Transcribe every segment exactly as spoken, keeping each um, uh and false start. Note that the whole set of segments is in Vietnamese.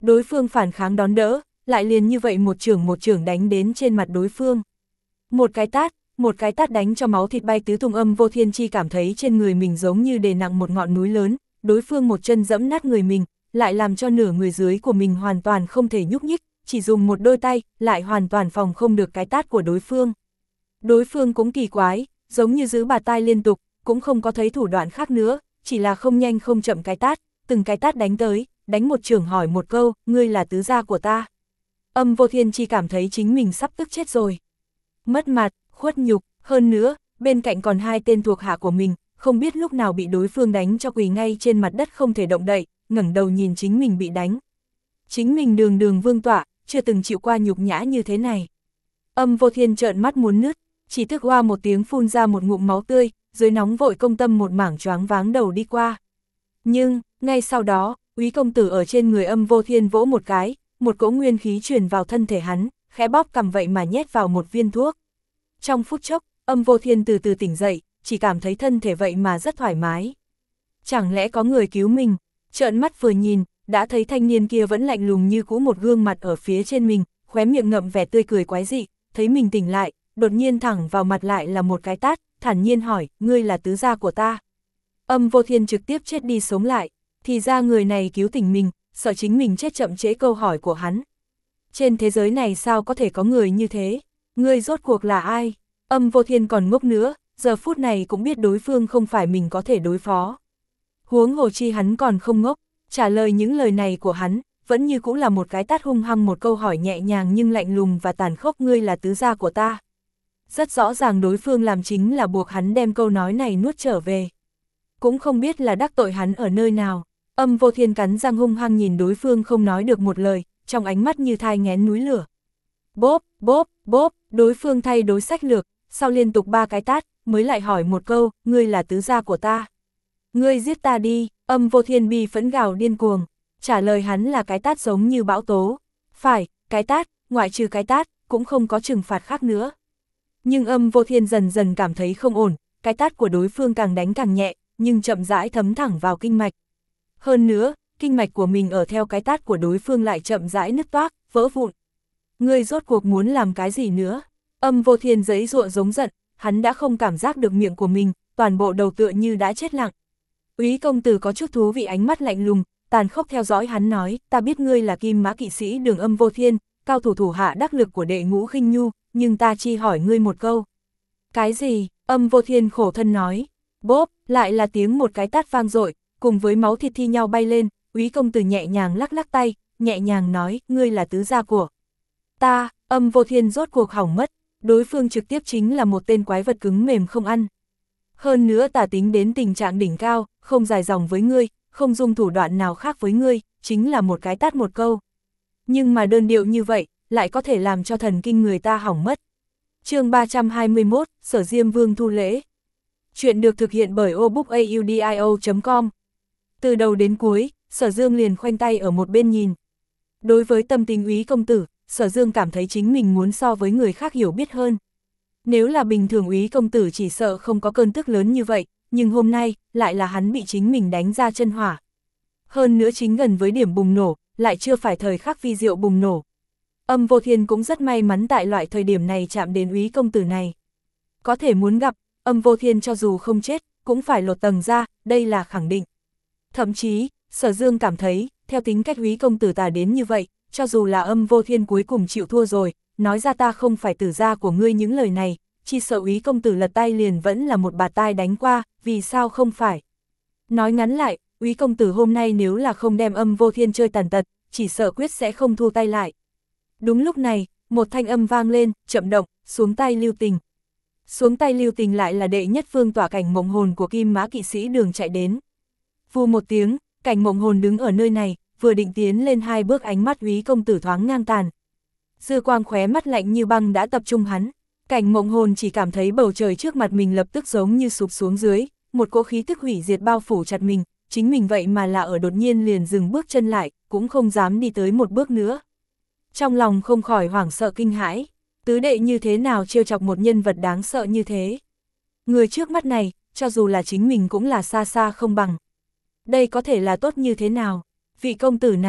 Đối phương phản kháng đón đỡ, lại liền như vậy một chưởng một chưởng đánh đến trên mặt đối phương. Một cái tát, một cái tát đánh cho máu thịt bay tứ tung. Âm Vô Thiên chi cảm thấy trên người mình giống như đè nặng một ngọn núi lớn, đối phương một chân dẫm nát người mình, lại làm cho nửa người dưới của mình hoàn toàn không thể nhúc nhích, chỉ dùng một đôi tay, lại hoàn toàn phòng không được cái tát của đối phương. Đối phương cũng kỳ quái, giống như giữ bà tai liên tục, cũng không có thấy thủ đoạn khác nữa, chỉ là không nhanh không chậm cái tát, từng cái tát đánh tới, đánh một chưởng hỏi một câu, ngươi là tứ gia của ta. Âm Vô Thiên chi cảm thấy chính mình sắp tức chết rồi. Mất mặt, khuất nhục, hơn nữa, bên cạnh còn hai tên thuộc hạ của mình, không biết lúc nào bị đối phương đánh cho quỳ ngay trên mặt đất không thể động đậy, ngẩng đầu nhìn chính mình bị đánh. Chính mình đường đường vương tọa, chưa từng chịu qua nhục nhã như thế này. Âm Vô Thiên trợn mắt muốn nứt, chỉ thức oa một tiếng phun ra một ngụm máu tươi, dưới nóng vội công tâm một mảng choáng váng đầu đi qua. Nhưng, ngay sau đó, Úy công tử ở trên người Âm Vô Thiên vỗ một cái, một cỗ nguyên khí truyền vào thân thể hắn, khẽ bóp cầm vậy mà nhét vào một viên thuốc. Trong phút chốc, Âm Vô Thiên từ từ tỉnh dậy, chỉ cảm thấy thân thể vậy mà rất thoải mái. Chẳng lẽ có người cứu mình? Trợn mắt vừa nhìn, đã thấy thanh niên kia vẫn lạnh lùng như cũ một gương mặt ở phía trên mình, khóe miệng ngậm vẻ tươi cười quái dị, thấy mình tỉnh lại, đột nhiên thẳng vào mặt lại là một cái tát, thản nhiên hỏi, ngươi là tứ gia của ta. Âm Vô Thiên trực tiếp chết đi sống lại, thì ra người này cứu tỉnh mình, sợ chính mình chết chậm trễ câu hỏi của hắn. Trên thế giới này sao có thể có người như thế? Ngươi rốt cuộc là ai? Âm Vô Thiên còn ngốc nữa, giờ phút này cũng biết đối phương không phải mình có thể đối phó. Huống hồ chi hắn còn không ngốc, trả lời những lời này của hắn, vẫn như cũng là một cái tát hung hăng, một câu hỏi nhẹ nhàng nhưng lạnh lùng và tàn khốc, ngươi là tứ gia của ta. Rất rõ ràng đối phương làm chính là buộc hắn đem câu nói này nuốt trở về. Cũng không biết là đắc tội hắn ở nơi nào. Âm Vô Thiên cắn răng hung hăng nhìn đối phương không nói được một lời, trong ánh mắt như thai nghén núi lửa. Bốp, bốp, bốp, đối phương thay đối sách lược, sau liên tục ba cái tát, mới lại hỏi một câu, ngươi là tứ gia của ta. Ngươi giết ta đi. Âm Vô Thiên bi phẫn gào điên cuồng, trả lời hắn là cái tát giống như bão tố. Phải, cái tát, ngoại trừ cái tát, cũng không có trừng phạt khác nữa. Nhưng Âm Vô Thiên dần dần cảm thấy không ổn, cái tát của đối phương càng đánh càng nhẹ, nhưng chậm rãi thấm thẳng vào kinh mạch. Hơn nữa, kinh mạch của mình ở theo cái tát của đối phương lại chậm rãi nứt toác, vỡ vụn. Ngươi rốt cuộc muốn làm cái gì nữa? Âm Vô Thiên giãy giụa giống giận, hắn đã không cảm giác được miệng của mình, toàn bộ đầu tựa như đã chết lặng. Úy công tử có chút thú vị, ánh mắt lạnh lùng, tàn khốc theo dõi hắn nói, ta biết ngươi là Kim Mã kỵ sĩ Đường Âm Vô Thiên, cao thủ thủ hạ đắc lực của đệ ngũ khinh nhu, nhưng ta chỉ hỏi ngươi một câu. Cái gì? Âm Vô Thiên khổ thân nói. Bốp, lại là tiếng một cái tát vang dội, cùng với máu thịt thi nhau bay lên, Úy công tử nhẹ nhàng lắc lắc tay, nhẹ nhàng nói, ngươi là tứ gia của ta. Âm Vô Thiên rốt cuộc hỏng mất, đối phương trực tiếp chính là một tên quái vật cứng mềm không ăn. Hơn nữa tả tính đến tình trạng đỉnh cao, không dài dòng với ngươi, không dùng thủ đoạn nào khác với ngươi, chính là một cái tát một câu. Nhưng mà đơn điệu như vậy, lại có thể làm cho thần kinh người ta hỏng mất. Chương ba trăm hai mươi mốt, Sở Diêm Vương thu lễ. Chuyện được thực hiện bởi obookaudio chấm com. Từ đầu đến cuối, Sở Dương liền khoanh tay ở một bên nhìn. Đối với tâm tình Úy công tử, Sở Dương cảm thấy chính mình muốn so với người khác hiểu biết hơn. Nếu là bình thường Úy công tử chỉ sợ không có cơn tức lớn như vậy, nhưng hôm nay, lại là hắn bị chính mình đánh ra chân hỏa. Hơn nữa chính gần với điểm bùng nổ, lại chưa phải thời khắc vi diệu bùng nổ. Âm Vô Thiên cũng rất may mắn tại loại thời điểm này chạm đến Úy công tử này. Có thể muốn gặp, Âm Vô Thiên cho dù không chết, cũng phải lột tầng ra, đây là khẳng định. Thậm chí, Sở Dương cảm thấy, theo tính cách Úy công tử tà đến như vậy, cho dù là Âm Vô Thiên cuối cùng chịu thua rồi, nói ra ta không phải tử gia của ngươi những lời này, chỉ sợ Úy công tử lật tay liền vẫn là một bạt tai đánh qua, vì sao không phải. Nói ngắn lại, Úy công tử hôm nay nếu là không đem Âm Vô Thiên chơi tàn tật, chỉ sợ quyết sẽ không thu tay lại. Đúng lúc này, một thanh âm vang lên, chậm động, xuống tay lưu tình. Xuống tay lưu tình lại là đệ nhất phương tỏa Cảnh Mộng Hồn của Kim Mã kỵ sĩ Đường chạy đến. Vù một tiếng, Cảnh Mộng Hồn đứng ở nơi này, vừa định tiến lên hai bước, ánh mắt Úy công tử thoáng ngang tàn. Dư quang khóe mắt lạnh như băng đã tập trung hắn. Cảnh Mộng Hồn chỉ cảm thấy bầu trời trước mặt mình lập tức giống như sụp xuống dưới, một cỗ khí tức hủy diệt bao phủ chặt mình, chính mình vậy mà là ở đột nhiên liền dừng bước chân lại, cũng không dám đi tới một bước nữa. Trong lòng không khỏi hoảng sợ kinh hãi, tứ đệ như thế nào trêu chọc một nhân vật đáng sợ như thế. Người trước mắt này, cho dù là chính mình cũng là xa xa không bằng. Đây có thể là tốt như thế nào? Vị công tử này,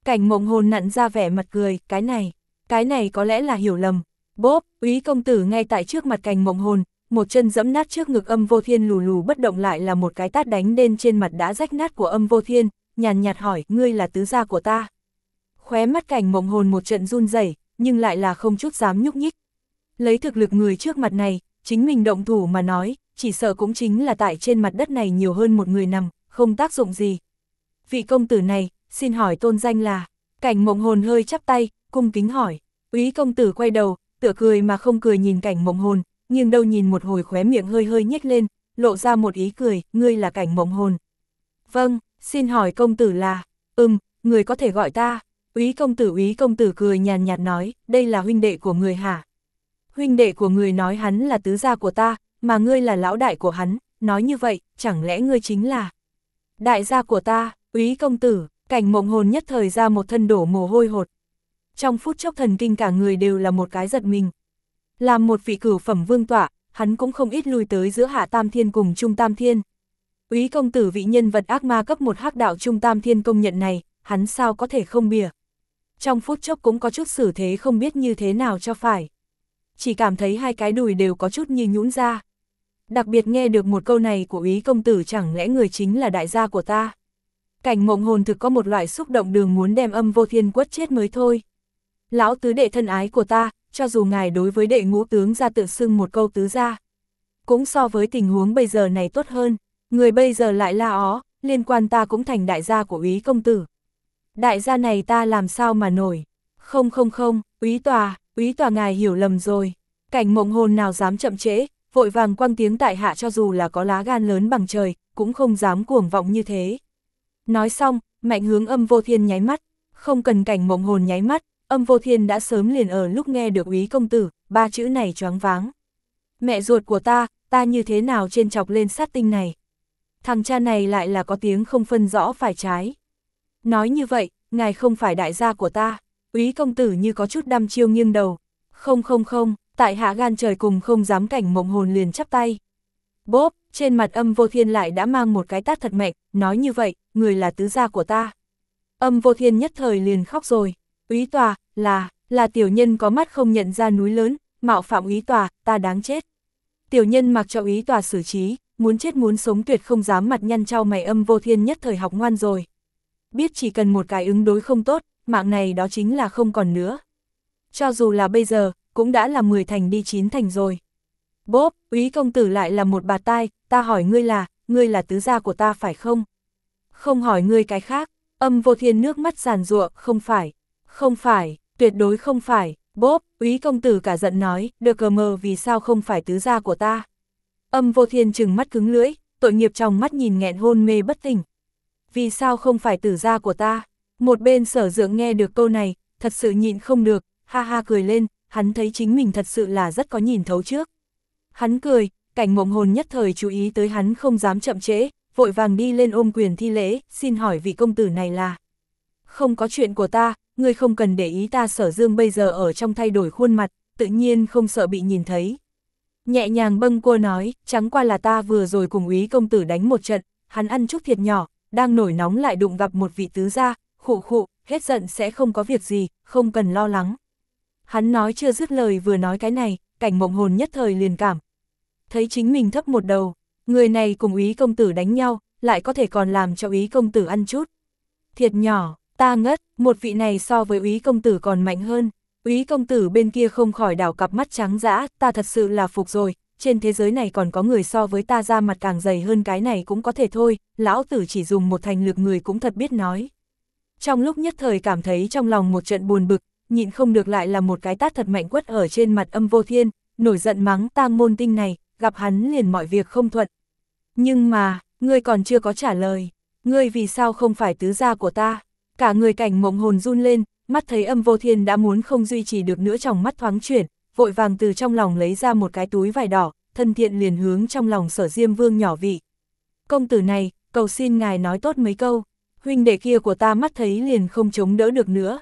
Cảnh Mộng Hồn nặn ra vẻ mặt cười, cái này, cái này có lẽ là hiểu lầm. Bốp, Úy công tử ngay tại trước mặt Cảnh Mộng Hồn, một chân dẫm nát trước ngực Âm Vô Thiên, lù lù bất động lại là một cái tát đánh lên trên mặt đã rách nát của Âm Vô Thiên, nhàn nhạt hỏi, ngươi là tứ gia của ta. Khóe mắt Cảnh Mộng Hồn một trận run rẩy, nhưng lại là không chút dám nhúc nhích. Lấy thực lực người trước mặt này, chính mình động thủ mà nói, chỉ sợ cũng chính là tại trên mặt đất này nhiều hơn một người nằm, không tác dụng gì. Vị công tử này, xin hỏi tôn danh là? Cảnh Mộng Hồn hơi chắp tay, cung kính hỏi. Úy công tử quay đầu, tựa cười mà không cười nhìn Cảnh Mộng Hồn, nghiêng đầu nhìn một hồi khóe miệng hơi hơi nhếch lên, lộ ra một ý cười, ngươi là Cảnh Mộng Hồn. Vâng, xin hỏi công tử là? Ừm, người có thể gọi ta. Úy công tử Úy công tử cười nhàn nhạt nói, đây là huynh đệ của người hả? Huynh đệ của người nói hắn là tứ gia của ta, mà ngươi là lão đại của hắn, nói như vậy, chẳng lẽ ngươi chính là đại gia của ta? Úy công tử, Cảnh Mộng Hồn nhất thời ra một thân đổ mồ hôi hột. Trong phút chốc thần kinh cả người đều là một cái giật mình. Làm một vị cửu phẩm vương tọa, hắn cũng không ít lui tới giữa Hạ Tam Thiên cùng Trung Tam Thiên. Úy công tử vị nhân vật ác ma cấp một hắc đạo Trung Tam Thiên công nhận này, hắn sao có thể không bìa. Trong phút chốc cũng có chút xử thế không biết như thế nào cho phải. Chỉ cảm thấy hai cái đùi đều có chút như nhũn ra. Đặc biệt nghe được một câu này của Úy công tử, chẳng lẽ người chính là đại gia của ta. Cảnh Mộng Hồn thực có một loại xúc động đường muốn đem Âm Vô Thiên quất chết mới thôi. Lão tứ đệ thân ái của ta, cho dù ngài đối với đệ ngũ tướng ra tự xưng một câu tứ gia, cũng so với tình huống bây giờ này tốt hơn, người bây giờ lại la ó, liên quan ta cũng thành đại gia của Úy công tử. Đại gia này ta làm sao mà nổi. Không không không, Úy tòa, Úy tòa ngài hiểu lầm rồi. Cảnh Mộng Hồn nào dám chậm trễ, vội vàng quăng tiếng tại hạ, cho dù là có lá gan lớn bằng trời, cũng không dám cuồng vọng như thế. Nói xong, mạnh hướng Âm Vô Thiên nháy mắt, không cần Cảnh Mộng Hồn nháy mắt, Âm Vô Thiên đã sớm liền ở lúc nghe được Úy công tử, ba chữ này choáng váng. Mẹ ruột của ta, ta như thế nào trên chọc lên sát tinh này. Thằng cha này lại là có tiếng không phân rõ phải trái. Nói như vậy, ngài không phải đại gia của ta. Úy công tử như có chút đăm chiêu nghiêng đầu. Không không không, tại hạ gan trời cùng không dám. Cảnh Mộng Hồn liền chắp tay. Bốp, trên mặt Âm Vô Thiên lại đã mang một cái tát thật mạnh, nói như vậy, người là tứ gia của ta. Âm Vô Thiên nhất thời liền khóc rồi. Úy tòa, là, là tiểu nhân có mắt không nhận ra núi lớn, mạo phạm Úy tòa, ta đáng chết. Tiểu nhân mặc cho Úy tòa xử trí, muốn chết muốn sống tuyệt không dám mặt nhăn trao mày. Âm Vô Thiên nhất thời học ngoan rồi. Biết chỉ cần một cái ứng đối không tốt, mạng này đó chính là không còn nữa. Cho dù là bây giờ, cũng đã là mười thành đi chín thành rồi. Bốp, Úy công tử lại là một bạt tai, ta hỏi ngươi là, ngươi là tứ gia của ta phải không? Không hỏi ngươi cái khác. Âm Vô Thiên nước mắt giàn giụa, không phải, không phải, tuyệt đối không phải. Bốp, Úy công tử cả giận nói, được cờ mờ vì sao không phải tứ gia của ta? Âm Vô Thiên trừng mắt cứng lưỡi, tội nghiệp trong mắt nhìn nghẹn hôn mê bất tỉnh. Vì sao không phải tứ gia của ta? Một bên Sở Dượng nghe được câu này, thật sự nhịn không được, ha ha cười lên, hắn thấy chính mình thật sự là rất có nhìn thấu trước. Hắn cười, Cảnh Mộng Hồn nhất thời chú ý tới hắn không dám chậm trễ, vội vàng đi lên ôm quyền thi lễ, xin hỏi vị công tử này là? Không có chuyện của ta, ngươi không cần để ý. Ta Sở Dương bây giờ ở trong thay đổi khuôn mặt, tự nhiên không sợ bị nhìn thấy. Nhẹ nhàng bâng quơ nói, chẳng qua là ta vừa rồi cùng Úy công tử đánh một trận, hắn ăn chút thiệt nhỏ, đang nổi nóng lại đụng gặp một vị tứ gia, khụ khụ, hết giận sẽ không có việc gì, không cần lo lắng. Hắn nói chưa dứt lời vừa nói cái này, Cảnh Mộng Hồn nhất thời liền cảm thấy chính mình thấp một đầu, người này cùng Úy công tử đánh nhau, lại có thể còn làm cho Úy công tử ăn chút thiệt nhỏ, ta ngất, một vị này so với Úy công tử còn mạnh hơn. Úy công tử bên kia không khỏi đảo cặp mắt trắng dã, ta thật sự là phục rồi, trên thế giới này còn có người so với ta da mặt càng dày hơn, cái này cũng có thể thôi, lão tử chỉ dùng một thành lực người cũng thật biết nói. Trong lúc nhất thời cảm thấy trong lòng một trận buồn bực, nhịn không được lại là một cái tát thật mạnh quất ở trên mặt Âm Vô Thiên, nổi giận mắng Tang Môn Tinh này, gặp hắn liền mọi việc không thuận. Nhưng mà, ngươi còn chưa có trả lời, ngươi vì sao không phải tứ gia của ta? Cả người Cảnh Mộng Hồn run lên, mắt thấy Âm Vô Thiên đã muốn không duy trì được nữa, trong mắt thoáng chuyển, vội vàng từ trong lòng lấy ra một cái túi vải đỏ, thân thiện liền hướng trong lòng Sở Diêm Vương nhỏ vị. Công tử này, cầu xin ngài nói tốt mấy câu, huynh đệ kia của ta mắt thấy liền không chống đỡ được nữa.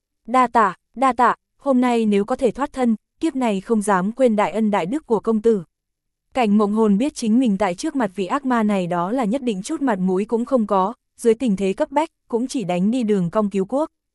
Đa tạ, đa tạ, hôm nay nếu có thể thoát thân, kiếp này không dám quên đại ân đại đức của công tử. Cảnh Mộng Hồn biết chính mình tại trước mặt vị ác ma này đó là nhất định chút mặt mũi cũng không có, dưới tình thế cấp bách, cũng chỉ đánh đi đường cong cứu quốc.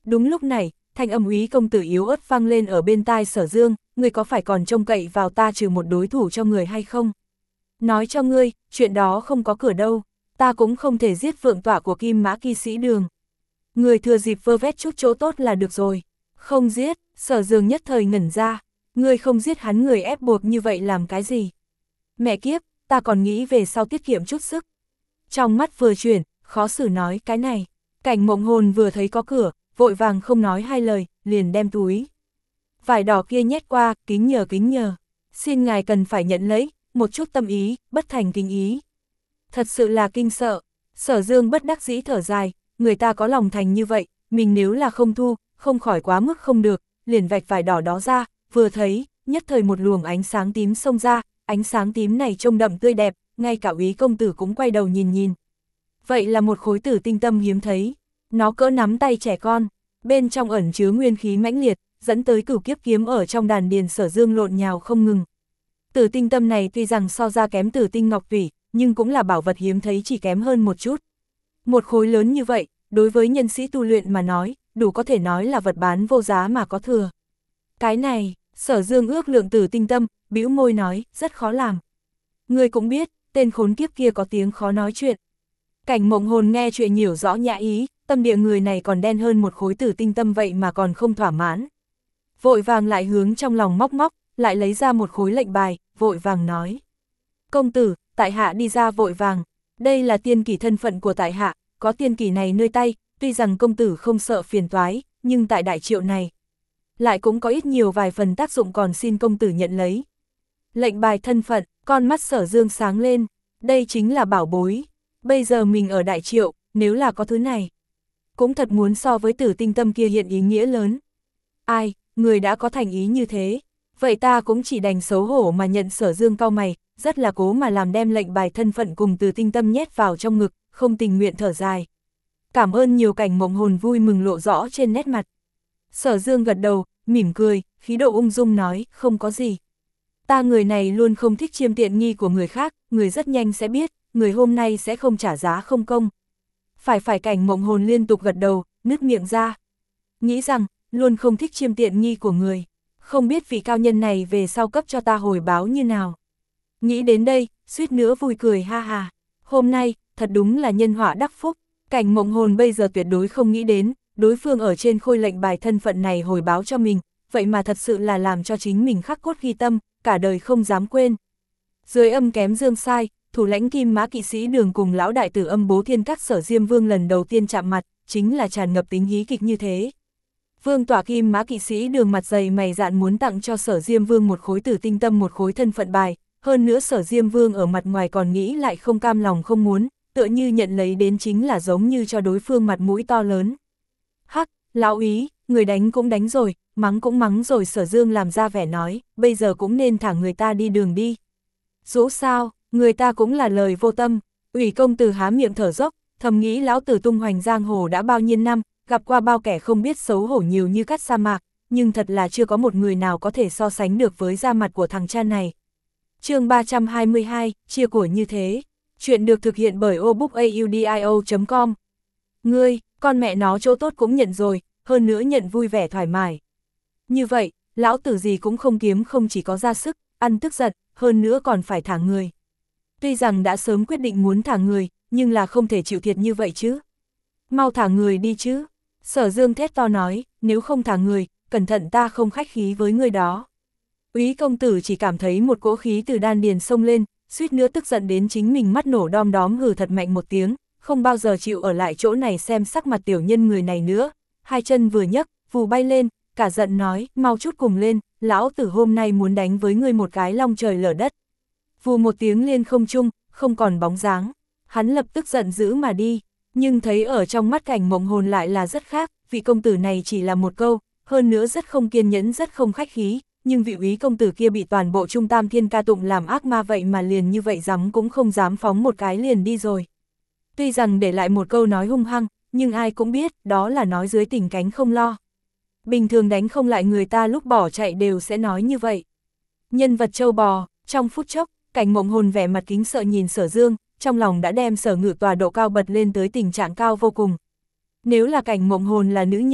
Đúng lúc này, thanh âm Úy công tử yếu ớt vang lên ở bên tai Sở Dương, ngươi có phải còn trông cậy vào ta trừ một đối thủ cho người hay không? Nói cho ngươi, chuyện đó không có cửa đâu, ta cũng không thể giết vượng tọa của Kim Mã Kỵ Sĩ Đường. Người thừa dịp vơ vét chút chỗ tốt là được rồi. Không giết, Sở Dương nhất thời ngẩn ra, ngươi không giết hắn, người ép buộc như vậy làm cái gì? Mẹ kiếp, ta còn nghĩ về sau tiết kiệm chút sức. Trong mắt vừa chuyển, khó xử nói cái này. Cảnh Mộng Hồn vừa thấy có cửa, vội vàng không nói hai lời, liền đem túi vải đỏ kia nhét qua, kính nhờ kính nhờ. Xin ngài cần phải nhận lấy, một chút tâm ý, bất thành kinh ý. Thật sự là kinh sợ. Sở Dương bất đắc dĩ thở dài, người ta có lòng thành như vậy, mình nếu là không thu, không khỏi quá mức không được, liền vạch vải đỏ đó ra, vừa thấy, nhất thời một luồng ánh sáng tím xông ra, ánh sáng tím này trông đậm tươi đẹp, ngay cả Úy công tử cũng quay đầu nhìn nhìn. Vậy là một khối tử tinh tâm hiếm thấy, nó cỡ nắm tay trẻ con, bên trong ẩn chứa nguyên khí mãnh liệt, dẫn tới cửu kiếp kiếm ở trong đàn điền Sở Dương lộn nhào không ngừng. Tử tinh tâm này tuy rằng so ra kém tử tinh ngọc thủy, nhưng cũng là bảo vật hiếm thấy, chỉ kém hơn một chút. Một khối lớn như vậy, đối với nhân sĩ tu luyện mà nói, đủ có thể nói là vật bán vô giá mà có thừa. Cái này, Sở Dương ước lượng tử tinh tâm, bĩu môi nói, rất khó làm. Người cũng biết, tên khốn kiếp kia có tiếng khó nói chuyện. Cảnh Mộng Hồn nghe chuyện hiểu rõ nhã ý, tâm địa người này còn đen hơn một khối tử tinh tâm vậy mà còn không thỏa mãn. Vội vàng lại hướng trong lòng móc móc, lại lấy ra một khối lệnh bài, vội vàng nói. Công tử, tại hạ đi ra vội vàng, đây là tiên kỷ thân phận của tại hạ, có tiên kỷ này nơi tay, tuy rằng công tử không sợ phiền toái, nhưng tại đại triệu này, lại cũng có ít nhiều vài phần tác dụng, còn xin công tử nhận lấy. Lệnh bài thân phận, con mắt Sở Dương sáng lên, đây chính là bảo bối, bây giờ mình ở đại triệu, nếu là có thứ này, cũng thật muốn so với tử tinh tâm kia hiện ý nghĩa lớn. Ai, người đã có thành ý như thế, vậy ta cũng chỉ đành xấu hổ mà nhận. Sở Dương cau mày, rất là cố mà làm đem lệnh bài thân phận cùng tử tinh tâm nhét vào trong ngực, không tình nguyện thở dài. Cảm ơn nhiều. Cảnh Mộng Hồn vui mừng lộ rõ trên nét mặt. Sở Dương gật đầu, mỉm cười, khí độ ung dung nói, không có gì. Ta người này luôn không thích chiêm tiện nghi của người khác, người rất nhanh sẽ biết, người hôm nay sẽ không trả giá không công. Phải phải. Cảnh Mộng Hồn liên tục gật đầu, nứt miệng ra. Nghĩ rằng, luôn không thích chiêm tiện nghi của người. Không biết vị cao nhân này về sau cấp cho ta hồi báo như nào. Nghĩ đến đây, suýt nữa vui cười ha ha. Hôm nay, thật đúng là nhân họa đắc phúc. Cảnh Mộng Hồn bây giờ tuyệt đối không nghĩ đến, đối phương ở trên khôi lệnh bài thân phận này hồi báo cho mình, vậy mà thật sự là làm cho chính mình khắc cốt ghi tâm, cả đời không dám quên. Dưới âm kém dương sai, thủ lãnh Kim Mã Kỵ Sĩ Đường cùng lão đại tử âm bố thiên các Sở Diêm Vương lần đầu tiên chạm mặt, chính là tràn ngập tính hí kịch như thế. Vương tỏa Kim Mã Kỵ Sĩ Đường mặt dày mày dạn muốn tặng cho Sở Diêm Vương một khối tử tinh tâm, một khối thân phận bài, hơn nữa Sở Diêm Vương ở mặt ngoài còn nghĩ lại không cam lòng không muốn, tựa như nhận lấy đến chính là giống như cho đối phương mặt mũi to lớn. Hắc, lão ý, người đánh cũng đánh rồi, mắng cũng mắng rồi. Sở Dương làm ra vẻ nói, bây giờ cũng nên thả người ta đi đường đi. Dẫu sao, người ta cũng là lời vô tâm. Ủy công tử há miệng thở dốc, thầm nghĩ lão tử tung hoành giang hồ đã bao nhiêu năm, gặp qua bao kẻ không biết xấu hổ nhiều như cát sa mạc, nhưng thật là chưa có một người nào có thể so sánh được với da mặt của thằng cha này. Chương ba trăm hai mươi hai, chia của như thế. Chuyện được thực hiện bởi obookaudio chấm com. Ngươi, con mẹ nó chỗ tốt cũng nhận rồi, hơn nữa nhận vui vẻ thoải mái. Như vậy, lão tử gì cũng không kiếm, không chỉ có ra sức, ăn tức giận, hơn nữa còn phải thả người. Tuy rằng đã sớm quyết định muốn thả người, nhưng là không thể chịu thiệt như vậy chứ. Mau thả người đi chứ. Sở Dương thét to nói, nếu không thả người, cẩn thận ta không khách khí với người đó. Úy công tử chỉ cảm thấy một cỗ khí từ đan điền xông lên, suýt nữa tức giận đến chính mình mắt nổ đom đóm, hừ thật mạnh một tiếng, không bao giờ chịu ở lại chỗ này xem sắc mặt tiểu nhân người này nữa. Hai chân vừa nhấc, vù bay lên, cả giận nói, mau chút cùng lên, lão tử hôm nay muốn đánh với ngươi một cái long trời lở đất. Vù một tiếng lên không trung, không còn bóng dáng. Hắn lập tức giận dữ mà đi, nhưng thấy ở trong mắt Cảnh Mộng Hồn lại là rất khác, vị công tử này chỉ là một câu, hơn nữa rất không kiên nhẫn, rất không khách khí, nhưng vị úy công tử kia bị toàn bộ Trung Tam Thiên ca tụng làm ác ma vậy mà liền như vậy dám cũng không dám phóng một cái liền đi rồi. Tuy rằng để lại một câu nói hung hăng, nhưng ai cũng biết đó là nói dưới tình cánh không lo. Bình thường đánh không lại người ta lúc bỏ chạy đều sẽ nói như vậy. Nhân vật châu bò, trong phút chốc, Cảnh Mộng Hồn vẻ mặt kính sợ nhìn Sở Dương, trong lòng đã đem Sở Ngự tòa độ cao bật lên tới tình trạng cao vô cùng. Nếu là Cảnh Mộng Hồn là nữ nhân,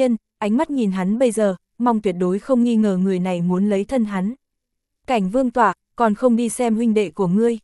ánh mắt nhìn hắn bây giờ, mong tuyệt đối không nghi ngờ người này muốn lấy thân hắn. Cảnh Vương tọa, còn không đi xem huynh đệ của ngươi.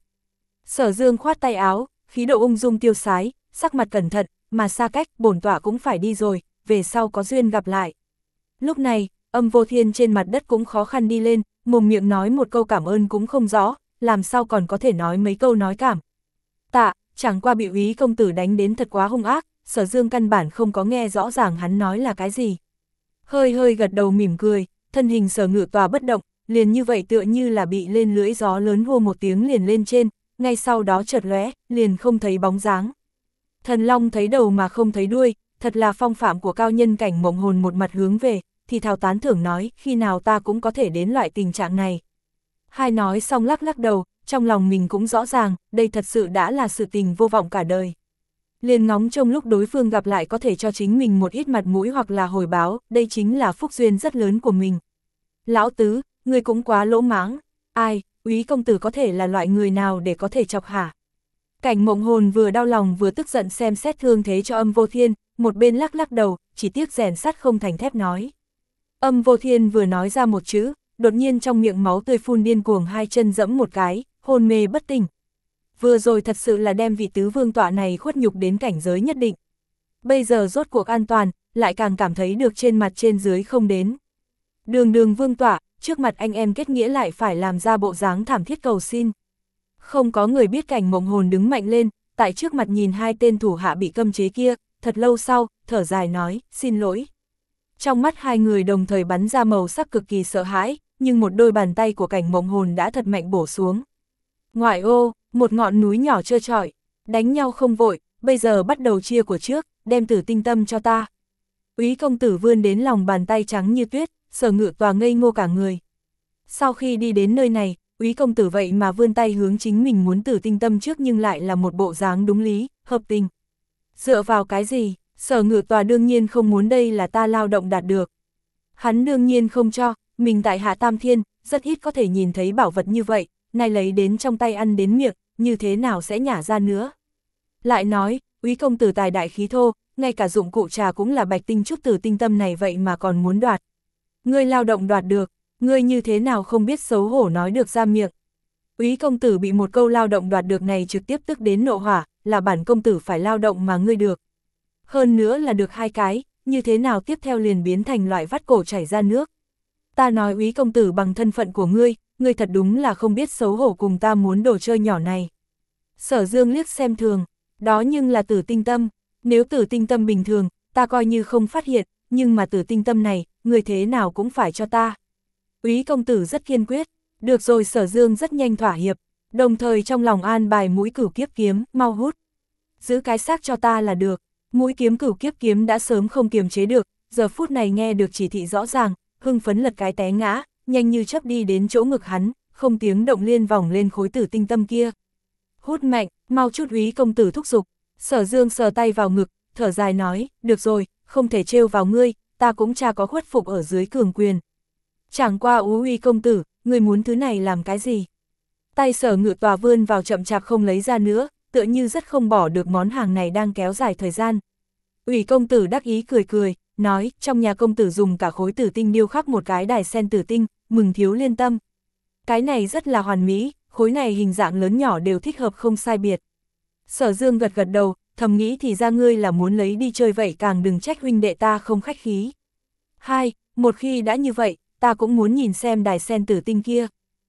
Sở Dương khoát tay áo, khí độ ung dung tiêu sái, sắc mặt cẩn thận, mà xa cách, bổn tọa cũng phải đi rồi, về sau có duyên gặp lại. Lúc này, Âm Vô Thiên trên mặt đất cũng khó khăn đi lên, mồm miệng nói một câu cảm ơn cũng không rõ, làm sao còn có thể nói mấy câu nói cảm. Tạ, chẳng qua bị úy công tử đánh đến thật quá hung ác, Sở Dương căn bản không có nghe rõ ràng hắn nói là cái gì. Hơi hơi gật đầu mỉm cười, thân hình Sở Ngự Tòa bất động, liền như vậy tựa như là bị lên lưỡi gió lớn hô một tiếng liền lên trên, ngay sau đó chợt lóe, liền không thấy bóng dáng. Thần Long thấy đầu mà không thấy đuôi, thật là phong phạm của cao nhân Cảnh Mộng Hồn một mặt hướng về, thì thào tán thưởng nói, khi nào ta cũng có thể đến loại tình trạng này. Hai nói xong lắc lắc đầu, trong lòng mình cũng rõ ràng, đây thật sự đã là sự tình vô vọng cả đời. Liền ngóng trông lúc đối phương gặp lại có thể cho chính mình một ít mặt mũi hoặc là hồi báo, đây chính là phúc duyên rất lớn của mình. Lão tứ, người cũng quá lỗ mãng, ai, úy công tử có thể là loại người nào để có thể chọc hả? Cảnh Mộng Hồn vừa đau lòng vừa tức giận xem xét thương thế cho Âm Vô Thiên, một bên lắc lắc đầu, chỉ tiếc rèn sắt không thành thép nói. Âm Vô Thiên vừa nói ra một chữ, đột nhiên trong miệng máu tươi phun điên cuồng, hai chân dẫm một cái, hôn mê bất tỉnh. Vừa rồi thật sự là đem vị tứ vương tọa này khuất nhục đến cảnh giới nhất định. Bây giờ rốt cuộc an toàn, lại càng cảm thấy được trên mặt trên dưới không đến. Đường đường vương tọa, trước mặt anh em kết nghĩa lại phải làm ra bộ dáng thảm thiết cầu xin. Không có người biết Cảnh Mộng Hồn đứng mạnh lên, tại trước mặt nhìn hai tên thủ hạ bị cấm chế kia, thật lâu sau, thở dài nói, xin lỗi. Trong mắt hai người đồng thời bắn ra màu sắc cực kỳ sợ hãi, nhưng một đôi bàn tay của Cảnh Mộng Hồn đã thật mạnh bổ xuống. Ngoại ô, một ngọn núi nhỏ trơ trọi, đánh nhau không vội, bây giờ bắt đầu chia của trước, đem Tử Tinh Tâm cho ta. Úy công tử vươn đến lòng bàn tay trắng như tuyết, Sở Ngự Tòa ngây ngô cả người. Sau khi đi đến nơi này, úy công tử vậy mà vươn tay hướng chính mình muốn Tử Tinh Tâm trước nhưng lại là một bộ dáng đúng lý, hợp tình. Dựa vào cái gì, Sở Ngự Tòa đương nhiên không muốn, đây là ta lao động đạt được. Hắn đương nhiên không cho, mình tại Hạ Tam Thiên, rất ít có thể nhìn thấy bảo vật như vậy, nay lấy đến trong tay ăn đến miệng, như thế nào sẽ nhả ra nữa. Lại nói, úy công tử tài đại khí thô, ngay cả dụng cụ trà cũng là bạch tinh trúc Tử Tinh Tâm này vậy mà còn muốn đoạt. Ngươi lao động đoạt được, ngươi như thế nào không biết xấu hổ nói được ra miệng. Úy công tử bị một câu lao động đoạt được này trực tiếp tức đến nộ hỏa, là bản công tử phải lao động mà ngươi được. Hơn nữa là được hai cái, như thế nào tiếp theo liền biến thành loại vắt cổ chảy ra nước. Ta nói úy công tử bằng thân phận của ngươi, ngươi thật đúng là không biết xấu hổ cùng ta muốn đồ chơi nhỏ này. Sở Dương liếc xem thường, đó nhưng là Tử Tinh Tâm, nếu Tử Tinh Tâm bình thường, ta coi như không phát hiện, nhưng mà Tử Tinh Tâm này, ngươi thế nào cũng phải cho ta. Úy công tử rất kiên quyết, được rồi. Sở Dương rất nhanh thỏa hiệp, đồng thời trong lòng an bài mũi cửu kiếp kiếm, mau hút. Giữ cái xác cho ta là được. Mũi kiếm cửu kiếp kiếm đã sớm không kiềm chế được, giờ phút này nghe được chỉ thị rõ ràng, hưng phấn lật cái té ngã, nhanh như chớp đi đến chỗ ngực hắn, không tiếng động liên vòng lên khối Tử Tinh Tâm kia. Hút mạnh, mau chút. Úy công tử thúc giục. Sở Dương sờ tay vào ngực, thở dài nói, được rồi, không thể trêu vào ngươi, ta cũng chả có khuất phục ở dưới cường quyền. Chẳng qua Ú Úy công tử, ngươi muốn thứ này làm cái gì? Tay Sở Ngự Tòa vươn vào chậm chạp không lấy ra nữa, tựa như rất không bỏ được món hàng này đang kéo dài thời gian. Úy công tử đắc ý cười cười, nói, trong nhà công tử dùng cả khối tử tinh điêu khắc một cái đài sen tử tinh, mừng thiếu liên tâm. Cái này rất là hoàn mỹ, khối này hình dạng lớn nhỏ đều thích hợp không sai biệt. Sở Dương gật gật đầu, thầm nghĩ thì ra ngươi là muốn lấy đi chơi vậy, càng đừng trách huynh đệ ta không khách khí. Hai, một khi đã như vậy, ta cũng muốn nhìn xem đài sen tử tinh kia.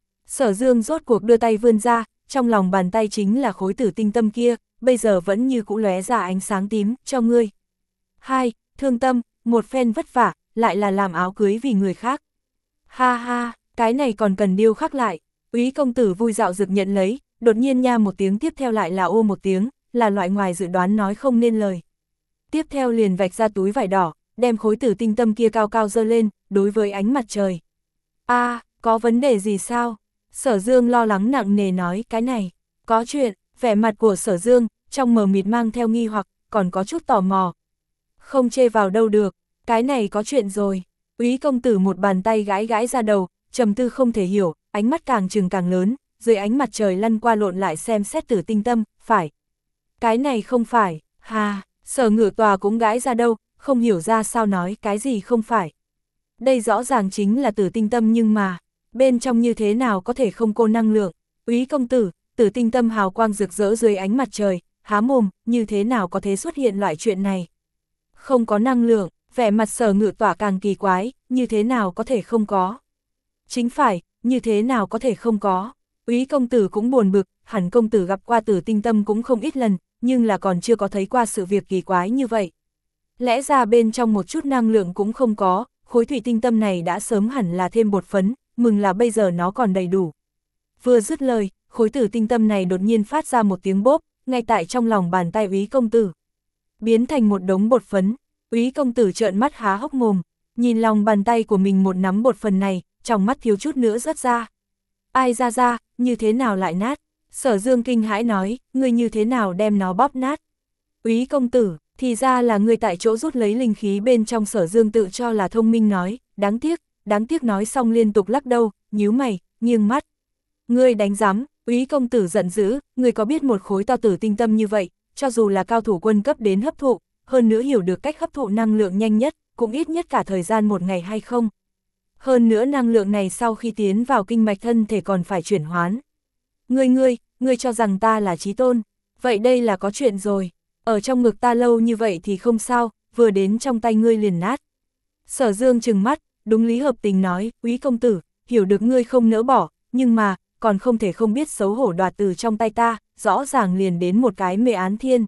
Sở Dương rốt cuộc đưa tay vươn ra, trong lòng bàn tay chính là khối Tử Tinh Tâm kia, bây giờ vẫn như cũ lóe ra ánh sáng tím, cho ngươi. Hai, thương tâm, một phen vất vả, lại là làm áo cưới vì người khác. Ha ha, cái này còn cần điêu khắc lại. Úy công tử vui dạo dực nhận lấy, đột nhiên nha một tiếng, tiếp theo lại là ô một tiếng, là loại ngoài dự đoán nói không nên lời. Tiếp theo liền vạch ra túi vải đỏ, đem khối Tử Tinh Tâm kia cao cao giơ lên, đối với ánh mặt trời. A, à, có vấn đề gì sao? Sở Dương lo lắng nặng nề nói, cái này, có chuyện. Vẻ mặt của Sở Dương, trong mờ mịt mang theo nghi hoặc, còn có chút tò mò. Không chê vào đâu được, cái này có chuyện rồi. Úy công tử một bàn tay gãi gãi ra đầu, trầm tư không thể hiểu, ánh mắt càng trừng càng lớn, dưới ánh mặt trời lăn qua lộn lại xem xét Tử Tinh Tâm, phải. Cái này không phải, hà, Sở Ngự Tòa cũng gãi ra đâu, không hiểu ra sao nói cái gì không phải. Đây rõ ràng chính là tử tinh tâm nhưng mà, bên trong như thế nào có thể không cô năng lượng. Úy công tử, tử tinh tâm hào quang rực rỡ dưới ánh mặt trời, há mồm, như thế nào có thể xuất hiện loại chuyện này. Không có năng lượng, vẻ mặt Sở Ngự Tỏa càng kỳ quái, như thế nào có thể không có. Chính phải, như thế nào có thể không có. Úy công tử cũng buồn bực, hẳn công tử gặp qua tử tinh tâm cũng không ít lần, nhưng là còn chưa có thấy qua sự việc kỳ quái như vậy. Lẽ ra bên trong một chút năng lượng cũng không có, khối thủy tinh tâm này đã sớm hẳn là thêm bột phấn, mừng là bây giờ nó còn đầy đủ. Vừa dứt lời, khối tử tinh tâm này đột nhiên phát ra một tiếng bốp, ngay tại trong lòng bàn tay Úy công tử. Biến thành một đống bột phấn, Úy công tử trợn mắt há hốc mồm, nhìn lòng bàn tay của mình một nắm bột phần này, trong mắt thiếu chút nữa rớt ra. Ai ra ra, như thế nào lại nát? Sở Dương kinh hãi nói, ngươi như thế nào đem nó bóp nát? Úy công tử, thì ra là ngươi tại chỗ rút lấy linh khí bên trong. Sở Dương tự cho là thông minh nói, đáng tiếc, đáng tiếc nói xong liên tục lắc đầu, nhíu mày, nghiêng mắt. Ngươi đánh rắm, Úy công tử giận dữ, ngươi có biết một khối to tử tinh tâm như vậy, cho dù là cao thủ quân cấp đến hấp thụ, hơn nữa hiểu được cách hấp thụ năng lượng nhanh nhất, cũng ít nhất cả thời gian một ngày hay không? Hơn nữa năng lượng này sau khi tiến vào kinh mạch thân thể còn phải chuyển hoán. Ngươi ngươi, ngươi cho rằng ta là chí tôn, vậy đây là có chuyện rồi, ở trong ngực ta lâu như vậy thì không sao, vừa đến trong tay ngươi liền nát. Sở Dương trừng mắt, đúng lý hợp tình nói, Úy công tử, hiểu được ngươi không nỡ bỏ, nhưng mà, còn không thể không biết xấu hổ đoạt từ trong tay ta, rõ ràng liền đến một cái mê án thiên.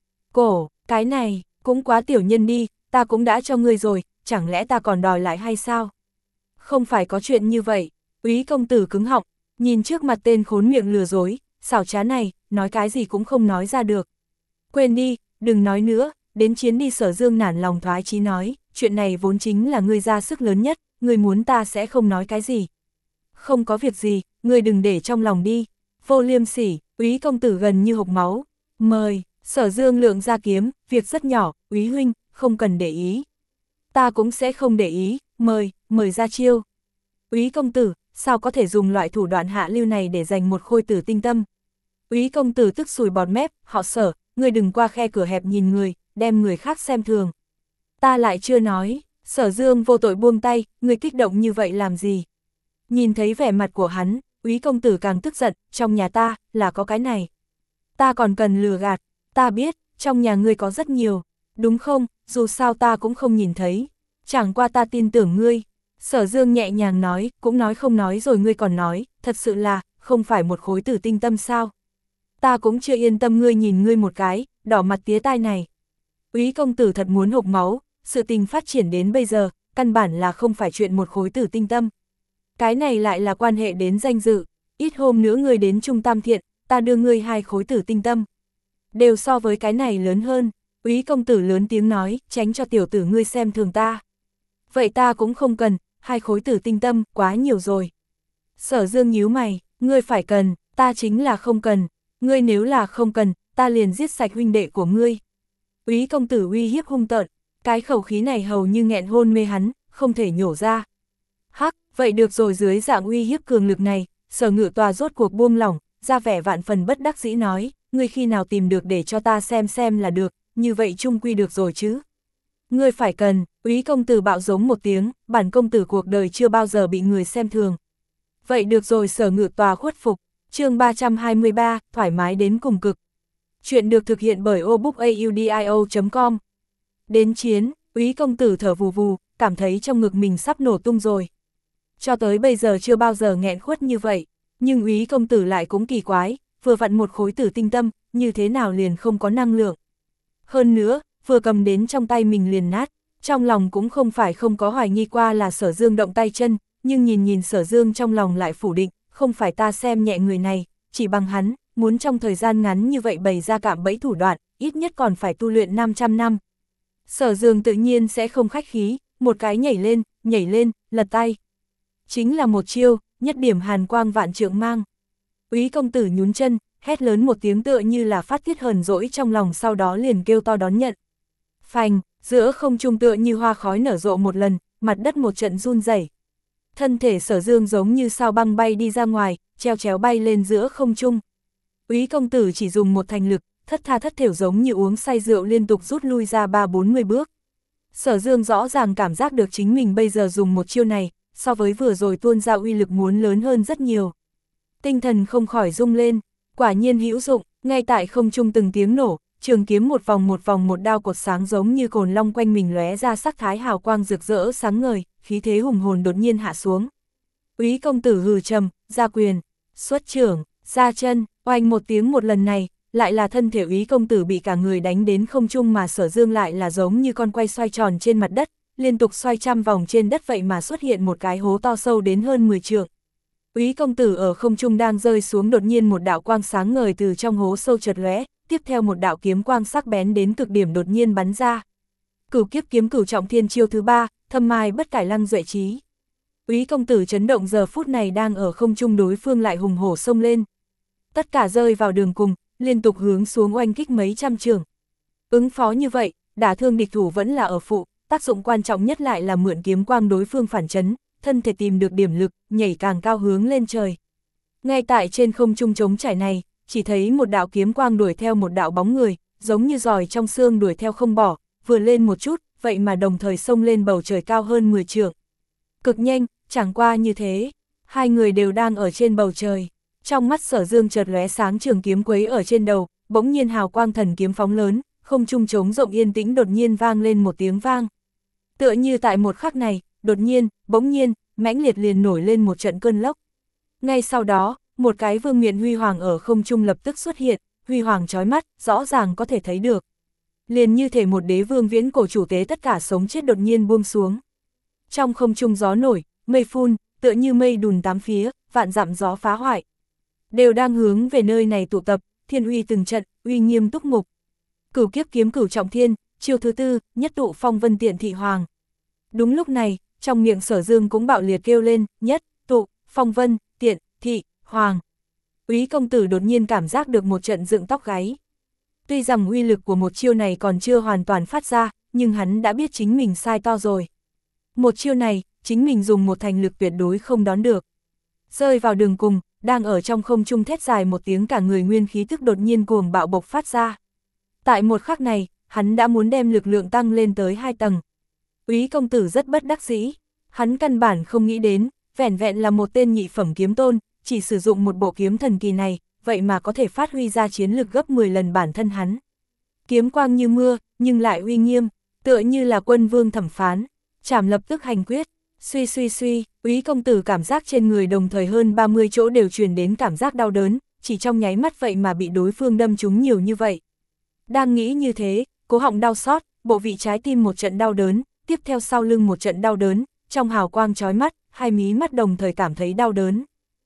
Cổ, cái này, cũng quá tiểu nhân đi, ta cũng đã cho ngươi rồi, chẳng lẽ ta còn đòi lại hay sao? Không phải có chuyện như vậy, Úy công tử cứng họng, nhìn trước mặt tên khốn miệng lừa dối, xảo trá này, nói cái gì cũng không nói ra được. Quên đi, đừng nói nữa, đến chiến đi. Sở Dương nản lòng thoái chí nói, chuyện này vốn chính là ngươi ra sức lớn nhất, ngươi muốn ta sẽ không nói cái gì. Không có việc gì, ngươi đừng để trong lòng đi. Vô liêm sỉ, Úy công tử gần như hộc máu. Mời, Sở Dương lượng ra kiếm, việc rất nhỏ, Úy huynh, không cần để ý. Ta cũng sẽ không để ý, mời, mời ra chiêu. Úy công tử, sao có thể dùng loại thủ đoạn hạ lưu này để giành một khối tử tinh tâm? Úy công tử tức sùi bọt mép, họ Sở, ngươi đừng qua khe cửa hẹp nhìn người, đem người khác xem thường. Ta lại chưa nói, Sở Dương vô tội buông tay, ngươi kích động như vậy làm gì? Nhìn thấy vẻ mặt của hắn, Úy công tử càng tức giận, trong nhà ta, là có cái này. Ta còn cần lừa gạt, ta biết, trong nhà ngươi có rất nhiều, đúng không, dù sao ta cũng không nhìn thấy, chẳng qua ta tin tưởng ngươi. Sở Dương nhẹ nhàng nói, cũng nói không nói rồi ngươi còn nói, thật sự là, không phải một khối tử tinh tâm sao? Ta cũng chưa yên tâm ngươi nhìn ngươi một cái, đỏ mặt tía tai này. Úy công tử thật muốn hộc máu, sự tình phát triển đến bây giờ, căn bản là không phải chuyện một khối tử tinh tâm. Cái này lại là quan hệ đến danh dự, ít hôm nữa ngươi đến Trung Tam Thiện, ta đưa ngươi hai khối tử tinh tâm. Đều so với cái này lớn hơn, Úy công tử lớn tiếng nói, tránh cho tiểu tử ngươi xem thường ta. Vậy ta cũng không cần, hai khối tử tinh tâm, quá nhiều rồi. Sở Dương nhíu mày, ngươi phải cần, ta chính là không cần, ngươi nếu là không cần, ta liền giết sạch huynh đệ của ngươi. Úy công tử uy hiếp hung tợn, cái khẩu khí này hầu như nghẹn hôn mê hắn, không thể nhổ ra. Hắc, vậy được rồi. Dưới dạng uy hiếp cường lực này, Sở Ngự Tòa rốt cuộc buông lỏng, ra vẻ vạn phần bất đắc dĩ nói, ngươi khi nào tìm được để cho ta xem xem là được, như vậy chung quy được rồi chứ. Ngươi phải cần, Úy công tử bạo giống một tiếng, bản công tử cuộc đời chưa bao giờ bị người xem thường. Vậy được rồi. Sở Ngự Tòa khuất phục, chương ba trăm hai mươi ba, thoải mái đến cùng cực. Chuyện được thực hiện bởi obookaudio chấm com. Đến chiến, Úy công tử thở vù vù, cảm thấy trong ngực mình sắp nổ tung rồi. Cho tới bây giờ chưa bao giờ nghẹn khuất như vậy, nhưng Úy công tử lại cũng kỳ quái, vừa vặn một khối tử tinh tâm, như thế nào liền không có năng lượng. Hơn nữa, vừa cầm đến trong tay mình liền nát, trong lòng cũng không phải không có hoài nghi qua là Sở Dương động tay chân, nhưng nhìn nhìn Sở Dương trong lòng lại phủ định, không phải ta xem nhẹ người này, chỉ bằng hắn, muốn trong thời gian ngắn như vậy bày ra cạm bẫy thủ đoạn, ít nhất còn phải tu luyện năm trăm năm. Sở Dương tự nhiên sẽ không khách khí, một cái nhảy lên, nhảy lên, lật tay. Chính là một chiêu, nhất điểm hàn quang vạn trượng mang. Úy công tử nhún chân, hét lớn một tiếng tựa như là phát tiết hờn dỗi trong lòng, sau đó liền kêu to đón nhận. Phành, giữa không trung tựa như hoa khói nở rộ một lần, mặt đất một trận run rẩy. Thân thể Sở Dương giống như sao băng bay đi ra ngoài, treo chéo bay lên giữa không trung. Úy công tử chỉ dùng một thành lực, thất tha thất thểu giống như uống say rượu liên tục rút lui ra ba bốn mươi bước. Sở Dương rõ ràng cảm giác được chính mình bây giờ dùng một chiêu này, so với vừa rồi tuôn ra uy lực muốn lớn hơn rất nhiều. Tinh thần không khỏi rung lên, quả nhiên hữu dụng, ngay tại không trung từng tiếng nổ, trường kiếm một vòng một vòng một đao cột sáng giống như cồn long quanh mình lóe ra sắc thái hào quang rực rỡ sáng ngời, khí thế hùng hồn đột nhiên hạ xuống. Úy công tử hừ trầm, ra quyền, xuất trưởng, ra chân, oanh một tiếng một lần này, lại là thân thể Úy công tử bị cả người đánh đến không trung mà Sở Dương lại là giống như con quay xoay tròn trên mặt đất, liên tục xoay trăm vòng trên đất vậy mà xuất hiện một cái hố to sâu đến hơn mười trượng. Úy công tử ở không trung đang rơi xuống đột nhiên một đạo quang sáng ngời từ trong hố sâu chợt lóe, tiếp theo một đạo kiếm quang sắc bén đến cực điểm đột nhiên bắn ra. Cửu kiếp kiếm cửu trọng thiên chiêu thứ ba, thâm mai bất cải lăng duệ trí. Úy công tử chấn động giờ phút này đang ở không trung đối phương lại hùng hổ xông lên. Tất cả rơi vào đường cùng, liên tục hướng xuống oanh kích mấy trăm trường. Ứng phó như vậy, đả thương địch thủ vẫn là ở phụ, tác dụng quan trọng nhất lại là mượn kiếm quang đối phương phản chấn, thân thể tìm được điểm lực, nhảy càng cao hướng lên trời. Ngay tại trên không trung trống trải này, chỉ thấy một đạo kiếm quang đuổi theo một đạo bóng người, giống như giòi trong xương đuổi theo không bỏ, vừa lên một chút, vậy mà đồng thời xông lên bầu trời cao hơn mười trượng. Cực nhanh, chẳng qua như thế, hai người đều đang ở trên bầu trời. Trong mắt Sở Dương chợt lóe sáng trường kiếm quấy ở trên đầu, bỗng nhiên hào quang thần kiếm phóng lớn, không trung trống rộng yên tĩnh đột nhiên vang lên một tiếng vang. Tựa như tại một khắc này, đột nhiên, bỗng nhiên, mãnh liệt liền nổi lên một trận cơn lốc. Ngay sau đó, một cái vương miện huy hoàng ở không trung lập tức xuất hiện, huy hoàng chói mắt, rõ ràng có thể thấy được. Liền như thể một đế vương viễn cổ chủ tế tất cả sống chết đột nhiên buông xuống. Trong không trung gió nổi, mây phun, tựa như mây đùn tám phía, vạn dặm gió phá hoại. Đều đang hướng về nơi này tụ tập, thiên uy từng trận, uy nghiêm túc mục. Cửu kiếp kiếm cửu trọng thiên, chiêu thứ tư, nhất tụ phong vân tiện thị hoàng. Đúng lúc này, trong miệng Sở Dương cũng bạo liệt kêu lên, nhất, tụ, phong vân, tiện, thị, hoàng. Úy công tử đột nhiên cảm giác được một trận dựng tóc gáy. Tuy rằng uy lực của một chiêu này còn chưa hoàn toàn phát ra, nhưng hắn đã biết chính mình sai to rồi. Một chiêu này, chính mình dùng một thành lực tuyệt đối không đón được. Rơi vào đường cùng, đang ở trong không trung thét dài một tiếng cả người nguyên khí tức đột nhiên cuồng bạo bộc phát ra. Tại một khắc này, hắn đã muốn đem lực lượng tăng lên tới hai tầng. Úy công tử rất bất đắc dĩ, hắn căn bản không nghĩ đến, vẻn vẹn là một tên nhị phẩm kiếm tôn, chỉ sử dụng một bộ kiếm thần kỳ này, vậy mà có thể phát huy ra chiến lực gấp mười lần bản thân hắn. Kiếm quang như mưa, nhưng lại uy nghiêm, tựa như là quân vương thẩm phán, chảm lập tức hành quyết. Suy suy suy, Úy công tử cảm giác trên người đồng thời hơn ba mươi chỗ đều truyền đến cảm giác đau đớn, chỉ trong nháy mắt vậy mà bị đối phương đâm trúng nhiều như vậy. Đang nghĩ như thế, cố họng đau xót, bộ vị trái tim một trận đau đớn, tiếp theo sau lưng một trận đau đớn, trong hào quang chói mắt, hai mí mắt đồng thời cảm thấy đau đớn.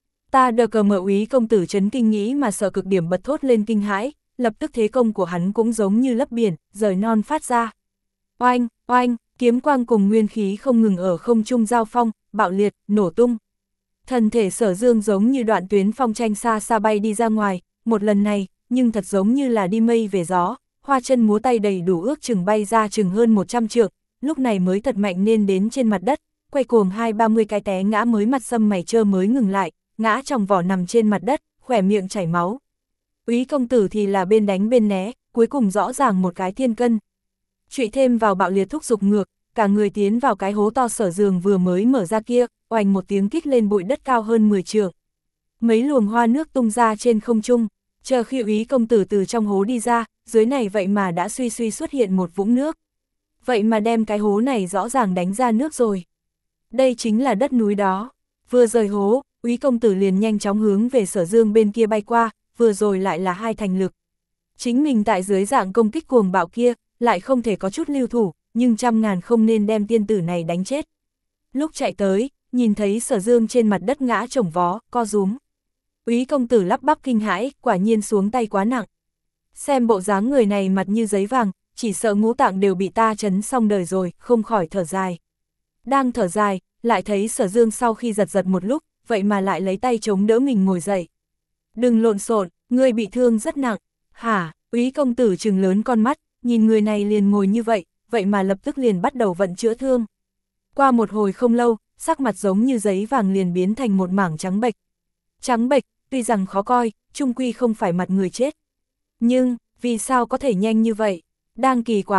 Ta đờ cờ mở Úy công tử chấn kinh nghĩ mà sợ cực điểm bật thốt lên kinh hãi, lập tức thế công của hắn cũng giống như lấp biển, rời non phát ra. Oanh, oanh, kiếm quang cùng nguyên khí không ngừng ở không trung giao phong, bạo liệt, nổ tung. Thân thể Sở Dương giống như đoạn tuyến phong tranh xa xa bay đi ra ngoài, một lần này, nhưng thật giống như là đi mây về gió, hoa chân múa tay đầy đủ ước chừng bay ra chừng hơn một trăm trượng, lúc này mới thật mạnh nên đến trên mặt đất, quay cuồng hai ba mươi cái té ngã mới mặt sâm mày trơ mới ngừng lại, ngã trong vỏ nằm trên mặt đất, khỏe miệng chảy máu. Úy công tử thì là bên đánh bên né, cuối cùng rõ ràng một cái thiên cân. Trụy thêm vào bạo liệt thúc dục ngược, cả người tiến vào cái hố to Sở Dương vừa mới mở ra kia, oành một tiếng kích lên bụi đất cao hơn mười trượng. Mấy luồng hoa nước tung ra trên không trung, chờ khi Úy công tử từ trong hố đi ra, dưới này vậy mà đã suy suy xuất hiện một vũng nước. Vậy mà đem cái hố này rõ ràng đánh ra nước rồi. Đây chính là đất núi đó. Vừa rời hố, Úy công tử liền nhanh chóng hướng về Sở Dương bên kia bay qua, vừa rồi lại là hai thành lực. Chính mình tại dưới dạng công kích cuồng bạo kia, lại không thể có chút lưu thủ, nhưng trăm ngàn không nên đem tiên tử này đánh chết. Lúc chạy tới, nhìn thấy Sở Dương trên mặt đất ngã chồng vó, co rúm. Úy công tử lắp bắp kinh hãi, quả nhiên xuống tay quá nặng. Xem bộ dáng người này mặt như giấy vàng, chỉ sợ ngũ tạng đều bị ta chấn xong đời rồi, không khỏi thở dài. Đang thở dài, lại thấy Sở Dương sau khi giật giật một lúc, vậy mà lại lấy tay chống đỡ mình ngồi dậy. Đừng lộn xộn, ngươi bị thương rất nặng. Hả? Úy công tử trừng lớn con mắt, nhìn người này liền ngồi như vậy, vậy mà lập tức liền bắt đầu vận chữa thương. Qua một hồi không lâu, sắc mặt giống như giấy vàng liền biến thành một mảng trắng bệch. Trắng bệch, tuy rằng khó coi, chung quy không phải mặt người chết. Nhưng, vì sao có thể nhanh như vậy? Đang kỳ quái,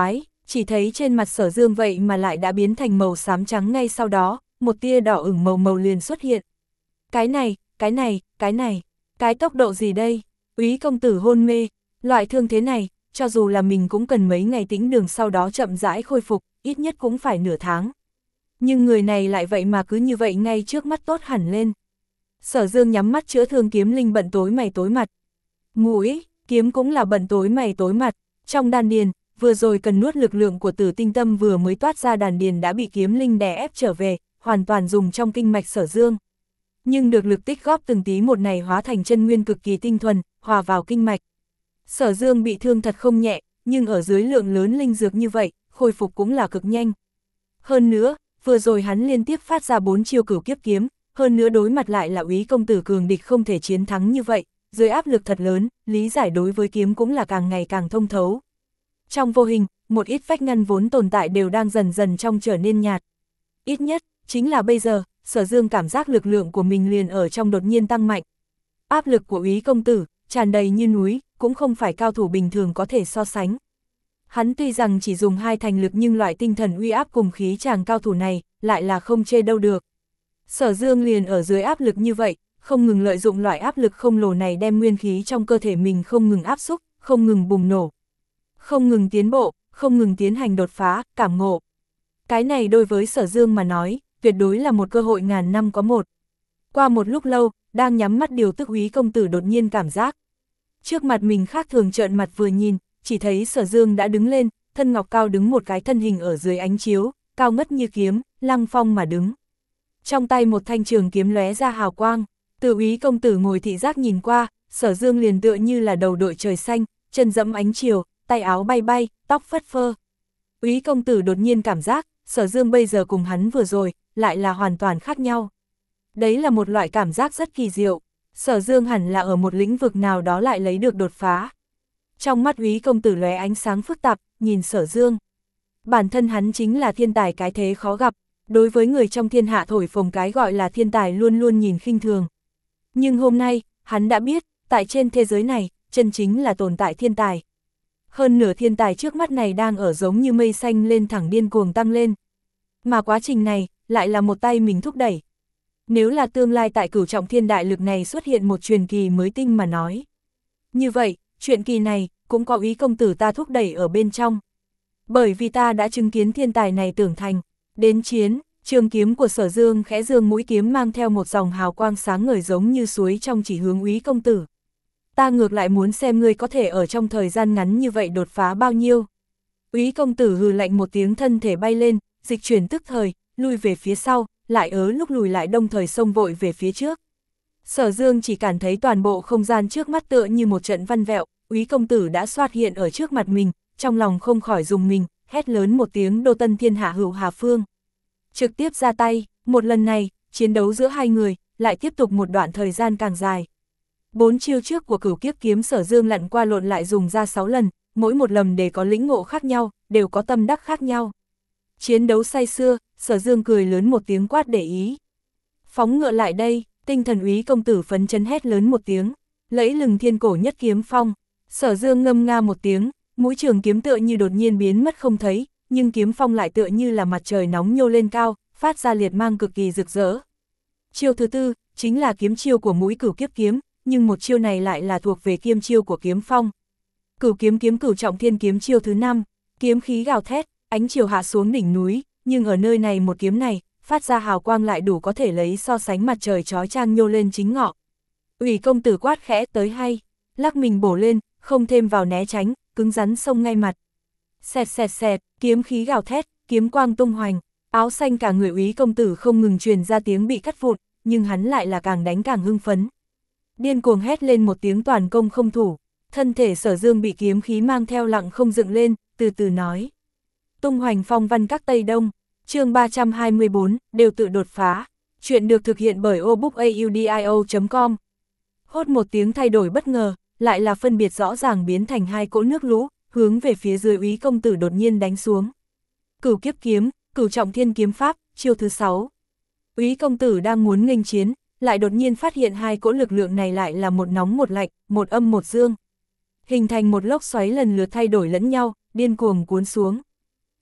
Chỉ thấy trên mặt Sở Dương vậy mà lại đã biến thành màu xám trắng ngay sau đó, một tia đỏ ửng màu màu liền xuất hiện. Cái này, cái này, cái này, cái tốc độ gì đây? Úy công tử hôn mê, loại thương thế này, cho dù là mình cũng cần mấy ngày tĩnh đường sau đó chậm rãi khôi phục, ít nhất cũng phải nửa tháng. Nhưng người này lại vậy mà cứ như vậy ngay trước mắt tốt hẳn lên. Sở Dương nhắm mắt chữa thương kiếm linh bận tối mày tối mặt. Mũi, kiếm cũng là bận tối mày tối mặt, trong đan điền, vừa rồi cần nuốt lực lượng của Tử Tinh Tâm vừa mới toát ra đan điền đã bị kiếm linh đè ép trở về, hoàn toàn dùng trong kinh mạch Sở Dương. Nhưng được lực tích góp từng tí một này hóa thành chân nguyên cực kỳ tinh thuần, hòa vào kinh mạch. Sở Dương bị thương thật không nhẹ, nhưng ở dưới lượng lớn linh dược như vậy, khôi phục cũng là cực nhanh. Hơn nữa, vừa rồi hắn liên tiếp phát ra bốn chiêu cửu kiếp kiếm, hơn nữa đối mặt lại là Úy công tử cường địch không thể chiến thắng như vậy, dưới áp lực thật lớn, lý giải đối với kiếm cũng là càng ngày càng thông thấu. Trong vô hình, một ít vách ngăn vốn tồn tại đều đang dần dần trong trở nên nhạt. Ít nhất, chính là bây giờ, Sở Dương cảm giác lực lượng của mình liền ở trong đột nhiên tăng mạnh. Áp lực của Úy công tử, tràn đầy như núi, cũng không phải cao thủ bình thường có thể so sánh. Hắn tuy rằng chỉ dùng hai thành lực nhưng loại tinh thần uy áp cùng khí chàng cao thủ này, lại là không chê đâu được. Sở Dương liền ở dưới áp lực như vậy, không ngừng lợi dụng loại áp lực không lồ này đem nguyên khí trong cơ thể mình không ngừng áp xúc, không ngừng bùng nổ. Không ngừng tiến bộ, không ngừng tiến hành đột phá, cảm ngộ. Cái này đối với Sở Dương mà nói, tuyệt đối là một cơ hội ngàn năm có một. Qua một lúc lâu, đang nhắm mắt điều tức Úy công tử đột nhiên cảm giác. Trước mặt mình khác thường trợn mặt vừa nhìn, chỉ thấy Sở Dương đã đứng lên, thân ngọc cao đứng một cái thân hình ở dưới ánh chiếu, cao ngất như kiếm, lăng phong mà đứng. Trong tay một thanh trường kiếm lóe ra hào quang, từ Úy công tử ngồi thị giác nhìn qua, Sở Dương liền tựa như là đầu đội trời xanh, chân dẫm ánh chiều, tay áo bay bay, tóc phất phơ. Úy công tử đột nhiên cảm giác, Sở Dương bây giờ cùng hắn vừa rồi, lại là hoàn toàn khác nhau. Đấy là một loại cảm giác rất kỳ diệu, Sở Dương hẳn là ở một lĩnh vực nào đó lại lấy được đột phá. Trong mắt Úy công tử lóe ánh sáng phức tạp, nhìn Sở Dương. Bản thân hắn chính là thiên tài cái thế khó gặp, đối với người trong thiên hạ thổi phồng cái gọi là thiên tài luôn luôn nhìn khinh thường. Nhưng hôm nay, hắn đã biết, tại trên thế giới này, chân chính là tồn tại thiên tài. Hơn nửa thiên tài trước mắt này đang ở giống như mây xanh lên thẳng điên cuồng tăng lên. Mà quá trình này, lại là một tay mình thúc đẩy. Nếu là tương lai tại cửu trọng thiên đại lực này xuất hiện một truyền kỳ mới tinh mà nói. Như vậy, chuyện kỳ này, cũng có Úy công tử ta thúc đẩy ở bên trong. Bởi vì ta đã chứng kiến thiên tài này tưởng thành. Đến chiến, trường kiếm của Sở Dương khẽ dương mũi kiếm mang theo một dòng hào quang sáng ngời giống như suối trong chỉ hướng Úy công tử. Ta ngược lại muốn xem ngươi có thể ở trong thời gian ngắn như vậy đột phá bao nhiêu. Úy công tử hừ lạnh một tiếng, thân thể bay lên, dịch chuyển tức thời, lui về phía sau, lại ớ lúc lùi lại đồng thời xông vội về phía trước. Sở Dương chỉ cảm thấy toàn bộ không gian trước mắt tựa như một trận văn vẹo, Úy công tử đã xuất hiện ở trước mặt mình, trong lòng không khỏi rùng mình, hét lớn một tiếng đô tân thiên hạ hữu hà phương. Trực tiếp ra tay, một lần này, chiến đấu giữa hai người, lại tiếp tục một đoạn thời gian càng dài. Bốn chiêu trước của cửu kiếp kiếm Sở Dương lặn qua lộn lại dùng ra sáu lần, mỗi một lần đều có lĩnh ngộ khác nhau, đều có tâm đắc khác nhau. Chiến đấu say sưa, Sở Dương cười lớn một tiếng quát để ý. Phóng ngựa lại đây, tinh thần Úy công tử phấn chấn hét lớn một tiếng, lẫy lừng thiên cổ nhất kiếm phong. Sở Dương ngâm nga một tiếng, mũi trường kiếm tựa như đột nhiên biến mất không thấy, nhưng kiếm phong lại tựa như là mặt trời nóng nhô lên cao, phát ra liệt mang cực kỳ rực rỡ. Chiêu thứ tư, chính là kiếm chiêu của mũi cửu kiếp kiếm, nhưng một chiêu này lại là thuộc về kiêm chiêu của kiếm phong. Cửu kiếm kiếm cửu trọng thiên kiếm chiêu thứ năm, kiếm khí gào thét, ánh chiều hạ xuống đỉnh núi, nhưng ở nơi này một kiếm này, phát ra hào quang lại đủ có thể lấy so sánh mặt trời chói chang nhô lên chính ngọ. Ủy công tử quát khẽ tới hay, lắc mình bổ lên, không thêm vào né tránh, cứng rắn xông ngay mặt. Xẹt xẹt xẹt, kiếm khí gào thét, kiếm quang tung hoành, áo xanh cả người Úy công tử không ngừng truyền ra tiếng bị cắt vụn, nhưng hắn lại là càng đánh càng hưng phấn. Điên cuồng hét lên một tiếng toàn công không thủ, thân thể Sở Dương bị kiếm khí mang theo lặng không dựng lên, từ từ nói. Tung hoành phong văn các Tây Đông, chương ba trăm hai mươi bốn, đều tự đột phá. Chuyện được thực hiện bởi obookaudio chấm com. Hốt một tiếng thay đổi bất ngờ, lại là phân biệt rõ ràng biến thành hai cỗ nước lũ, hướng về phía dưới Úy công tử đột nhiên đánh xuống. Cửu kiếp kiếm, cửu trọng thiên kiếm pháp, chiêu thứ sáu. Úy công tử đang muốn nghênh chiến, lại đột nhiên phát hiện hai cỗ lực lượng này lại là một nóng một lạnh, một âm một dương. Hình thành một lốc xoáy lần lượt thay đổi lẫn nhau, điên cuồng cuốn xuống.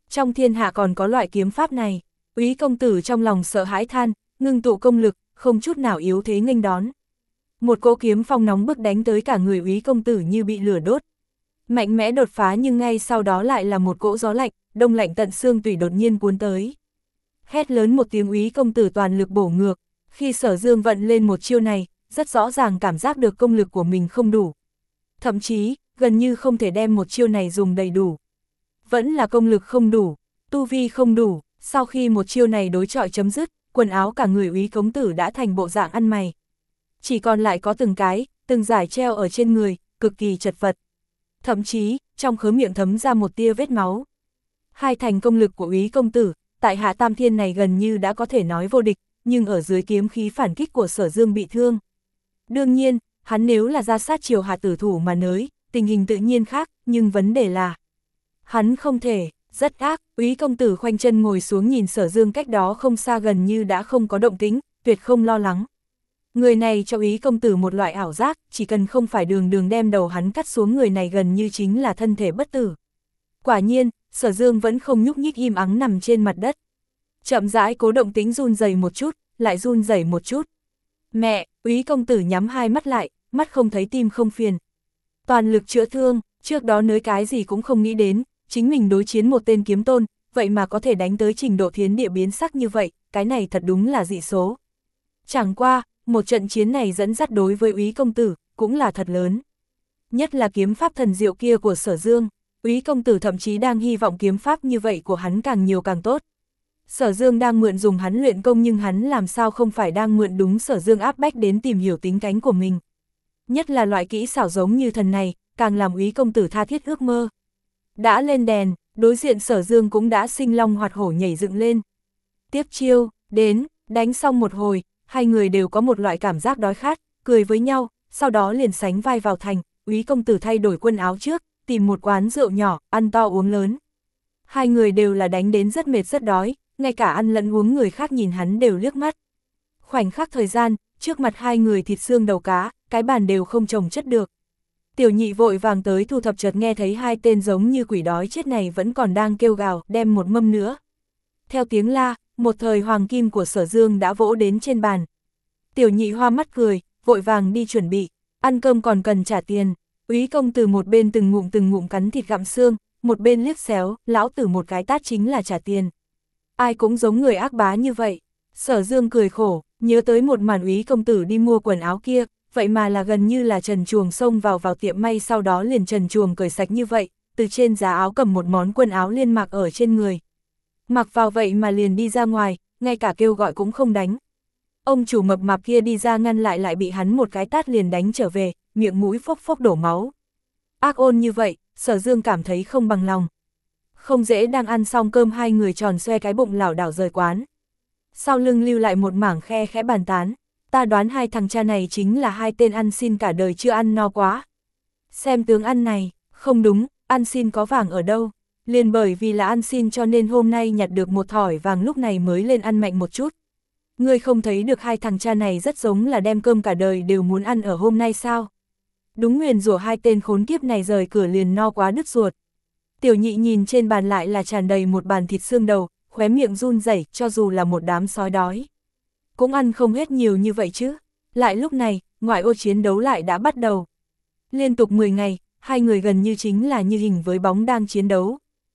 Trong thiên hạ còn có loại kiếm pháp này. Úy công tử trong lòng sợ hãi than, ngưng tụ công lực, không chút nào yếu thế nghênh đón. Một cỗ kiếm phong nóng bức đánh tới cả người Úy công tử như bị lửa đốt. Mạnh mẽ đột phá nhưng ngay sau đó lại là một cỗ gió lạnh, đông lạnh tận xương tủy đột nhiên cuốn tới. Hét lớn một tiếng, Úy công tử toàn lực bổ ngược, khi Sở Dương vận lên một chiêu này, rất rõ ràng cảm giác được công lực của mình không đủ. Thậm chí, gần như không thể đem một chiêu này dùng đầy đủ. Vẫn là công lực không đủ, tu vi không đủ, sau khi một chiêu này đối chọi chấm dứt, quần áo cả người Úy công tử đã thành bộ dạng ăn mày. Chỉ còn lại có từng cái, từng giải treo ở trên người, cực kỳ chật vật. Thậm chí, trong khớ miệng thấm ra một tia vết máu. Hai thành công lực của Úy công tử, tại hạ tam thiên này gần như đã có thể nói vô địch, nhưng ở dưới kiếm khí phản kích của Sở Dương bị thương. Đương nhiên, hắn nếu là ra sát chiều hạ tử thủ mà nới, tình hình tự nhiên khác, nhưng vấn đề là hắn không thể, rất ác. Úy công tử khoanh chân ngồi xuống nhìn Sở Dương cách đó không xa gần như đã không có động tĩnh, tuyệt không lo lắng. Người này cho Úy công tử một loại ảo giác, chỉ cần không phải đường đường đem đầu hắn cắt xuống, người này gần như chính là thân thể bất tử. Quả nhiên, Sở Dương vẫn không nhúc nhích, im ắng nằm trên mặt đất. Chậm rãi cố động tính run rẩy một chút, lại run rẩy một chút. Mẹ, Úy công tử nhắm hai mắt lại, mắt không thấy tim không phiền. Toàn lực chữa thương, trước đó nới cái gì cũng không nghĩ đến, chính mình đối chiến một tên kiếm tôn, vậy mà có thể đánh tới trình độ thiên địa biến sắc như vậy, cái này thật đúng là dị số. Chẳng qua, một trận chiến này dẫn dắt đối với Úy công tử, cũng là thật lớn. Nhất là kiếm pháp thần diệu kia của Sở Dương, Úy công tử thậm chí đang hy vọng kiếm pháp như vậy của hắn càng nhiều càng tốt. Sở Dương đang mượn dùng hắn luyện công, nhưng hắn làm sao không phải đang mượn đúng Sở Dương áp bách đến tìm hiểu tính cánh của mình. Nhất là loại kỹ xảo giống như thần này, càng làm Úy công tử tha thiết ước mơ. Đã lên đèn, đối diện Sở Dương cũng đã sinh long hoạt hổ nhảy dựng lên. Tiếp chiêu, đến, đánh xong một hồi, hai người đều có một loại cảm giác đói khát, cười với nhau, sau đó liền sánh vai vào thành. Úy công tử thay đổi quần áo trước, tìm một quán rượu nhỏ, ăn to uống lớn. Hai người đều là đánh đến rất mệt rất đói, ngay cả ăn lẫn uống người khác nhìn hắn đều liếc mắt. Khoảnh khắc thời gian, trước mặt hai người thịt xương đầu cá, cái bàn đều không trồng chất được. Tiểu nhị vội vàng tới thu thập, chợt nghe thấy hai tên giống như quỷ đói chết này vẫn còn đang kêu gào, đem một mâm nữa. Theo tiếng la, một thời hoàng kim của Sở Dương đã vỗ đến trên bàn. Tiểu nhị hoa mắt cười, vội vàng đi chuẩn bị, ăn cơm còn cần trả tiền. Úy công từ một bên từng ngụm từng ngụm cắn thịt gặm xương, một bên liếc xéo, lão tử một cái tát chính là trả tiền. Ai cũng giống người ác bá như vậy. Sở Dương cười khổ, nhớ tới một màn Úy công tử đi mua quần áo kia, vậy mà là gần như là trần truồng xông vào vào tiệm may, sau đó liền trần truồng cởi sạch như vậy, từ trên giá áo cầm một món quần áo liên mặc ở trên người. Mặc vào vậy mà liền đi ra ngoài, ngay cả kêu gọi cũng không đánh. Ông chủ mập mạp kia đi ra ngăn lại, lại bị hắn một cái tát liền đánh trở về, miệng mũi phốc phốc đổ máu. Ác ôn như vậy, Sở Dương cảm thấy không bằng lòng. Không dễ, đang ăn xong cơm hai người tròn xoe cái bụng lảo đảo rời quán. Sau lưng lưu lại một mảng khe khẽ bàn tán, ta đoán hai thằng cha này chính là hai tên ăn xin cả đời chưa ăn no quá. Xem tướng ăn này, không đúng, ăn xin có vàng ở đâu, liền bởi vì là ăn xin cho nên hôm nay nhặt được một thỏi vàng lúc này mới lên ăn mạnh một chút. Ngươi không thấy được hai thằng cha này rất giống là đem cơm cả đời đều muốn ăn ở hôm nay sao? Đúng nguyền rủa hai tên khốn kiếp này rời cửa liền no quá đứt ruột. Tiểu nhị nhìn trên bàn lại là tràn đầy một bàn thịt xương đầu, khóe miệng run rẩy, cho dù là một đám sói đói cũng ăn không hết nhiều như vậy chứ. Lại lúc này, ngoại ô chiến đấu lại đã bắt đầu. Liên tục mười ngày, hai người gần như chính là như hình với bóng đang chiến đấu.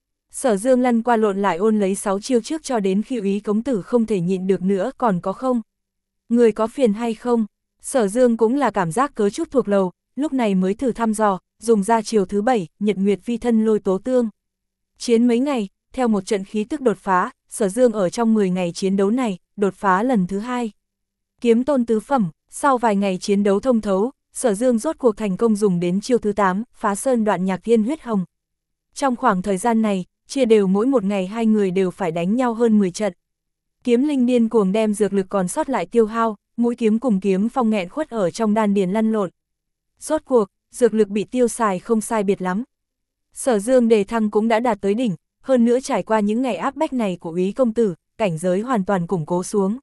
Sở Dương lăn qua lộn lại ôn lấy sáu chiêu trước cho đến khi Úy công tử không thể nhịn được nữa. Còn có không? Người có phiền hay không? Sở Dương cũng là cảm giác cớ chút thuộc lầu, lúc này mới thử thăm dò, dùng ra chiều thứ bảy, nhật nguyệt vi thân lôi tố tương. Chiến mấy ngày, theo một trận khí tức đột phá, Sở Dương ở trong mười ngày chiến đấu này, đột phá lần thứ hai. Kiếm tôn tứ phẩm, sau vài ngày chiến đấu thông thấu, Sở Dương rốt cuộc thành công dùng đến chiêu thứ tám, phá sơn đoạn nhạc thiên huyết hồng. Trong khoảng thời gian này, chia đều mỗi một ngày hai người đều phải đánh nhau hơn mười trận. Kiếm linh điên cuồng đem dược lực còn sót lại tiêu hao, mũi kiếm cùng kiếm phong nghẹn khuất ở trong đan điền lăn lộn. Rốt cuộc, dược lực bị tiêu xài không sai biệt lắm. Sở Dương đề thăng cũng đã đạt tới đỉnh, hơn nữa trải qua những ngày áp bách này của Úy công tử, cảnh giới hoàn toàn củng cố xuống.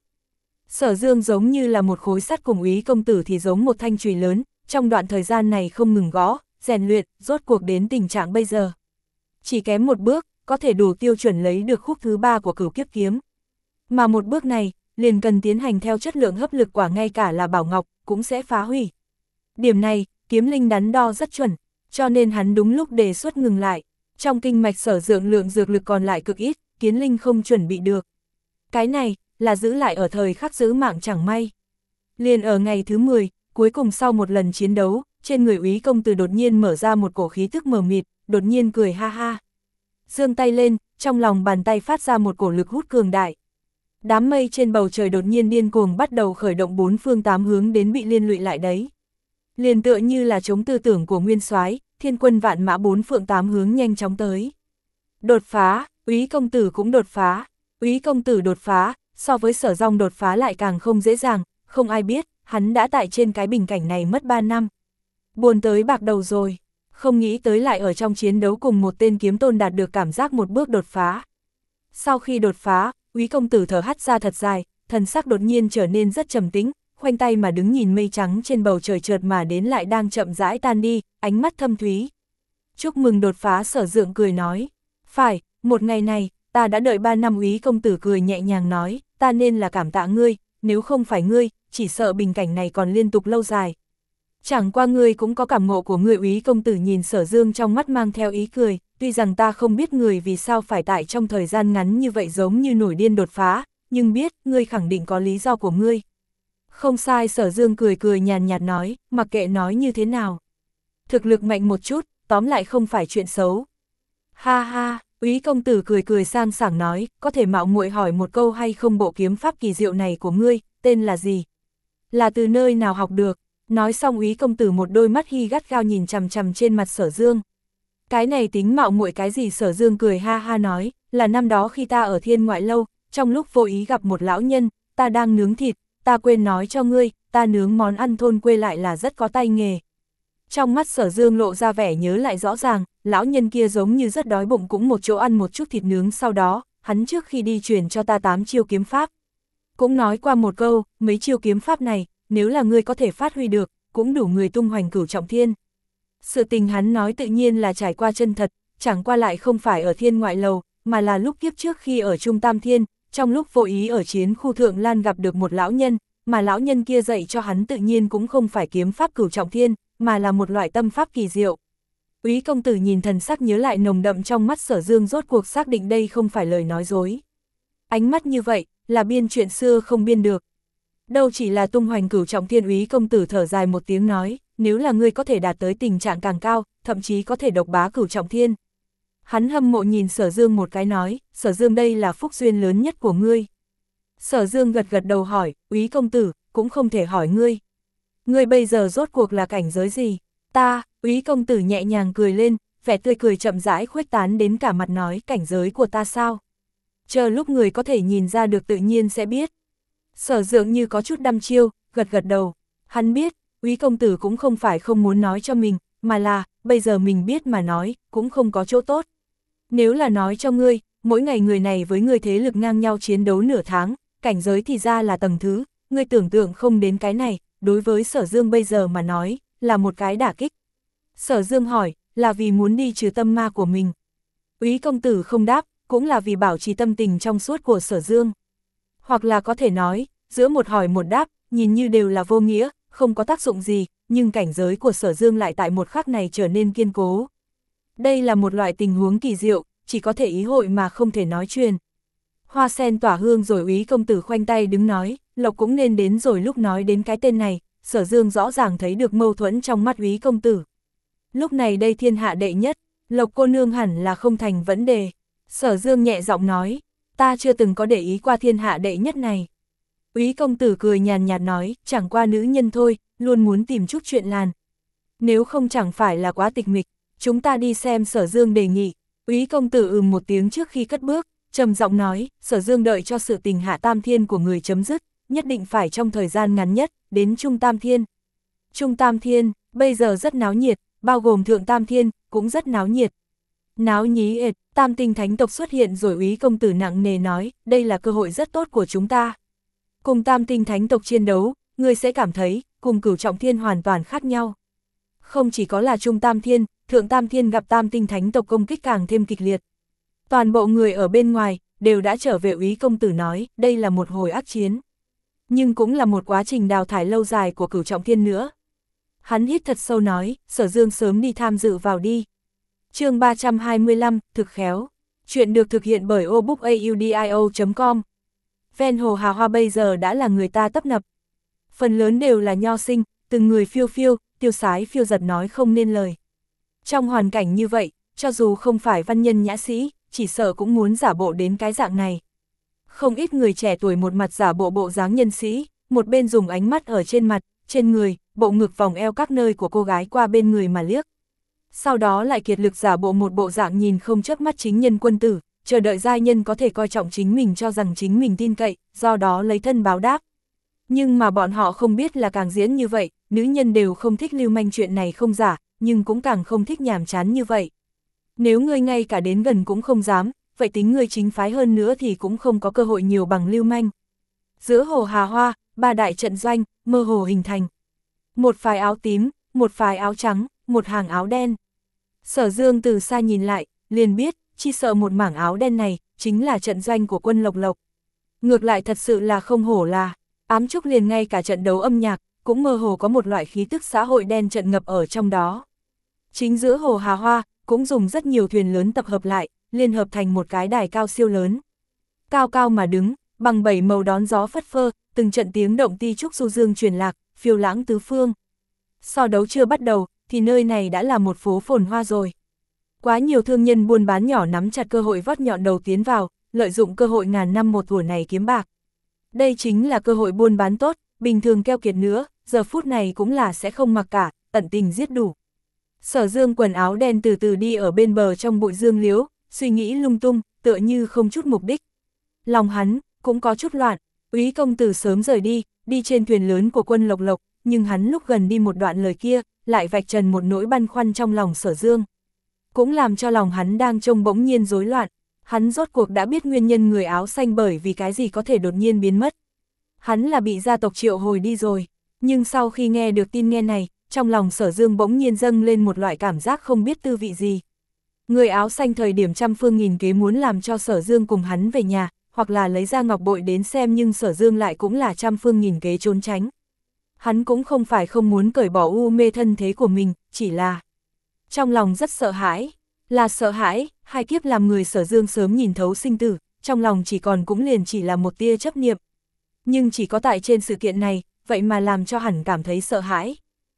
Sở Dương giống như là một khối sắt, cùng Úy công tử thì giống một thanh chùy lớn, trong đoạn thời gian này không ngừng gõ, rèn luyện, rốt cuộc đến tình trạng bây giờ. Chỉ kém một bước, có thể đủ tiêu chuẩn lấy được khúc thứ ba của Cửu Kiếp kiếm. Mà một bước này, liền cần tiến hành theo chất lượng hấp lực quả, ngay cả là bảo ngọc, cũng sẽ phá hủy. Điểm này, kiếm linh đắn đo rất chuẩn, cho nên hắn đúng lúc đề xuất ngừng lại. Trong kinh mạch Sở Dượng lượng dược lực còn lại cực ít, kiến linh không chuẩn bị được. Cái này, là giữ lại ở thời khắc giữ mạng chẳng may. Liền ở ngày thứ mười, cuối cùng sau một lần chiến đấu, trên người Úy công tử đột nhiên mở ra một cổ khí tức mờ mịt, đột nhiên cười ha ha. Giương tay lên, trong lòng bàn tay phát ra một cổ lực hút cường đại. Đám mây trên bầu trời đột nhiên điên cuồng bắt đầu khởi động bốn phương tám hướng đến bị liên lụy lại đấy. Liền tựa như là chống tư tưởng của Nguyên Soái, thiên quân vạn mã bốn phương tám hướng nhanh chóng tới. Đột phá, Úy công tử cũng đột phá. Úy công tử đột phá, so với Sở Dòng đột phá lại càng không dễ dàng, không ai biết, hắn đã tại trên cái bình cảnh này mất ba năm. Buồn tới bạc đầu rồi, không nghĩ tới lại ở trong chiến đấu cùng một tên kiếm tôn đạt được cảm giác một bước đột phá. Sau khi đột phá, Úy công tử thở hắt ra thật dài, thần sắc đột nhiên trở nên rất trầm tĩnh, khoanh tay mà đứng nhìn mây trắng trên bầu trời chợt mà đến lại đang chậm rãi tan đi, ánh mắt thâm thúy. Chúc mừng đột phá. Sở Dượng cười nói. Phải, một ngày này, ta đã đợi ba năm. Úy công tử cười nhẹ nhàng nói, ta nên là cảm tạ ngươi, nếu không phải ngươi, chỉ sợ bình cảnh này còn liên tục lâu dài. Chẳng qua ngươi cũng có cảm ngộ của ngươi. Úy công tử nhìn Sở Dương trong mắt mang theo ý cười, tuy rằng ta không biết người vì sao phải tại trong thời gian ngắn như vậy giống như nổi điên đột phá, nhưng biết, ngươi khẳng định có lý do của ngươi. Không sai. Sở Dương cười cười nhàn nhạt nói, mặc kệ nói như thế nào. Thực lực mạnh một chút, tóm lại không phải chuyện xấu. Ha ha, Úy công tử cười cười sang sảng nói, có thể mạo muội hỏi một câu hay không, bộ kiếm pháp kỳ diệu này của ngươi, tên là gì? Là từ nơi nào học được? Nói xong Úy công tử một đôi mắt hi gắt gao nhìn chằm chằm trên mặt Sở Dương. Cái này tính mạo muội cái gì? Sở Dương cười ha ha nói, là năm đó khi ta ở Thiên Ngoại Lâu, trong lúc vô ý gặp một lão nhân, ta đang nướng thịt, ta quên nói cho ngươi, ta nướng món ăn thôn quê lại là rất có tay nghề. Trong mắt Sở Dương lộ ra vẻ nhớ lại rõ ràng, lão nhân kia giống như rất đói bụng cũng một chỗ ăn một chút thịt nướng, sau đó, hắn trước khi đi truyền cho ta tám chiêu kiếm pháp. Cũng nói qua một câu, mấy chiêu kiếm pháp này, nếu là ngươi có thể phát huy được, cũng đủ người tung hoành cửu trọng thiên. Sự tình hắn nói tự nhiên là trải qua chân thật, chẳng qua lại không phải ở Thiên Ngoại Lầu, mà là lúc kiếp trước khi ở Trung Tam Thiên, trong lúc vô ý ở chiến khu Thượng Lan gặp được một lão nhân, mà lão nhân kia dạy cho hắn tự nhiên cũng không phải kiếm pháp cửu trọng thiên, mà là một loại tâm pháp kỳ diệu. Úy công tử nhìn thần sắc nhớ lại nồng đậm trong mắt Sở Dương, rốt cuộc xác định đây không phải lời nói dối. Ánh mắt như vậy, là biên chuyện xưa không biên được. Đâu chỉ là tung hoành cửu trọng thiên. Úy công tử thở dài một tiếng nói, nếu là ngươi có thể đạt tới tình trạng càng cao, thậm chí có thể độc bá cửu trọng thiên. Hắn hâm mộ nhìn Sở Dương một cái nói, Sở Dương đây là phúc duyên lớn nhất của ngươi. Sở Dương gật gật đầu hỏi, Úy công tử, cũng không thể hỏi ngươi. Ngươi bây giờ rốt cuộc là cảnh giới gì? Ta, Úy công tử nhẹ nhàng cười lên, vẻ tươi cười chậm rãi khuếch tán đến cả mặt nói, cảnh giới của ta sao? Chờ lúc người có thể nhìn ra được tự nhiên sẽ biết. Sở Dương như có chút đăm chiêu, gật gật đầu. Hắn biết, Úy công tử cũng không phải không muốn nói cho mình, mà là, bây giờ mình biết mà nói, cũng không có chỗ tốt. Nếu là nói cho ngươi, mỗi ngày người này với người thế lực ngang nhau chiến đấu nửa tháng, cảnh giới thì ra là tầng thứ, ngươi tưởng tượng không đến cái này, đối với Sở Dương bây giờ mà nói, là một cái đả kích. Sở Dương hỏi, là vì muốn đi trừ tâm ma của mình. Úy công tử không đáp, cũng là vì bảo trì tâm tình trong suốt của Sở Dương. Hoặc là có thể nói, giữa một hỏi một đáp, nhìn như đều là vô nghĩa, không có tác dụng gì, nhưng cảnh giới của Sở Dương lại tại một khắc này trở nên kiên cố. Đây là một loại tình huống kỳ diệu, chỉ có thể ý hội mà không thể nói truyền. Hoa sen tỏa hương rồi. Úy công tử khoanh tay đứng nói, Lộc cũng nên đến rồi. Lúc nói đến cái tên này, Sở Dương rõ ràng thấy được mâu thuẫn trong mắt Úy công tử. Lúc này đây thiên hạ đệ nhất, Lộc cô nương hẳn là không thành vấn đề. Sở Dương nhẹ giọng nói, ta chưa từng có để ý qua thiên hạ đệ nhất này. Úy công tử cười nhàn nhạt nói, chẳng qua nữ nhân thôi, luôn muốn tìm chút chuyện làm. Nếu không chẳng phải là quá tịch mịch, chúng ta đi xem. Sở Dương đề nghị. Úy công tử ừm một tiếng trước khi cất bước, trầm giọng nói, Sở Dương đợi cho sự tình hạ tam thiên của người chấm dứt, nhất định phải trong thời gian ngắn nhất, đến Trung Tam Thiên. Trung Tam Thiên, bây giờ rất náo nhiệt, bao gồm Thượng Tam Thiên, cũng rất náo nhiệt. Náo nhí ệt, Tam Tinh Thánh tộc xuất hiện rồi. Úy công tử nặng nề nói, đây là cơ hội rất tốt của chúng ta. Cùng Tam Tinh Thánh tộc chiến đấu, người sẽ cảm thấy, cùng cửu trọng thiên hoàn toàn khác nhau. Không chỉ có là Trung Tam Thiên, Thượng Tam Thiên gặp Tam Tinh Thánh tộc công kích càng thêm kịch liệt. Toàn bộ người ở bên ngoài, đều đã trở về. Úy công tử nói, đây là một hồi ác chiến. Nhưng cũng là một quá trình đào thải lâu dài của Cửu Trọng Thiên nữa. Hắn hít thật sâu nói, Sở Dương sớm đi tham dự vào đi. chương ba trăm hai mươi lăm, thực khéo. Chuyện được thực hiện bởi obookaudio chấm com. Ven hồ Hà Hoa bây giờ đã là người ta tấp nập. Phần lớn đều là nho sinh, từng người phiêu phiêu, tiêu sái phiêu giật nói không nên lời. Trong hoàn cảnh như vậy, cho dù không phải văn nhân nhã sĩ, chỉ sợ cũng muốn giả bộ đến cái dạng này. Không ít người trẻ tuổi một mặt giả bộ bộ dáng nhân sĩ, một bên dùng ánh mắt ở trên mặt, trên người, bộ ngực vòng eo các nơi của cô gái qua bên người mà liếc. Sau đó lại kiệt lực giả bộ một bộ dạng nhìn không chớp mắt chính nhân quân tử, chờ đợi giai nhân có thể coi trọng chính mình cho rằng chính mình tin cậy, do đó lấy thân báo đáp. Nhưng mà bọn họ không biết là càng diễn như vậy, nữ nhân đều không thích lưu manh chuyện này không giả, nhưng cũng càng không thích nhàm chán như vậy. Nếu ngươi ngay cả đến gần cũng không dám, vậy tính ngươi chính phái hơn nữa thì cũng không có cơ hội nhiều bằng lưu manh. Giữa hồ Hà Hoa, ba đại trận doanh, mơ hồ hình thành. Một phái áo tím, một phái áo trắng, một hàng áo đen. Sở Dương từ xa nhìn lại, liền biết, chỉ sợ một mảng áo đen này, chính là trận doanh của quân Lộc Lộc. Ngược lại thật sự là không hổ là, ám trúc liền ngay cả trận đấu âm nhạc, cũng mơ hồ có một loại khí tức xã hội đen trận ngập ở trong đó. Chính giữa hồ Hà Hoa, cũng dùng rất nhiều thuyền lớn tập hợp lại, liên hợp thành một cái đài cao siêu lớn. Cao cao mà đứng, bằng bảy màu đón gió phất phơ, từng trận tiếng động ti trúc du dương truyền lạc, phiêu lãng tứ phương. So đấu chưa bắt đầu, thì nơi này đã là một phố phồn hoa rồi. Quá nhiều thương nhân buôn bán nhỏ nắm chặt cơ hội vót nhọn đầu tiến vào, lợi dụng cơ hội ngàn năm một thủa này kiếm bạc. Đây chính là cơ hội buôn bán tốt, bình thường keo kiệt nữa, giờ phút này cũng là sẽ không mặc cả, tận tình giết đủ. Sở Dương quần áo đen từ từ đi ở bên bờ trong bụi dương liễu, suy nghĩ lung tung, tựa như không chút mục đích. Lòng hắn, cũng có chút loạn, Úy công tử sớm rời đi, đi trên thuyền lớn của quân Lộc Lộc, nhưng hắn lúc gần đi một đoạn lời kia, lại vạch trần một nỗi băn khoăn trong lòng Sở Dương. Cũng làm cho lòng hắn đang trông bỗng nhiên rối loạn, hắn rốt cuộc đã biết nguyên nhân người áo xanh bởi vì cái gì có thể đột nhiên biến mất. Hắn là bị gia tộc triệu hồi đi rồi, nhưng sau khi nghe được tin nghe này, trong lòng Sở Dương bỗng nhiên dâng lên một loại cảm giác không biết tư vị gì. Người áo xanh thời điểm trăm phương nghìn kế muốn làm cho Sở Dương cùng hắn về nhà, hoặc là lấy ra ngọc bội đến xem, nhưng Sở Dương lại cũng là trăm phương nghìn kế trốn tránh. Hắn cũng không phải không muốn cởi bỏ u mê thân thế của mình, chỉ là trong lòng rất sợ hãi, là sợ hãi, hai kiếp làm người Sở Dương sớm nhìn thấu sinh tử, trong lòng chỉ còn cũng liền chỉ là một tia chấp niệm. Nhưng chỉ có tại trên sự kiện này, vậy mà làm cho hẳn cảm thấy sợ hãi.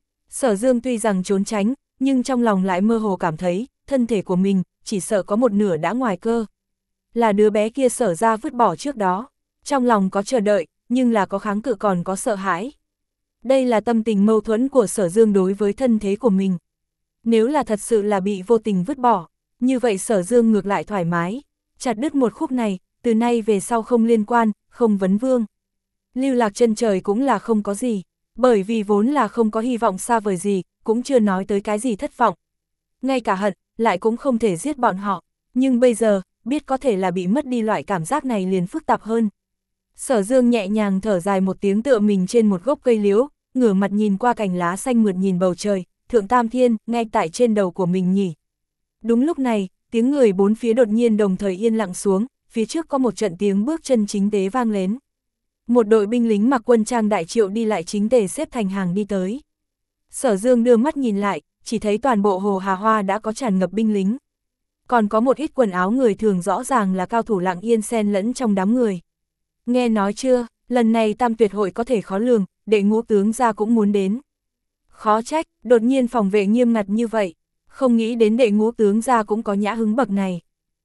Sở Dương tuy rằng trốn tránh, nhưng trong lòng lại mơ hồ cảm thấy, thân thể của mình, chỉ sợ có một nửa đã ngoài cơ. Là đứa bé kia Sở ra vứt bỏ trước đó, trong lòng có chờ đợi, nhưng là có kháng cự còn có sợ hãi. Đây là tâm tình mâu thuẫn của Sở Dương đối với thân thế của mình. Nếu là thật sự là bị vô tình vứt bỏ, như vậy Sở Dương ngược lại thoải mái, chặt đứt một khúc này, từ nay về sau không liên quan, không vấn vương. Lưu lạc chân trời cũng là không có gì, bởi vì vốn là không có hy vọng xa vời gì, cũng chưa nói tới cái gì thất vọng. Ngay cả hận, lại cũng không thể giết bọn họ, nhưng bây giờ, biết có thể là bị mất đi loại cảm giác này liền phức tạp hơn. Sở Dương nhẹ nhàng thở dài một tiếng, tựa mình trên một gốc cây liễu, ngửa mặt nhìn qua cành lá xanh mượt nhìn bầu trời, thượng tam thiên, ngay tại trên đầu của mình nhỉ. Đúng lúc này, tiếng người bốn phía đột nhiên đồng thời yên lặng xuống, phía trước có một trận tiếng bước chân chính tế vang lên. Một đội binh lính mặc quân trang đại triệu đi lại chính tề xếp thành hàng đi tới. Sở Dương đưa mắt nhìn lại, chỉ thấy toàn bộ hồ Hà Hoa đã có tràn ngập binh lính. Còn có một ít quần áo người thường rõ ràng là cao thủ lặng yên xen lẫn trong đám người. Nghe nói chưa, lần này tam tuyệt hội có thể khó lường, đệ ngũ tướng gia cũng muốn đến. Khó trách, đột nhiên phòng vệ nghiêm ngặt như vậy, không nghĩ đến đệ ngũ tướng gia cũng có nhã hứng bậc này.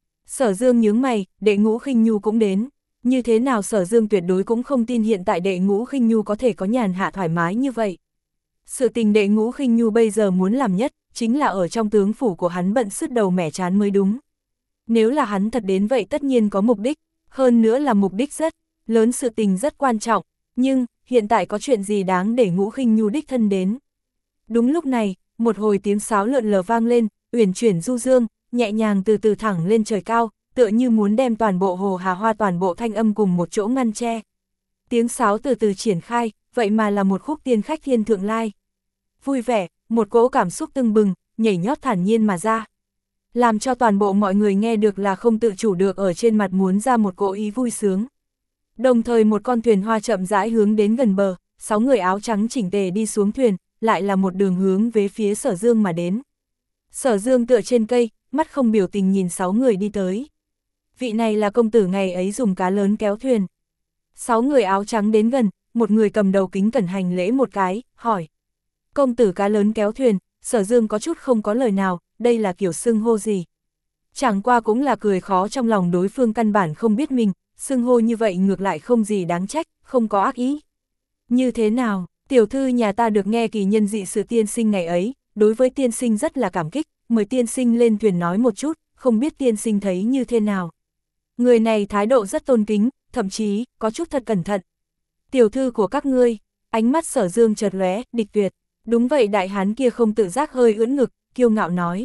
Sở Dương nhướng mày, đệ ngũ khinh nhu cũng đến. Như thế nào Sở Dương tuyệt đối cũng không tin hiện tại đệ ngũ khinh nhu có thể có nhàn hạ thoải mái như vậy. Sự tình đệ ngũ khinh nhu bây giờ muốn làm nhất, chính là ở trong tướng phủ của hắn bận sứt đầu mẻ chán mới đúng. Nếu là hắn thật đến vậy tất nhiên có mục đích, hơn nữa là mục đích rất lớn, sự tình rất quan trọng, nhưng hiện tại có chuyện gì đáng để ngũ khinh nhu đích thân đến. Đúng lúc này, một hồi tiếng sáo lượn lờ vang lên, uyển chuyển du dương, nhẹ nhàng từ từ thẳng lên trời cao, tựa như muốn đem toàn bộ hồ Hà Hoa toàn bộ thanh âm cùng một chỗ ngăn che. Tiếng sáo từ từ triển khai, vậy mà là một khúc tiên khách thiên thượng lai. Vui vẻ, một cỗ cảm xúc tưng bừng, nhảy nhót thản nhiên mà ra. làm cho toàn bộ mọi người nghe được là không tự chủ được ở trên mặt muốn ra một cỗ ý vui sướng. Đồng thời một con thuyền hoa chậm rãi hướng đến gần bờ, sáu người áo trắng chỉnh tề đi xuống thuyền, lại là một đường hướng về phía Sở Dương mà đến. Sở Dương tựa trên cây, mắt không biểu tình nhìn sáu người đi tới. Vị này là công tử ngày ấy dùng cá lớn kéo thuyền. Sáu người áo trắng đến gần, một người cầm đầu kính cẩn hành lễ một cái, hỏi. Công tử cá lớn kéo thuyền, Sở Dương có chút không có lời nào, đây là kiểu xưng hô gì? Chẳng qua cũng là cười khó trong lòng đối phương căn bản không biết mình, xưng hô như vậy ngược lại không gì đáng trách, không có ác ý. Như thế nào, tiểu thư nhà ta được nghe kỳ nhân dị sự tiên sinh ngày ấy, đối với tiên sinh rất là cảm kích, mời tiên sinh lên thuyền nói một chút, không biết tiên sinh thấy như thế nào. Người này thái độ rất tôn kính, thậm chí, có chút thật cẩn thận. Tiểu thư của các ngươi, ánh mắt Sở Dương chợt lóe, địch tuyệt. Đúng vậy, đại hán kia không tự giác hơi ưỡn ngực, kiêu ngạo nói.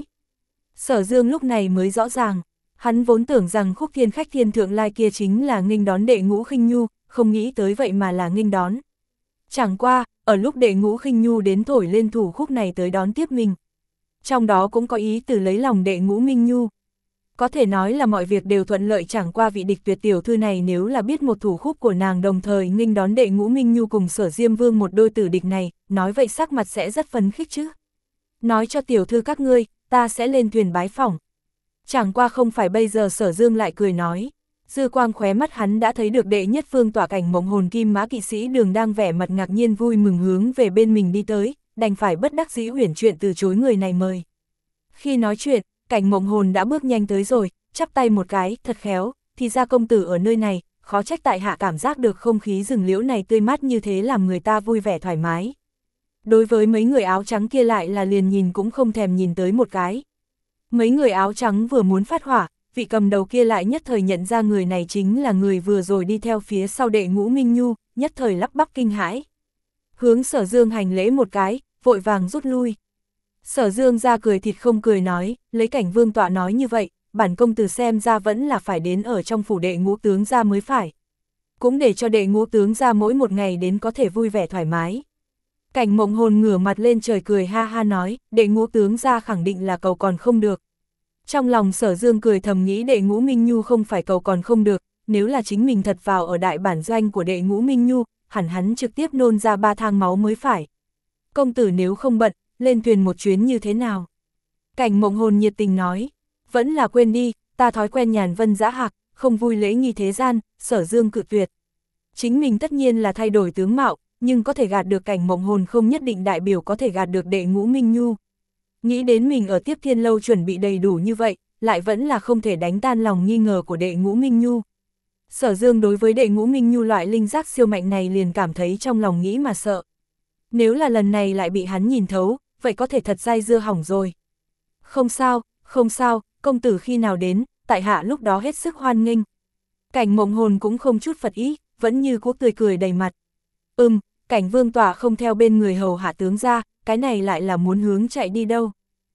Sở Dương lúc này mới rõ ràng, hắn vốn tưởng rằng khúc thiên khách thiên thượng lai kia chính là nghênh đón đệ ngũ khinh nhu, không nghĩ tới vậy mà là nghênh đón. Chẳng qua, ở lúc đệ ngũ khinh nhu đến thổi lên thủ khúc này tới đón tiếp mình. Trong đó cũng có ý từ lấy lòng đệ ngũ minh nhu. Có thể nói là mọi việc đều thuận lợi, chẳng qua vị địch tuyệt tiểu thư này nếu là biết một thủ khúc của nàng đồng thời nghênh đón đệ ngũ minh nhu cùng Sở Diêm Vương một đôi tử địch này, nói vậy sắc mặt sẽ rất phấn khích chứ. Nói cho tiểu thư các ngươi, ta sẽ lên thuyền bái phỏng. Chẳng qua không phải bây giờ. Sở Dương lại cười nói. Dư quang khóe mắt hắn đã thấy được đệ nhất phương tỏa cảnh mộng hồn kim mã kỵ sĩ Đường đang vẻ mặt ngạc nhiên vui mừng hướng về bên mình đi tới, đành phải bất đắc dĩ uyển chuyện từ chối người này mời. Khi nói chuyện, cảnh mộng hồn đã bước nhanh tới rồi, chắp tay một cái, thật khéo, thì ra công tử ở nơi này, khó trách tại hạ cảm giác được không khí rừng liễu này tươi mát như thế làm người ta vui vẻ thoải mái. Đối với mấy người áo trắng kia lại là liền nhìn cũng không thèm nhìn tới một cái. Mấy người áo trắng vừa muốn phát hỏa, vị cầm đầu kia lại nhất thời nhận ra người này chính là người vừa rồi đi theo phía sau đệ ngũ Minh Nhu, nhất thời lắp bắp kinh hãi. Hướng Sở Dương hành lễ một cái, vội vàng rút lui. Sở Dương ra cười thịt không cười nói, lấy cảnh vương tọa nói như vậy, bản công tử xem ra vẫn là phải đến ở trong phủ đệ ngũ tướng gia mới phải. Cũng để cho đệ ngũ tướng gia mỗi một ngày đến có thể vui vẻ thoải mái. Cảnh mộng hồn ngửa mặt lên trời cười ha ha nói, đệ ngũ tướng gia khẳng định là cầu còn không được. Trong lòng Sở Dương cười thầm nghĩ đệ ngũ Minh Nhu không phải cầu còn không được, nếu là chính mình thật vào ở đại bản doanh của đệ ngũ Minh Nhu, hẳn hắn trực tiếp nôn ra ba thang máu mới phải. Công tử nếu không bận, lên thuyền một chuyến như thế nào? Cảnh mộng hồn nhiệt tình nói, vẫn là quên đi, ta thói quen nhàn vân dã hạc, không vui lễ nghi thế gian. Sở Dương cự tuyệt. Chính mình tất nhiên là thay đổi tướng mạo, nhưng có thể gạt được cảnh mộng hồn không nhất định đại biểu có thể gạt được đệ ngũ Minh Nhu. Nghĩ đến mình ở Tiếp Thiên Lâu chuẩn bị đầy đủ như vậy, lại vẫn là không thể đánh tan lòng nghi ngờ của đệ ngũ Minh Nhu. Sở Dương đối với đệ ngũ Minh Nhu loại linh giác siêu mạnh này liền cảm thấy trong lòng nghĩ mà sợ. Nếu là lần này lại bị hắn nhìn thấu, vậy có thể thật dai dưa hỏng rồi. Không sao, không sao, công tử khi nào đến, tại hạ lúc đó hết sức hoan nghênh. Cảnh mộng hồn cũng không chút phật ý, vẫn như cũ tươi cười đầy mặt. Ừm, cảnh vương tỏa không theo bên người hầu hạ tướng ra, cái này lại là muốn hướng chạy đi đâu?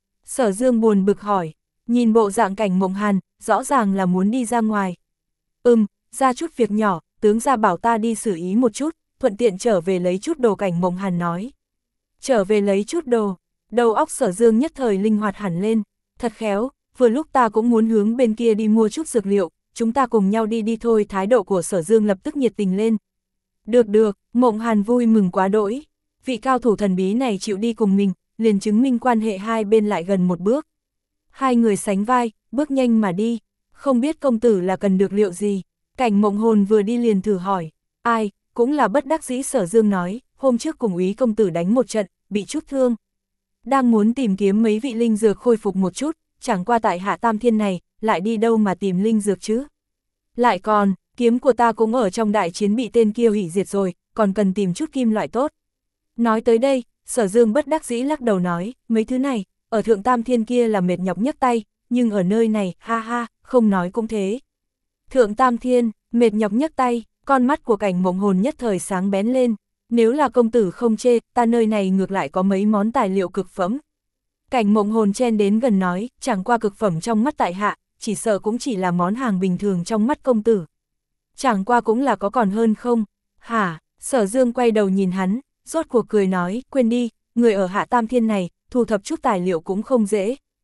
Sở Dương buồn bực hỏi, nhìn bộ dạng cảnh mộng hàn, rõ ràng là muốn đi ra ngoài. Ừm, ra chút việc nhỏ, tướng ra bảo ta đi xử ý một chút, thuận tiện trở về lấy chút đồ. Cảnh mộng hàn nói. Trở về lấy chút đồ, đầu óc Sở Dương nhất thời linh hoạt hẳn lên, thật khéo, vừa lúc ta cũng muốn hướng bên kia đi mua chút dược liệu, chúng ta cùng nhau đi đi thôi. Thái độ của Sở Dương lập tức nhiệt tình lên. Được được, mộng hàn vui mừng quá đỗi, vị cao thủ thần bí này chịu đi cùng mình, liền chứng minh quan hệ hai bên lại gần một bước. Hai người sánh vai, bước nhanh mà đi, không biết công tử là cần được liệu gì. Cảnh mộng hồn vừa đi liền thử hỏi, ai, cũng là bất đắc dĩ. Sở Dương nói, hôm trước cùng úy công tử đánh một trận, bị chút thương. Đang muốn tìm kiếm mấy vị linh dược khôi phục một chút, chẳng qua tại hạ Tam Thiên này, lại đi đâu mà tìm linh dược chứ. Lại còn, kiếm của ta cũng ở trong đại chiến bị tên kia hủy diệt rồi, còn cần tìm chút kim loại tốt. Nói tới đây, Sở Dương bất đắc dĩ lắc đầu nói, mấy thứ này, ở Thượng Tam Thiên kia là mệt nhọc nhấc tay, nhưng ở nơi này, ha ha, không nói cũng thế. Thượng Tam Thiên, mệt nhọc nhấc tay, con mắt của cảnh mộng hồn nhất thời sáng bén lên, nếu là công tử không chê, ta nơi này ngược lại có mấy món tài liệu cực phẩm. Cảnh mộng hồn chen đến gần nói, chẳng qua cực phẩm trong mắt tại hạ, chỉ sợ cũng chỉ là món hàng bình thường trong mắt công tử. Chẳng qua cũng là có còn hơn không? Hả? Sở Dương quay đầu nhìn hắn, rốt cuộc cười nói, quên đi, người ở Hạ Tam Thiên này, thu thập chút tài liệu cũng không dễ.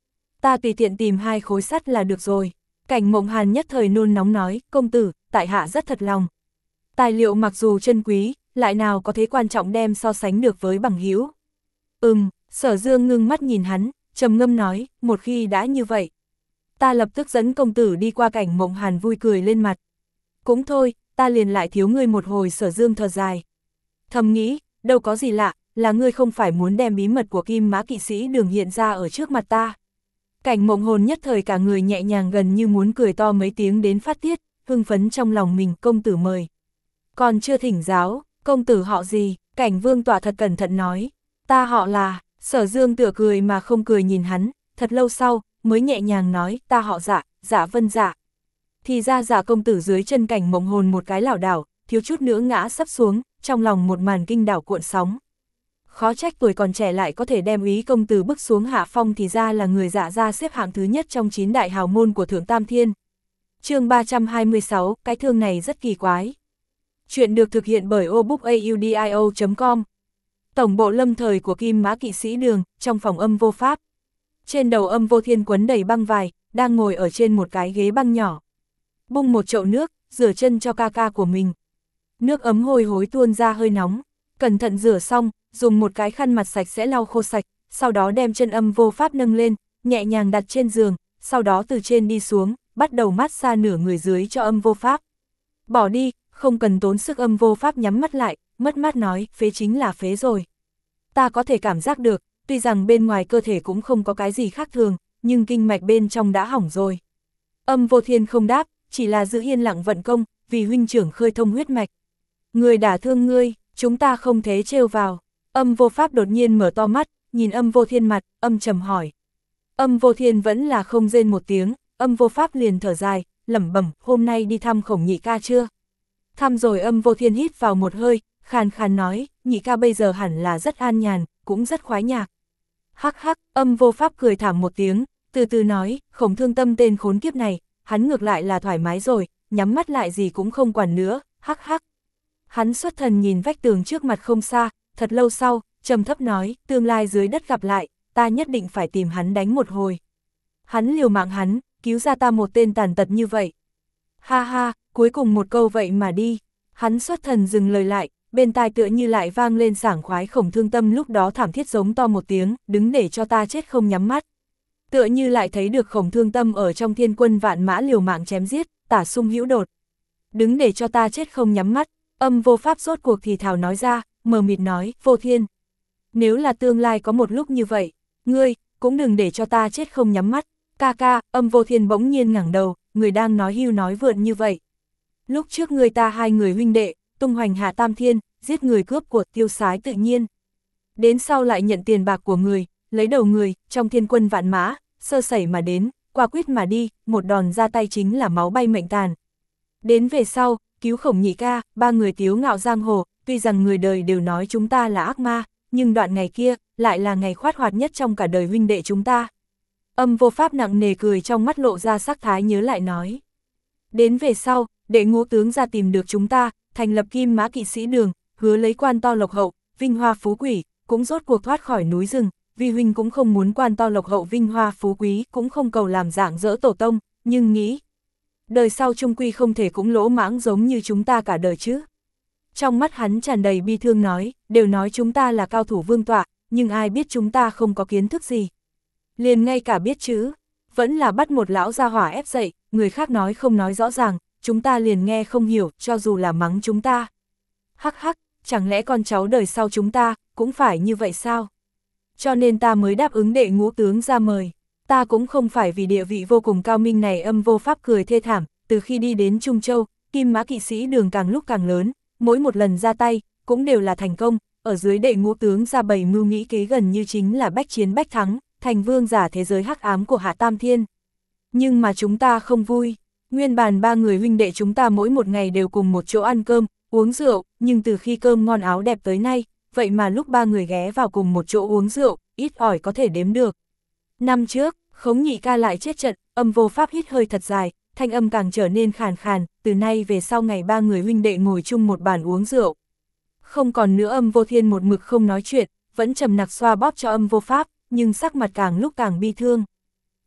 ta tùy tiện tìm hai khối sắt là được rồi. Cảnh Mộng Hàn nhất thời nôn nóng nói, công tử, tại hạ rất thật lòng. Tài liệu mặc dù chân quý, lại nào có thế quan trọng đem so sánh được với bằng hữu. Ừm, Sở Dương ngưng mắt nhìn hắn, trầm ngâm nói, một khi đã như vậy. Ta lập tức dẫn công tử đi qua. Cảnh Mộng Hàn vui cười lên mặt. Cũng thôi, ta liền lại thiếu ngươi một hồi. Sở Dương thở dài. Thầm nghĩ, đâu có gì lạ, là ngươi không phải muốn đem bí mật của Kim Mã Kỵ Sĩ Đường hiện ra ở trước mặt ta. Cảnh Mộng Hồn nhất thời cả người nhẹ nhàng gần như muốn cười to mấy tiếng đến phát tiết, hưng phấn trong lòng mình. Công tử mời. Còn chưa thỉnh giáo, công tử họ gì? Cảnh Vương Tọa thật cẩn thận nói. Ta họ là. Sở Dương tựa cười mà không cười nhìn hắn, thật lâu sau, mới nhẹ nhàng nói, ta họ Dạ, Dạ Vân Dạ. Thì ra Dạ công tử dưới chân Cảnh Mộng Hồn một cái lảo đảo, thiếu chút nữa ngã sắp xuống, trong lòng một màn kinh đảo cuộn sóng. Khó trách tuổi còn trẻ lại có thể đem Úy công tử bức xuống hạ phong, thì ra là người Dạ gia xếp hạng thứ nhất trong chín đại hào môn của Thượng Tam Thiên. Chương ba trăm hai mươi sáu, cái thương này rất kỳ quái. Chuyện được thực hiện bởi obookaudio chấm com. Tổng bộ lâm thời của Kim Mã Kỵ Sĩ Đường, trong phòng Âm Vô Pháp. Trên đầu Âm Vô Thiên quấn đầy băng vải, đang ngồi ở trên một cái ghế băng nhỏ. Bung một chậu nước, rửa chân cho ca ca của mình. Nước ấm hôi hối tuôn ra hơi nóng. Cẩn thận rửa xong, dùng một cái khăn mặt sạch sẽ lau khô sạch, sau đó đem chân Âm Vô Pháp nâng lên, nhẹ nhàng đặt trên giường, sau đó từ trên đi xuống, bắt đầu mát xa nửa người dưới cho Âm Vô Pháp. Bỏ đi, không cần tốn sức. Âm Vô Pháp nhắm mắt lại, mất mát nói, phế chính là phế rồi. Ta có thể cảm giác được, tuy rằng bên ngoài cơ thể cũng không có cái gì khác thường, nhưng kinh mạch bên trong đã hỏng rồi. Âm Vô Thiên không đáp, chỉ là giữ yên lặng vận công, vì huynh trưởng khơi thông huyết mạch. Người đả thương ngươi, chúng ta không thế trêu vào. Âm Vô Pháp đột nhiên mở to mắt, nhìn Âm Vô Thiên mặt, âm trầm hỏi. Âm Vô Thiên vẫn là không rên một tiếng, Âm Vô Pháp liền thở dài, lẩm bẩm, hôm nay đi thăm Khổng nhị ca chưa? Thăm rồi. Âm Vô Thiên hít vào một hơi, khàn khàn nói, nhị ca bây giờ hẳn là rất an nhàn, cũng rất khoái nhạc. Hắc hắc, Âm Vô Pháp cười thảm một tiếng, từ từ nói, Khổng Thương Tâm tên khốn kiếp này, hắn ngược lại là thoải mái rồi, nhắm mắt lại gì cũng không quản nữa, hắc hắc. Hắn xuất thần nhìn vách tường trước mặt không xa, thật lâu sau, trầm thấp nói, tương lai dưới đất gặp lại, ta nhất định phải tìm hắn đánh một hồi. Hắn liều mạng hắn, cứu ra ta một tên tàn tật như vậy. Ha ha, cuối cùng một câu vậy mà đi. Hắn xuất thần dừng lời lại, bên tai tựa như lại vang lên sảng khoái. Khổng Thương Tâm lúc đó thảm thiết giống to một tiếng, đứng để cho ta chết không nhắm mắt. Tựa như lại thấy được Khổng Thương Tâm ở trong thiên quân vạn mã liều mạng chém giết, tả sung hữu đột. Đứng để cho ta chết không nhắm mắt. Âm Vô Pháp rốt cuộc thì thào nói ra, mờ mịt nói, Vô Thiên. Nếu là tương lai có một lúc như vậy, ngươi, cũng đừng để cho ta chết không nhắm mắt. Ca ca. Âm Vô Thiên bỗng nhiên ngẩng đầu, người đang nói hưu nói vượn như vậy. Lúc trước người ta hai người huynh đệ, tung hoành hạ Tam Thiên, giết người cướp của, tiêu sái tự nhiên. Đến sau lại nhận tiền bạc của người, lấy đầu người, trong thiên quân vạn mã, sơ sẩy mà đến, qua quyết mà đi, một đòn ra tay chính là máu bay mệnh tàn. Đến về sau, cứu Khổng nhị ca, ba người tiếu ngạo giang hồ, tuy rằng người đời đều nói chúng ta là ác ma, nhưng đoạn ngày kia, lại là ngày khoát hoạt nhất trong cả đời huynh đệ chúng ta. Âm Vô Pháp nặng nề cười, trong mắt lộ ra sắc thái nhớ lại nói. Đến về sau, đệ Ngũ tướng ra tìm được chúng ta, thành lập Kim Mã Kỵ Sĩ Đường, hứa lấy quan to lộc hậu, vinh hoa phú quý, cũng rốt cuộc thoát khỏi núi rừng, vi huynh cũng không muốn quan to lộc hậu vinh hoa phú quý, cũng không cầu làm dạng dỡ tổ tông, nhưng nghĩ, đời sau chung quy không thể cũng lỗ mãng giống như chúng ta cả đời chứ. Trong mắt hắn tràn đầy bi thương nói, đều nói chúng ta là cao thủ vương tọa, nhưng ai biết chúng ta không có kiến thức gì. Liền ngay cả biết chữ, vẫn là bắt một lão gia hỏa ép dậy, người khác nói không nói rõ ràng, chúng ta liền nghe không hiểu, cho dù là mắng chúng ta. Hắc hắc, chẳng lẽ con cháu đời sau chúng ta, cũng phải như vậy sao? Cho nên ta mới đáp ứng đệ Ngũ tướng ra mời. Ta cũng không phải vì địa vị vô cùng cao minh này. Âm Vô Pháp cười thê thảm, từ khi đi đến Trung Châu, Kim Mã Kỵ Sĩ Đường càng lúc càng lớn, mỗi một lần ra tay, cũng đều là thành công, ở dưới đệ Ngũ tướng ra bày mưu nghĩ kế gần như chính là bách chiến bách thắng, thành vương giả thế giới hắc ám của Hạ Tam Thiên. Nhưng mà chúng ta không vui, nguyên bản ba người huynh đệ chúng ta mỗi một ngày đều cùng một chỗ ăn cơm, uống rượu, nhưng từ khi cơm ngon áo đẹp tới nay, vậy mà lúc ba người ghé vào cùng một chỗ uống rượu, ít ỏi có thể đếm được. Năm trước, Khổng nhị ca lại chết trận. Âm Vô Pháp hít hơi thật dài, thanh âm càng trở nên khàn khàn, từ nay về sau ngày ba người huynh đệ ngồi chung một bàn uống rượu. Không còn nữa. Âm Vô Thiên một mực không nói chuyện, vẫn trầm nặc xoa bóp cho Âm Vô Pháp, nhưng sắc mặt càng lúc càng bi thương.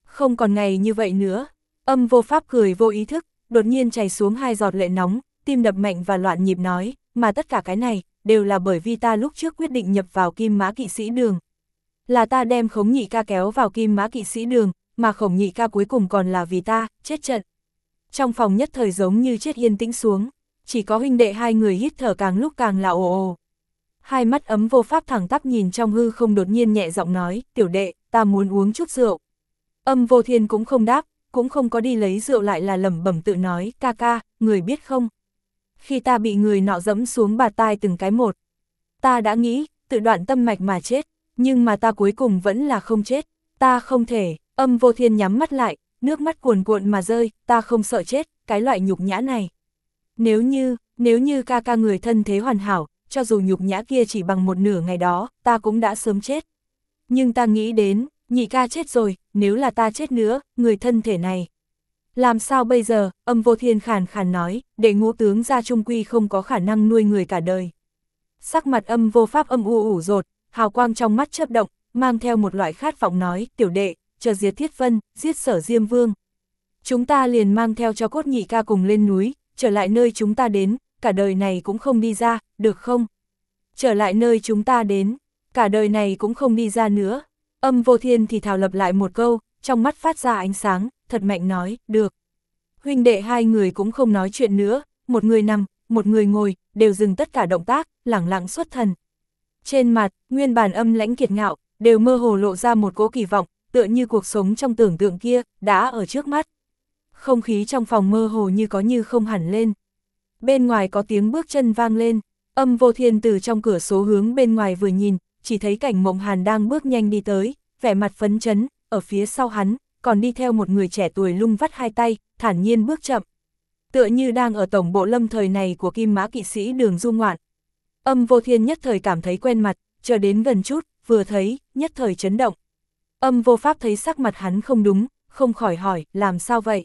Không còn ngày như vậy nữa. Âm vô pháp cười vô ý thức, đột nhiên chảy xuống hai giọt lệ nóng, tim đập mạnh và loạn nhịp nói, mà tất cả cái này, đều là bởi vì ta lúc trước quyết định nhập vào Kim Mã Kỵ Sĩ Đường. Là ta đem Khổng Nhị ca kéo vào Kim Mã Kỵ Sĩ Đường, mà Khổng Nhị ca cuối cùng còn là vì ta, chết trận. Trong phòng nhất thời giống như chết yên tĩnh xuống, chỉ có huynh đệ hai người hít thở càng lúc càng là ồ ồ. Hai mắt Ấm vô pháp thẳng tắp nhìn trong hư không, đột nhiên nhẹ giọng nói, tiểu đệ, ta muốn uống chút rượu. Âm vô thiên cũng không đáp, cũng không có đi lấy rượu, lại là lẩm bẩm tự nói, ca ca, người biết không? Khi ta bị người nọ dẫm xuống bạt tai từng cái một, ta đã nghĩ, tự đoạn tâm mạch mà chết, nhưng mà ta cuối cùng vẫn là không chết, ta không thể. Âm vô thiên nhắm mắt lại, nước mắt cuồn cuộn mà rơi, ta không sợ chết, cái loại nhục nhã này. Nếu như, nếu như ca ca người thân thế hoàn hảo, cho dù nhục nhã kia chỉ bằng một nửa ngày đó, ta cũng đã sớm chết. Nhưng ta nghĩ đến, nhị ca chết rồi, nếu là ta chết nữa, người thân thể này. Làm sao bây giờ? Âm vô thiên khàn khàn nói, đệ ngũ tướng gia trung quy không có khả năng nuôi người cả đời. Sắc mặt Âm vô pháp âm u ủ rột, hào quang trong mắt chớp động, mang theo một loại khát vọng nói, tiểu đệ, chờ diệt Thiết Vân, giết Sở Diêm Vương. Chúng ta liền mang theo cho cốt nhị ca cùng lên núi, trở lại nơi chúng ta đến, cả đời này cũng không đi ra, được không? Trở lại nơi chúng ta đến, cả đời này cũng không đi ra nữa. Âm vô thiên thì thào lập lại một câu, trong mắt phát ra ánh sáng, thật mạnh nói, được. Huynh đệ hai người cũng không nói chuyện nữa, một người nằm, một người ngồi, đều dừng tất cả động tác, lẳng lặng xuất thần. Trên mặt, nguyên bản âm lãnh kiệt ngạo, đều mơ hồ lộ ra một cỗ kỳ vọng, tựa như cuộc sống trong tưởng tượng kia, đã ở trước mắt. Không khí trong phòng mơ hồ như có như không hẳn lên. Bên ngoài có tiếng bước chân vang lên, Âm vô thiên từ trong cửa sổ hướng bên ngoài vừa nhìn, chỉ thấy Cảnh Mộng Hàn đang bước nhanh đi tới, vẻ mặt phấn chấn, ở phía sau hắn, còn đi theo một người trẻ tuổi lung vắt hai tay, thản nhiên bước chậm. Tựa như đang ở tổng bộ lâm thời này của Kim Mã Kỵ Sĩ Đường du ngoạn. Âm vô thiên nhất thời cảm thấy quen mặt, chờ đến gần chút, vừa thấy, nhất thời chấn động. Âm vô pháp thấy sắc mặt hắn không đúng, không khỏi hỏi, làm sao vậy?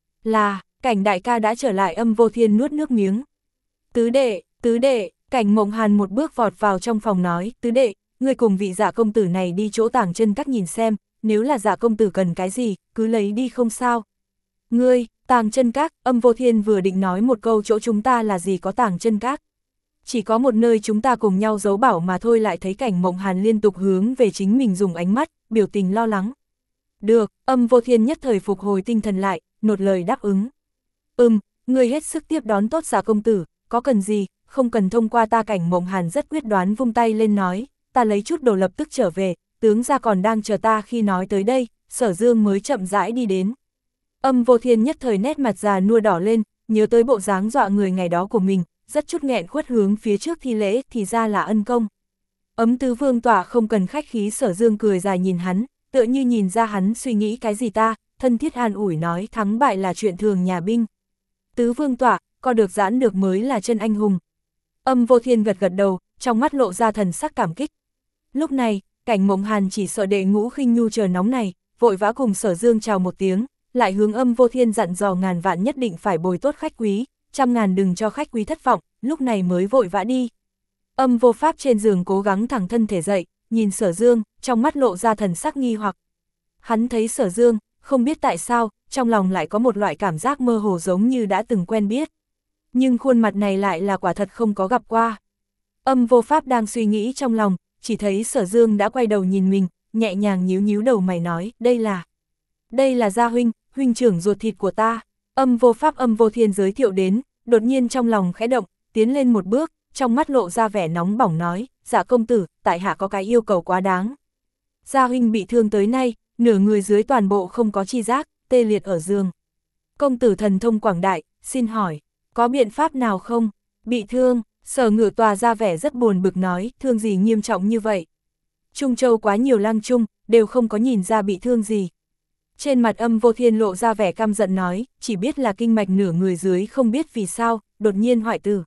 Là, Cảnh đại ca đã trở lại. Âm vô thiên nuốt nước miếng. Tứ đệ, tứ đệ, Cảnh Mộng Hàn một bước vọt vào trong phòng nói, tứ đệ, ngươi cùng vị Dạ công tử này đi chỗ Tàng Chân Các nhìn xem, nếu là Dạ công tử cần cái gì, cứ lấy đi không sao. Ngươi, Tàng Chân Các? Âm vô thiên vừa định nói một câu chỗ chúng ta là gì có Tàng Chân Các. Chỉ có một nơi chúng ta cùng nhau giấu bảo mà thôi, lại thấy Cảnh Mộng Hàn liên tục hướng về chính mình dùng ánh mắt, biểu tình lo lắng. Được, Âm vô thiên nhất thời phục hồi tinh thần lại, nột lời đáp ứng. Ừm, ngươi hết sức tiếp đón tốt Dạ công tử, có cần gì, không cần thông qua ta. Cảnh Mộng Hàn rất quyết đoán vung tay lên nói, ta lấy chút đồ lập tức trở về, tướng gia còn đang chờ ta. Khi nói tới đây, Sở Dương mới chậm rãi đi đến. Âm vô thiên nhất thời nét mặt già nua đỏ lên, nhớ tới bộ dáng dọa người ngày đó của mình, rất chút nghẹn khuất hướng phía trước thi lễ, thì ra là ân công. Ấm tứ vương tọa không cần khách khí. Sở Dương cười dài nhìn hắn, tựa như nhìn ra hắn suy nghĩ cái gì ta, thân thiết an ủi nói, thắng bại là chuyện thường nhà binh. Tứ vương tọa, co được giãn được mới là chân anh hùng. Âm vô thiên gật gật đầu, trong mắt lộ ra thần sắc cảm kích. Lúc này, Cảnh Mộng Hàn chỉ sợ đệ ngũ khinh nhu chờ nóng này, vội vã cùng Sở Dương chào một tiếng, lại hướng Âm vô thiên dặn dò ngàn vạn nhất định phải bồi tốt khách quý, trăm ngàn đừng cho khách quý thất vọng, lúc này mới vội vã đi. Âm vô pháp trên giường cố gắng thẳng thân thể dậy, nhìn Sở Dương, trong mắt lộ ra thần sắc nghi hoặc. Hắn thấy Sở Dương, không biết tại sao, trong lòng lại có một loại cảm giác mơ hồ giống như đã từng quen biết. Nhưng khuôn mặt này lại là quả thật không có gặp qua. Âm vô pháp đang suy nghĩ trong lòng, chỉ thấy Sở Dương đã quay đầu nhìn mình, nhẹ nhàng nhíu nhíu đầu mày nói, đây là... Đây là Gia huynh, huynh trưởng ruột thịt của ta. Âm vô pháp Âm vô thiên giới thiệu đến, đột nhiên trong lòng khẽ động, tiến lên một bước, trong mắt lộ ra vẻ nóng bỏng nói, Dạ công tử, tại hạ có cái yêu cầu quá đáng. Gia huynh bị thương tới nay, nửa người dưới toàn bộ không có chi giác, tê liệt ở giường. Công tử thần thông quảng đại, xin hỏi, có biện pháp nào không? Bị thương, Sở Ngự tòa ra vẻ rất buồn bực nói, thương gì nghiêm trọng như vậy? Trung Châu quá nhiều lang trung, đều không có nhìn ra bị thương gì. Trên mặt Âm vô thiên lộ ra vẻ căm giận nói, chỉ biết là kinh mạch nửa người dưới không biết vì sao, đột nhiên hoại tử.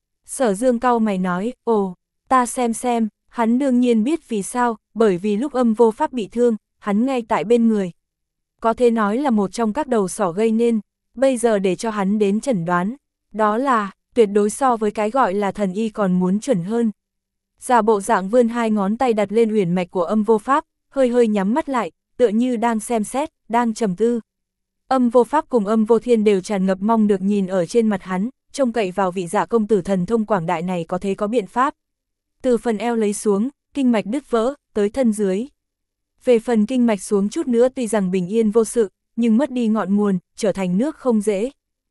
Sở Dương cau mày nói, ồ, ta xem xem, hắn đương nhiên biết vì sao, bởi vì lúc Âm vô pháp bị thương, hắn ngay tại bên người. Có thể nói là một trong các đầu sỏ gây nên, bây giờ để cho hắn đến chẩn đoán, đó là, tuyệt đối so với cái gọi là thần y còn muốn chuẩn hơn. Giả bộ dạng vươn hai ngón tay đặt lên uyển mạch của Âm vô pháp, hơi hơi nhắm mắt lại, tựa như đang xem xét, đang trầm tư. Âm Vô Pháp cùng Âm Vô Thiên đều tràn ngập mong được nhìn ở trên mặt hắn, trông cậy vào vị Dạ công tử thần thông quảng đại này có thế có biện pháp. Từ phần eo lấy xuống, kinh mạch đứt vỡ, tới thân dưới. Về phần kinh mạch xuống chút nữa tuy rằng bình yên vô sự, nhưng mất đi ngọn nguồn, trở thành nước không dễ.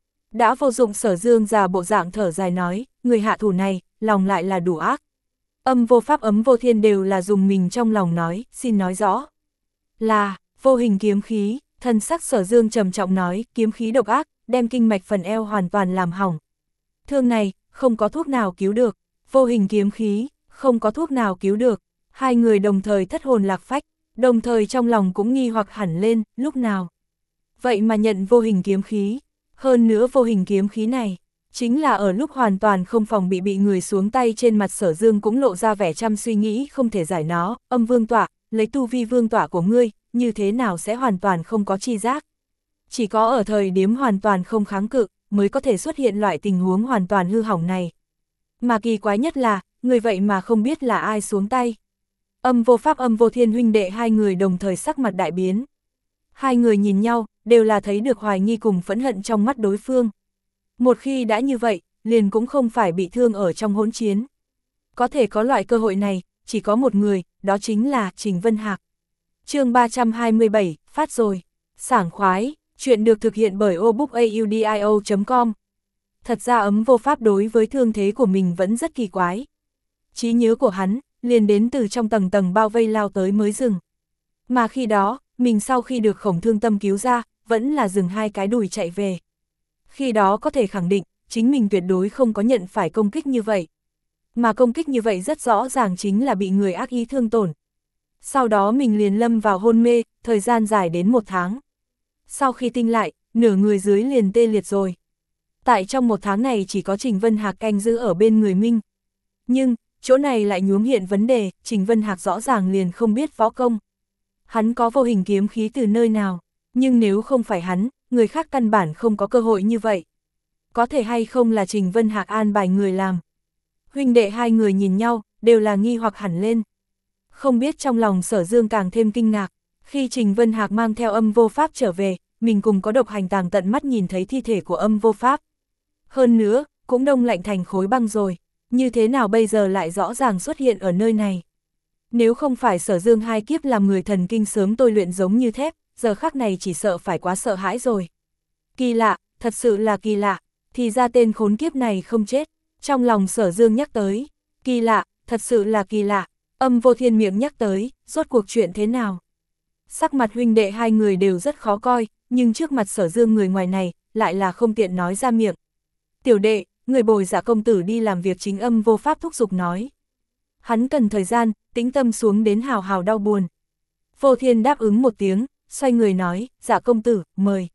Đã vô dụng Sở Dương già bộ dạng thở dài nói, người hạ thủ này, lòng lại là đủ ác. Âm Vô Pháp Ấm Vô Thiên đều là dùng mình trong lòng nói, xin nói rõ. Là, vô hình kiếm khí, thân sắc Sở Dương trầm trọng nói, kiếm khí độc ác, đem kinh mạch phần eo hoàn toàn làm hỏng. Thương này, không có thuốc nào cứu được, vô hình kiếm khí, không có thuốc nào cứu được. Hai người đồng thời thất hồn lạc phách, đồng thời trong lòng cũng nghi hoặc hẳn lên, lúc nào. Vậy mà nhận vô hình kiếm khí, hơn nữa vô hình kiếm khí này, chính là ở lúc hoàn toàn không phòng bị bị người xuống tay trên mặt Sở Dương cũng lộ ra vẻ trăm suy nghĩ không thể giải nó, âm vương tỏa, lấy tu vi vương tỏa của ngươi, như thế nào sẽ hoàn toàn không có chi giác. Chỉ có ở thời điểm hoàn toàn không kháng cự, mới có thể xuất hiện loại tình huống hoàn toàn hư hỏng này. Mà kỳ quái nhất là, người vậy mà không biết là ai xuống tay. Âm Vô Pháp Âm Vô Thiên huynh đệ hai người đồng thời sắc mặt đại biến. Hai người nhìn nhau, đều là thấy được hoài nghi cùng phẫn hận trong mắt đối phương. Một khi đã như vậy, liền cũng không phải bị thương ở trong hỗn chiến. Có thể có loại cơ hội này, chỉ có một người, đó chính là Trình Vân Hạc. Chương ba trăm hai mươi bảy, phát rồi. Sảng khoái, chuyện được thực hiện bởi obookaudio chấm com. Thật ra Ấm Vô Pháp đối với thương thế của mình vẫn rất kỳ quái. Trí nhớ của hắn, liền đến từ trong tầng tầng bao vây lao tới mới dừng. Mà khi đó, mình sau khi được Khổng Thương Tâm cứu ra, vẫn là dừng hai cái đùi chạy về. Khi đó có thể khẳng định, chính mình tuyệt đối không có nhận phải công kích như vậy. Mà công kích như vậy rất rõ ràng chính là bị người ác ý thương tổn. Sau đó mình liền lâm vào hôn mê, thời gian dài đến một tháng. Sau khi tinh lại, nửa người dưới liền tê liệt rồi. Tại trong một tháng này chỉ có Trình Vân Hạc canh giữ ở bên người Minh. Nhưng, chỗ này lại nhuốm hiện vấn đề, Trình Vân Hạc rõ ràng liền không biết võ công. Hắn có vô hình kiếm khí từ nơi nào, nhưng nếu không phải hắn, người khác căn bản không có cơ hội như vậy. Có thể hay không là Trình Vân Hạc an bài người làm. Huynh đệ hai người nhìn nhau, đều là nghi hoặc hẳn lên. Không biết trong lòng Sở Dương càng thêm kinh ngạc, khi Trình Vân Hạc mang theo Âm Vô Pháp trở về, mình cùng có độc hành tàng tận mắt nhìn thấy thi thể của Âm Vô Pháp. Hơn nữa, cũng đông lạnh thành khối băng rồi, như thế nào bây giờ lại rõ ràng xuất hiện ở nơi này. Nếu không phải Sở Dương hai kiếp làm người thần kinh sớm tôi luyện giống như thép, giờ khắc này chỉ sợ phải quá sợ hãi rồi. Kỳ lạ, thật sự là kỳ lạ, thì ra tên khốn kiếp này không chết, trong lòng Sở Dương nhắc tới. Kỳ lạ, thật sự là kỳ lạ, Âm Vô Thiên miệng nhắc tới, rốt cuộc chuyện thế nào. Sắc mặt huynh đệ hai người đều rất khó coi, nhưng trước mặt Sở Dương người ngoài này, lại là không tiện nói ra miệng. Tiểu đệ, người bồi Dạ công tử đi làm việc chính Âm Vô Pháp thúc giục nói. Hắn cần thời gian, tĩnh tâm xuống đến hào hào đau buồn. Vô Thiên đáp ứng một tiếng, xoay người nói, Dạ công tử, mời.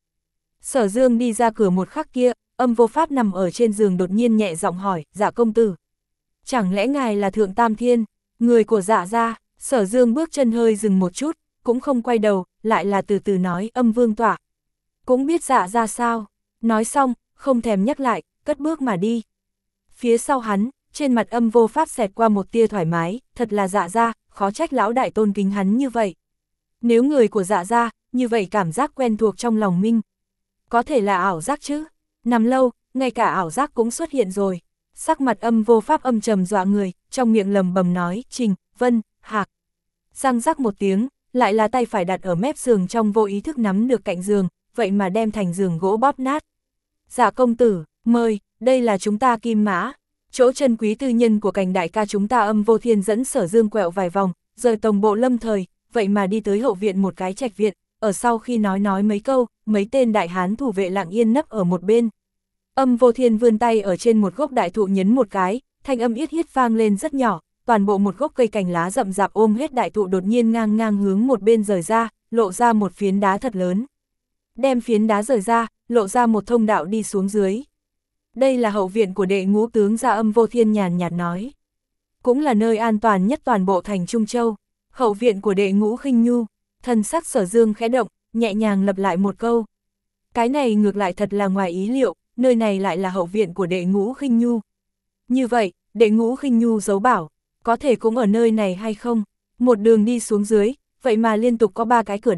Sở Dương đi ra cửa một khắc kia, Âm Vô Pháp nằm ở trên giường đột nhiên nhẹ giọng hỏi, Dạ công tử. Chẳng lẽ ngài là Thượng Tam Thiên, người của Dạ gia? Sở Dương bước chân hơi dừng một chút, cũng không quay đầu, lại là từ từ nói, Âm vương tọa. Cũng biết Dạ gia sao? Nói xong, không thèm nhắc lại, cất bước mà đi. Phía sau hắn, trên mặt Âm Vô Pháp xẹt qua một tia thoải mái, thật là Dạ gia, khó trách lão đại tôn kính hắn như vậy. Nếu người của Dạ gia, như vậy cảm giác quen thuộc trong lòng Minh. Có thể là ảo giác chứ, nằm lâu, ngay cả ảo giác cũng xuất hiện rồi. Sắc mặt Âm Vô Pháp âm trầm dọa người, trong miệng lầm bầm nói, Trình, Vân, Hạc. Răng rắc một tiếng, lại là tay phải đặt ở mép giường trong vô ý thức nắm được cạnh giường, vậy mà đem thành giường gỗ bóp nát. Dạ công tử, mời, đây là chúng ta Kim Mã. Chỗ chân quý tư nhân của Cảnh đại ca chúng ta. Âm Vô Thiên dẫn Sở Dương quẹo vài vòng, rời tổng bộ Lâm Thời, vậy mà đi tới hậu viện một cái trạch viện, ở sau khi nói nói mấy câu, mấy tên đại hán thủ vệ lặng yên nấp ở một bên. Âm Vô Thiên vươn tay ở trên một gốc đại thụ nhấn một cái, thanh âm yết hiết vang lên rất nhỏ, toàn bộ một gốc cây cành lá rậm rạp ôm hết đại thụ đột nhiên ngang ngang hướng một bên rời ra, lộ ra một phiến đá thật lớn. Đem phiến đá rời ra, lộ ra một thông đạo đi xuống dưới. Đây là hậu viện của đệ ngũ tướng gia. Âm Vô Thiên nhàn nhạt nói. Cũng là nơi an toàn nhất toàn bộ thành Trung Châu. Hậu viện của đệ ngũ Khinh Nhu. Thần sắc Sở Dương khẽ động, nhẹ nhàng lặp lại một câu. Cái này ngược lại thật là ngoài ý liệu, nơi này lại là hậu viện của đệ ngũ Khinh Nhu. Như vậy, đệ ngũ Khinh Nhu giấu bảo, có thể cũng ở nơi này hay không? Một đường đi xuống dưới, vậy mà liên tục có ba cái cửa đá,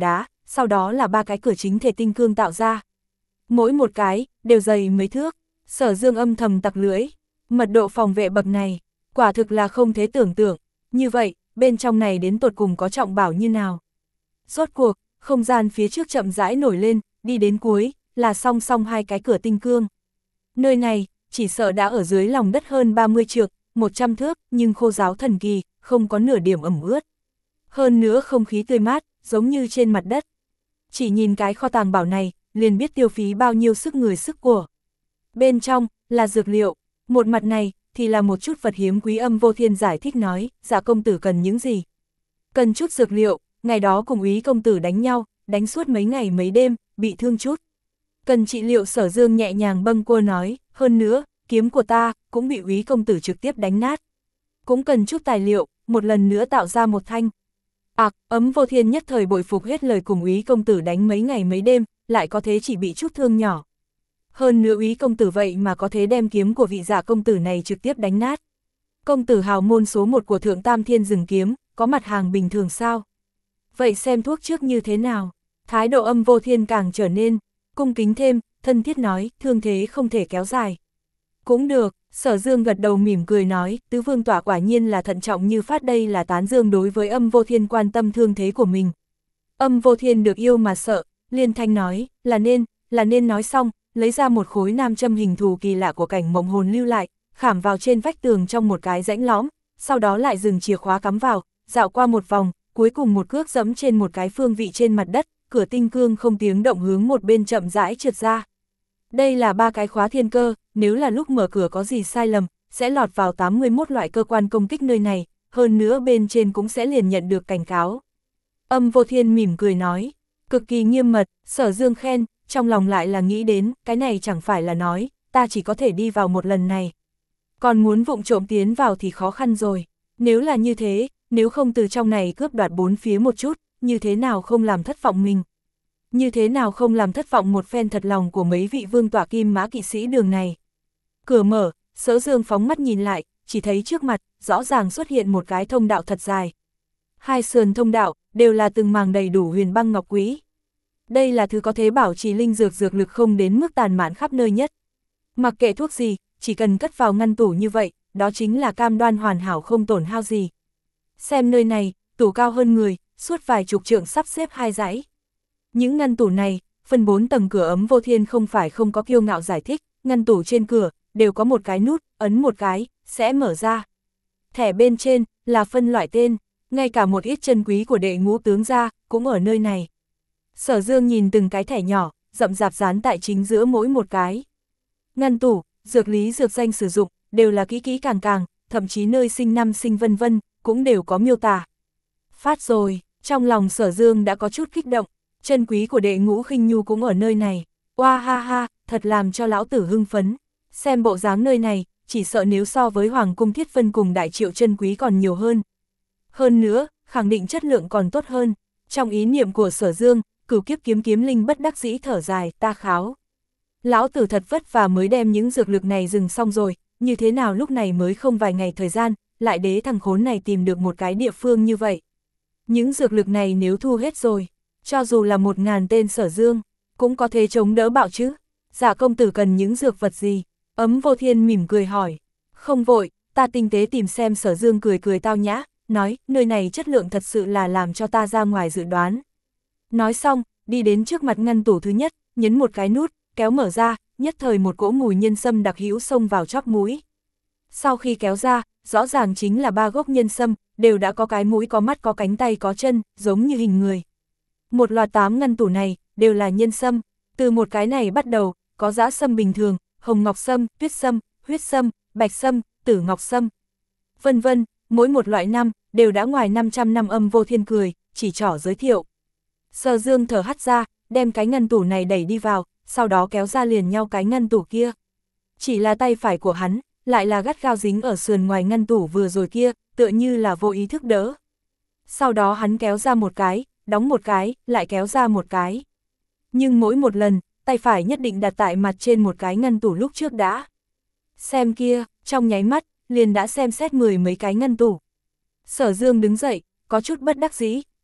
sau đó là ba cái cửa chính thể tinh cương tạo ra. Mỗi một cái, đều dày mấy thước, Sở Dương âm thầm tặc lưỡi, mật độ phòng vệ bậc này, quả thực là không thể tưởng tượng, như vậy, bên trong này đến tột cùng có trọng bảo như nào. Rốt cuộc, không gian phía trước chậm rãi nổi lên, đi đến cuối, là song song hai cái cửa tinh cương. Nơi này, chỉ sợ đã ở dưới lòng đất hơn ba mươi trượng, một trăm thước, nhưng khô ráo thần kỳ, không có nửa điểm ẩm ướt. Hơn nữa không khí tươi mát, giống như trên mặt đất. Chỉ nhìn cái kho tàng bảo này, liền biết tiêu phí bao nhiêu sức người sức của. Bên trong, là dược liệu, một mặt này, thì là một chút vật hiếm quý. Âm Vô Thiên giải thích nói, dạ công tử cần những gì? Cần chút dược liệu, ngày đó cùng úy công tử đánh nhau, đánh suốt mấy ngày mấy đêm, bị thương chút. Cần trị liệu. Sở Dương nhẹ nhàng bâng quơ nói, hơn nữa, kiếm của ta, cũng bị úy công tử trực tiếp đánh nát. Cũng cần chút tài liệu, một lần nữa tạo ra một thanh. À, Ấm Vô Thiên nhất thời bội phục hết lời, cùng úy công tử đánh mấy ngày mấy đêm, lại có thế chỉ bị chút thương nhỏ. Hơn nữa úy công tử vậy mà có thế đem kiếm của vị dạ công tử này trực tiếp đánh nát. Công tử hào môn số một của Thượng Tam Thiên Rừng Kiếm, có mặt hàng bình thường sao? Vậy xem thuốc trước như thế nào? Thái độ Âm Vô Thiên càng trở nên cung kính thêm, thân thiết nói, thương thế không thể kéo dài. Cũng được, Sở Dương gật đầu mỉm cười nói, tứ vương tỏa quả nhiên là thận trọng như phát. Đây là tán dương đối với Âm Vô Thiên quan tâm thương thế của mình. Âm Vô Thiên được yêu mà sợ, liên thanh nói, là nên, là nên. Nói xong, lấy ra một khối nam châm hình thù kỳ lạ của Cảnh Mộng Hồn lưu lại, khảm vào trên vách tường trong một cái rãnh lõm, sau đó lại dừng chìa khóa cắm vào, dạo qua một vòng, cuối cùng một cước dẫm trên một cái phương vị trên mặt đất, cửa tinh cương không tiếng động hướng một bên chậm rãi trượt ra. Đây là ba cái khóa thiên cơ, nếu là lúc mở cửa có gì sai lầm, sẽ lọt vào tám mươi mốt loại cơ quan công kích nơi này, hơn nữa bên trên cũng sẽ liền nhận được cảnh cáo. Âm Vô Thiên mỉm cười nói, cực kỳ nghiêm mật. Sở Dương khen, trong lòng lại là nghĩ đến, cái này chẳng phải là nói, ta chỉ có thể đi vào một lần này. Còn muốn vụng trộm tiến vào thì khó khăn rồi. Nếu là như thế, nếu không từ trong này cướp đoạt bốn phía một chút, như thế nào không làm thất vọng mình? Như thế nào không làm thất vọng một phen thật lòng của mấy vị vương tỏa kim mã kỵ sĩ đường này? Cửa mở, Sở Dương phóng mắt nhìn lại, chỉ thấy trước mặt, rõ ràng xuất hiện một cái thông đạo thật dài. Hai sườn thông đạo, đều là từng màng đầy đủ huyền băng ngọc quý. Đây là thứ có thể bảo trì linh dược dược lực không đến mức tàn mạn khắp nơi nhất. Mặc kệ thuốc gì, chỉ cần cất vào ngăn tủ như vậy, đó chính là cam đoan hoàn hảo không tổn hao gì. Xem nơi này, tủ cao hơn người, suốt vài chục trượng sắp xếp hai dãy. Những ngăn tủ này, phân bốn tầng cửa. Ấm Vô Thiên không phải không có kiêu ngạo giải thích, ngăn tủ trên cửa, đều có một cái nút, ấn một cái, sẽ mở ra. Thẻ bên trên, là phân loại tên, ngay cả một ít chân quý của đệ ngũ tướng gia, cũng ở nơi này. Sở Dương nhìn từng cái thẻ nhỏ, rậm rạp dán tại chính giữa mỗi một cái. Ngăn tủ, dược lý dược danh sử dụng, đều là kỹ kỹ càng càng, thậm chí nơi sinh năm sinh vân vân, cũng đều có miêu tả. Phát rồi, trong lòng Sở Dương đã có chút kích động, chân quý của đệ ngũ khinh nhu cũng ở nơi này. Oa ha ha, thật làm cho lão tử hưng phấn. Xem bộ dáng nơi này, chỉ sợ nếu so với Hoàng cung Thiết Vân cùng đại triệu chân quý còn nhiều hơn. Hơn nữa, khẳng định chất lượng còn tốt hơn. Trong ý niệm của Sở Dương, Cửu Kiếp Kiếm Kiếm Linh bất đắc dĩ thở dài, ta kháo. Lão tử thật vất vả mới đem những dược lực này dừng xong rồi, như thế nào lúc này mới không vài ngày thời gian, lại đế thằng khốn này tìm được một cái địa phương như vậy. Những dược lực này nếu thu hết rồi, cho dù là một ngàn tên Sở Dương, cũng có thể chống đỡ bạo chứ. Dạ công tử cần những dược vật gì? Ấm Vô Thiên mỉm cười hỏi. Không vội, ta tinh tế tìm xem. Sở Dương cười cười tao nhã, nói, nơi này chất lượng thật sự là làm cho ta ra ngoài dự đoán. Nói xong, đi đến trước mặt ngăn tủ thứ nhất, nhấn một cái nút, kéo mở ra, nhất thời một cỗ mùi nhân sâm đặc hữu xông vào chóp mũi. Sau khi kéo ra, rõ ràng chính là ba gốc nhân sâm, đều đã có cái mũi, có mắt, có cánh tay, có chân, giống như hình người. Một loạt tám ngăn tủ này, đều là nhân sâm, từ một cái này bắt đầu, có dã sâm bình thường, hồng ngọc sâm, tuyết sâm, huyết sâm, bạch sâm, tử ngọc sâm, vân vân, mỗi một loại năm, đều đã ngoài năm trăm năm. Âm Vô Thiên cười, chỉ trỏ giới thiệu. Sở Dương thở hắt ra, đem cái ngăn tủ này đẩy đi vào, sau đó kéo ra liền nhau cái ngăn tủ kia. Chỉ là tay phải của hắn, lại là gắt gao dính ở sườn ngoài ngăn tủ vừa rồi kia, tựa như là vô ý thức đỡ. Sau đó hắn kéo ra một cái, đóng một cái, lại kéo ra một cái. Nhưng mỗi một lần, tay phải nhất định đặt tại mặt trên một cái ngăn tủ lúc trước đã. Xem kia, trong nháy mắt, liền đã xem xét mười mấy cái ngăn tủ. Sở Dương đứng dậy, có chút bất đắc dĩ,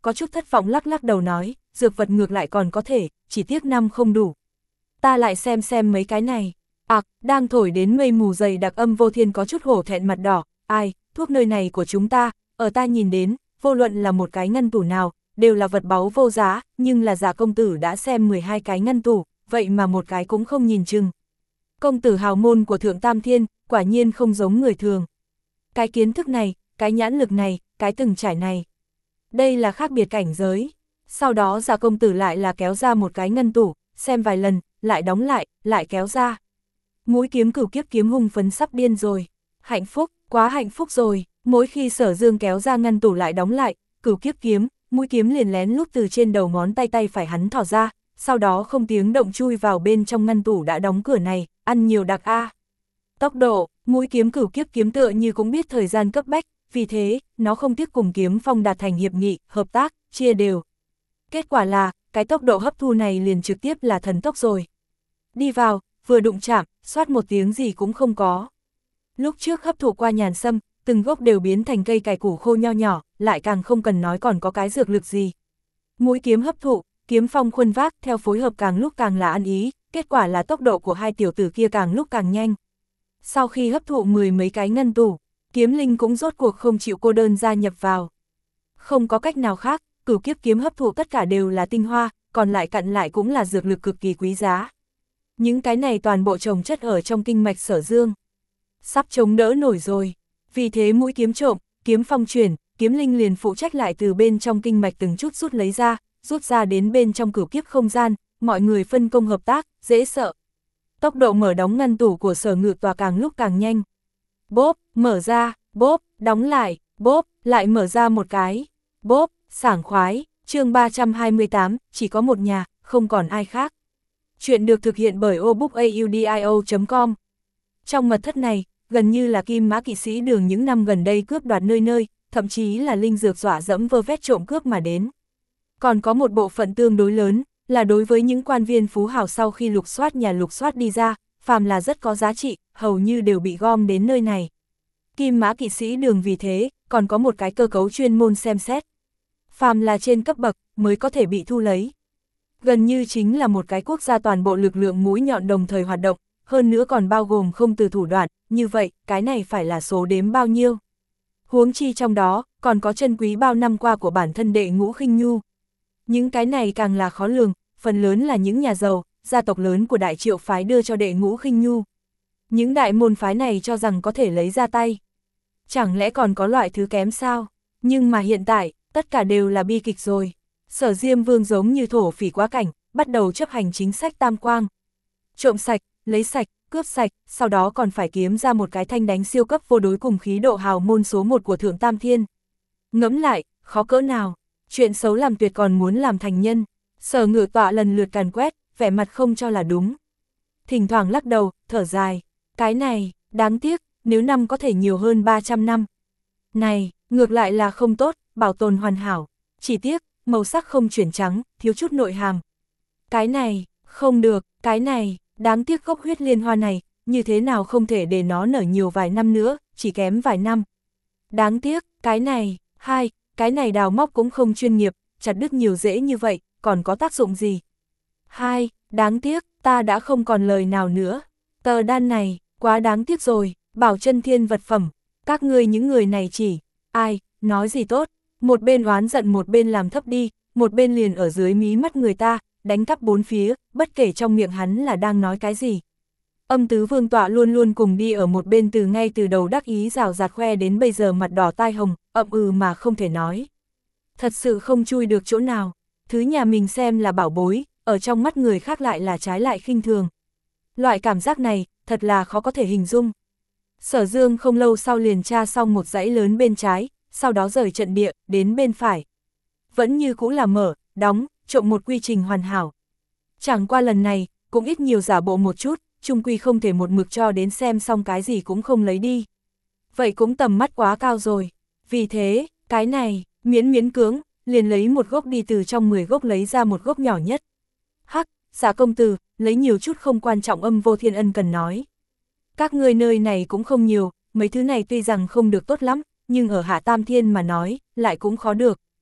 có chút thất vọng lắc lắc đầu nói, dược vật ngược lại còn có thể, chỉ tiếc năm không đủ. Ta lại xem xem mấy cái này. Ặc, à, đang thổi đến mây mù dày đặc Âm Vô Thiên có chút hổ thẹn mặt đỏ, ai, thuốc nơi này của chúng ta, ở ta nhìn đến, vô luận là một cái ngăn tủ nào, đều là vật báu vô giá, nhưng là Giả công tử đã xem mười hai cái ngăn tủ, vậy mà một cái cũng không nhìn chừng. Công tử hào môn của Thượng Tam Thiên, quả nhiên không giống người thường. Cái kiến thức này, cái nhãn lực này, cái từng trải này. Đây là khác biệt cảnh giới. Sau đó Giả công tử lại là kéo ra một cái ngăn tủ, xem vài lần, lại đóng lại, lại kéo ra. Mũi kiếm Cửu Kiếp kiếm hung phấn sắp điên rồi. Hạnh phúc, quá hạnh phúc rồi. Mỗi khi Sở Dương kéo ra ngăn tủ lại đóng lại, Cửu Kiếp kiếm, mũi kiếm liền lén lút từ trên đầu ngón tay tay phải hắn thỏ ra, sau đó không tiếng động chui vào bên trong ngăn tủ đã đóng cửa này, ăn nhiều đặc a. Tốc độ, mũi kiếm Cửu Kiếp kiếm tựa như cũng biết thời gian cấp bách, vì thế, nó không tiếc cùng Kiếm Phong đạt thành hiệp nghị, hợp tác, chia đều. Kết quả là, cái tốc độ hấp thu này liền trực tiếp là thần tốc rồi. Đi vào, vừa đụng chạm, xoát một tiếng gì cũng không có. Lúc trước hấp thụ qua nhàn sâm, từng gốc đều biến thành cây cải củ khô nho nhỏ, lại càng không cần nói còn có cái dược lực gì. Mũi kiếm hấp thụ, Kiếm Phong khuân vác theo phối hợp càng lúc càng là ăn ý, kết quả là tốc độ của hai tiểu tử kia càng lúc càng nhanh. Sau khi hấp thụ mười mấy cái ngân tủ, Kiếm Linh cũng rốt cuộc không chịu cô đơn gia nhập vào. Không có cách nào khác, Cửu Kiếp kiếm hấp thụ tất cả đều là tinh hoa, còn lại cặn lại cũng là dược lực cực kỳ quý giá. Những cái này toàn bộ trồng chất ở trong kinh mạch Sở Dương. Sắp chống đỡ nổi rồi. Vì thế mũi kiếm trộm, Kiếm Phong chuyển, Kiếm Linh liền phụ trách lại từ bên trong kinh mạch từng chút rút lấy ra, rút ra đến bên trong Cửu Kiếp không gian, mọi người phân công hợp tác, dễ sợ. Tốc độ mở đóng ngăn tủ của Sở Ngự Tòa càng lúc càng nhanh. Bốp, mở ra, bốp, đóng lại, bốp, lại mở ra một cái. Bốp, sảng khoái, chương ba trăm hai mươi tám, chỉ có một nhà, không còn ai khác. Chuyện được thực hiện bởi obookaudio chấm com. Trong mật thất này, gần như là Kim Mã Kỵ Sĩ Đường những năm gần đây cướp đoạt nơi nơi, thậm chí là linh dược dọa dẫm vơ vét trộm cướp mà đến. Còn có một bộ phận tương đối lớn, là đối với những quan viên phú hào sau khi lục soát nhà lục soát đi ra, phàm là rất có giá trị, hầu như đều bị gom đến nơi này. Kim Mã Kỵ Sĩ Đường vì thế, còn có một cái cơ cấu chuyên môn xem xét. Phàm là trên cấp bậc, mới có thể bị thu lấy. Gần như chính là một cái quốc gia toàn bộ lực lượng mũi nhọn đồng thời hoạt động, hơn nữa còn bao gồm không từ thủ đoạn, như vậy, cái này phải là số đếm bao nhiêu. Huống chi trong đó, còn có chân quý bao năm qua của bản thân Đệ Ngũ Khinh Nhu. Những cái này càng là khó lường, phần lớn là những nhà giàu, gia tộc lớn của Đại Triệu phái đưa cho Đệ Ngũ Khinh Nhu. Những đại môn phái này cho rằng có thể lấy ra tay. Chẳng lẽ còn có loại thứ kém sao? Nhưng mà hiện tại, tất cả đều là bi kịch rồi. Sở Diêm Vương giống như thổ phỉ quá cảnh, bắt đầu chấp hành chính sách tam quang. Trộm sạch, lấy sạch, cướp sạch, sau đó còn phải kiếm ra một cái thanh đánh siêu cấp vô đối cùng khí độ hào môn số một của Thượng Tam Thiên. Ngẫm lại, khó cỡ nào, chuyện xấu làm tuyệt còn muốn làm thành nhân. Sở Ngự Tọa lần lượt càn quét, vẻ mặt không cho là đúng. Thỉnh thoảng lắc đầu, thở dài, cái này, đáng tiếc, nếu năm có thể nhiều hơn ba trăm năm. Này, ngược lại là không tốt, bảo tồn hoàn hảo, chỉ tiếc, màu sắc không chuyển trắng, thiếu chút nội hàm. Cái này, không được, cái này, đáng tiếc gốc huyết liên hoa này, như thế nào không thể để nó nở nhiều vài năm nữa, chỉ kém vài năm. Đáng tiếc, cái này, hai, cái này đào móc cũng không chuyên nghiệp, chặt đứt nhiều rễ như vậy, còn có tác dụng gì? Hai, đáng tiếc, ta đã không còn lời nào nữa. Tờ đan này, quá đáng tiếc rồi, bảo chân thiên vật phẩm, các ngươi những người này chỉ, ai, nói gì tốt, một bên oán giận một bên làm thấp đi, một bên liền ở dưới mí mắt người ta, đánh cắp bốn phía, bất kể trong miệng hắn là đang nói cái gì. Âm Tứ Vương Tọa luôn luôn cùng đi ở một bên từ ngay từ đầu đắc ý rào rạt khoe đến bây giờ mặt đỏ tai hồng, ậm ừ mà không thể nói. Thật sự không chui được chỗ nào, thứ nhà mình xem là bảo bối, ở trong mắt người khác lại là trái lại khinh thường. Loại cảm giác này, thật là khó có thể hình dung. Sở Dương không lâu sau liền tra xong một dãy lớn bên trái, sau đó rời trận địa, đến bên phải. Vẫn như cũ là mở, đóng, trộm một quy trình hoàn hảo. Chẳng qua lần này, cũng ít nhiều giả bộ một chút, chung quy không thể một mực cho đến xem xong cái gì cũng không lấy đi. Vậy cũng tầm mắt quá cao rồi. Vì thế, cái này, miễn miễn cưỡng, liền lấy một gốc đi từ trong mười gốc lấy ra một gốc nhỏ nhất. Hắc, Giả công tử, lấy nhiều chút không quan trọng, Âm Vô Thiên ân cần nói. Các ngươi nơi này cũng không nhiều, mấy thứ này tuy rằng không được tốt lắm, nhưng ở Hạ Tam Thiên mà nói, lại cũng khó được.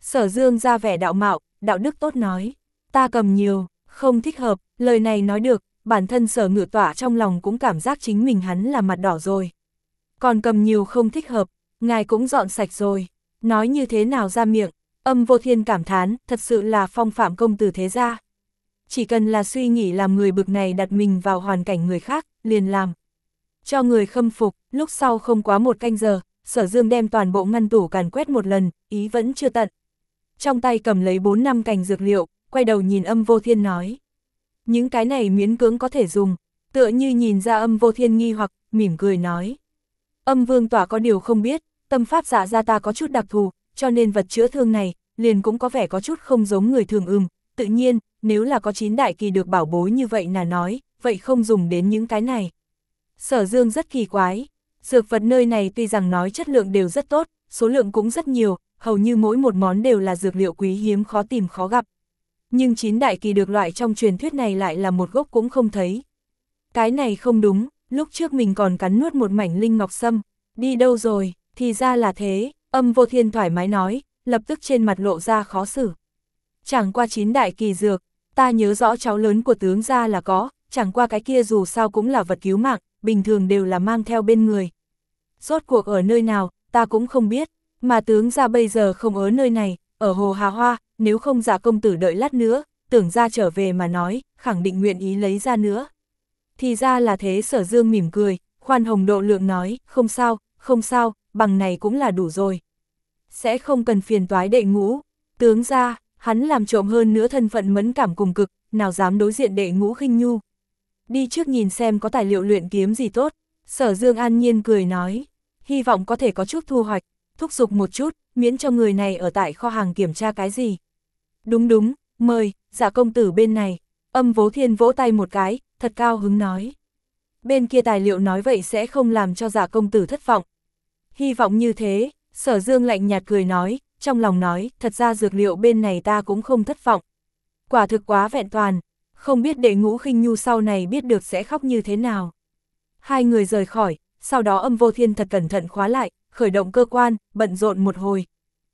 Sở Dương ra vẻ đạo mạo, đạo đức tốt nói, ta cầm nhiều, không thích hợp, lời này nói được, bản thân Sở Ngự Tỏa trong lòng cũng cảm giác chính mình hắn là mặt đỏ rồi. Còn cầm nhiều không thích hợp, ngài cũng dọn sạch rồi, nói như thế nào ra miệng, Âm Vô Thiên cảm thán, thật sự là phong phạm công tử thế gia. Chỉ cần là suy nghĩ làm người bực này đặt mình vào hoàn cảnh người khác, liền làm. Cho người khâm phục, lúc sau không quá một canh giờ, Sở Dương đem toàn bộ ngăn tủ càn quét một lần, ý vẫn chưa tận. Trong tay cầm lấy bốn năm cành dược liệu, quay đầu nhìn Âm Vô Thiên nói. Những cái này miễn cưỡng có thể dùng, tựa như nhìn ra Âm Vô Thiên nghi hoặc, mỉm cười nói. Âm Vương Tỏa có điều không biết, tâm pháp giả ra ta có chút đặc thù, cho nên vật chữa thương này, liền cũng có vẻ có chút không giống người thường ừm, tự nhiên, nếu là có chín đại kỳ được bảo bối như vậy là nói, vậy không dùng đến những cái này. Sở Dương rất kỳ quái, dược vật nơi này tuy rằng nói chất lượng đều rất tốt, số lượng cũng rất nhiều, hầu như mỗi một món đều là dược liệu quý hiếm khó tìm khó gặp. Nhưng chín đại kỳ được loại trong truyền thuyết này lại là một gốc cũng không thấy. Cái này không đúng, lúc trước mình còn cắn nuốt một mảnh linh ngọc sâm, đi đâu rồi, thì ra là thế, Âm Vô Thiên thoải mái nói, lập tức trên mặt lộ ra khó xử. Chẳng qua chín đại kỳ dược, ta nhớ rõ cháu lớn của tướng gia là có, chẳng qua cái kia dù sao cũng là vật cứu mạng, bình thường đều là mang theo bên người. Rốt cuộc ở nơi nào, ta cũng không biết, mà tướng gia bây giờ không ở nơi này, ở Hồ Hà Hoa, nếu không Dạ công tử đợi lát nữa, tưởng ra trở về mà nói, khẳng định nguyện ý lấy ra nữa. Thì ra là thế. Sở Dương mỉm cười, khoan hồng độ lượng nói, không sao, không sao, bằng này cũng là đủ rồi. Sẽ không cần phiền toái đệ ngũ, tướng gia, hắn làm trộm hơn nữa thân phận mẫn cảm cùng cực, nào dám đối diện đệ ngũ khinh nhu. Đi trước nhìn xem có tài liệu luyện kiếm gì tốt, Sở Dương an nhiên cười nói, hy vọng có thể có chút thu hoạch, thúc giục một chút, miễn cho người này ở tại kho hàng kiểm tra cái gì. Đúng đúng, mời, Dạ công tử bên này, Âm Vô Thiên vỗ tay một cái, thật cao hứng nói. Bên kia tài liệu nói vậy sẽ không làm cho Dạ công tử thất vọng. Hy vọng như thế, Sở Dương lạnh nhạt cười nói, trong lòng nói, thật ra dược liệu bên này ta cũng không thất vọng. Quả thực quá vẹn toàn, không biết đệ ngũ khinh nhu sau này biết được sẽ khóc như thế nào. Hai người rời khỏi, sau đó Âm Vô Thiên thật cẩn thận khóa lại, khởi động cơ quan, bận rộn một hồi.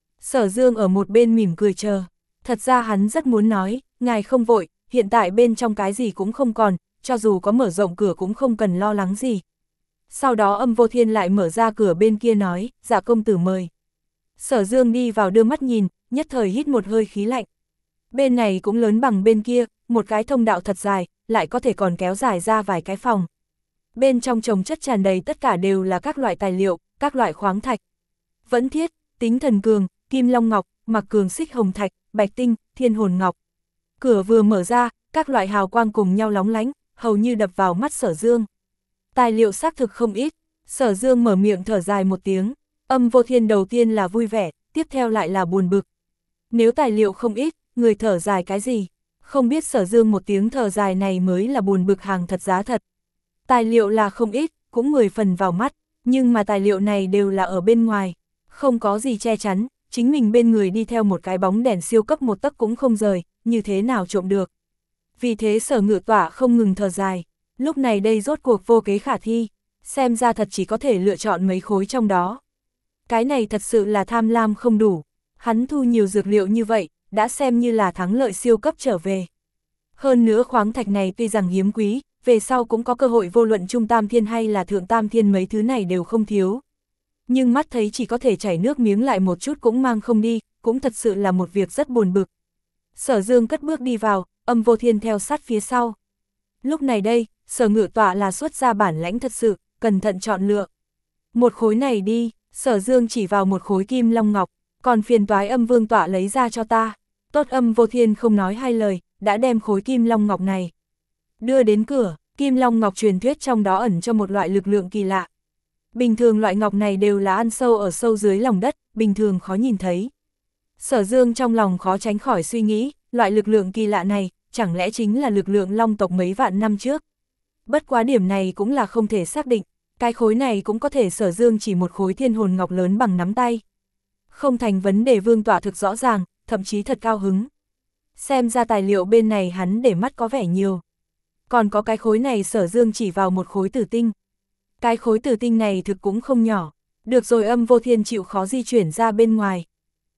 Sở Dương ở một bên mỉm cười chờ, thật ra hắn rất muốn nói, ngài không vội, hiện tại bên trong cái gì cũng không còn, cho dù có mở rộng cửa cũng không cần lo lắng gì. Sau đó Âm Vô Thiên lại mở ra cửa bên kia nói, Dạ công tử mời. Sở Dương đi vào đưa mắt nhìn, nhất thời hít một hơi khí lạnh. Bên này cũng lớn bằng bên kia, một cái thông đạo thật dài, lại có thể còn kéo dài ra vài cái phòng. Bên trong trồng chất tràn đầy tất cả đều là các loại tài liệu, các loại khoáng thạch. Vẫn thiết, tính thần cường, kim long ngọc, mặc cường xích hồng thạch, bạch tinh, thiên hồn ngọc. Cửa vừa mở ra, các loại hào quang cùng nhau lóng lánh, hầu như đập vào mắt Sở Dương. Tài liệu xác thực không ít, Sở Dương mở miệng thở dài một tiếng, Âm Vô Thiên đầu tiên là vui vẻ, tiếp theo lại là buồn bực. Nếu tài liệu không ít, người thở dài cái gì? Không biết Sở Dương một tiếng thở dài này mới là buồn bực hàng thật giá thật. Tài liệu là không ít, cũng mười phần vào mắt, nhưng mà tài liệu này đều là ở bên ngoài, không có gì che chắn, chính mình bên người đi theo một cái bóng đèn siêu cấp một tấc cũng không rời, như thế nào trộm được. Vì thế Sở Ngự Tỏa không ngừng thở dài, lúc này đây rốt cuộc vô kế khả thi, xem ra thật chỉ có thể lựa chọn mấy khối trong đó. Cái này thật sự là tham lam không đủ, hắn thu nhiều dược liệu như vậy, đã xem như là thắng lợi siêu cấp trở về. Hơn nữa khoáng thạch này tuy rằng hiếm quý, về sau cũng có cơ hội vô luận trung tam thiên hay là thượng tam thiên mấy thứ này đều không thiếu. Nhưng mắt thấy chỉ có thể chảy nước miếng lại một chút cũng mang không đi, cũng thật sự là một việc rất buồn bực. Sở Dương cất bước đi vào, Âm Vô Thiên theo sát phía sau. Lúc này đây, Sở Ngự Tỏa là xuất ra bản lãnh thật sự, cẩn thận chọn lựa. Một khối này đi, Sở Dương chỉ vào một khối kim long ngọc, còn phiền toái Âm Vương Tỏa lấy ra cho ta. Tốt. Âm Vô Thiên không nói hai lời, đã đem khối kim long ngọc này đưa đến cửa. Kim long ngọc truyền thuyết trong đó ẩn cho một loại lực lượng kỳ lạ. Bình thường loại ngọc này đều là ăn sâu ở sâu dưới lòng đất, bình thường khó nhìn thấy. Sở Dương trong lòng khó tránh khỏi suy nghĩ, loại lực lượng kỳ lạ này, chẳng lẽ chính là lực lượng long tộc mấy vạn năm trước? Bất quá điểm này cũng là không thể xác định, cái khối này cũng có thể Sở Dương chỉ một khối thiên hồn ngọc lớn bằng nắm tay. Không thành vấn đề. Vương Tỏa thực rõ ràng, thậm chí thật cao hứng. Xem ra tài liệu bên này hắn để mắt có vẻ nhiều. Còn có cái khối này Sở Dương chỉ vào một khối tử tinh. Cái khối tử tinh này thực cũng không nhỏ. Được rồi. Âm Vô Thiên chịu khó di chuyển ra bên ngoài.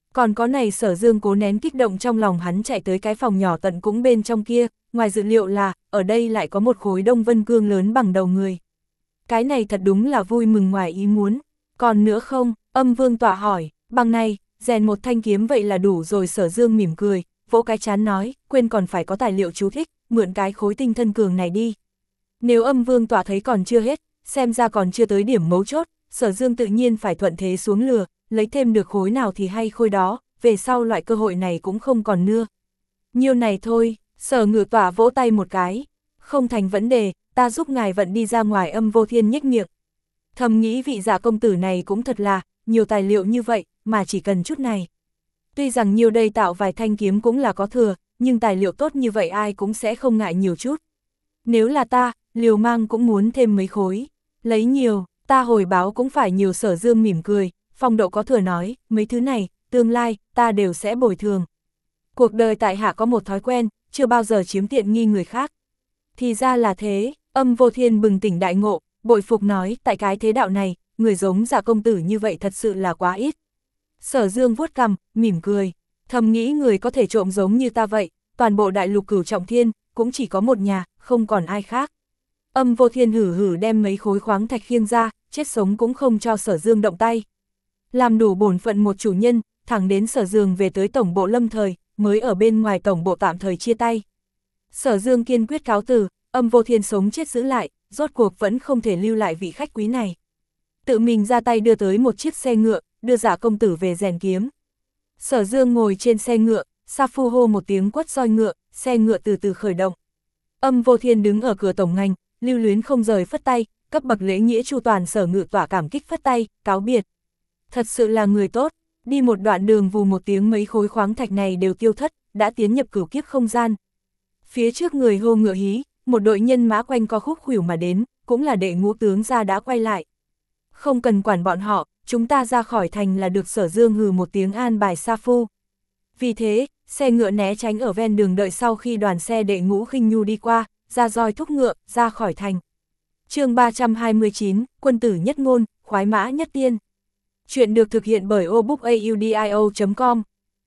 Còn có này Sở Dương cố nén kích động trong lòng hắn chạy tới cái phòng nhỏ tận cũng bên trong kia, ngoài dự liệu là, ở đây lại có một khối đông vân cương lớn bằng đầu người. Cái này thật đúng là vui mừng ngoài ý muốn. Còn nữa không? Âm Vương Tọa hỏi, bằng này, rèn một thanh kiếm vậy là đủ rồi. Sở Dương mỉm cười, vỗ cái chán nói, quên còn phải có tài liệu chú thích, mượn cái khối tinh thân cường này đi. Nếu Âm Vương Tọa thấy còn chưa hết, xem ra còn chưa tới điểm mấu chốt, Sở Dương tự nhiên phải thuận thế xuống lừa, lấy thêm được khối nào thì hay khối đó, về sau loại cơ hội này cũng không còn nữa. Nhiêu này thôi, Sở Ngự Tọa vỗ tay một cái, không thành vấn đề, ta giúp ngài vận đi ra ngoài. Âm Vô Thiên nhếch miệng. Thầm nghĩ vị Dạ công tử này cũng thật là, nhiều tài liệu như vậy, mà chỉ cần chút này. Tuy rằng nhiều đây tạo vài thanh kiếm cũng là có thừa, nhưng tài liệu tốt như vậy ai cũng sẽ không ngại nhiều chút. Nếu là ta, liều mang cũng muốn thêm mấy khối. Lấy nhiều, ta hồi báo cũng phải nhiều. Sở Dương mỉm cười, phong độ có thừa nói, mấy thứ này, tương lai, ta đều sẽ bồi thường. Cuộc đời tại hạ có một thói quen, chưa bao giờ chiếm tiện nghi người khác. Thì ra là thế, Âm Vô Thiên bừng tỉnh đại ngộ, bội phục nói, tại cái thế đạo này, người giống Dạ công tử như vậy thật sự là quá ít. Sở Dương vuốt cằm, mỉm cười, thầm nghĩ người có thể trộm giống như ta vậy, toàn bộ đại lục Cửu Trọng Thiên, cũng chỉ có một nhà, không còn ai khác. Âm Vô Thiên hử hử đem mấy khối khoáng thạch khiêng ra, chết sống cũng không cho Sở Dương động tay. Làm đủ bổn phận một chủ nhân, thẳng đến Sở Dương về tới tổng bộ Lâm Thời, mới ở bên ngoài tổng bộ tạm thời chia tay. Sở Dương kiên quyết cáo từ, Âm Vô Thiên sống chết giữ lại, rốt cuộc vẫn không thể lưu lại vị khách quý này. Tự mình ra tay đưa tới một chiếc xe ngựa, đưa Dạ công tử về rèn kiếm. Sở Dương ngồi trên xe ngựa, sa phu hô một tiếng quất roi ngựa, xe ngựa từ từ khởi động. Âm Vô Thiên đứng ở cửa tổng ngành, lưu luyến không rời phất tay, cấp bậc lễ nghĩa chu toàn. Sở Ngự Tọa cảm kích phất tay, cáo biệt. Thật sự là người tốt, đi một đoạn đường vù một tiếng mấy khối khoáng thạch này đều tiêu thất, đã tiến nhập cửu kiếp không gian. Phía trước người hô ngựa hí, một đội nhân mã quanh co khúc khuỷu mà đến, cũng là đệ ngũ tướng gia đã quay lại. Không cần quản bọn họ, chúng ta ra khỏi thành là được. Sở Dương hừ một tiếng an bài sa phu. Vì thế, xe ngựa né tránh ở ven đường đợi sau khi đoàn xe đệ ngũ khinh nhu đi qua, ra roi thúc ngựa, ra khỏi thành. Chương ba trăm hai mươi chín, quân tử nhất ngôn, khoái mã nhất tiên. Chuyện được thực hiện bởi obookaudio chấm com.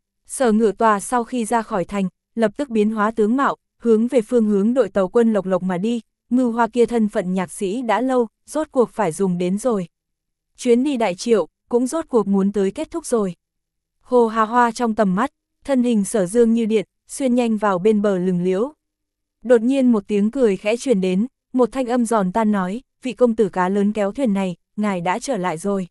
Sở Ngự Tọa sau khi ra khỏi thành, lập tức biến hóa tướng mạo, hướng về phương hướng đội tàu quân Lộc Lộc mà đi. Ngưu Hoa kia thân phận nhạc sĩ đã lâu, rốt cuộc phải dùng đến rồi. Chuyến đi Đại Triệu, cũng rốt cuộc muốn tới kết thúc rồi. Hồ Hà Hoa trong tầm mắt, thân hình Sở Dương như điện, xuyên nhanh vào bên bờ lừng liễu. Đột nhiên một tiếng cười khẽ truyền đến, một thanh âm giòn tan nói, vị công tử cá lớn kéo thuyền này, ngài đã trở lại rồi.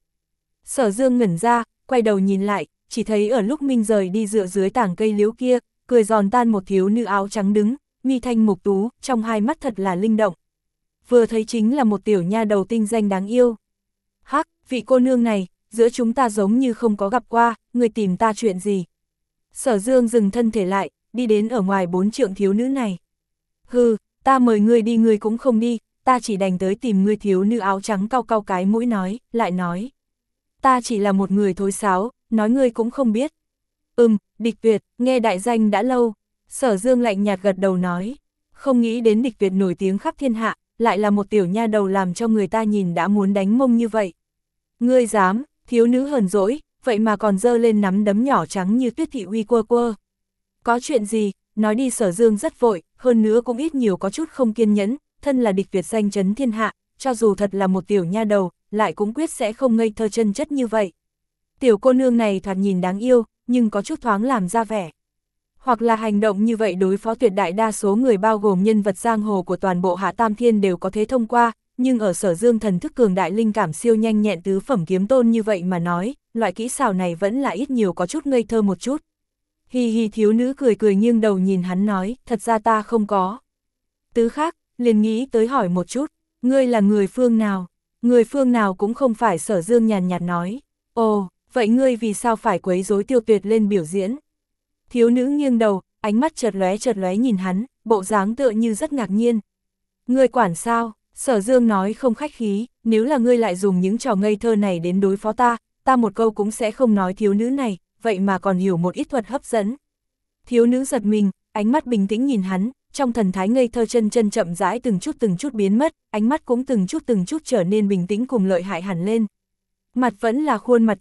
Sở Dương ngẩn ra, quay đầu nhìn lại, chỉ thấy ở lúc Minh rời đi dựa dưới tảng cây liễu kia, cười giòn tan một thiếu nữ áo trắng đứng, mi thanh mục tú, trong hai mắt thật là linh động. Vừa thấy chính là một tiểu nha đầu tinh danh đáng yêu. Hắc, vị cô nương này, giữa chúng ta giống như không có gặp qua, người tìm ta chuyện gì? Sở Dương dừng thân thể lại, đi đến ở ngoài bốn trượng thiếu nữ này. Hừ, ta mời ngươi đi ngươi cũng không đi, ta chỉ đành tới tìm ngươi. Thiếu nữ áo trắng cau cau cái mũi nói, lại nói. Ta chỉ là một người thối sáo, nói ngươi cũng không biết. Ừm, Địch Tuyệt, nghe đại danh đã lâu. Sở Dương lạnh nhạt gật đầu nói. Không nghĩ đến Địch Tuyệt nổi tiếng khắp thiên hạ, lại là một tiểu nha đầu làm cho người ta nhìn đã muốn đánh mông như vậy. Ngươi dám, thiếu nữ hờn dỗi, vậy mà còn giơ lên nắm đấm nhỏ trắng như tuyết thị uy quơ quơ. Có chuyện gì, nói đi. Sở Dương rất vội, hơn nữa cũng ít nhiều có chút không kiên nhẫn, thân là Địch Tuyệt danh chấn thiên hạ, cho dù thật là một tiểu nha đầu, lại cũng quyết sẽ không ngây thơ chân chất như vậy. Tiểu cô nương này thoạt nhìn đáng yêu, nhưng có chút thoáng làm ra vẻ. Hoặc là hành động như vậy đối phó tuyệt đại đa số người bao gồm nhân vật giang hồ của toàn bộ Hạ Tam Thiên đều có thể thông qua, nhưng ở Sở Dương thần thức cường đại linh cảm siêu nhanh nhẹn tứ phẩm kiếm tôn như vậy mà nói, loại kỹ xảo này vẫn là ít nhiều có chút ngây thơ một chút. Hi hi, thiếu nữ cười cười nghiêng đầu nhìn hắn nói, thật ra ta không có. Tứ khác, liền nghĩ tới hỏi một chút, ngươi là người phương nào? Người phương nào cũng không phải. Sở Dương nhàn nhạt nói, ồ, vậy ngươi vì sao phải quấy rối Tiêu Tuyệt lên biểu diễn? Thiếu nữ nghiêng đầu, ánh mắt chợt lóe chợt lóe nhìn hắn, bộ dáng tựa như rất ngạc nhiên. Ngươi quản sao? Sở Dương nói không khách khí, nếu là ngươi lại dùng những trò ngây thơ này đến đối phó ta, ta một câu cũng sẽ không nói. Thiếu nữ này, vậy mà còn hiểu một ít thuật hấp dẫn. Thiếu nữ giật mình, ánh mắt bình tĩnh nhìn hắn, trong thần thái ngây thơ chân chân chậm rãi từng chút từng chút biến mất, ánh mắt cũng từng chút từng chút trở nên bình tĩnh cùng lợi hại hẳn lên. Mặt vẫn là khuôn mặt kia,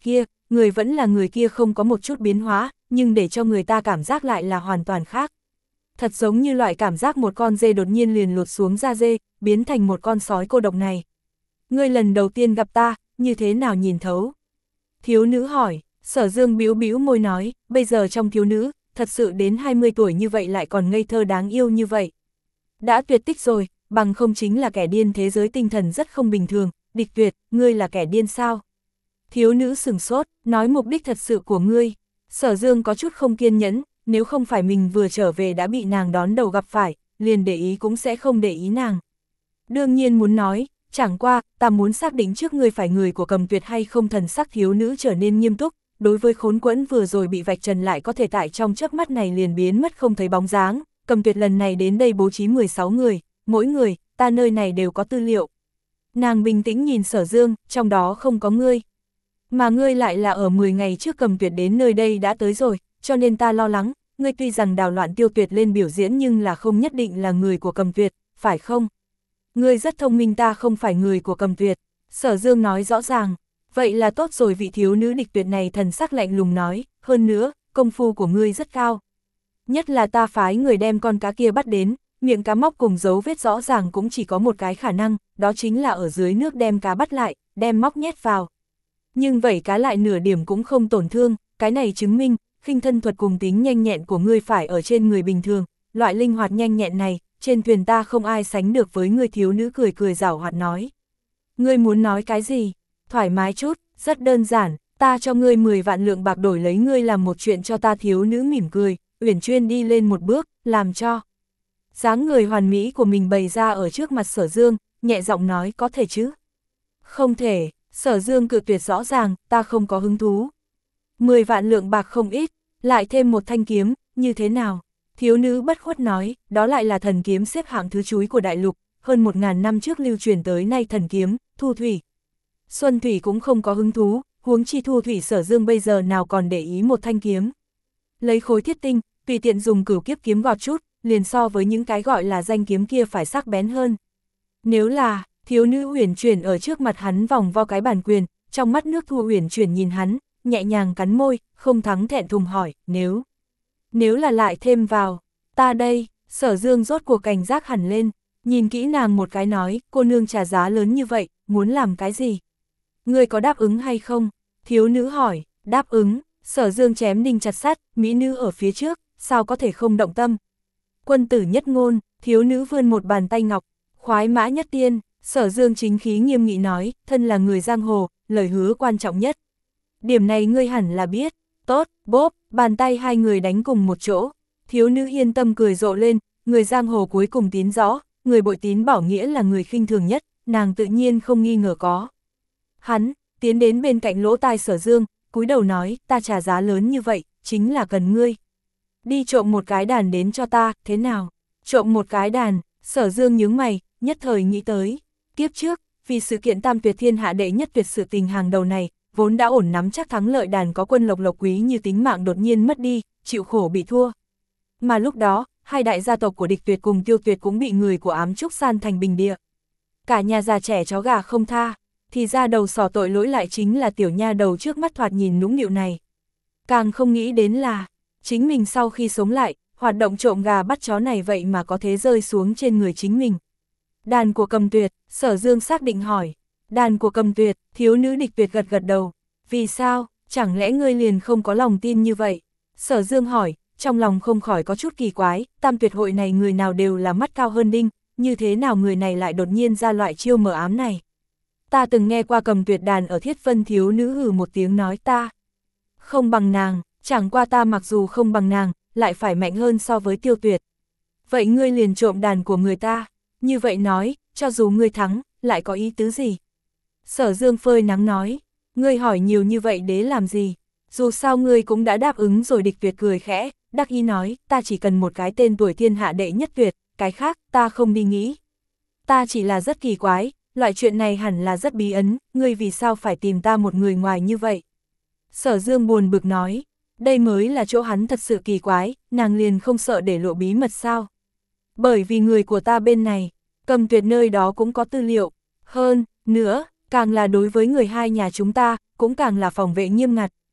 người vẫn là người kia không có một chút biến hóa, nhưng để cho người ta cảm giác lại là hoàn toàn khác. Thật giống như loại cảm giác một con dê đột nhiên liền lột xuống da dê, biến thành một con sói cô độc này. Ngươi lần đầu tiên gặp ta, như thế nào nhìn thấu? Thiếu nữ hỏi, Sở Dương bĩu bĩu môi nói, bây giờ trong thiếu nữ, thật sự đến hai mươi tuổi như vậy lại còn ngây thơ đáng yêu như vậy. Đã tuyệt tích rồi, bằng không chính là kẻ điên, thế giới tinh thần rất không bình thường, Địch Tuyệt, ngươi là kẻ điên sao? Thiếu nữ sửng sốt, nói mục đích thật sự của ngươi. Sở Dương có chút không kiên nhẫn, nếu không phải mình vừa trở về đã bị nàng đón đầu gặp phải, liền để ý cũng sẽ không để ý nàng. Đương nhiên muốn nói, chẳng qua, ta muốn xác định trước ngươi phải người của Cầm Tuyệt hay không. Thần sắc thiếu nữ trở nên nghiêm túc, đối với khốn quẫn vừa rồi bị vạch trần lại có thể tại trong chớp mắt này liền biến mất không thấy bóng dáng. Cầm Tuyệt lần này đến đây bố trí mười sáu người, mỗi người, ta nơi này đều có tư liệu. Nàng bình tĩnh nhìn Sở Dương, trong đó không có ngươi. Mà ngươi lại là ở mười ngày trước Cầm Tuyệt đến nơi đây đã tới rồi, cho nên ta lo lắng, ngươi tuy rằng đào loạn Tiêu Tuyệt lên biểu diễn nhưng là không nhất định là người của Cầm Tuyệt, phải không? Ngươi rất thông minh, ta không phải người của Cầm Tuyệt. Sở Dương nói rõ ràng, vậy là tốt rồi. Vị thiếu nữ Địch Tuyệt này thần sắc lạnh lùng nói, hơn nữa, công phu của ngươi rất cao. Nhất là ta phái người đem con cá kia bắt đến, miệng cá móc cùng dấu vết rõ ràng cũng chỉ có một cái khả năng, đó chính là ở dưới nước đem cá bắt lại, đem móc nhét vào. Nhưng vậy cá lại nửa điểm cũng không tổn thương, cái này chứng minh, khinh thân thuật cùng tính nhanh nhẹn của ngươi phải ở trên người bình thường, loại linh hoạt nhanh nhẹn này, trên thuyền ta không ai sánh được với ngươi. Thiếu nữ cười cười giảo hoạt nói. Ngươi muốn nói cái gì? Thoải mái chút, rất đơn giản, ta cho ngươi mười vạn lượng bạc đổi lấy ngươi làm một chuyện cho ta. Thiếu nữ mỉm cười, uyển chuyển đi lên một bước, làm cho dáng người hoàn mỹ của mình bày ra ở trước mặt Sở Dương, nhẹ giọng nói, có thể chứ? Không thể. Sở Dương cự tuyệt rõ ràng, ta không có hứng thú. Mười vạn lượng bạc không ít, lại thêm một thanh kiếm, như thế nào? Thiếu nữ bất khuất nói, đó lại là thần kiếm xếp hạng thứ chúi của đại lục, hơn một ngàn năm trước lưu truyền tới nay thần kiếm, Thu Thủy. Xuân Thủy cũng không có hứng thú, huống chi Thu Thủy. Sở Dương bây giờ nào còn để ý một thanh kiếm. Lấy khối thiết tinh, tùy tiện dùng cửu kiếp kiếm gọt chút, liền so với những cái gọi là danh kiếm kia phải sắc bén hơn. Nếu là, thiếu nữ uyển chuyển ở trước mặt hắn vòng vo cái bàn quyền, trong mắt nước thu uyển chuyển nhìn hắn, nhẹ nhàng cắn môi, không thắng thẹn thùng hỏi, nếu, nếu là lại thêm vào, ta đây. Sở Dương rốt cuộc cảnh giác hẳn lên, nhìn kỹ nàng một cái nói, cô nương trả giá lớn như vậy, muốn làm cái gì? Ngươi có đáp ứng hay không? Thiếu nữ hỏi, đáp ứng. Sở Dương chém đinh chặt sắt, mỹ nữ ở phía trước, sao có thể không động tâm? Quân tử nhất ngôn. Thiếu nữ vươn một bàn tay ngọc, khoái mã nhất tiên. Sở Dương chính khí nghiêm nghị nói, thân là người giang hồ, lời hứa quan trọng nhất. Điểm này ngươi hẳn là biết. Tốt, bốp, bàn tay hai người đánh cùng một chỗ. Thiếu nữ yên tâm cười rộ lên, người giang hồ cuối cùng tín rõ, người bội tín bảo nghĩa là người khinh thường nhất, nàng tự nhiên không nghi ngờ có. Hắn, tiến đến bên cạnh lỗ tai Sở Dương, cúi đầu nói, ta trả giá lớn như vậy, chính là cần ngươi. Đi trộm một cái đàn đến cho ta, thế nào? Trộm một cái đàn. Sở Dương nhướng mày, nhất thời nghĩ tới. Kiếp trước, vì sự kiện tam tuyệt thiên hạ đệ nhất tuyệt sự tình hàng đầu này, vốn đã ổn nắm chắc thắng lợi đàn có quân lộc lộc quý như tính mạng đột nhiên mất đi, chịu khổ bị thua. Mà lúc đó, hai đại gia tộc của Địch Tuyệt cùng Tiêu Tuyệt cũng bị người của Ám Trúc san thành bình địa. Cả nhà già trẻ chó gà không tha, thì ra đầu sỏ tội lỗi lại chính là tiểu nha đầu trước mắt thoạt nhìn nũng nịu này. Càng không nghĩ đến là, chính mình sau khi sống lại, hoạt động trộm gà bắt chó này vậy mà có thế rơi xuống trên người chính mình. Đàn của Cầm Tuyệt. Sở Dương xác định hỏi. Đàn của Cầm Tuyệt. Thiếu nữ Địch Tuyệt gật gật đầu. Vì sao, chẳng lẽ ngươi liền không có lòng tin như vậy? Sở Dương hỏi, trong lòng không khỏi có chút kỳ quái, tam tuyệt hội này người nào đều là mắt cao hơn đinh, như thế nào người này lại đột nhiên ra loại chiêu mờ ám này? Ta từng nghe qua Cầm Tuyệt đàn ở Thiết Vân. Thiếu nữ hừ một tiếng nói, ta không bằng nàng, chẳng qua ta mặc dù không bằng nàng, lại phải mạnh hơn so với Tiêu Tuyệt. Vậy ngươi liền trộm đàn của người ta, như vậy nói, cho dù ngươi thắng, lại có ý tứ gì? Sở Dương phơi nắng nói, ngươi hỏi nhiều như vậy để làm gì? Dù sao ngươi cũng đã đáp ứng rồi. Địch Tuyệt cười khẽ, đắc ý nói, ta chỉ cần một cái tên tuổi thiên hạ đệ nhất tuyệt, cái khác, ta không đi nghĩ. Ta chỉ là rất kỳ quái, loại chuyện này hẳn là rất bí ẩn, ngươi vì sao phải tìm ta một người ngoài như vậy? Sở Dương buồn bực nói, đây mới là chỗ hắn thật sự kỳ quái, nàng liền không sợ để lộ bí mật sao? Bởi vì người của ta bên này, Cầm Tuyệt nơi đó cũng có tư liệu, hơn nữa, càng là đối với người hai nhà chúng ta, cũng càng là phòng vệ nghiêm ngặt,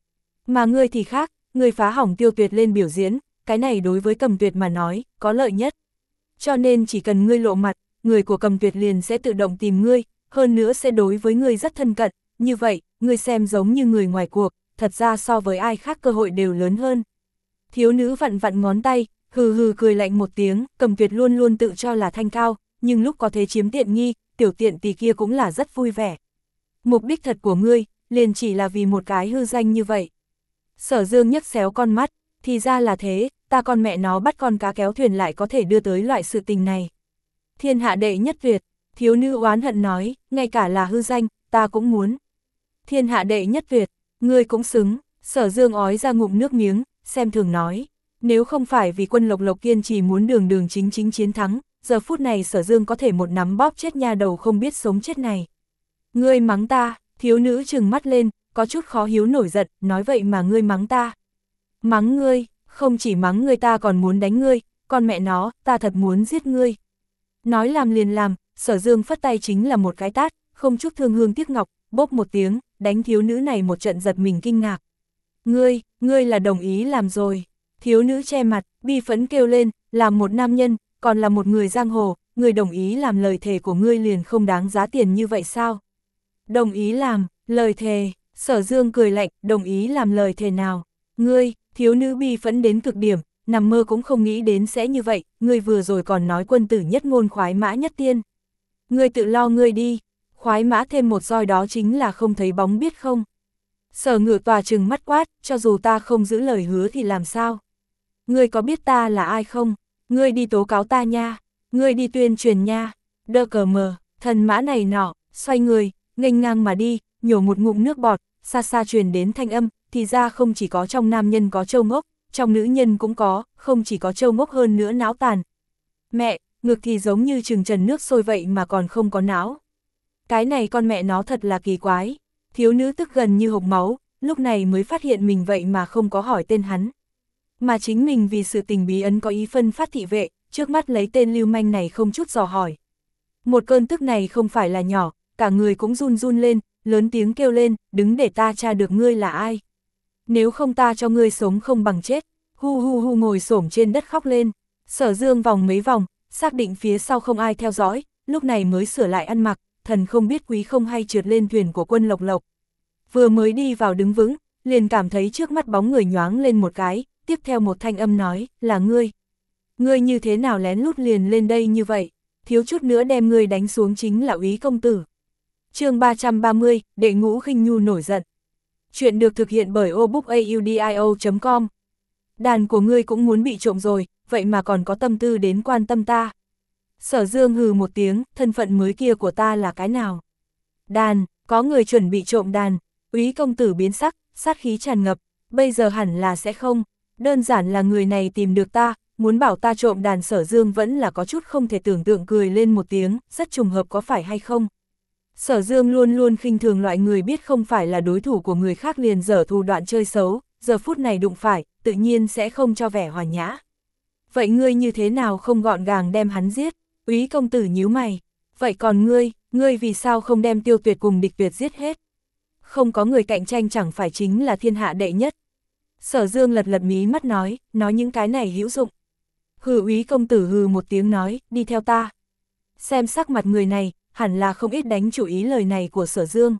Mà ngươi thì khác, ngươi phá hỏng Tiêu Tuyệt lên biểu diễn, cái này đối với Cầm Tuyệt mà nói, có lợi nhất. Cho nên chỉ cần ngươi lộ mặt, người của Cầm Tuyệt liền sẽ tự động tìm ngươi, hơn nữa sẽ đối với ngươi rất thân cận, như vậy, ngươi xem giống như người ngoài cuộc, thật ra so với ai khác cơ hội đều lớn hơn. Thiếu nữ vặn vặn ngón tay, hừ hừ cười lạnh một tiếng, Cầm Tuyệt luôn luôn tự cho là thanh cao, nhưng lúc có thế chiếm tiện nghi, tiểu tiện tỷ kia cũng là rất vui vẻ. Mục đích thật của ngươi, liền chỉ là vì một cái hư danh như vậy. Sở Dương nhấc xéo con mắt, thì ra là thế, ta con mẹ nó bắt con cá kéo thuyền lại có thể đưa tới loại sự tình này. Thiên hạ đệ nhất tuyệt, thiếu nữ oán hận nói, ngay cả là hư danh, ta cũng muốn. Thiên hạ đệ nhất tuyệt, ngươi cũng xứng, Sở Dương ói ra ngụm nước miếng, xem thường nói. Nếu không phải vì Quân Lộc Lộc kiên trì muốn đường đường chính chính chiến thắng, giờ phút này Sở Dương có thể một nắm bóp chết nha đầu không biết sống chết này. Ngươi mắng ta, thiếu nữ trừng mắt lên, có chút khó hiếu nổi giận, nói vậy mà ngươi mắng ta. Mắng ngươi, không chỉ mắng ngươi ta còn muốn đánh ngươi, con mẹ nó, ta thật muốn giết ngươi. Nói làm liền làm, Sở Dương phất tay chính là một cái tát, không chút thương hương tiếc ngọc, bốp một tiếng, đánh thiếu nữ này một trận giật mình kinh ngạc. Ngươi, ngươi là đồng ý làm rồi. Thiếu nữ che mặt, bi phẫn kêu lên, làm một nam nhân, còn là một người giang hồ, người đồng ý làm lời thề của ngươi liền không đáng giá tiền như vậy sao? Đồng ý làm, lời thề, Sở Dương cười lạnh, đồng ý làm lời thề nào? Ngươi, thiếu nữ bi phẫn đến cực điểm, nằm mơ cũng không nghĩ đến sẽ như vậy, ngươi vừa rồi còn nói quân tử nhất ngôn khoái mã nhất tiên. Ngươi tự lo ngươi đi, khoái mã thêm một roi đó chính là không thấy bóng biết không? Sở Ngự Tòa trừng mắt quát, cho dù ta không giữ lời hứa thì làm sao? Ngươi có biết ta là ai không? Ngươi đi tố cáo ta nha, ngươi đi tuyên truyền nha, đơ cờ mờ, thần mã này nọ, xoay người, nghênh ngang mà đi, nhổ một ngụm nước bọt, xa xa truyền đến thanh âm, thì ra không chỉ có trong nam nhân có trâu ngốc, trong nữ nhân cũng có, không chỉ có trâu ngốc hơn nữa não tàn. Mẹ, ngực thì giống như chừng trần nước sôi vậy mà còn không có não. Cái này con mẹ nó thật là kỳ quái. Thiếu nữ tức gần như hộc máu, lúc này mới phát hiện mình vậy mà không có hỏi tên hắn. Mà chính mình vì sự tình bí ấn có ý phân phát thị vệ, trước mắt lấy tên lưu manh này không chút dò hỏi. Một cơn tức này không phải là nhỏ, cả người cũng run run lên, lớn tiếng kêu lên, đứng để ta tra được ngươi là ai. Nếu không ta cho ngươi sống không bằng chết, hu hu hu ngồi xổm trên đất khóc lên. Sở Dương vòng mấy vòng, xác định phía sau không ai theo dõi, lúc này mới sửa lại ăn mặc, thần không biết quý không hay trượt lên thuyền của Quân Lộc Lộc. Vừa mới đi vào đứng vững, liền cảm thấy trước mắt bóng người nhoáng lên một cái, tiếp theo một thanh âm nói, là ngươi. Ngươi như thế nào lén lút liền lên đây như vậy, thiếu chút nữa đem ngươi đánh xuống chính là Úy công tử. Chương ba trăm ba mươi, Đệ Ngũ Khinh Nhu nổi giận. Chuyện được thực hiện bởi obookaudio chấm com. Đàn của ngươi cũng muốn bị trộm rồi, vậy mà còn có tâm tư đến quan tâm ta. Sở Dương hừ một tiếng, thân phận mới kia của ta là cái nào? Đàn, có người chuẩn bị trộm đàn. Úy công tử biến sắc, sát khí tràn ngập, bây giờ hẳn là sẽ không. Đơn giản là người này tìm được ta, muốn bảo ta trộm đàn. Sở Dương vẫn là có chút không thể tưởng tượng, cười lên một tiếng, rất trùng hợp có phải hay không? Sở Dương luôn luôn khinh thường loại người biết không phải là đối thủ của người khác liền dở thủ đoạn chơi xấu, giờ phút này đụng phải, tự nhiên sẽ không cho vẻ hòa nhã. Vậy ngươi như thế nào không gọn gàng đem hắn giết? Úy công tử nhíu mày. Vậy còn ngươi, ngươi vì sao không đem Tiêu Tuyệt cùng Địch Tuyệt giết hết? Không có người cạnh tranh chẳng phải chính là thiên hạ đệ nhất. Sở Dương lật lật mí mắt nói, nói những cái này hữu dụng. Hừ, Úy công tử hừ một tiếng nói, đi theo ta. Xem sắc mặt người này, hẳn là không ít đánh chủ ý lời này của Sở Dương.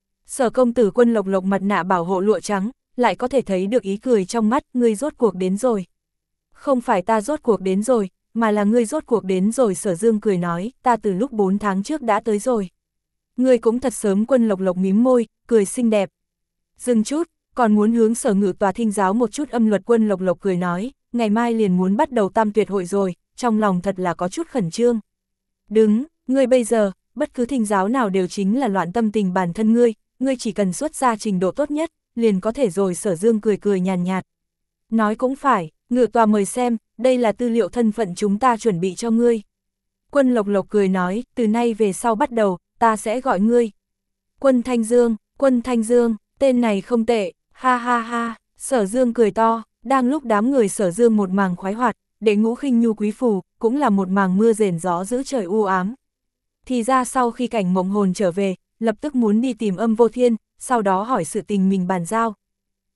Sở công tử Quân Lộc Lộc mặt nạ bảo hộ lụa trắng, lại có thể thấy được ý cười trong mắt, ngươi rốt cuộc đến rồi. Không phải ta rốt cuộc đến rồi, mà là ngươi rốt cuộc đến rồi. Sở Dương cười nói, ta từ lúc bốn tháng trước đã tới rồi. Ngươi cũng thật sớm. Quân Lộc Lộc mím môi, cười xinh đẹp. Dừng chút, còn muốn hướng Sở Ngự Tòa thinh giáo một chút âm luật. Quân Lộc Lộc cười nói, ngày mai liền muốn bắt đầu tam tuyệt hội rồi, trong lòng thật là có chút khẩn trương. Đứng, ngươi bây giờ, bất cứ thinh giáo nào đều chính là loạn tâm tình bản thân ngươi, ngươi chỉ cần xuất ra trình độ tốt nhất, liền có thể rồi. Sở Dương cười cười nhàn nhạt. Nói cũng phải, Ngự Tòa mời xem, đây là tư liệu thân phận chúng ta chuẩn bị cho ngươi. Quân Lộc Lộc cười nói, từ nay về sau bắt đầu, ta sẽ gọi ngươi Quân Thanh Dương. Quân Thanh Dương, tên này không tệ, ha ha ha. Sở Dương cười to, đang lúc đám người Sở Dương một màng khoái hoạt, Đệ Ngũ Khinh Nhu quý phù, cũng là một màng mưa rền gió giữ trời u ám. Thì ra sau khi Cảnh Mộng Hồn trở về, lập tức muốn đi tìm Âm Vô Thiên, sau đó hỏi sự tình mình bàn giao.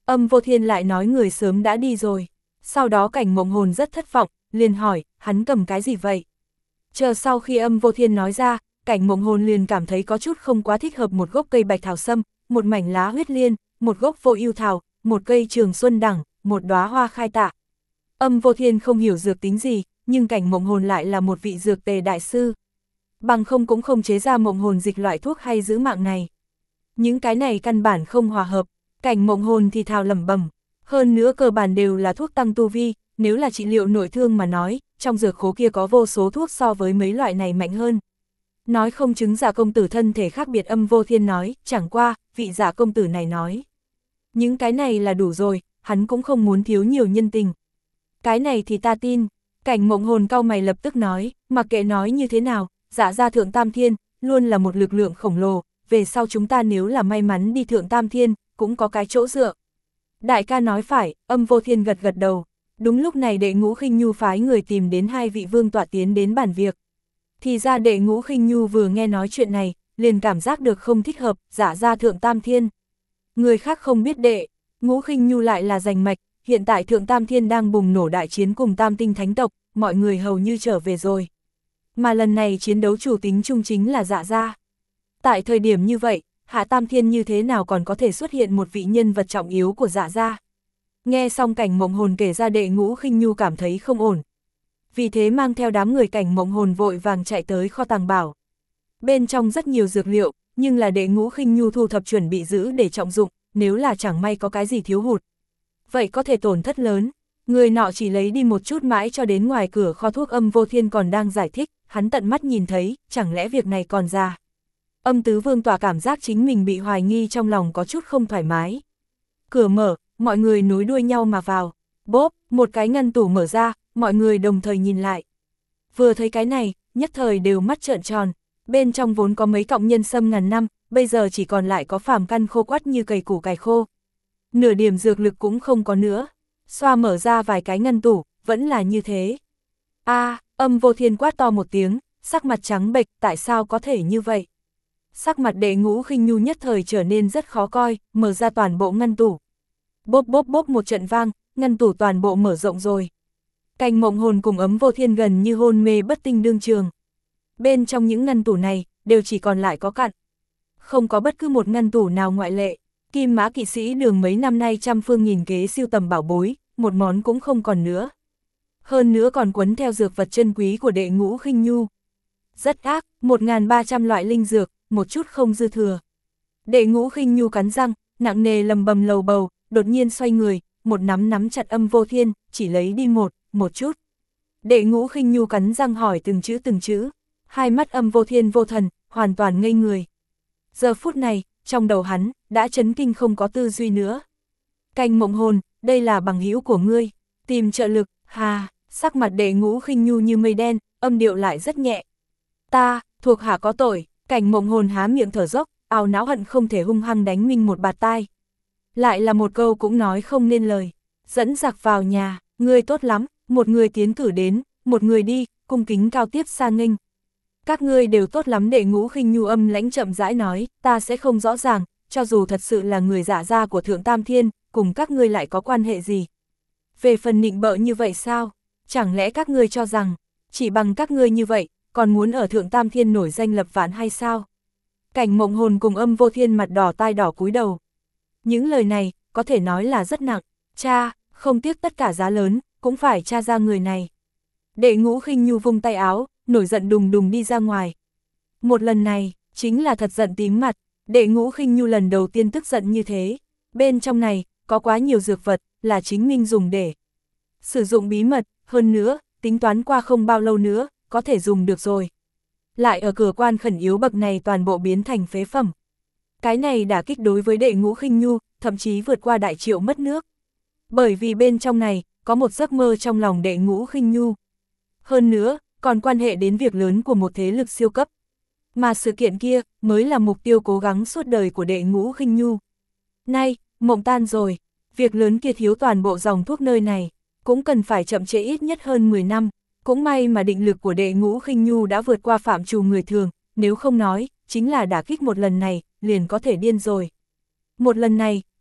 Âm Vô Thiên lại nói người sớm đã đi rồi. Sau đó Cảnh Mộng Hồn rất thất vọng, liền hỏi, hắn cầm cái gì vậy? Chờ sau khi Âm Vô Thiên nói ra, Cảnh Mộng Hồn liền cảm thấy có chút không quá thích hợp, một gốc cây bạch thảo sâm, một mảnh lá huyết liên, một gốc vô ưu thảo, một cây trường xuân đẳng, một đóa hoa khai tạ. Âm Vô Thiên không hiểu dược tính gì, nhưng Cảnh Mộng Hồn lại là một vị dược tề đại sư. Bằng không cũng không chế ra mộng hồn dịch loại thuốc hay giữ mạng này. Những cái này căn bản không hòa hợp, Cảnh Mộng Hồn thì thào lẩm bẩm, hơn nữa cơ bản đều là thuốc tăng tu vi, nếu là trị liệu nội thương mà nói, trong dược khố kia có vô số thuốc so với mấy loại này mạnh hơn. Nói không chứng Dạ công tử thân thể khác biệt. Âm Vô Thiên nói, chẳng qua, vị Dạ công tử này nói. Những cái này là đủ rồi, hắn cũng không muốn thiếu nhiều nhân tình. Cái này thì ta tin. Cảnh Mộng Hồn cau mày lập tức nói, mặc kệ nói như thế nào, Dạ gia Thượng Tam Thiên, luôn là một lực lượng khổng lồ, về sau chúng ta nếu là may mắn đi Thượng Tam Thiên, cũng có cái chỗ dựa. Đại ca nói phải. Âm Vô Thiên gật gật đầu. Đúng lúc này Đệ Ngũ Khinh Nhu phái người tìm đến hai vị vương tọa tiến đến bàn việc. Thì ra Đệ Ngũ Khinh Nhu vừa nghe nói chuyện này, liền cảm giác được không thích hợp, Dạ gia Thượng Tam Thiên. Người khác không biết Đệ Ngũ Khinh Nhu lại là giành mạch, hiện tại Thượng Tam Thiên đang bùng nổ đại chiến cùng Tam Tinh Thánh tộc, mọi người hầu như trở về rồi. Mà lần này chiến đấu chủ tính chung chính là Dạ gia. Tại thời điểm như vậy, Hạ Tam Thiên như thế nào còn có thể xuất hiện một vị nhân vật trọng yếu của Dạ gia. Nghe xong Cảnh Mộng Hồn kể ra, Đệ Ngũ Khinh Nhu cảm thấy không ổn. Vì thế mang theo đám người Cảnh Mộng Hồn vội vàng chạy tới kho tàng bảo. Bên trong rất nhiều dược liệu, nhưng là Đệ Ngũ Khinh Nhu thu thập chuẩn bị giữ để trọng dụng, nếu là chẳng may có cái gì thiếu hụt. Vậy có thể tổn thất lớn. Người nọ chỉ lấy đi một chút, mãi cho đến ngoài cửa kho thuốc Âm Vô Thiên còn đang giải thích, hắn tận mắt nhìn thấy, chẳng lẽ việc này còn ra. Âm Tứ Vương tỏa cảm giác chính mình bị hoài nghi, trong lòng có chút không thoải mái. Cửa mở, mọi người nối đuôi nhau mà vào. Bốp, một cái ngăn tủ mở ra, mọi người đồng thời nhìn lại. Vừa thấy cái này, nhất thời đều mắt trợn tròn. Bên trong vốn có mấy cọng nhân sâm ngàn năm, bây giờ chỉ còn lại có phàm căn khô quắt như cầy củ cải khô. Nửa điểm dược lực cũng không có nữa. Xoa mở ra vài cái ngăn tủ, vẫn là như thế. A, Âm Vô Thiên quát to một tiếng, sắc mặt trắng bệch, tại sao có thể như vậy? Sắc mặt Đệ Ngũ Khinh Nhu nhất thời trở nên rất khó coi, mở ra toàn bộ ngăn tủ. Bốp bốp bốp một trận vang, ngăn tủ toàn bộ mở rộng rồi. Cảnh Mộng Hồn cùng Ấm Vô Thiên gần như hôn mê bất tinh đương trường. Bên trong những ngăn tủ này, đều chỉ còn lại có cặn. Không có bất cứ một ngăn tủ nào ngoại lệ. Kim Mã Kỵ Sĩ Đường mấy năm nay trăm phương nghìn kế siêu tầm bảo bối, một món cũng không còn nữa. Hơn nữa còn quấn theo dược vật chân quý của Đệ Ngũ Khinh Nhu. Rất ác, một nghìn ba trăm loại linh dược, một chút không dư thừa. Đệ Ngũ Khinh Nhu cắn răng, nặng nề lầm bầm lầu bầu, đột nhiên xoay người, một nắm nắm chặt Âm Vô Thiên, chỉ lấy đi một, một chút. Đệ Ngũ Khinh Nhu cắn răng hỏi từng chữ từng chữ, hai mắt Âm Vô Thiên vô thần, hoàn toàn ngây người. Giờ phút này, trong đầu hắn, đã chấn kinh không có tư duy nữa. Cảnh Mộng Hồn, đây là bằng hữu của ngươi, tìm trợ lực, hà, sắc mặt Đệ Ngũ Khinh Nhu như mây đen, âm điệu lại rất nhẹ. Ta, thuộc hạ có tội. Cảnh Mộng Hồn há miệng thở dốc, ào não hận không thể hung hăng đánh mình một bạt tai. Lại là một câu cũng nói không nên lời. Dẫn giặc vào nhà, ngươi tốt lắm, một người tiến cử đến, một người đi, cung kính cao tiếp xa nghênh. Các ngươi đều tốt lắm. Đệ Ngũ Khinh Nhu âm lãnh chậm rãi nói, ta sẽ không rõ ràng, cho dù thật sự là người Dạ gia của Thượng Tam Thiên, cùng các ngươi lại có quan hệ gì. Về phần nịnh bợ như vậy sao? Chẳng lẽ các ngươi cho rằng, chỉ bằng các ngươi như vậy, còn muốn ở Thượng Tam Thiên nổi danh lập vạn hay sao? Cảnh Mộng Hồn cùng Âm Vô Thiên mặt đỏ tai đỏ cúi đầu. Những lời này, có thể nói là rất nặng. Cha, không tiếc tất cả giá lớn, cũng phải tra ra người này. Đệ Ngũ Khinh Nhu vung tay áo, nổi giận đùng đùng đi ra ngoài. Một lần này, chính là thật giận tím mặt. Đệ Ngũ Khinh Nhu lần đầu tiên tức giận như thế. Bên trong này, có quá nhiều dược vật, là chính mình dùng để sử dụng bí mật, hơn nữa, tính toán qua không bao lâu nữa, có thể dùng được rồi. Lại ở cửa quan khẩn yếu bậc này toàn bộ biến thành phế phẩm. Cái này đả kích đối với Đệ Ngũ Khinh Nhu, thậm chí vượt qua Đại Triệu mất nước. Bởi vì bên trong này, có một giấc mơ trong lòng Đệ Ngũ Khinh Nhu. Hơn nữa, còn quan hệ đến việc lớn của một thế lực siêu cấp. Mà sự kiện kia, mới là mục tiêu cố gắng suốt đời của Đệ Ngũ Khinh Nhu. Nay, mộng tan rồi, việc lớn kia thiếu toàn bộ dòng thuốc nơi này, cũng cần phải chậm trễ ít nhất hơn mười năm. Cũng may mà định lực của Đệ Ngũ Khinh Nhu đã vượt qua phạm trù người thường, nếu không nói, chính là đả kích một lần này, liền có thể điên rồi. Một lần này,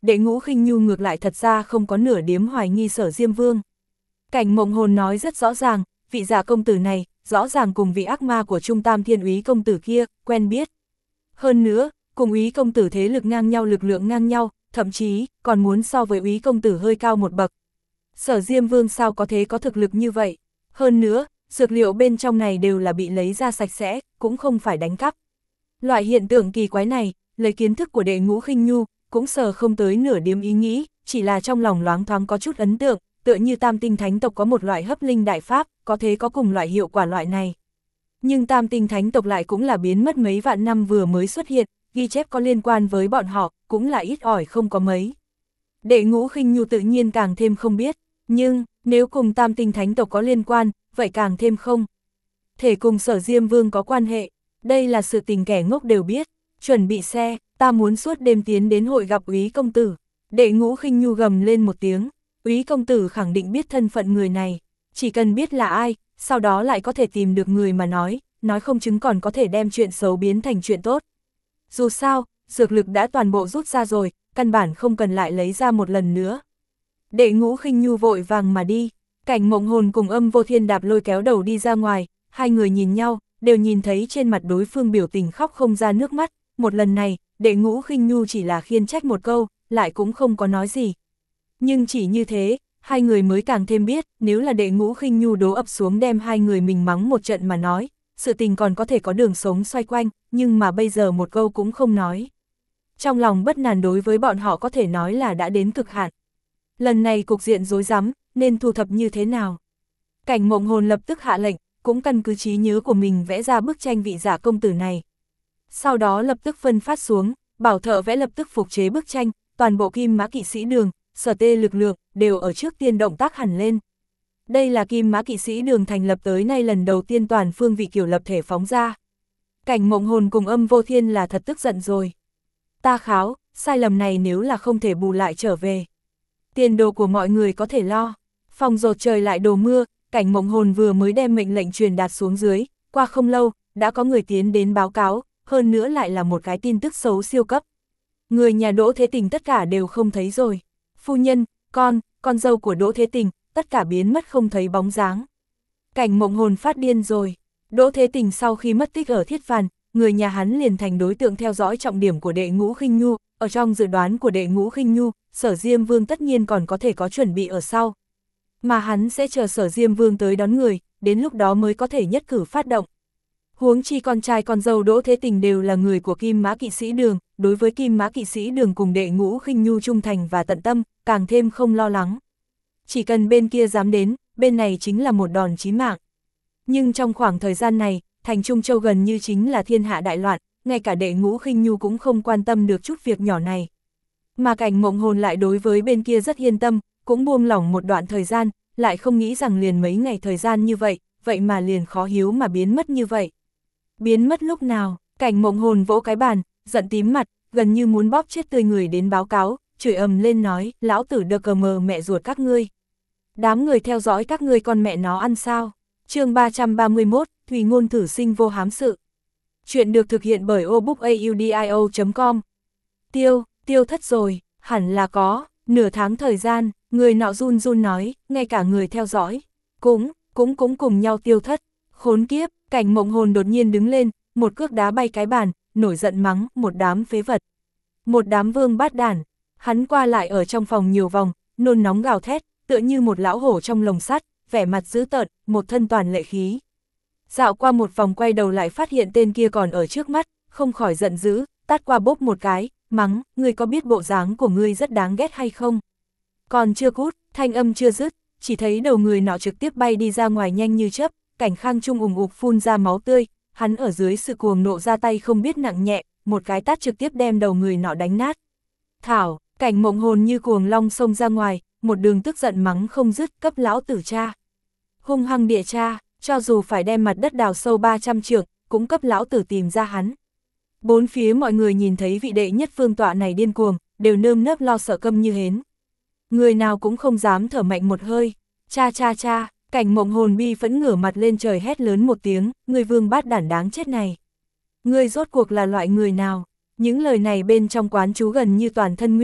Đệ Ngũ Khinh Nhu ngược lại thật ra không có nửa điếm hoài nghi Sở Diêm Vương. Cảnh Mộng Hồn nói rất rõ ràng, vị Dạ công tử này, rõ ràng cùng vị ác ma của Trung Tam Thiên Úy công tử kia, quen biết. Hơn nữa, cùng Úy công tử thế lực ngang nhau, lực lượng ngang nhau, thậm chí, còn muốn so với Úy công tử hơi cao một bậc. Sở Diêm Vương sao có thế có thực lực như vậy? Hơn nữa, dược liệu bên trong này đều là bị lấy ra sạch sẽ, cũng không phải đánh cắp. Loại hiện tượng kỳ quái này, lấy kiến thức của Đệ Ngũ Khinh Nhu, cũng sờ không tới nửa điểm ý nghĩ, chỉ là trong lòng loáng thoáng có chút ấn tượng, tựa như Tam Tinh Thánh tộc có một loại hấp linh đại pháp, có thế có cùng loại hiệu quả loại này. Nhưng Tam Tinh Thánh tộc lại cũng là biến mất mấy vạn năm vừa mới xuất hiện, ghi chép có liên quan với bọn họ, cũng là ít ỏi không có mấy. Đệ Ngũ Khinh Nhu tự nhiên càng thêm không biết, nhưng, nếu cùng Tam Tinh Thánh tộc có liên quan, vậy càng thêm không thể cùng Sở Diêm Vương có quan hệ, đây là sự tình kẻ ngốc đều biết. Chuẩn bị xe, ta muốn suốt đêm tiến đến hội gặp Úy công tử. Đệ Ngũ Khinh Nhu gầm lên một tiếng, Úy công tử khẳng định biết thân phận người này, chỉ cần biết là ai, sau đó lại có thể tìm được người mà nói, nói không chứng còn có thể đem chuyện xấu biến thành chuyện tốt. Dù sao, dược lực đã toàn bộ rút ra rồi, căn bản không cần lại lấy ra một lần nữa. Đệ Ngũ Khinh Nhu vội vàng mà đi, Cảnh Mộng Hồn cùng Âm Vô Thiên đạp lôi kéo đầu đi ra ngoài, hai người nhìn nhau, đều nhìn thấy trên mặt đối phương biểu tình khóc không ra nước mắt. Một lần này, Đệ Ngũ Khinh Nhu chỉ là khiên trách một câu, lại cũng không có nói gì. Nhưng chỉ như thế, hai người mới càng thêm biết, nếu là Đệ Ngũ Khinh Nhu đố ập xuống đem hai người mình mắng một trận mà nói, sự tình còn có thể có đường sống xoay quanh, nhưng mà bây giờ một câu cũng không nói. Trong lòng bất nàn đối với bọn họ có thể nói là đã đến cực hạn. Lần này cục diện rối rắm, nên thu thập như thế nào? Cảnh Mộng Hồn lập tức hạ lệnh, cũng căn cứ trí nhớ của mình vẽ ra bức tranh vị Dạ công tử này. Sau đó lập tức phân phát xuống, bảo thợ vẽ lập tức phục chế bức tranh, toàn bộ Kim Mã Kỵ Sĩ Đường, Sở Tê lực lượng, đều ở trước tiên động tác hẳn lên. Đây là Kim Mã Kỵ Sĩ Đường thành lập tới nay lần đầu tiên toàn phương vị kiểu lập thể phóng ra. Cảnh Mộng Hồn cùng Âm Vô Thiên là thật tức giận rồi. Ta kháo, sai lầm này nếu là không thể bù lại trở về. Tiền đồ của mọi người có thể lo. Phòng rột trời lại đổ mưa, Cảnh Mộng Hồn vừa mới đem mệnh lệnh truyền đạt xuống dưới, qua không lâu, đã có người tiến đến báo cáo, hơn nữa lại là một cái tin tức xấu siêu cấp. Người nhà Đỗ Thế Tình tất cả đều không thấy rồi. Phu nhân, con, con dâu của Đỗ Thế Tình, tất cả biến mất không thấy bóng dáng. Cảnh Mộng Hồn phát điên rồi. Đỗ Thế Tình sau khi mất tích ở Thiết Phàn, người nhà hắn liền thành đối tượng theo dõi trọng điểm của Đệ Ngũ Khinh Nhu, ở trong dự đoán của Đệ Ngũ Khinh Nhu, Sở Diêm Vương tất nhiên còn có thể có chuẩn bị ở sau. Mà hắn sẽ chờ Sở Diêm Vương tới đón người, đến lúc đó mới có thể nhất cử phát động. Huống chi con trai con dâu Đỗ Thế Tình đều là người của Kim Mã Kỵ Sĩ Đường, đối với Kim Mã Kỵ Sĩ Đường cùng Đệ Ngũ Khinh Nhu trung thành và tận tâm, càng thêm không lo lắng. Chỉ cần bên kia dám đến, bên này chính là một đòn chí mạng. Nhưng trong khoảng thời gian này, thành Trung Châu gần như chính là thiên hạ đại loạn, ngay cả Đệ Ngũ Khinh Nhu cũng không quan tâm được chút việc nhỏ này. Mà Cảnh Mộng Hồn lại đối với bên kia rất yên tâm, cũng buông lỏng một đoạn thời gian, lại không nghĩ rằng liền mấy ngày thời gian như vậy, vậy mà liền khó hiếu mà biến mất như vậy. Biến mất lúc nào? Cảnh Mộng Hồn vỗ cái bàn, giận tím mặt, gần như muốn bóp chết tươi người đến báo cáo, chửi ầm lên nói, lão tử đờ cờ mờ mẹ ruột các ngươi. Đám người theo dõi các ngươi con mẹ nó ăn sao? Chương ba trăm ba mươi mốt, Thùy Ngôn thử sinh vô hám sự. Chuyện được thực hiện bởi obookaudio chấm com. Tiêu, tiêu thất rồi, hẳn là có, nửa tháng thời gian, người nọ run run nói, ngay cả người theo dõi, cũng, cũng cũng cùng nhau tiêu thất, khốn kiếp. Cảnh Mộng Hồn đột nhiên đứng lên, một cước đá bay cái bàn, nổi giận mắng, một đám phế vật. Một đám vương bát đản. Hắn qua lại ở trong phòng nhiều vòng, nôn nóng gào thét, tựa như một lão hổ trong lồng sắt, vẻ mặt dữ tợn, một thân toàn lệ khí. Dạo qua một vòng quay đầu lại phát hiện tên kia còn ở trước mắt, không khỏi giận dữ, tát qua bốp một cái, mắng, ngươi có biết bộ dáng của ngươi rất đáng ghét hay không? Còn chưa cút, thanh âm chưa dứt, chỉ thấy đầu người nọ trực tiếp bay đi ra ngoài nhanh như chớp. Cảnh Khang Trung ùng ục phun ra máu tươi, hắn ở dưới sự cuồng nộ ra tay không biết nặng nhẹ, một cái tát trực tiếp đem đầu người nọ đánh nát. Thảo, Cảnh Mộng Hồn như cuồng long xông ra ngoài, một đường tức giận mắng không dứt, cấp lão tử cha. Hung hăng địa cha, cho dù phải đem mặt đất đào sâu ba trăm trượng, cũng cấp lão tử tìm ra hắn. Bốn phía mọi người nhìn thấy vị đệ nhất vương tọa này điên cuồng, đều nơm nớp lo sợ câm như hến. Người nào cũng không dám thở mạnh một hơi, cha cha cha. Cảnh Mộng Hồn bi phẫn ngửa mặt lên trời hét lớn một tiếng, người vương bát đản đáng chết này. Người rốt cuộc là loại người nào? Những lời này bên trong quán chú gần như toàn thân nguyên lực,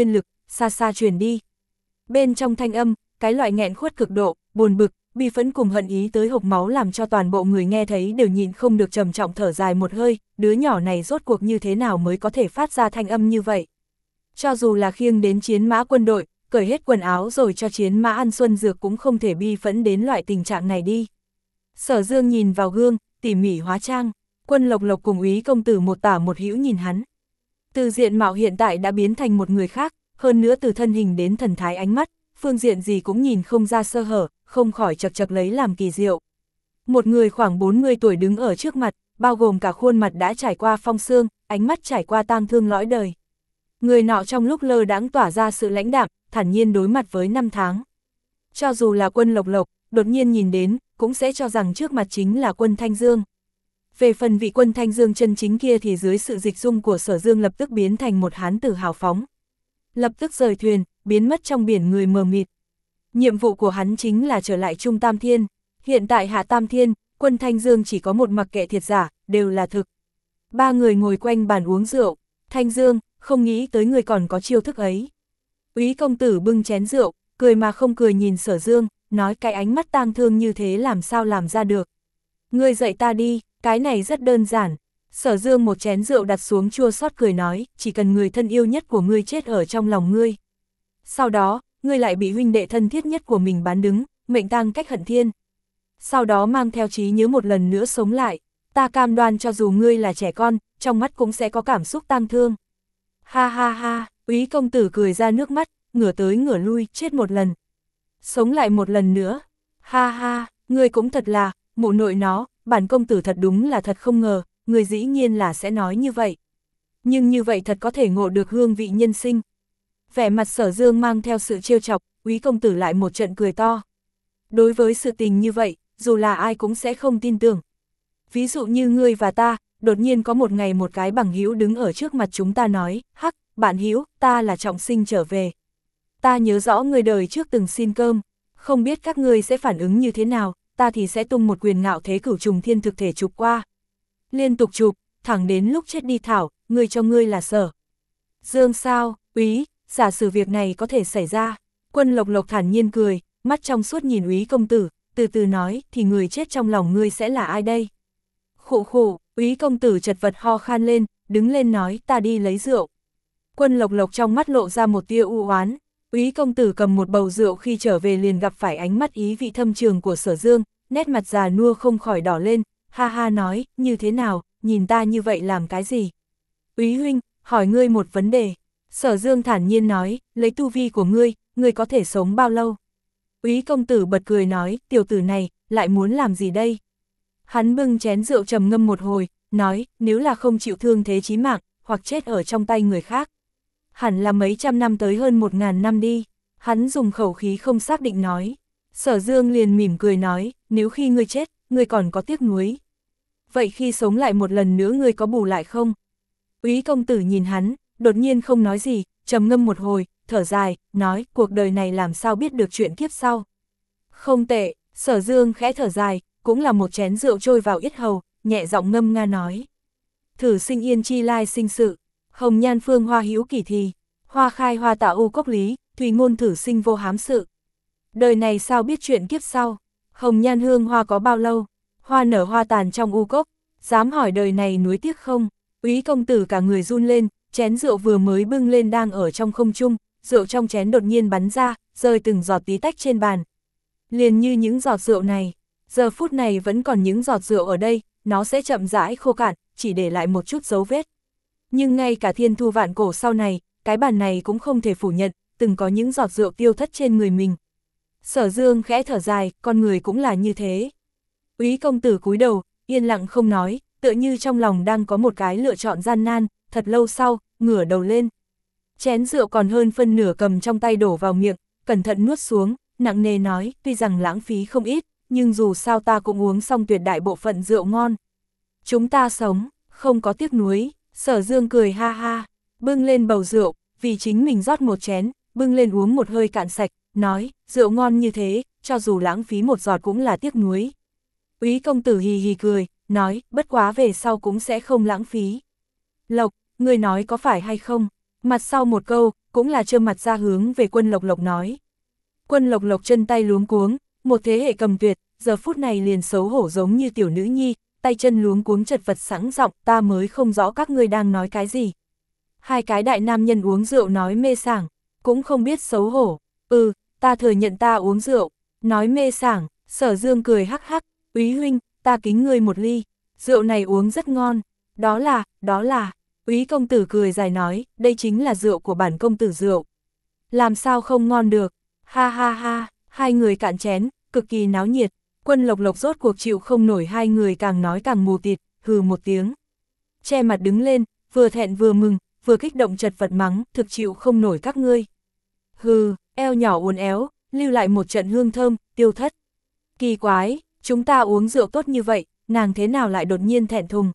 xa xa truyền đi. Bên trong thanh âm, cái loại nghẹn khuất cực độ, buồn bực, bi phẫn cùng hận ý tới hộc máu làm cho toàn bộ người nghe thấy đều nhịn không được trầm trọng thở dài một hơi, đứa nhỏ này rốt cuộc như thế nào mới có thể phát ra thanh âm như vậy. Cho dù là khiêng đến chiến mã quân đội, cởi hết quần áo rồi cho chiến mã ăn xuân dược cũng không thể bi phẫn đến loại tình trạng này đi. Sở Dương nhìn vào gương, tỉ mỉ hóa trang, Quân Lộc Lộc cùng Úy công tử một tả một hữu nhìn hắn. Từ diện mạo hiện tại đã biến thành một người khác, hơn nữa từ thân hình đến thần thái ánh mắt, phương diện gì cũng nhìn không ra sơ hở, không khỏi chật chật lấy làm kỳ diệu. Một người khoảng bốn mươi tuổi đứng ở trước mặt, bao gồm cả khuôn mặt đã trải qua phong sương, ánh mắt trải qua tang thương lõi đời. Người nọ trong lúc lơ đãng tỏa ra sự lãnh đạm, thản nhiên đối mặt với năm tháng. Cho dù là Quân Lộc Lộc, đột nhiên nhìn đến, cũng sẽ cho rằng trước mặt chính là Quân Thanh Dương. Về phần vị Quân Thanh Dương chân chính kia thì dưới sự dịch dung của Sở Dương lập tức biến thành một hán tử hào phóng. Lập tức rời thuyền, biến mất trong biển người mờ mịt. Nhiệm vụ của hắn chính là trở lại Trung Tam Thiên. Hiện tại Hạ Tam Thiên, Quân Thanh Dương chỉ có một mặc kệ thiệt giả, đều là thực. Ba người ngồi quanh bàn uống rượu. Thanh Dương, không nghĩ tới người còn có chiêu thức ấy. Úy công tử bưng chén rượu, cười mà không cười nhìn Sở Dương, nói cái ánh mắt tang thương như thế làm sao làm ra được. Ngươi dạy ta đi, cái này rất đơn giản. Sở Dương một chén rượu đặt xuống chua xót cười nói, chỉ cần người thân yêu nhất của ngươi chết ở trong lòng ngươi. Sau đó, ngươi lại bị huynh đệ thân thiết nhất của mình bán đứng, mệnh tang cách hận thiên. Sau đó mang theo trí nhớ một lần nữa sống lại, ta cam đoan cho dù ngươi là trẻ con, trong mắt cũng sẽ có cảm xúc tang thương. Ha ha ha, Úy công tử cười ra nước mắt, ngửa tới ngửa lui, chết một lần. Sống lại một lần nữa. Ha ha, ngươi cũng thật là, mụ nội nó, bản công tử thật đúng là thật không ngờ, người dĩ nhiên là sẽ nói như vậy. Nhưng như vậy thật có thể ngộ được hương vị nhân sinh. Vẻ mặt Sở Dương mang theo sự trêu chọc, Úy công tử lại một trận cười to. Đối với sự tình như vậy, dù là ai cũng sẽ không tin tưởng. Ví dụ như ngươi và ta, đột nhiên có một ngày một cái bằng hữu đứng ở trước mặt chúng ta nói, hắc, bạn hữu, ta là trọng sinh trở về. Ta nhớ rõ người đời trước từng xin cơm, không biết các ngươi sẽ phản ứng như thế nào, ta thì sẽ tung một quyền ngạo thế cửu trùng thiên thực thể chụp qua. Liên tục chụp, thẳng đến lúc chết đi thảo, ngươi cho ngươi là Sở Dương sao, Úy, giả sử việc này có thể xảy ra. Quân Lộc Lộc thản nhiên cười, mắt trong suốt nhìn Úy công tử, từ từ nói, thì người chết trong lòng ngươi sẽ là ai đây? Khụ khụ, Úy công tử chật vật ho khan lên, đứng lên nói, ta đi lấy rượu. Quân Lộc Lộc trong mắt lộ ra một tia u oán. Úy công tử cầm một bầu rượu khi trở về liền gặp phải ánh mắt ý vị thâm trường của Sở Dương, nét mặt già nua không khỏi đỏ lên, ha ha nói, như thế nào, nhìn ta như vậy làm cái gì? Úy huynh, hỏi ngươi một vấn đề. Sở Dương thản nhiên nói, lấy tu vi của ngươi, ngươi có thể sống bao lâu? Úy công tử bật cười nói, tiểu tử này, lại muốn làm gì đây? Hắn bưng chén rượu trầm ngâm một hồi, nói, nếu là không chịu thương thế chí mạng, hoặc chết ở trong tay người khác. Hẳn là mấy trăm năm tới hơn một ngàn năm đi. Hắn dùng khẩu khí không xác định nói. Sở Dương liền mỉm cười nói, nếu khi ngươi chết, ngươi còn có tiếc nuối. Vậy khi sống lại một lần nữa ngươi có bù lại không? Úy công tử nhìn hắn, đột nhiên không nói gì, trầm ngâm một hồi, thở dài, nói, cuộc đời này làm sao biết được chuyện kiếp sau. Không tệ, Sở Dương khẽ thở dài, cũng là một chén rượu trôi vào yết hầu, nhẹ giọng ngâm nga nói. Thử sinh yên chi lai sinh sự, hồng nhan phương hoa hữu kỷ thì, hoa khai hoa tạo u cốc lý, thùy ngôn thử sinh vô hám sự. Đời này sao biết chuyện kiếp sau, hồng nhan hương hoa có bao lâu, hoa nở hoa tàn trong u cốc, dám hỏi đời này nuối tiếc không? Úy công tử cả người run lên, chén rượu vừa mới bưng lên đang ở trong không trung, rượu trong chén đột nhiên bắn ra, rơi từng giọt tí tách trên bàn. Liền như những giọt rượu này, giờ phút này vẫn còn những giọt rượu ở đây, nó sẽ chậm rãi khô cạn, chỉ để lại một chút dấu vết. Nhưng ngay cả thiên thu vạn cổ sau này, cái bàn này cũng không thể phủ nhận, từng có những giọt rượu tiêu thất trên người mình. Sở Dương khẽ thở dài, con người cũng là như thế. Úy công tử cúi đầu, yên lặng không nói, tựa như trong lòng đang có một cái lựa chọn gian nan, thật lâu sau, ngửa đầu lên. Chén rượu còn hơn phân nửa cầm trong tay đổ vào miệng, cẩn thận nuốt xuống, nặng nề nói, tuy rằng lãng phí không ít, nhưng dù sao ta cũng uống xong tuyệt đại bộ phận rượu ngon. Chúng ta sống, không có tiếc nuối. Sở Dương cười ha ha, bưng lên bầu rượu, vì chính mình rót một chén, bưng lên uống một hơi cạn sạch, nói, rượu ngon như thế, cho dù lãng phí một giọt cũng là tiếc nuối. Úy công tử hì hì cười, nói, bất quá về sau cũng sẽ không lãng phí. Lộc, ngươi nói có phải hay không? Mặt sau một câu, cũng cũng là trơ mặt ra hướng về Quân Lộc Lộc nói. Quân Lộc Lộc chân tay luống cuống, một thế hệ cầm tuyệt, giờ phút này liền xấu hổ giống như tiểu nữ nhi, tay chân luống cuống chật vật sẵn giọng, ta mới không rõ các ngươi đang nói cái gì. Hai cái đại nam nhân uống rượu nói mê sảng, cũng không biết xấu hổ, ừ, ta thừa nhận ta uống rượu, nói mê sảng, Sở Dương cười hắc hắc, Úy huynh, ta kính ngươi một ly, rượu này uống rất ngon, đó là, đó là, Úy công tử cười dài nói, đây chính là rượu của bản công tử rượu. Làm sao không ngon được, ha ha ha, hai người cạn chén, cực kỳ náo nhiệt, Quân Lộc Lộc rốt cuộc chịu không nổi hai người càng nói càng mù tịt, hừ một tiếng. Che mặt đứng lên, vừa thẹn vừa mừng, vừa kích động chật vật mắng, thực chịu không nổi các ngươi. Hừ, eo nhỏ uốn éo, lưu lại một trận hương thơm, tiêu thất. Kỳ quái, chúng ta uống rượu tốt như vậy, nàng thế nào lại đột nhiên thẹn thùng.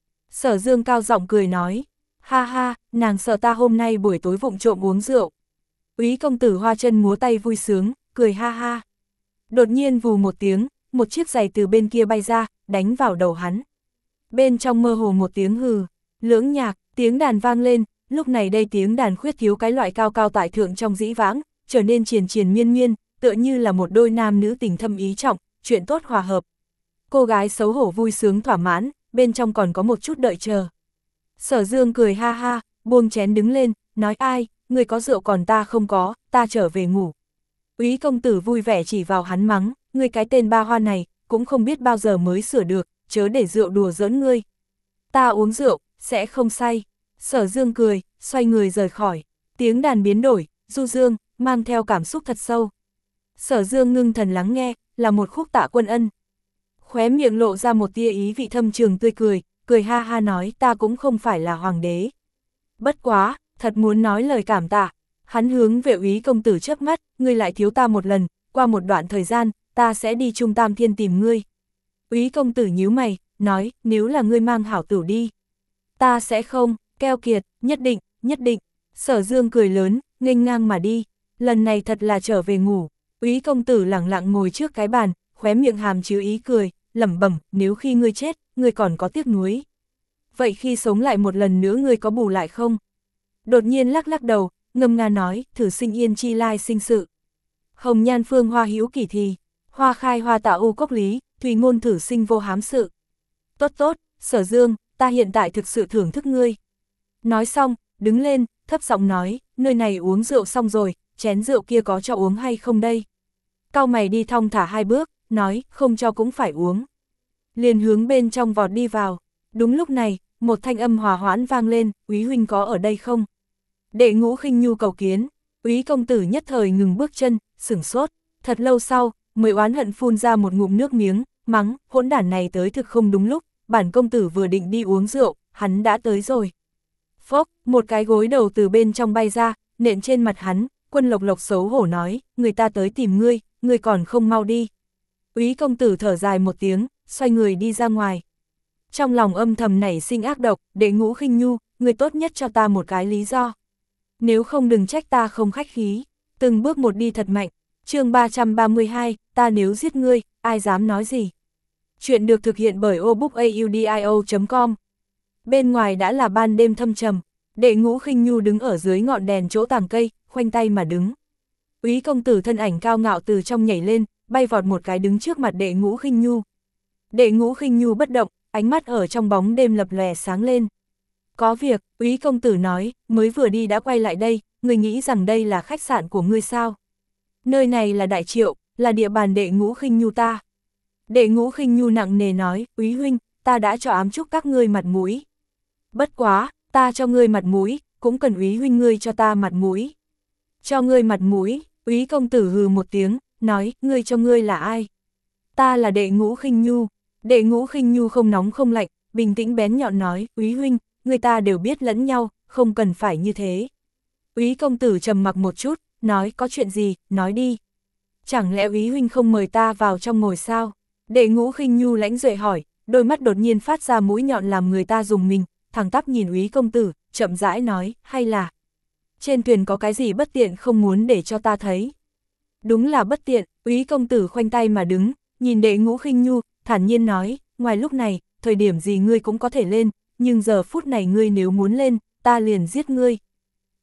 Sở Dương cao giọng cười nói, ha ha, nàng sợ ta hôm nay buổi tối vụng trộm uống rượu. Úy công tử hoa chân múa tay vui sướng, cười ha ha. Đột nhiên vù một tiếng, một chiếc giày từ bên kia bay ra, đánh vào đầu hắn. Bên trong mơ hồ một tiếng hừ, lưỡng nhạc, tiếng đàn vang lên, lúc này đây tiếng đàn khuyết thiếu cái loại cao cao tại thượng trong dĩ vãng, trở nên triền triền miên miên, tựa như là một đôi nam nữ tình thâm ý trọng, chuyện tốt hòa hợp. Cô gái xấu hổ vui sướng thỏa mãn, bên trong còn có một chút đợi chờ. Sở Dương cười ha ha, buông chén đứng lên, nói ai, người có rượu còn ta không có, ta trở về ngủ. Úy công tử vui vẻ chỉ vào hắn mắng, ngươi cái tên ba hoa này, cũng không biết bao giờ mới sửa được, chớ để rượu đùa giỡn ngươi. Ta uống rượu, sẽ không say. Sở Dương cười, xoay người rời khỏi, tiếng đàn biến đổi, du dương, mang theo cảm xúc thật sâu. Sở Dương ngưng thần lắng nghe, là một khúc Tạ Quân Ân. Khóe miệng lộ ra một tia ý vị thâm trường tươi cười, cười ha ha nói ta cũng không phải là hoàng đế. Bất quá, thật muốn nói lời cảm tạ. Hắn hướng về Úy công tử chớp mắt, ngươi lại thiếu ta một lần, qua một đoạn thời gian, ta sẽ đi Trung Tam Thiên tìm ngươi. Úy công tử nhíu mày, nói, nếu là ngươi mang hảo tử đi. Ta sẽ không, keo kiệt, nhất định, nhất định. Sở Dương cười lớn, nghênh ngang mà đi, lần này thật là trở về ngủ. Úy công tử lẳng lặng ngồi trước cái bàn, khóe miệng hàm chứa ý cười, lẩm bẩm, nếu khi ngươi chết, ngươi còn có tiếc nuối. Vậy khi sống lại một lần nữa ngươi có bù lại không? Đột nhiên lắc lắc đầu, ngâm nga nói, thử sinh yên chi lai sinh sự. Hồng nhan phương hoa hữu kỳ thì, hoa khai hoa tạo u cốc lý, thùy ngôn thử sinh vô hám sự. Tốt tốt, Sở Dương, ta hiện tại thực sự thưởng thức ngươi. Nói xong, đứng lên, thấp giọng nói, nơi này uống rượu xong rồi, chén rượu kia có cho uống hay không đây? Cao mày đi thong thả hai bước, nói, không cho cũng phải uống. Liền hướng bên trong vọt đi vào. Đúng lúc này, một thanh âm hòa hoãn vang lên, Úy huynh có ở đây không? Đệ Ngũ Khinh Nhu cầu kiến. Úy công tử nhất thời ngừng bước chân, sửng sốt. Thật lâu sau, mới oán hận phun ra một ngụm nước miếng, mắng, hỗn đản này tới thực không đúng lúc, bản công tử vừa định đi uống rượu, hắn đã tới rồi. Phốc, một cái gối đầu từ bên trong bay ra, nện trên mặt hắn, Quân Lộc Lộc xấu hổ nói, người ta tới tìm ngươi, ngươi còn không mau đi. Úy công tử thở dài một tiếng, xoay người đi ra ngoài. Trong lòng âm thầm nảy sinh ác độc, Đệ Ngũ Khinh Nhu, ngươi tốt nhất cho ta một cái lý do. Nếu không đừng trách ta không khách khí, từng bước một đi thật mạnh. Chương ba trăm ba mươi hai, ta nếu giết ngươi, ai dám nói gì. Chuyện được thực hiện bởi obookaudio chấm com. Bên ngoài đã là ban đêm thâm trầm, Đệ Ngũ Khinh Nhu đứng ở dưới ngọn đèn chỗ tàng cây, khoanh tay mà đứng. Úy công tử thân ảnh cao ngạo từ trong nhảy lên, bay vọt một cái đứng trước mặt Đệ Ngũ Khinh Nhu. Đệ Ngũ Khinh Nhu bất động, ánh mắt ở trong bóng đêm lập lòe sáng lên. Có việc, Úy công tử nói, mới vừa đi đã quay lại đây, người nghĩ rằng đây là khách sạn của ngươi sao? Nơi này là Đại Triệu, là địa bàn Đệ Ngũ Khinh Nhu ta. Đệ Ngũ Khinh Nhu nặng nề nói, Úy huynh, ta đã cho ám chúc các ngươi mặt mũi. Bất quá, ta cho ngươi mặt mũi, cũng cần Úy huynh ngươi cho ta mặt mũi. Cho ngươi mặt mũi, Úy công tử hừ một tiếng, nói, ngươi cho ngươi là ai? Ta là Đệ Ngũ Khinh Nhu. Đệ Ngũ Khinh Nhu không nóng không lạnh, bình tĩnh bén nhọn nói, Úy huynh, người ta đều biết lẫn nhau, không cần phải như thế. Úy công tử trầm mặc một chút, nói, có chuyện gì, nói đi. Chẳng lẽ Úy huynh không mời ta vào trong ngồi sao? Đệ Ngũ Khinh Nhu lãnh duệ hỏi, đôi mắt đột nhiên phát ra mũi nhọn làm người ta dùng mình, thẳng tắp nhìn Úy công tử, chậm rãi nói, hay là trên thuyền có cái gì bất tiện không muốn để cho ta thấy? Đúng là bất tiện, Úy công tử khoanh tay mà đứng, nhìn Đệ Ngũ Khinh Nhu, thản nhiên nói, ngoài lúc này, thời điểm gì ngươi cũng có thể lên, nhưng giờ phút này ngươi nếu muốn lên, ta liền giết ngươi.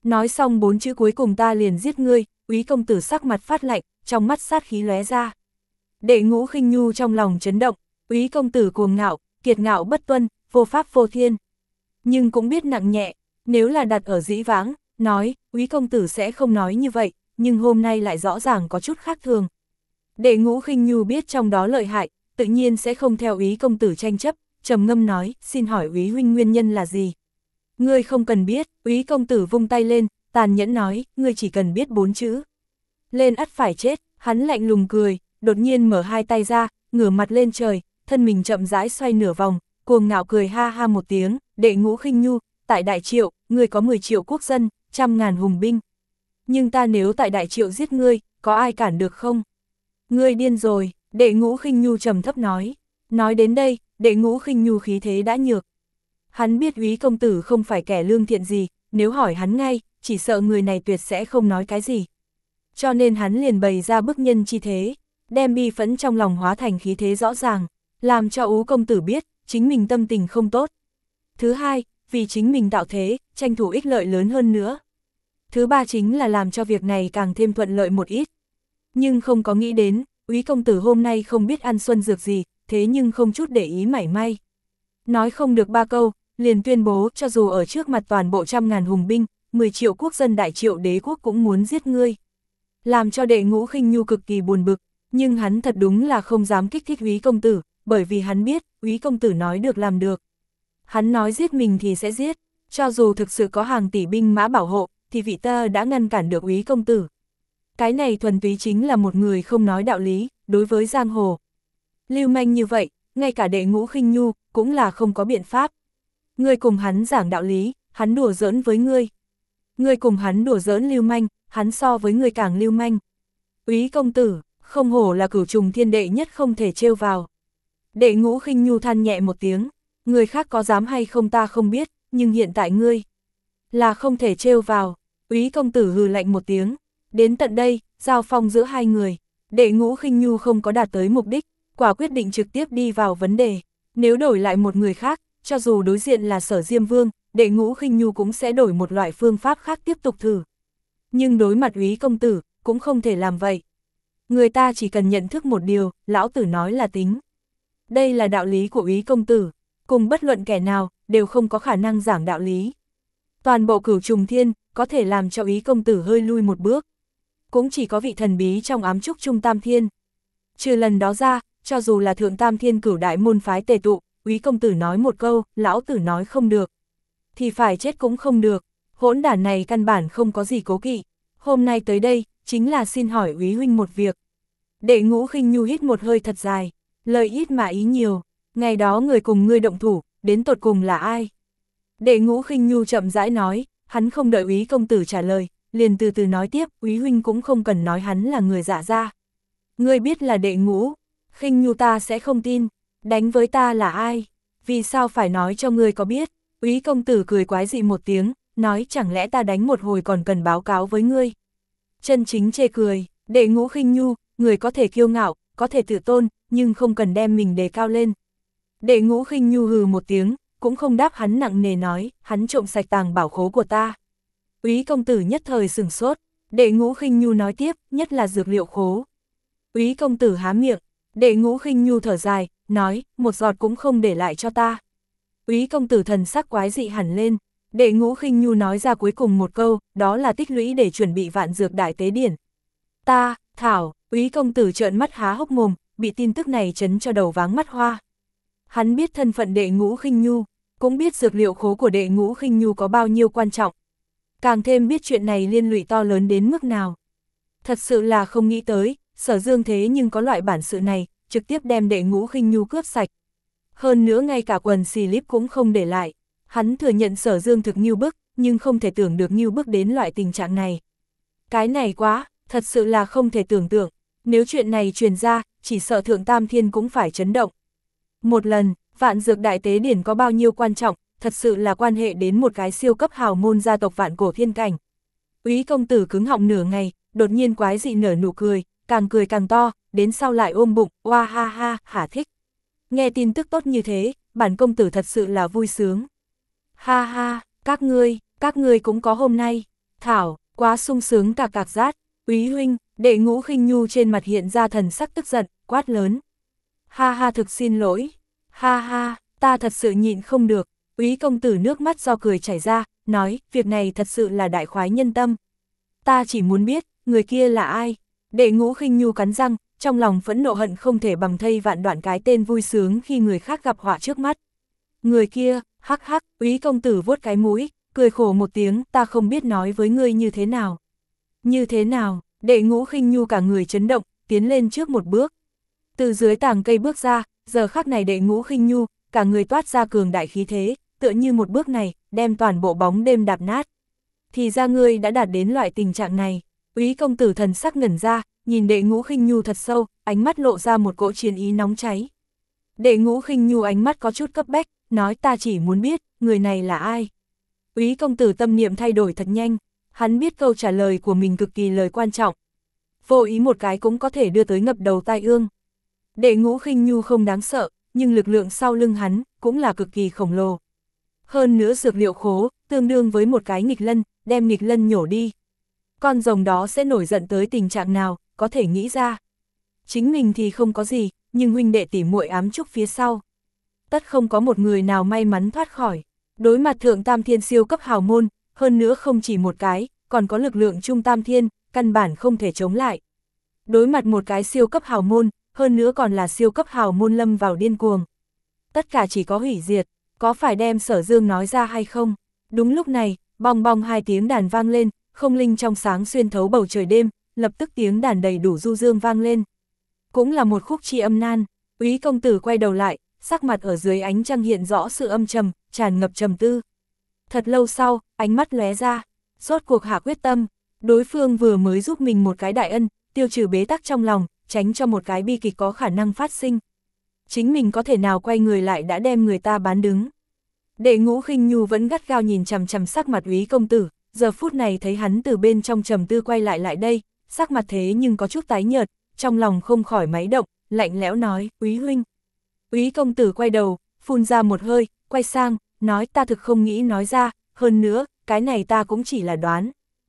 Nói xong bốn chữ cuối cùng ta liền giết ngươi, Úy công tử sắc mặt phát lạnh, trong mắt sát khí lóe ra. Đệ Ngũ Khinh Nhu trong lòng chấn động, Úy công tử cuồng ngạo, kiệt ngạo bất tuân, vô pháp vô thiên. Nhưng cũng biết nặng nhẹ, nếu là đặt ở dĩ vãng, nói, Úy công tử sẽ không nói như vậy, nhưng hôm nay lại rõ ràng có chút khác thường. Đệ Ngũ Khinh Nhu biết trong đó lợi hại, tự nhiên sẽ không theo Úy công tử tranh chấp, trầm ngâm nói, xin hỏi Úy huynh nguyên nhân là gì? Ngươi không cần biết, Úy công tử vung tay lên, tàn nhẫn nói, ngươi chỉ cần biết bốn chữ. Lên ắt phải chết, hắn lạnh lùng cười, đột nhiên mở hai tay ra, ngửa mặt lên trời, thân mình chậm rãi xoay nửa vòng, cuồng ngạo cười ha ha một tiếng, Đệ Ngũ Khinh Nhu, tại Đại Triệu, ngươi có mười triệu quốc dân, trăm ngàn hùng binh. Nhưng ta nếu tại Đại Triệu giết ngươi, có ai cản được không? Ngươi điên rồi, Đệ Ngũ Khinh Nhu trầm thấp nói. Nói đến đây, Đệ Ngũ Khinh Nhu khí thế đã nhược. Hắn biết Úy công tử không phải kẻ lương thiện gì, nếu hỏi hắn ngay, chỉ sợ người này tuyệt sẽ không nói cái gì. Cho nên hắn liền bày ra bức nhân chi thế, đem bi phẫn trong lòng hóa thành khí thế rõ ràng, làm cho Ú công tử biết, chính mình tâm tình không tốt. Thứ hai, vì chính mình tạo thế, tranh thủ ích lợi lớn hơn nữa. Thứ ba chính là làm cho việc này càng thêm thuận lợi một ít. Nhưng không có nghĩ đến, Úy công tử hôm nay không biết ăn xuân dược gì, thế nhưng không chút để ý mảy may. Nói không được ba câu, liền tuyên bố cho dù ở trước mặt toàn bộ trăm ngàn hùng binh, mười triệu quốc dân Đại Triệu đế quốc cũng muốn giết ngươi. Làm cho Đệ Ngũ Khinh Nhu cực kỳ buồn bực, nhưng hắn thật đúng là không dám kích thích Úy công tử, bởi vì hắn biết, Úy công tử nói được làm được. Hắn nói giết mình thì sẽ giết, cho dù thực sự có hàng tỷ binh mã bảo hộ, thì vị ta đã ngăn cản được Úy công tử. Cái này thuần túy chính là một người không nói đạo lý, đối với giang hồ. Lưu manh như vậy, ngay cả Đệ Ngũ Khinh Nhu, cũng là không có biện pháp. Ngươi cùng hắn giảng đạo lý, hắn đùa giỡn với ngươi. Ngươi cùng hắn đùa giỡn lưu manh, hắn so với ngươi càng lưu manh. Úy công tử, không hổ là cửu trùng thiên đệ nhất không thể trêu vào. Đệ Ngũ Khinh Nhu than nhẹ một tiếng, người khác có dám hay không ta không biết, nhưng hiện tại ngươi là không thể trêu vào. Úy công tử hừ lạnh một tiếng, đến tận đây, giao phong giữa hai người, Đệ Ngũ Khinh Nhu không có đạt tới mục đích, quả quyết định trực tiếp đi vào vấn đề. Nếu đổi lại một người khác, cho dù đối diện là Sở Diêm Vương, Đệ Ngũ Khinh Nhu cũng sẽ đổi một loại phương pháp khác tiếp tục thử. Nhưng đối mặt Úy công tử, cũng không thể làm vậy. Người ta chỉ cần nhận thức một điều, lão tử nói là tính. Đây là đạo lý của Úy công tử, cùng bất luận kẻ nào, đều không có khả năng giảng đạo lý. Toàn bộ cửu trùng thiên, có thể làm cho Úy công tử hơi lui một bước. Cũng chỉ có vị thần bí trong ám trúc Trung Tam Thiên. Trừ lần đó ra, cho dù là Thượng Tam Thiên cửu đại môn phái tề tụ, Úy công tử nói một câu, lão tử nói không được, thì phải chết cũng không được. Hỗn đản này căn bản không có gì cố kỵ. Hôm nay tới đây, chính là xin hỏi Úy huynh một việc. Đệ Ngũ Khinh Nhu hít một hơi thật dài, lời ít mà ý nhiều. Ngày đó người cùng ngươi động thủ, đến tột cùng là ai? Đệ Ngũ Khinh Nhu chậm rãi nói, hắn không đợi Úy công tử trả lời, liền từ từ nói tiếp, Úy huynh cũng không cần nói hắn là người dạ ra. Ngươi biết là Đệ Ngũ Khinh Nhu ta sẽ không tin, đánh với ta là ai? Vì sao phải nói cho ngươi có biết? Úy công tử cười quái dị một tiếng, nói chẳng lẽ ta đánh một hồi còn cần báo cáo với ngươi? Chân chính chê cười, Đệ Ngũ Khinh Nhu, người có thể kiêu ngạo, có thể tự tôn, nhưng không cần đem mình đề cao lên. Đệ Ngũ Khinh Nhu hừ một tiếng, cũng không đáp hắn nặng nề nói, hắn trộm sạch tàng bảo khố của ta. Úy công tử nhất thời sửng sốt, Đệ Ngũ Khinh Nhu nói tiếp, nhất là dược liệu khố. Úy công tử há miệng, Đệ Ngũ Khinh Nhu thở dài, nói, một giọt cũng không để lại cho ta. Úy công tử thần sắc quái dị hẳn lên, Đệ Ngũ Khinh Nhu nói ra cuối cùng một câu, đó là tích lũy để chuẩn bị vạn dược đại tế điển. Ta, thảo, Úy công tử trợn mắt há hốc mồm, bị tin tức này chấn cho đầu váng mắt hoa. Hắn biết thân phận Đệ Ngũ Khinh Nhu, cũng biết dược liệu khố của Đệ Ngũ Khinh Nhu có bao nhiêu quan trọng. Càng thêm biết chuyện này liên lụy to lớn đến mức nào. Thật sự là không nghĩ tới, Sở Dương thế nhưng có loại bản sự này, trực tiếp đem Đệ Ngũ Khinh Nhu cướp sạch. Hơn nữa ngay cả quần xì líp cũng không để lại. Hắn thừa nhận Sở Dương thực nghiêu bức, nhưng không thể tưởng được nghiêu bức đến loại tình trạng này. Cái này quá, thật sự là không thể tưởng tượng. Nếu chuyện này truyền ra, chỉ sợ Thượng Tam Thiên cũng phải chấn động. Một lần, vạn dược đại tế điển có bao nhiêu quan trọng, thật sự là quan hệ đến một cái siêu cấp hào môn gia tộc vạn cổ thiên cảnh. Úy công tử cứng họng nửa ngày, đột nhiên quái dị nở nụ cười, càng cười càng to, đến sau lại ôm bụng, oa ha ha, hả thích. Nghe tin tức tốt như thế, bản công tử thật sự là vui sướng. Ha ha, các ngươi, các ngươi cũng có hôm nay. Thảo, quá sung sướng cạc cạc rát, Úy huynh, Đệ Ngũ Khinh Nhu trên mặt hiện ra thần sắc tức giận, quát lớn. Ha ha, thực xin lỗi, ha ha, ta thật sự nhịn không được. Úy công tử nước mắt do cười chảy ra, nói, việc này thật sự là đại khoái nhân tâm. Ta chỉ muốn biết, người kia là ai? Đệ Ngũ Khinh Nhu cắn răng, trong lòng phẫn nộ hận không thể bằng thây vạn đoạn cái tên vui sướng khi người khác gặp họa trước mắt. Người kia, hắc hắc, Úy công tử vuốt cái mũi, cười khổ một tiếng, ta không biết nói với ngươi như thế nào. Như thế nào? Đệ Ngũ Khinh Nhu cả người chấn động, tiến lên trước một bước. Từ dưới tàng cây bước ra, giờ khắc này Đệ Ngũ Khinh Nhu, cả người toát ra cường đại khí thế, tựa như một bước này, đem toàn bộ bóng đêm đạp nát. Thì ra ngươi đã đạt đến loại tình trạng này. Úy công tử thần sắc ngẩn ra, nhìn Đệ Ngũ Khinh Nhu thật sâu, ánh mắt lộ ra một cỗ chiến ý nóng cháy. Đệ Ngũ Khinh Nhu ánh mắt có chút cấp bách, nói ta chỉ muốn biết, người này là ai. Úy công tử tâm niệm thay đổi thật nhanh, hắn biết câu trả lời của mình cực kỳ lời quan trọng. Vô ý một cái cũng có thể đưa tới ngập đầu tai ương. Đệ Ngũ Khinh Nhu không đáng sợ, nhưng lực lượng sau lưng hắn cũng là cực kỳ khổng lồ. Hơn nữa dược liệu khố, tương đương với một cái nghịch lân, đem nghịch lân nhổ đi. Con rồng đó sẽ nổi giận tới tình trạng nào, có thể nghĩ ra. Chính mình thì không có gì, nhưng huynh đệ tỉ muội ám trúc phía sau. Tất không có một người nào may mắn thoát khỏi. Đối mặt thượng tam thiên siêu cấp hào môn, hơn nữa không chỉ một cái, còn có lực lượng trung tam thiên, căn bản không thể chống lại. Đối mặt một cái siêu cấp hào môn, hơn nữa còn là siêu cấp hào môn lâm vào điên cuồng. Tất cả chỉ có hủy diệt, có phải đem Sở Dương nói ra hay không? Đúng lúc này, bong bong hai tiếng đàn vang lên, không linh trong sáng xuyên thấu bầu trời đêm, lập tức tiếng đàn đầy đủ du dương vang lên. Cũng là một khúc chi âm nan. Úy công tử quay đầu lại, sắc mặt ở dưới ánh trăng hiện rõ sự âm trầm, tràn ngập trầm tư. Thật lâu sau, ánh mắt lóe ra, rốt cuộc hạ quyết tâm, đối phương vừa mới giúp mình một cái đại ân, tiêu trừ bế tắc trong lòng, tránh cho một cái bi kịch có khả năng phát sinh. Chính mình có thể nào quay người lại đã đem người ta bán đứng. Đệ Ngũ Khinh Nhu vẫn gắt gao nhìn chằm chằm sắc mặt Úy công tử, giờ phút này thấy hắn từ bên trong trầm tư quay lại lại đây, sắc mặt thế nhưng có chút tái nhợt, trong lòng không khỏi máy động, lạnh lẽo nói, Úy huynh. Úy công tử quay đầu, phun ra một hơi, quay sang, nói ta thực không nghĩ nói ra, hơn nữa, cái này ta cũng chỉ là đoán.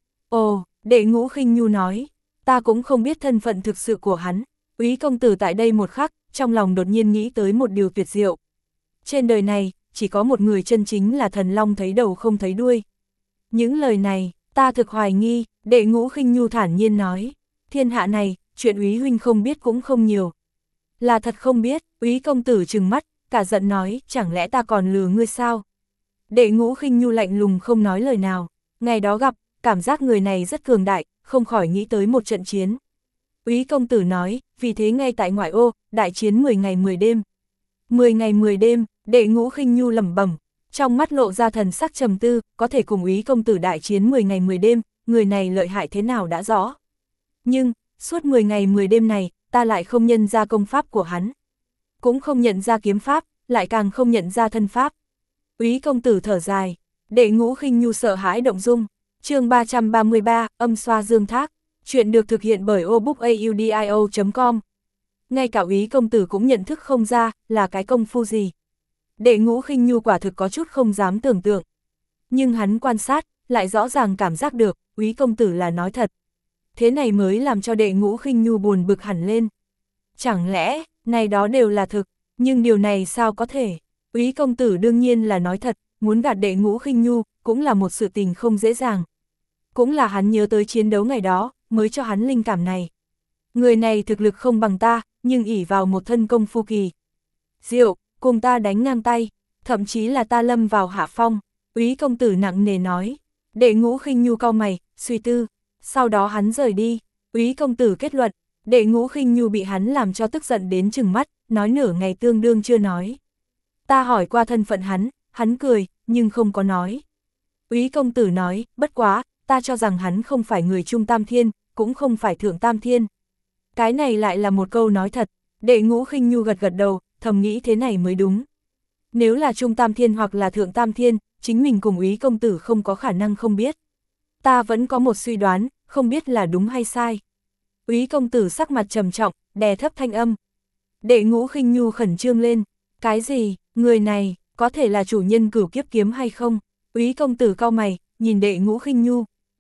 Ồ, Đệ Ngũ Khinh Nhu nói, ta cũng không biết thân phận thực sự của hắn. Úy công tử tại đây một khắc, trong lòng đột nhiên nghĩ tới một điều tuyệt diệu. Trên đời này, chỉ có một người chân chính là thần long thấy đầu không thấy đuôi. Những lời này, ta thực hoài nghi, Đệ Ngũ Khinh Nhu thản nhiên nói. Thiên hạ này, chuyện Úy huynh không biết cũng không nhiều. Là thật không biết, Úy công tử trừng mắt, cả giận nói, chẳng lẽ ta còn lừa ngươi sao? Đệ Ngũ Khinh Nhu lạnh lùng không nói lời nào. Ngày đó gặp, cảm giác người này rất cường đại, không khỏi nghĩ tới một trận chiến. Úy công tử nói, vì thế ngay tại ngoại ô, đại chiến mười ngày mười đêm. mười ngày mười đêm, Đệ Ngũ Khinh Nhu lẩm bẩm, trong mắt lộ ra thần sắc trầm tư, có thể cùng Úy công tử đại chiến mười ngày mười đêm, người này lợi hại thế nào đã rõ. Nhưng, suốt mười ngày mười đêm này, ta lại không nhận ra công pháp của hắn. Cũng không nhận ra kiếm pháp, lại càng không nhận ra thân pháp. Úy công tử thở dài, Đệ Ngũ Khinh Nhu sợ hãi động dung. Chương ba trăm ba mươi ba, âm xoa dương thác. Chuyện được thực hiện bởi obookaudio chấm com. Ngay cả Úy công tử cũng nhận thức không ra là cái công phu gì. Đệ Ngũ Khinh Nhu quả thực có chút không dám tưởng tượng. Nhưng hắn quan sát, lại rõ ràng cảm giác được, Úy công tử là nói thật. Thế này mới làm cho Đệ Ngũ Khinh Nhu buồn bực hẳn lên. Chẳng lẽ, này đó đều là thực, nhưng điều này sao có thể? Úy công tử đương nhiên là nói thật, muốn gạt Đệ Ngũ Khinh Nhu, cũng là một sự tình không dễ dàng. Cũng là hắn nhớ tới chiến đấu ngày đó, mới cho hắn linh cảm này. Người này thực lực không bằng ta, nhưng ỷ vào một thân công phu kỳ diệu, cùng ta đánh ngang tay, thậm chí là ta lâm vào hạ phong. Úy công tử nặng nề nói. Đệ Ngũ Khinh Nhu cau mày, suy tư, sau đó hắn rời đi. Úy công tử kết luận, Đệ Ngũ Khinh Nhu bị hắn làm cho tức giận đến trừng mắt, nói nửa ngày tương đương chưa nói. Ta hỏi qua thân phận hắn, hắn cười, nhưng không có nói. Úy công tử nói, bất quá, ta cho rằng hắn không phải người trung tam thiên, cũng không phải thượng tam thiên. Cái này lại là một câu nói thật. Đệ Ngũ Khinh Nhu gật gật đầu, thầm nghĩ thế này mới đúng. Nếu là trung tam thiên hoặc là thượng tam thiên, chính mình cùng Úy công tử không có khả năng không biết. Ta vẫn có một suy đoán, không biết là đúng hay sai. Úy công tử sắc mặt trầm trọng, đè thấp thanh âm. Đệ Ngũ Khinh Nhu khẩn trương lên. Cái gì, người này, có thể là chủ nhân Cửu Kiếp kiếm hay không? Úy công tử cau mày, nhìn Đệ Ngũ Khinh Nhu.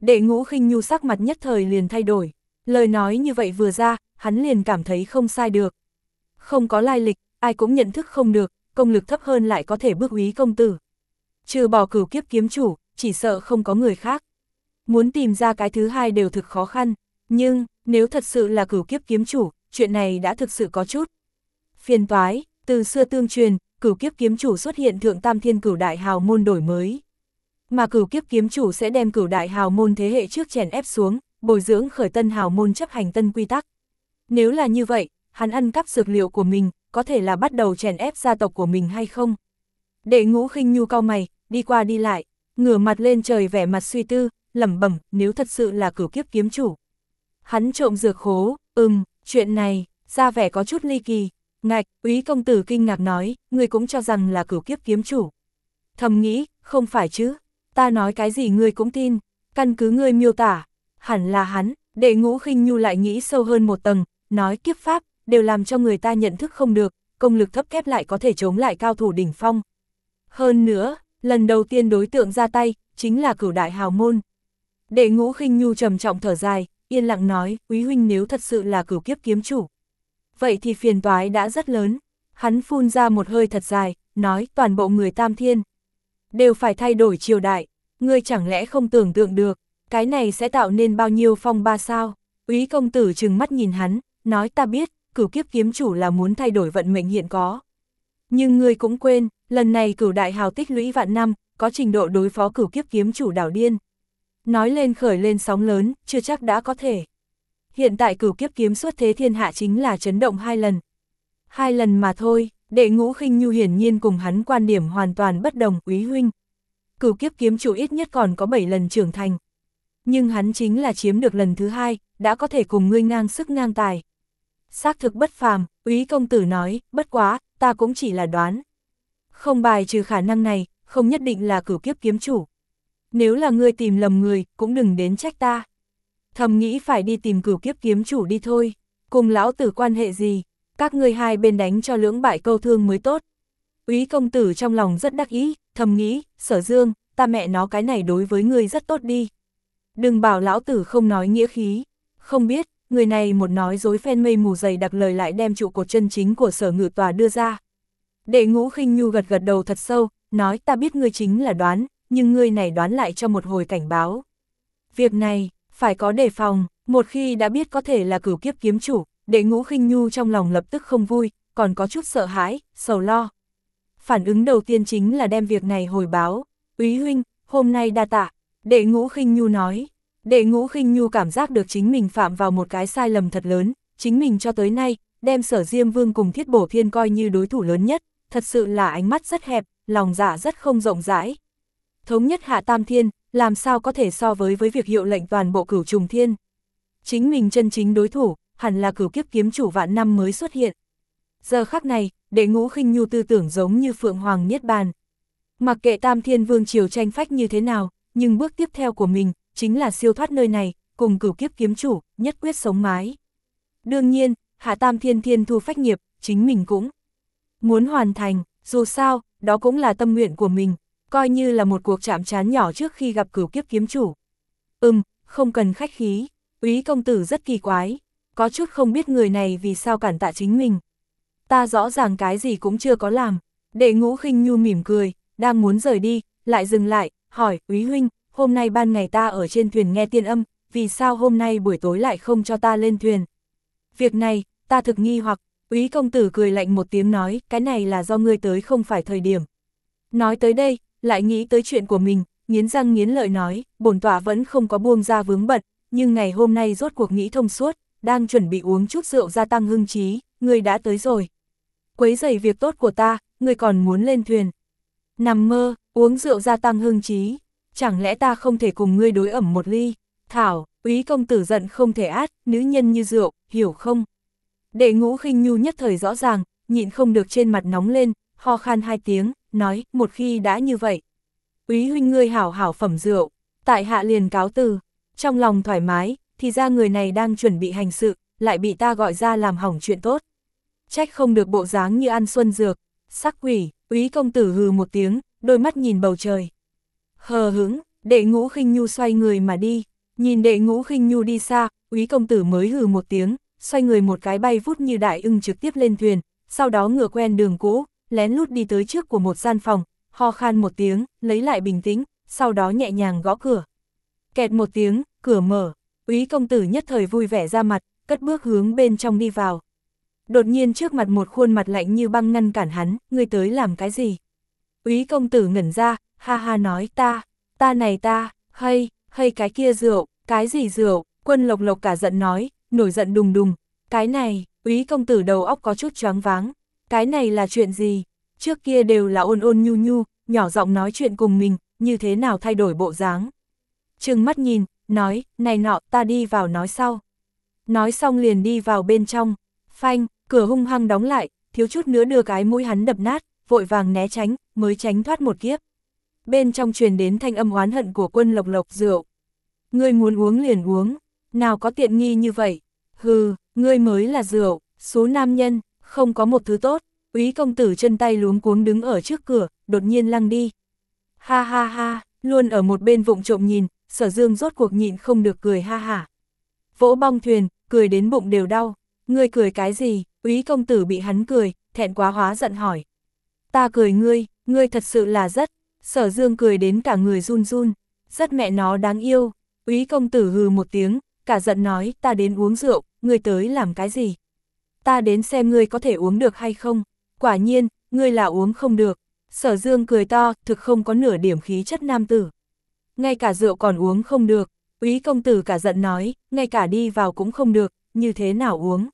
Đệ Ngũ Khinh Nhu sắc mặt nhất thời liền thay đổi. Lời nói như vậy vừa ra, hắn liền cảm thấy không sai được. Không có lai lịch, ai cũng nhận thức không được, công lực thấp hơn lại có thể bước úy công tử. Trừ bỏ Cửu Kiếp kiếm chủ, chỉ sợ không có người khác. Muốn tìm ra cái thứ hai đều thực khó khăn, nhưng nếu thật sự là Cửu Kiếp kiếm chủ, chuyện này đã thực sự có chút phiền toái. Từ xưa tương truyền, Cửu Kiếp kiếm chủ xuất hiện thượng tam thiên cửu đại hào môn đổi mới. Mà Cửu Kiếp kiếm chủ sẽ đem cửu đại hào môn thế hệ trước chèn ép xuống, bồi dưỡng khởi tân hào môn chấp hành tân quy tắc. Nếu là như vậy, hắn ăn cắp dược liệu của mình, có thể là bắt đầu chèn ép gia tộc của mình hay không? Đệ Ngũ Khinh Nhu cau mày, đi qua đi lại, ngửa mặt lên trời vẻ mặt suy tư, lẩm bẩm, nếu thật sự là Cửu Kiếp kiếm chủ. Hắn trộm dược khố, ừm, chuyện này, ra vẻ có chút ly kỳ. Ngạch, úy công tử kinh ngạc nói, ngươi cũng cho rằng là Cửu Kiếp kiếm chủ. Thầm nghĩ, không phải chứ, ta nói cái gì ngươi cũng tin, căn cứ ngươi miêu tả, hẳn là hắn. Đệ Ngũ Khinh Nhu lại nghĩ sâu hơn một tầng, nói kiếp pháp, đều làm cho người ta nhận thức không được, công lực thấp kép lại có thể chống lại cao thủ đỉnh phong. Hơn nữa, lần đầu tiên đối tượng ra tay, chính là cửu đại hào môn. Đệ Ngũ Khinh Nhu trầm trọng thở dài, yên lặng nói, úy huynh nếu thật sự là Cửu Kiếp kiếm chủ. Vậy thì phiền toái đã rất lớn. Hắn phun ra một hơi thật dài, nói toàn bộ người Tam Thiên đều phải thay đổi triều đại, ngươi chẳng lẽ không tưởng tượng được, cái này sẽ tạo nên bao nhiêu phong ba sao? Úy công tử trừng mắt nhìn hắn, nói ta biết, Cửu Kiếp kiếm chủ là muốn thay đổi vận mệnh hiện có. Nhưng ngươi cũng quên, lần này cửu đại hào tích lũy vạn năm, có trình độ đối phó Cửu Kiếp kiếm chủ đảo điên. Nói lên khởi lên sóng lớn, chưa chắc đã có thể. Hiện tại Cửu Kiếp kiếm xuất thế thiên hạ chính là chấn động hai lần. Hai lần mà thôi, Đệ Ngũ Khinh Nhu hiển nhiên cùng hắn quan điểm hoàn toàn bất đồng. Úy huynh, Cửu Kiếp kiếm chủ ít nhất còn có bảy lần trưởng thành. Nhưng hắn chính là chiếm được lần thứ hai, đã có thể cùng ngươi ngang sức ngang tài. Xác thực bất phàm, úy công tử nói, bất quá, ta cũng chỉ là đoán. Không bài trừ khả năng này, không nhất định là Cửu Kiếp kiếm chủ. Nếu là ngươi tìm lầm người, cũng đừng đến trách ta. Thầm nghĩ phải đi tìm Cửu Kiếp kiếm chủ đi thôi, cùng lão tử quan hệ gì, các ngươi hai bên đánh cho lưỡng bại câu thương mới tốt. Úy công tử trong lòng rất đắc ý, thầm nghĩ, Sở Dương, ta mẹ nó cái này đối với ngươi rất tốt đi. Đừng bảo lão tử không nói nghĩa khí, không biết, người này một nói dối phen mây mù dày đặc lời lại đem trụ cột chân chính của Sở Ngự Tòa đưa ra. Đệ Ngũ Khinh Nhu gật gật đầu thật sâu, nói ta biết ngươi chính là đoán, nhưng ngươi này đoán lại cho một hồi cảnh báo. Việc này, phải có đề phòng, một khi đã biết có thể là Cửu Kiếp kiếm chủ, Đệ Ngũ Khinh Nhu trong lòng lập tức không vui, còn có chút sợ hãi, sầu lo. Phản ứng đầu tiên chính là đem việc này hồi báo, úy huynh, hôm nay đa tạ, Đệ Ngũ Khinh Nhu nói. Đệ Ngũ Khinh Nhu cảm giác được chính mình phạm vào một cái sai lầm thật lớn, chính mình cho tới nay, đem Sở Diêm Vương cùng Thiết Bổ Thiên coi như đối thủ lớn nhất, thật sự là ánh mắt rất hẹp, lòng dạ rất không rộng rãi. Thống nhất hạ Tam Thiên, làm sao có thể so với với việc hiệu lệnh toàn bộ Cửu Trùng Thiên. Chính mình chân chính đối thủ, hẳn là Cửu Kiếp kiếm chủ vạn năm mới xuất hiện. Giờ khắc này, Đệ Ngũ Khinh Nhu tư tưởng giống như Phượng Hoàng Niết Bàn. Mặc kệ Tam Thiên Vương triều tranh phách như thế nào, nhưng bước tiếp theo của mình, chính là siêu thoát nơi này, cùng Cửu Kiếp kiếm chủ, nhất quyết sống mái. Đương nhiên, hạ Tam Thiên Thiên thu phách nghiệp, chính mình cũng muốn hoàn thành, dù sao, đó cũng là tâm nguyện của mình, coi như là một cuộc chạm trán nhỏ trước khi gặp Cửu Kiếp kiếm chủ. Ừm, không cần khách khí, úy công tử rất kỳ quái, có chút không biết người này vì sao cản tạ chính mình. Ta rõ ràng cái gì cũng chưa có làm. Đệ Ngũ Khinh Nhu mỉm cười, đang muốn rời đi, lại dừng lại, hỏi, úy huynh, hôm nay ban ngày ta ở trên thuyền nghe tiên âm, vì sao hôm nay buổi tối lại không cho ta lên thuyền? Việc này, ta thực nghi hoặc, úy công tử cười lạnh một tiếng nói, cái này là do ngươi tới không phải thời điểm. Nói tới đây, lại nghĩ tới chuyện của mình, nghiến răng nghiến lợi nói, bổn tọa vẫn không có buông ra vướng bận, nhưng ngày hôm nay rốt cuộc nghĩ thông suốt, đang chuẩn bị uống chút rượu gia tăng hưng trí, ngươi đã tới rồi. Quấy rầy việc tốt của ta, ngươi còn muốn lên thuyền. Nằm mơ, uống rượu gia tăng hưng trí, chẳng lẽ ta không thể cùng ngươi đối ẩm một ly? Thảo, úy công tử giận không thể át, nữ nhân như rượu, hiểu không? Đệ Ngũ Khinh Nhu nhất thời rõ ràng, nhịn không được trên mặt nóng lên, ho khan hai tiếng, nói, một khi đã như vậy. Úy huynh ngươi hảo hảo phẩm rượu, tại hạ liền cáo từ, trong lòng thoải mái, thì ra người này đang chuẩn bị hành sự, lại bị ta gọi ra làm hỏng chuyện tốt. Trách không được bộ dáng như ăn xuân dược, sắc quỷ, úy công tử hừ một tiếng, đôi mắt nhìn bầu trời. Hờ hững, Đệ Ngũ Khinh Nhu xoay người mà đi, Nhìn đệ Ngũ Khinh Nhu đi xa, Úy công tử mới hừ một tiếng, xoay người một cái bay vút như đại ưng trực tiếp lên thuyền, sau đó ngựa quen đường cũ, lén lút đi tới trước của một gian phòng, ho khan một tiếng, lấy lại bình tĩnh, sau đó nhẹ nhàng gõ cửa. Kẹt một tiếng, cửa mở, Úy công tử nhất thời vui vẻ ra mặt, cất bước hướng bên trong đi vào. Đột nhiên trước mặt một khuôn mặt lạnh như băng ngăn cản hắn, ngươi tới làm cái gì? Úy công tử ngẩn ra, ha ha nói ta, ta này ta, hay, hay cái kia rượu, cái gì rượu? Quân Lộc Lộc cả giận nói, nổi giận đùng đùng, cái này, Úy công tử đầu óc có chút choáng váng, cái này là chuyện gì? Trước kia đều là ôn ôn nhu nhu, nhỏ giọng nói chuyện cùng mình, như thế nào thay đổi bộ dáng? Trừng mắt nhìn, nói, này nọ, ta đi vào nói sau. Nói xong liền đi vào bên trong, phanh, cửa hung hăng đóng lại, thiếu chút nữa đưa cái mũi hắn đập nát, vội vàng né tránh, mới tránh thoát một kiếp. Bên trong truyền đến thanh âm oán hận của Quân Lộc Lộc, rượu. Ngươi muốn uống liền uống, nào có tiện nghi như vậy, hừ, ngươi mới là rượu, số nam nhân, không có một thứ tốt. Úy công tử chân tay luống cuống đứng ở trước cửa, đột nhiên lăng đi. Ha ha ha, luôn ở một bên vụng trộm nhìn, Sở Dương rốt cuộc nhịn không được cười ha hả. Vỗ bong thuyền, cười đến bụng đều đau. Ngươi cười cái gì? Úy công tử bị hắn cười, thẹn quá hóa giận hỏi. Ta cười ngươi, ngươi thật sự là rất. Sở Dương cười đến cả người run run, rất mẹ nó đáng yêu. Úy công tử hừ một tiếng, cả giận nói, ta đến uống rượu, ngươi tới làm cái gì? Ta đến xem ngươi có thể uống được hay không? Quả nhiên, ngươi là uống không được. Sở Dương cười to, thực không có nửa điểm khí chất nam tử. Ngay cả rượu còn uống không được. Úy công tử cả giận nói, ngay cả đi vào cũng không được, như thế nào uống?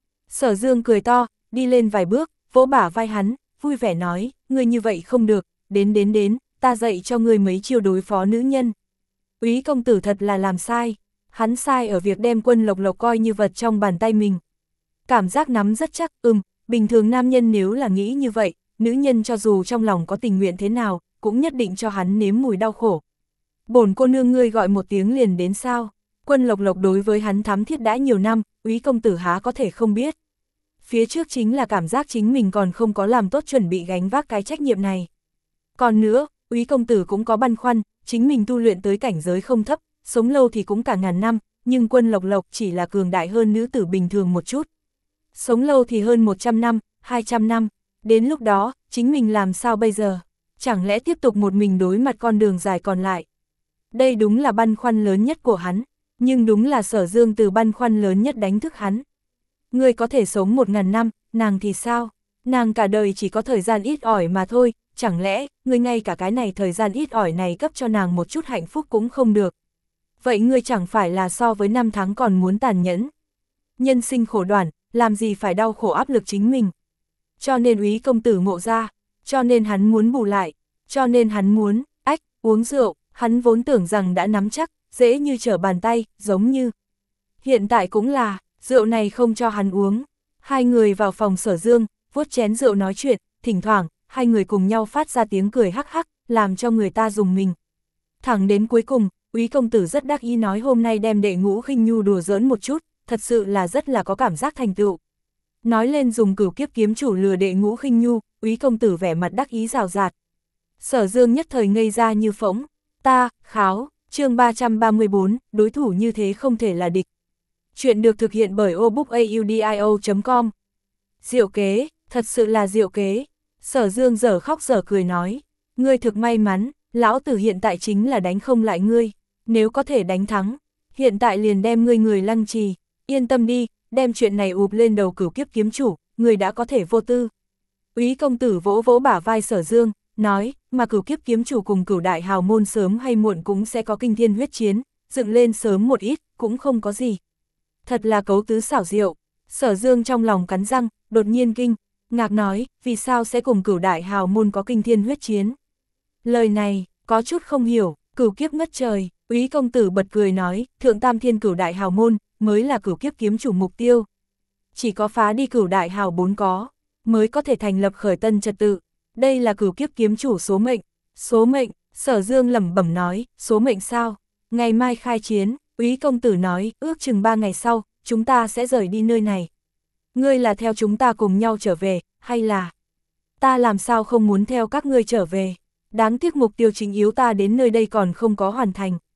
Sở Dương cười to, đi lên vài bước, vỗ bả vai hắn, vui vẻ nói, ngươi như vậy không được, đến đến đến, ta dạy cho ngươi mấy chiêu đối phó nữ nhân. Úy công tử thật là làm sai, hắn sai ở việc đem Quân Lộc Lộc coi như vật trong bàn tay mình. Cảm giác nắm rất chắc, ừm, bình thường nam nhân nếu là nghĩ như vậy, nữ nhân cho dù trong lòng có tình nguyện thế nào, cũng nhất định cho hắn nếm mùi đau khổ. Bổn cô nương ngươi gọi một tiếng liền đến sao? Quân Lộc Lộc đối với hắn thắm thiết đã nhiều năm, Úy công tử há có thể không biết. Phía trước chính là cảm giác chính mình còn không có làm tốt chuẩn bị gánh vác cái trách nhiệm này. Còn nữa, Úy công tử cũng có băn khoăn, chính mình tu luyện tới cảnh giới không thấp, sống lâu thì cũng cả ngàn năm, nhưng Quân Lộc Lộc chỉ là cường đại hơn nữ tử bình thường một chút. Sống lâu thì hơn một trăm năm, hai trăm năm, đến lúc đó, chính mình làm sao bây giờ? Chẳng lẽ tiếp tục một mình đối mặt con đường dài còn lại? Đây đúng là băn khoăn lớn nhất của hắn, nhưng đúng là Sở Dương từ băn khoăn lớn nhất đánh thức hắn. Ngươi có thể sống một ngàn năm, nàng thì sao? Nàng cả đời chỉ có thời gian ít ỏi mà thôi, chẳng lẽ, ngươi ngay cả cái này thời gian ít ỏi này cấp cho nàng một chút hạnh phúc cũng không được. Vậy ngươi chẳng phải là so với năm tháng còn muốn tàn nhẫn? Nhân sinh khổ đoản, làm gì phải đau khổ áp lực chính mình? Cho nên Úy công tử ngộ ra, cho nên hắn muốn bù lại, cho nên hắn muốn, ách, uống rượu, hắn vốn tưởng rằng đã nắm chắc, dễ như trở bàn tay, giống như. Hiện tại cũng là, rượu này không cho hắn uống. Hai người vào phòng Sở Dương, vuốt chén rượu nói chuyện, thỉnh thoảng, hai người cùng nhau phát ra tiếng cười hắc hắc, làm cho người ta dùng mình. Thẳng đến cuối cùng, Úy công tử rất đắc ý nói hôm nay đem đệ Ngũ Khinh Nhu đùa giỡn một chút, thật sự là rất là có cảm giác thành tựu. Nói lên dùng cửu kiếp kiếm chủ lừa đệ Ngũ Khinh Nhu, Úy công tử vẻ mặt đắc ý rào rạt. Sở Dương nhất thời ngây ra như phỗng, ta, kháo, chương ba trăm ba mươi bốn, đối thủ như thế không thể là địch. Chuyện được thực hiện bởi obookaudio chấm com. Diệu kế, thật sự là diệu kế. Sở Dương dở khóc dở cười nói, ngươi thực may mắn, lão tử hiện tại chính là đánh không lại ngươi, nếu có thể đánh thắng, hiện tại liền đem ngươi người lăng trì, yên tâm đi, đem chuyện này ụp lên đầu cửu kiếp kiếm chủ, ngươi đã có thể vô tư. Úy công tử vỗ vỗ bả vai Sở Dương, nói, mà cửu kiếp kiếm chủ cùng cửu đại hào môn sớm hay muộn cũng sẽ có kinh thiên huyết chiến, dựng lên sớm một ít, cũng không có gì. Thật là cấu tứ xảo diệu. Sở Dương trong lòng cắn răng, đột nhiên kinh, ngạc nói, vì sao sẽ cùng cửu đại hào môn có kinh thiên huyết chiến? Lời này, có chút không hiểu, cửu kiếp ngất trời, Úy công tử bật cười nói, thượng tam thiên cửu đại hào môn, mới là cửu kiếp kiếm chủ mục tiêu. Chỉ có phá đi cửu đại hào bốn có, mới có thể thành lập khởi tân trật tự. Đây là cửu kiếp kiếm chủ số mệnh. Số mệnh, Sở Dương lẩm bẩm nói, số mệnh sao? Ngày mai khai chiến, Úy công tử nói, ước chừng ba ngày sau, chúng ta sẽ rời đi nơi này. Ngươi là theo chúng ta cùng nhau trở về, hay là? Ta làm sao không muốn theo các ngươi trở về? Đáng tiếc mục tiêu chính yếu ta đến nơi đây còn không có hoàn thành.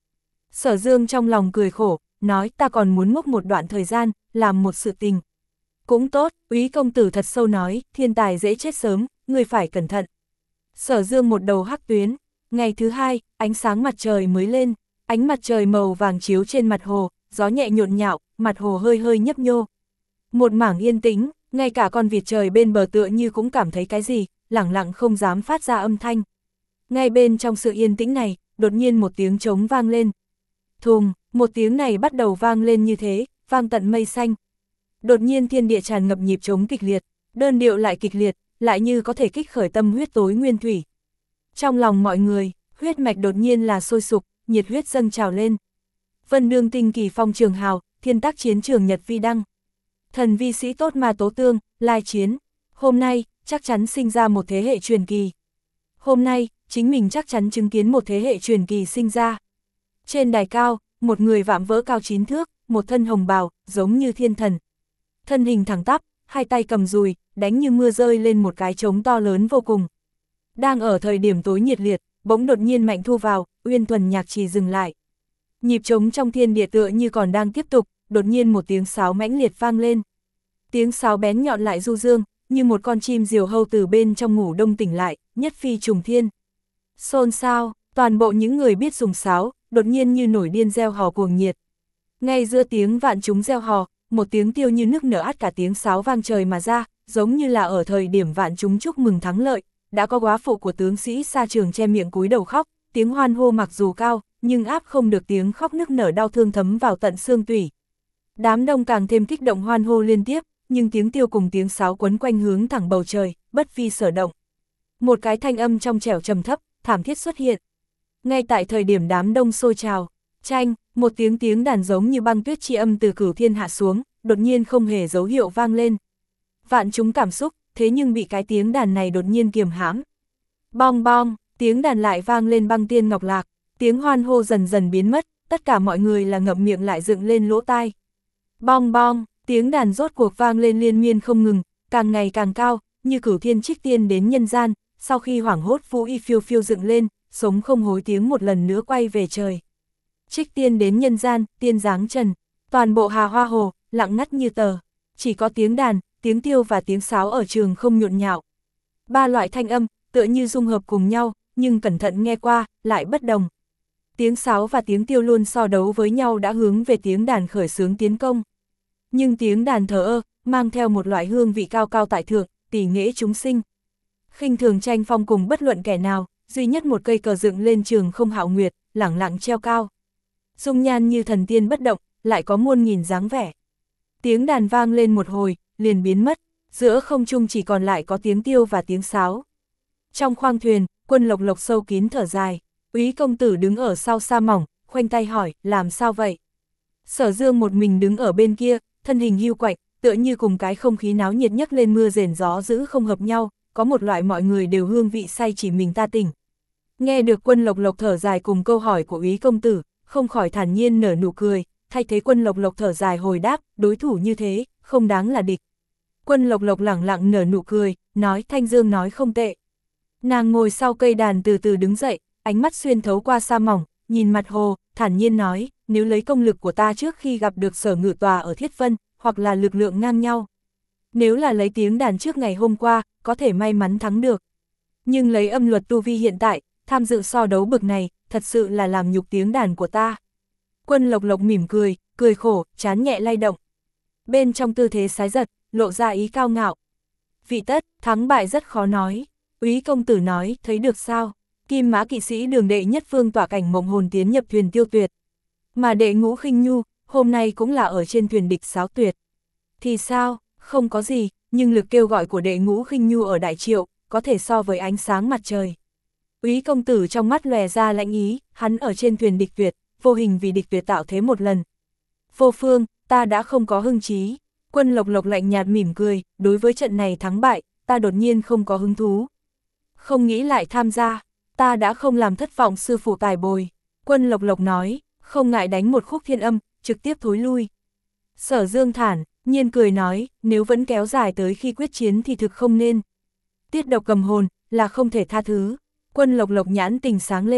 Sở Dương trong lòng cười khổ, nói ta còn muốn ngốc một đoạn thời gian, làm một sự tình. Cũng tốt, Úy công tử thật sâu nói, thiên tài dễ chết sớm, ngươi phải cẩn thận. Sở Dương một đầu hắc tuyến, ngày thứ hai, ánh sáng mặt trời mới lên, ánh mặt trời màu vàng chiếu trên mặt hồ, gió nhẹ nhộn nhạo, mặt hồ hơi hơi nhấp nhô. Một mảng yên tĩnh, ngay cả con vịt trời bên bờ tựa như cũng cảm thấy cái gì, lẳng lặng không dám phát ra âm thanh. Ngay bên trong sự yên tĩnh này, đột nhiên một tiếng trống vang lên. Thùng, một tiếng này bắt đầu vang lên như thế, vang tận mây xanh. Đột nhiên thiên địa tràn ngập nhịp trống kịch liệt, đơn điệu lại kịch liệt, lại như có thể kích khởi tâm huyết tối nguyên thủy. Trong lòng mọi người, huyết mạch đột nhiên là sôi sục, nhiệt huyết dâng trào lên. Vân Nương tinh kỳ phong trường hào, thiên tác chiến trường nhật vi đăng. Thần vi sĩ tốt mà tố tương, lai chiến. Hôm nay, chắc chắn sinh ra một thế hệ truyền kỳ. Hôm nay, chính mình chắc chắn chứng kiến một thế hệ truyền kỳ sinh ra. Trên đài cao, một người vạm vỡ cao chín thước, một thân hồng bào, giống như thiên thần. Thân hình thẳng tắp, hai tay cầm dùi, đánh như mưa rơi lên một cái trống to lớn vô cùng. Đang ở thời điểm tối nhiệt liệt, bỗng đột nhiên mạnh thu vào, uyên thuần nhạc trì dừng lại. Nhịp trống trong thiên địa tựa như còn đang tiếp tục, đột nhiên một tiếng sáo mãnh liệt vang lên. Tiếng sáo bén nhọn lại du dương, như một con chim diều hâu từ bên trong ngủ đông tỉnh lại, nhất phi trùng thiên. Xôn xao, toàn bộ những người biết dùng sáo, đột nhiên như nổi điên reo hò cuồng nhiệt. Ngay giữa tiếng vạn chúng reo hò, một tiếng tiêu như nước nở át cả tiếng sáo vang trời mà ra, giống như là ở thời điểm vạn chúng chúc mừng thắng lợi, đã có góa phụ của tướng sĩ xa trường che miệng cúi đầu khóc, tiếng hoan hô mặc dù cao, nhưng áp không được tiếng khóc nức nở đau thương thấm vào tận xương tủy. Đám đông càng thêm kích động hoan hô liên tiếp, nhưng tiếng tiêu cùng tiếng sáo quấn quanh hướng thẳng bầu trời, bất vi sở động. Một cái thanh âm trong trẻo trầm thấp, thảm thiết xuất hiện. Ngay tại thời điểm đám đông sôi trào, chanh, một tiếng tiếng đàn giống như băng tuyết chi âm từ cửu thiên hạ xuống, đột nhiên không hề dấu hiệu vang lên. Vạn chúng cảm xúc, thế nhưng bị cái tiếng đàn này đột nhiên kiềm hãm. Bong bong, tiếng đàn lại vang lên băng tiên ngọc lạc, tiếng hoan hô dần dần biến mất, tất cả mọi người là ngậm miệng lại dựng lên lỗ tai. Bong bong, tiếng đàn rốt cuộc vang lên liên miên không ngừng, càng ngày càng cao, như cửu thiên trích tiên đến nhân gian, sau khi hoảng hốt vũ y phiêu phiêu dựng lên, sống không hối tiếng một lần nữa quay về trời. Trích tiên đến nhân gian, tiên dáng trần, toàn bộ hà hoa hồ, lặng ngắt như tờ, chỉ có tiếng đàn, tiếng tiêu và tiếng sáo ở trường không nhộn nhạo. Ba loại thanh âm, tựa như dung hợp cùng nhau, nhưng cẩn thận nghe qua, lại bất đồng. Tiếng sáo và tiếng tiêu luôn so đấu với nhau đã hướng về tiếng đàn khởi xướng tiến công. Nhưng tiếng đàn thờ ơ, mang theo một loại hương vị cao cao tại thượng, tỷ nghệ chúng sinh. Khinh thường tranh phong cùng bất luận kẻ nào, duy nhất một cây cờ dựng lên trường không hạo nguyệt, lẳng lặng treo cao. Dung nhan như thần tiên bất động, lại có muôn nghìn dáng vẻ. Tiếng đàn vang lên một hồi, liền biến mất, giữa không trung chỉ còn lại có tiếng tiêu và tiếng sáo. Trong khoang thuyền, Quân Lộc Lộc sâu kín thở dài, Úy công tử đứng ở sau sa mỏng, khoanh tay hỏi, làm sao vậy? Sở Dương một mình đứng ở bên kia, thân hình hưu quạnh, tựa như cùng cái không khí náo nhiệt nhấc lên mưa rền gió dữ không hợp nhau, có một loại mọi người đều hương vị say chỉ mình ta tỉnh. Nghe được Quân Lộc Lộc thở dài cùng câu hỏi của Úy công tử, không khỏi thản nhiên nở nụ cười, thay thế Quân Lộc Lộc thở dài hồi đáp, đối thủ như thế, không đáng là địch. Quân Lộc Lộc lẳng lặng nở nụ cười, nói Thanh Dương nói không tệ. Nàng ngồi sau cây đàn từ từ đứng dậy, ánh mắt xuyên thấu qua sa mỏng, nhìn mặt hồ, thản nhiên nói, nếu lấy công lực của ta trước khi gặp được Sở Ngự Tòa ở Thiết Vân, hoặc là lực lượng ngang nhau. Nếu là lấy tiếng đàn trước ngày hôm qua, có thể may mắn thắng được. Nhưng lấy âm luật tu vi hiện tại, tham dự so đấu bực này, thật sự là làm nhục tiếng đàn của ta. Quân Lộc Lộc mỉm cười, cười khổ, chán nhẹ lay động. Bên trong tư thế sái giật, lộ ra ý cao ngạo. Vị tất, thắng bại rất khó nói. Úy công tử nói, thấy được sao? Kim Mã kỵ sĩ Đường đệ nhất phương tỏa cảnh mộng hồn tiến nhập thuyền tiêu tuyệt. Mà đệ Ngũ Khinh Nhu, hôm nay cũng là ở trên thuyền địch sáo tuyệt. Thì sao, không có gì, nhưng lực kêu gọi của đệ Ngũ Khinh Nhu ở Đại Triệu, có thể so với ánh sáng mặt trời. Úy công tử trong mắt lòe ra lãnh ý, hắn ở trên thuyền địch tuyệt, vô hình vì địch tuyệt tạo thế một lần. Vô phương, ta đã không có hưng trí. Quân Lộc Lộc lạnh nhạt mỉm cười, đối với trận này thắng bại, ta đột nhiên không có hứng thú. Không nghĩ lại tham gia, ta đã không làm thất vọng sư phụ tài bồi. Quân Lộc Lộc nói, không ngại đánh một khúc thiên âm, trực tiếp thối lui. Sở Dương thản nhiên cười nói, nếu vẫn kéo dài tới khi quyết chiến thì thực không nên. Tiết độc cầm hồn, là không thể tha thứ. Quân Lộc Lộc nhãn tình sáng lên,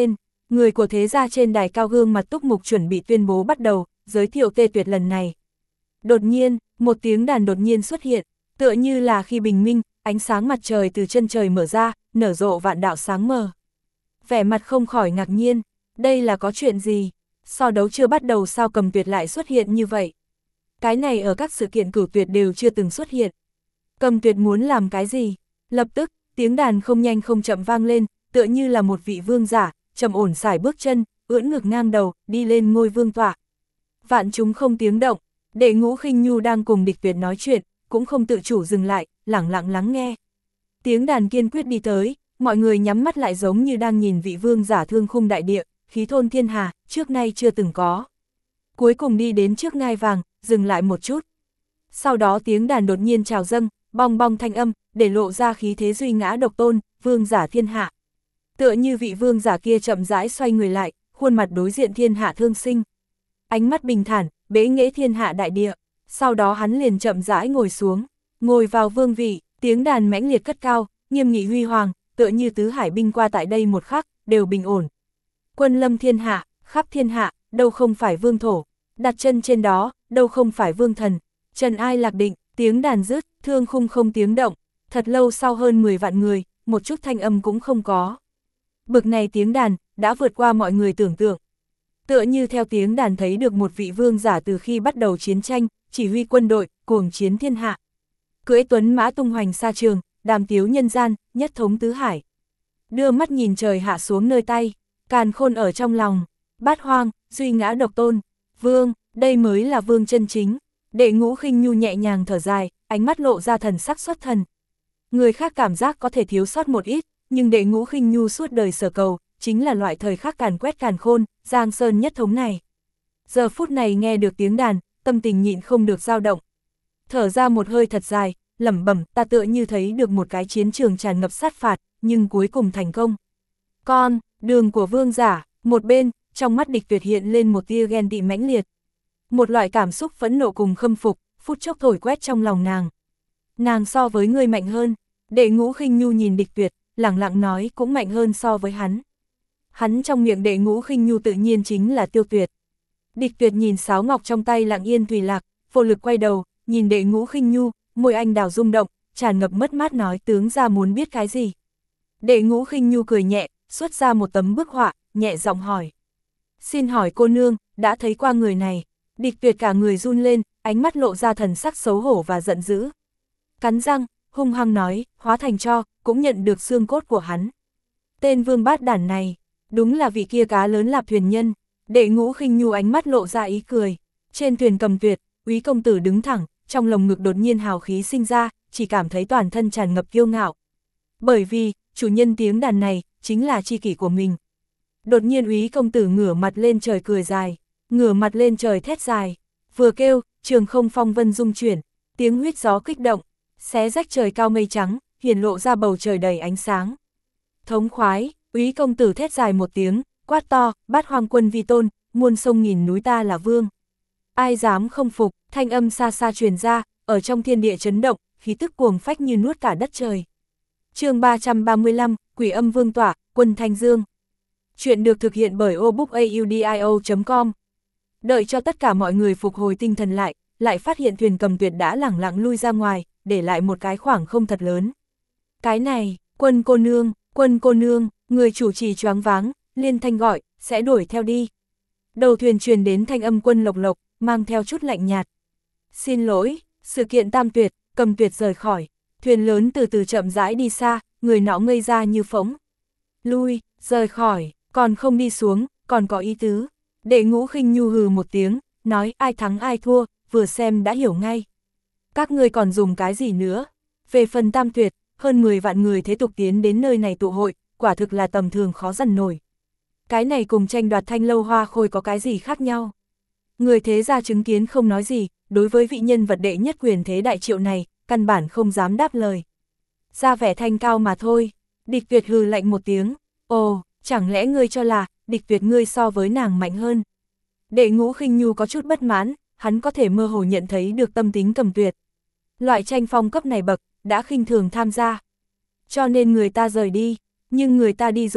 người của thế gia trên đài cao gương mặt túc mục chuẩn bị tuyên bố bắt đầu, giới thiệu Tê Tuyệt lần này. Đột nhiên, một tiếng đàn đột nhiên xuất hiện, tựa như là khi bình minh, ánh sáng mặt trời từ chân trời mở ra, nở rộ vạn đạo sáng mờ. Vẻ mặt không khỏi ngạc nhiên, đây là có chuyện gì? So đấu chưa bắt đầu sao Cầm Tuyệt lại xuất hiện như vậy? Cái này ở các sự kiện Cửu Tuyệt đều chưa từng xuất hiện. Cầm Tuyệt muốn làm cái gì? Lập tức, tiếng đàn không nhanh không chậm vang lên, tựa như là một vị vương giả, trầm ổn sải bước chân, ưỡn ngực ngang đầu, đi lên ngôi vương tọa. Vạn chúng không tiếng động, Đệ Ngũ Khinh Nhu đang cùng Địch Tuyệt nói chuyện, cũng không tự chủ dừng lại, lẳng lặng lắng nghe. Tiếng đàn kiên quyết đi tới, mọi người nhắm mắt lại giống như đang nhìn vị vương giả thương khung đại địa, khí thôn thiên hà, trước nay chưa từng có. Cuối cùng đi đến trước ngai vàng, dừng lại một chút. Sau đó tiếng đàn đột nhiên trào dâng, bong bong thanh âm, để lộ ra khí thế duy ngã độc tôn, vương giả thiên hạ. Tựa như vị vương giả kia chậm rãi xoay người lại, khuôn mặt đối diện thiên hạ thương sinh. Ánh mắt bình thản, bế nghễ thiên hạ đại địa. Sau đó hắn liền chậm rãi ngồi xuống, ngồi vào vương vị, tiếng đàn mãnh liệt cất cao, nghiêm nghị huy hoàng, tựa như tứ hải binh qua tại đây một khắc, đều bình ổn. Quân lâm thiên hạ, khắp thiên hạ, đâu không phải vương thổ, đặt chân trên đó, đâu không phải vương thần. Trần ai lạc định, tiếng đàn dứt, thương khung không tiếng động, thật lâu sau hơn mười vạn người, một chút thanh âm cũng không có. Bực này tiếng đàn, đã vượt qua mọi người tưởng tượng. Tựa như theo tiếng đàn thấy được một vị vương giả từ khi bắt đầu chiến tranh, chỉ huy quân đội, cuồng chiến thiên hạ. Cưỡi tuấn mã tung hoành xa trường, đàm tiếu nhân gian, nhất thống tứ hải. Đưa mắt nhìn trời hạ xuống nơi tay, càn khôn ở trong lòng, bát hoang, duy ngã độc tôn, vương, đây mới là vương chân chính. Đệ Ngũ Khinh Nhu nhẹ nhàng thở dài, ánh mắt lộ ra thần sắc xuất thần. Người khác cảm giác có thể thiếu sót một ít, nhưng Đệ Ngũ Khinh Nhu suốt đời sở cầu, chính là loại thời khắc càn quét càn khôn, giang sơn nhất thống này. Giờ phút này nghe được tiếng đàn, tâm tình nhịn không được dao động. Thở ra một hơi thật dài, lẩm bẩm, ta tựa như thấy được một cái chiến trường tràn ngập sát phạt, nhưng cuối cùng thành công. Con, đường của vương giả, một bên, trong mắt Địch Tuyệt hiện lên một tia ghen tị mãnh liệt. Một loại cảm xúc phẫn nộ cùng khâm phục, phút chốc thổi quét trong lòng nàng. Nàng so với người mạnh hơn. Đệ Ngũ Khinh Nhu nhìn Địch Tuyệt, lẳng lặng nói cũng mạnh hơn so với hắn. Hắn trong miệng Đệ Ngũ Khinh Nhu tự nhiên chính là Tiêu Tuyệt. Địch Tuyệt nhìn sáo ngọc trong tay lặng yên tùy lạc, vô lực quay đầu, nhìn Đệ Ngũ Khinh Nhu, môi anh đào rung động, tràn ngập mất mát nói tướng ra muốn biết cái gì. Đệ Ngũ Khinh Nhu cười nhẹ, xuất ra một tấm bức họa, nhẹ giọng hỏi. Xin hỏi cô nương, đã thấy qua người này? Địch Tuyệt cả người run lên, ánh mắt lộ ra thần sắc xấu hổ và giận dữ. Cắn răng, hung hăng nói, hóa thành tro, cũng nhận được xương cốt của hắn. Tên vương bát đản này, đúng là vị kia cá lớn lạp thuyền nhân. Đệ Ngũ Khinh Nhu ánh mắt lộ ra ý cười. Trên thuyền Cầm Tuyệt, Úy công tử đứng thẳng, trong lồng ngực đột nhiên hào khí sinh ra, chỉ cảm thấy toàn thân tràn ngập kiêu ngạo. Bởi vì, chủ nhân tiếng đàn này, chính là tri kỷ của mình. Đột nhiên Úy công tử ngửa mặt lên trời cười dài, ngửa mặt lên trời thét dài. Vừa kêu, trường không phong vân rung chuyển, tiếng huýt gió kích động, xé rách trời cao mây trắng, hiển lộ ra bầu trời đầy ánh sáng. Thống khoái, Úy công tử thét dài một tiếng, quát to, bát hoang quân vi tôn, muôn sông nghìn núi ta là vương. Ai dám không phục, thanh âm xa xa truyền ra, ở trong thiên địa chấn động, khí tức cuồng phách như nuốt cả đất trời. Chương ba trăm ba mươi lăm, Quỷ Âm Vương tọa, Quân Thanh Dương. Chuyện được thực hiện bởi obookaudio chấm com. Đợi cho tất cả mọi người phục hồi tinh thần lại, lại phát hiện thuyền Cầm Tuyệt đã lẳng lặng lui ra ngoài, để lại một cái khoảng không thật lớn. Cái này, Quân cô nương, Quân cô nương, người chủ trì choáng váng, liên thanh gọi, sẽ đuổi theo đi. Đầu thuyền truyền đến thanh âm Quân Lộc Lộc, mang theo chút lạnh nhạt. Xin lỗi, sự kiện tam tuyệt, Cầm Tuyệt rời khỏi. Thuyền lớn từ từ chậm rãi đi xa, người nọ ngây ra như phỗng. Lui, rời khỏi, còn không đi xuống, còn có ý tứ. Đệ Ngũ Khinh Nhu hừ một tiếng, nói ai thắng ai thua, vừa xem đã hiểu ngay. Các ngươi còn dùng cái gì nữa? Về phần tam tuyệt, hơn mười vạn người thế tục tiến đến nơi này tụ hội, quả thực là tầm thường khó dằn nổi. Cái này cùng tranh đoạt Thanh Lâu Hoa Khôi có cái gì khác nhau? Người thế gia chứng kiến không nói gì, đối với vị nhân vật đệ nhất quyền thế đại triệu này, căn bản không dám đáp lời. Ra vẻ thanh cao mà thôi. Địch Tuyệt hừ lạnh một tiếng. Ồ, chẳng lẽ ngươi cho là, Địch Tuyệt ngươi so với nàng mạnh hơn? Đệ Ngũ Khinh Nhu có chút bất mãn, hắn có thể mơ hồ nhận thấy được tâm tính Cầm Tuyệt. Loại tranh phong cấp này bậc, đã khinh thường tham gia. Cho nên người ta rời đi, nhưng người ta đi rồi,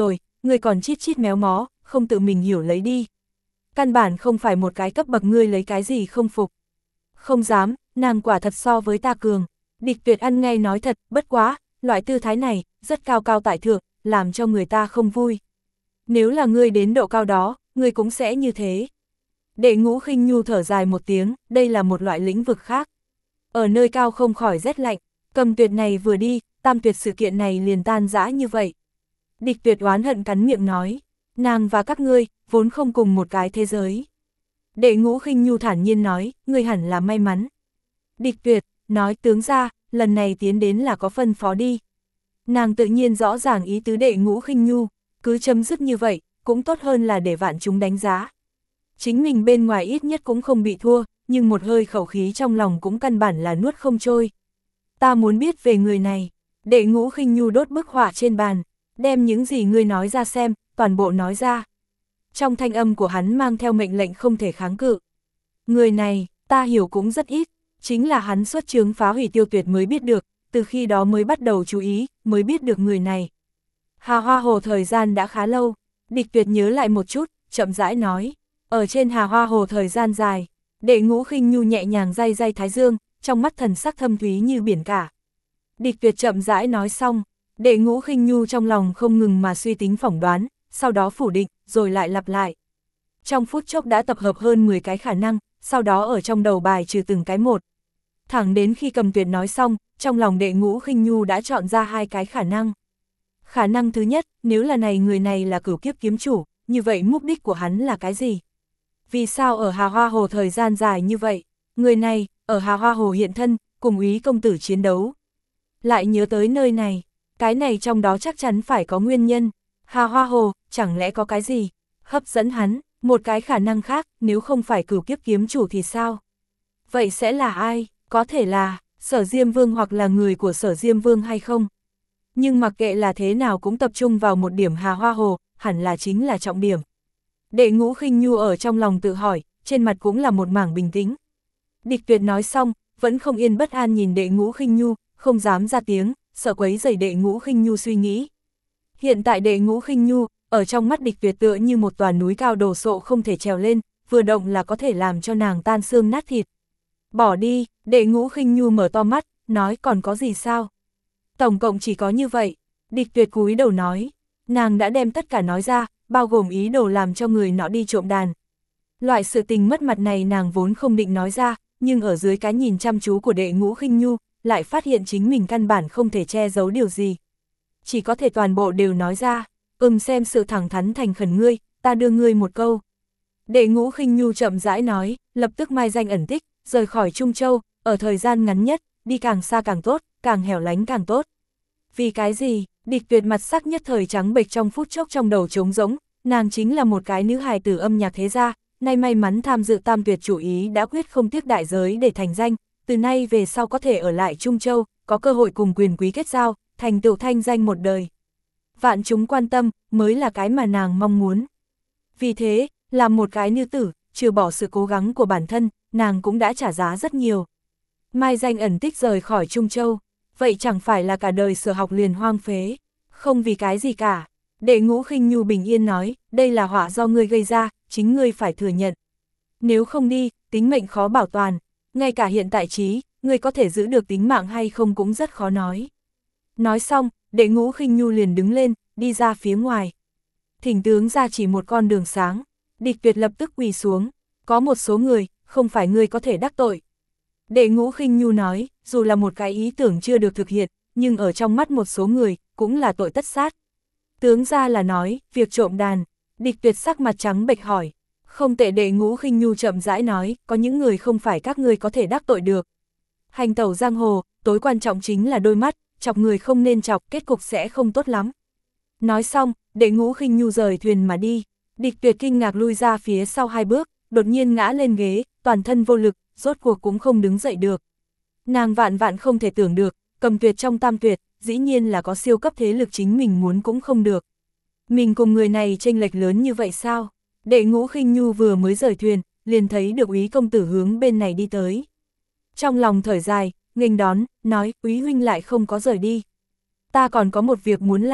ngươi còn chít chít méo mó, không tự mình hiểu lấy đi. Căn bản không phải một cái cấp bậc ngươi lấy cái gì không phục. Không dám, nàng quả thật so với ta cường. Địch Tuyệt ăn ngay nói thật, bất quá, loại tư thái này, rất cao cao tại thượng, làm cho người ta không vui. Nếu là ngươi đến độ cao đó, ngươi cũng sẽ như thế. Đệ Ngũ Khinh Nhu thở dài một tiếng, đây là một loại lĩnh vực khác. Ở nơi cao không khỏi rét lạnh, Cầm Tuyệt này vừa đi, Tam Tuyệt sự kiện này liền tan rã như vậy. Địch Tuyệt oán hận cắn miệng nói, nàng và các ngươi, vốn không cùng một cái thế giới. Đệ Ngũ Khinh Nhu thản nhiên nói, ngươi hẳn là may mắn. Địch Tuyệt, nói tướng ra, lần này tiến đến là có phân phó đi. Nàng tự nhiên rõ ràng ý tứ Đệ Ngũ Khinh Nhu, cứ chấm dứt như vậy, cũng tốt hơn là để vạn chúng đánh giá. Chính mình bên ngoài ít nhất cũng không bị thua, nhưng một hơi khẩu khí trong lòng cũng căn bản là nuốt không trôi. Ta muốn biết về người này. Đệ Ngũ Khinh Nhu đốt bức họa trên bàn, đem những gì ngươi nói ra xem, toàn bộ nói ra. Trong thanh âm của hắn mang theo mệnh lệnh không thể kháng cự. Người này, ta hiểu cũng rất ít, chính là hắn xuất chướng phá hủy Tiêu Tuyệt mới biết được, từ khi đó mới bắt đầu chú ý, mới biết được người này. Hà Hoa Hồ thời gian đã khá lâu, Địch Tuyệt nhớ lại một chút, chậm rãi nói, ở trên Hà Hoa Hồ thời gian dài, Đệ Ngũ Khinh Nhu nhẹ nhàng day day thái dương, trong mắt thần sắc thâm thúy như biển cả. Địch Tuyệt chậm rãi nói xong, Đệ Ngũ Khinh Nhu trong lòng không ngừng mà suy tính phỏng đoán, sau đó phủ định, rồi lại lặp lại. Trong phút chốc đã tập hợp hơn mười cái khả năng, sau đó ở trong đầu bài trừ từng cái một. Thẳng đến khi Cầm Tuyệt nói xong, trong lòng Đệ Ngũ Khinh Nhu đã chọn ra hai cái khả năng. Khả năng thứ nhất, nếu là này người này là Cửu Kiếp kiếm chủ, như vậy mục đích của hắn là cái gì? Vì sao ở Hà Hoa Hồ thời gian dài như vậy, người này, ở Hà Hoa Hồ hiện thân, cùng Úy công tử chiến đấu? Lại nhớ tới nơi này, cái này trong đó chắc chắn phải có nguyên nhân. Hà Hoa Hồ, chẳng lẽ có cái gì hấp dẫn hắn? Một cái khả năng khác, nếu không phải Cửu Kiếp kiếm chủ thì sao? Vậy sẽ là ai? Có thể là Sở Diêm Vương hoặc là người của Sở Diêm Vương hay không? Nhưng mặc kệ là thế nào cũng tập trung vào một điểm Hà Hoa Hồ, hẳn là chính là trọng điểm. Đệ Ngũ Khinh Nhu ở trong lòng tự hỏi, trên mặt cũng là một mảng bình tĩnh. Địch Tuyệt nói xong, vẫn không yên bất an nhìn Đệ Ngũ Khinh Nhu, không dám ra tiếng, sợ quấy rầy Đệ Ngũ Khinh Nhu suy nghĩ. Hiện tại Đệ Ngũ Khinh Nhu, ở trong mắt Địch Tuyệt tựa như một tòa núi cao đồ sộ không thể trèo lên, vừa động là có thể làm cho nàng tan xương nát thịt. Bỏ đi, Đệ Ngũ Khinh Nhu mở to mắt, nói còn có gì sao? Tổng cộng chỉ có như vậy. Địch Tuyệt cúi đầu nói, nàng đã đem tất cả nói ra, bao gồm ý đồ làm cho người nọ đi trộm đàn. Loại sự tình mất mặt này nàng vốn không định nói ra, nhưng ở dưới cái nhìn chăm chú của Đệ Ngũ Khinh Nhu, lại phát hiện chính mình căn bản không thể che giấu điều gì. Chỉ có thể toàn bộ đều nói ra, ừm xem sự thẳng thắn thành khẩn ngươi, ta đưa ngươi một câu. Đệ Ngũ Khinh Nhu chậm rãi nói, lập tức mai danh ẩn tích, rời khỏi Trung Châu, ở thời gian ngắn nhất, đi càng xa càng tốt, càng hẻo lánh càng tốt. Vì cái gì? Địch Tuyệt mặt sắc nhất thời trắng bệch trong phút chốc trong đầu trống rỗng, nàng chính là một cái nữ hài tử âm nhạc thế gia, nay may mắn tham dự Tam Tuyệt chủ ý đã quyết không tiếc đại giới để thành danh, từ nay về sau có thể ở lại Trung Châu, có cơ hội cùng quyền quý kết giao, thành tựu thanh danh một đời. Vạn chúng quan tâm, mới là cái mà nàng mong muốn. Vì thế, làm một cái nữ tử, trừ bỏ sự cố gắng của bản thân, nàng cũng đã trả giá rất nhiều. Mai danh ẩn tích rời khỏi Trung Châu, vậy chẳng phải là cả đời sở học liền hoang phế, không vì cái gì cả. Đệ Ngũ Khinh Nhu bình yên nói, đây là họa do ngươi gây ra, chính ngươi phải thừa nhận. Nếu không đi, tính mệnh khó bảo toàn, ngay cả hiện tại trí, ngươi có thể giữ được tính mạng hay không cũng rất khó nói. Nói xong, Đệ Ngũ Khinh Nhu liền đứng lên, đi ra phía ngoài. Thỉnh tướng ra chỉ một con đường sáng, Địch Tuyệt lập tức quỳ xuống, có một số người, không phải ngươi có thể đắc tội. Đệ Ngũ Khinh Nhu nói, dù là một cái ý tưởng chưa được thực hiện, nhưng ở trong mắt một số người, cũng là tội tất sát. Tướng ra là nói, việc trộm đàn. Địch Tuyệt sắc mặt trắng bệch hỏi. Không tệ. Đệ Ngũ Khinh Nhu chậm rãi nói, có những người không phải các ngươi có thể đắc tội được. Hành tẩu giang hồ, tối quan trọng chính là đôi mắt, chọc người không nên chọc, kết cục sẽ không tốt lắm. Nói xong, Đệ Ngũ Khinh Nhu rời thuyền mà đi. Địch Tuyệt kinh ngạc lui ra phía sau hai bước, đột nhiên ngã lên ghế, toàn thân vô lực, rốt cuộc cũng không đứng dậy được. Nàng vạn vạn không thể tưởng được, Cầm Tuyệt trong Tam Tuyệt, dĩ nhiên là có siêu cấp thế lực chính mình muốn cũng không được. Mình cùng người này chênh lệch lớn như vậy sao? Đệ Ngũ Khinh Nhu vừa mới rời thuyền, liền thấy được Úy công tử hướng bên này đi tới. Trong lòng thở dài, nghênh đón, nói, Úy huynh lại không có rời đi. Ta còn có một việc muốn làm.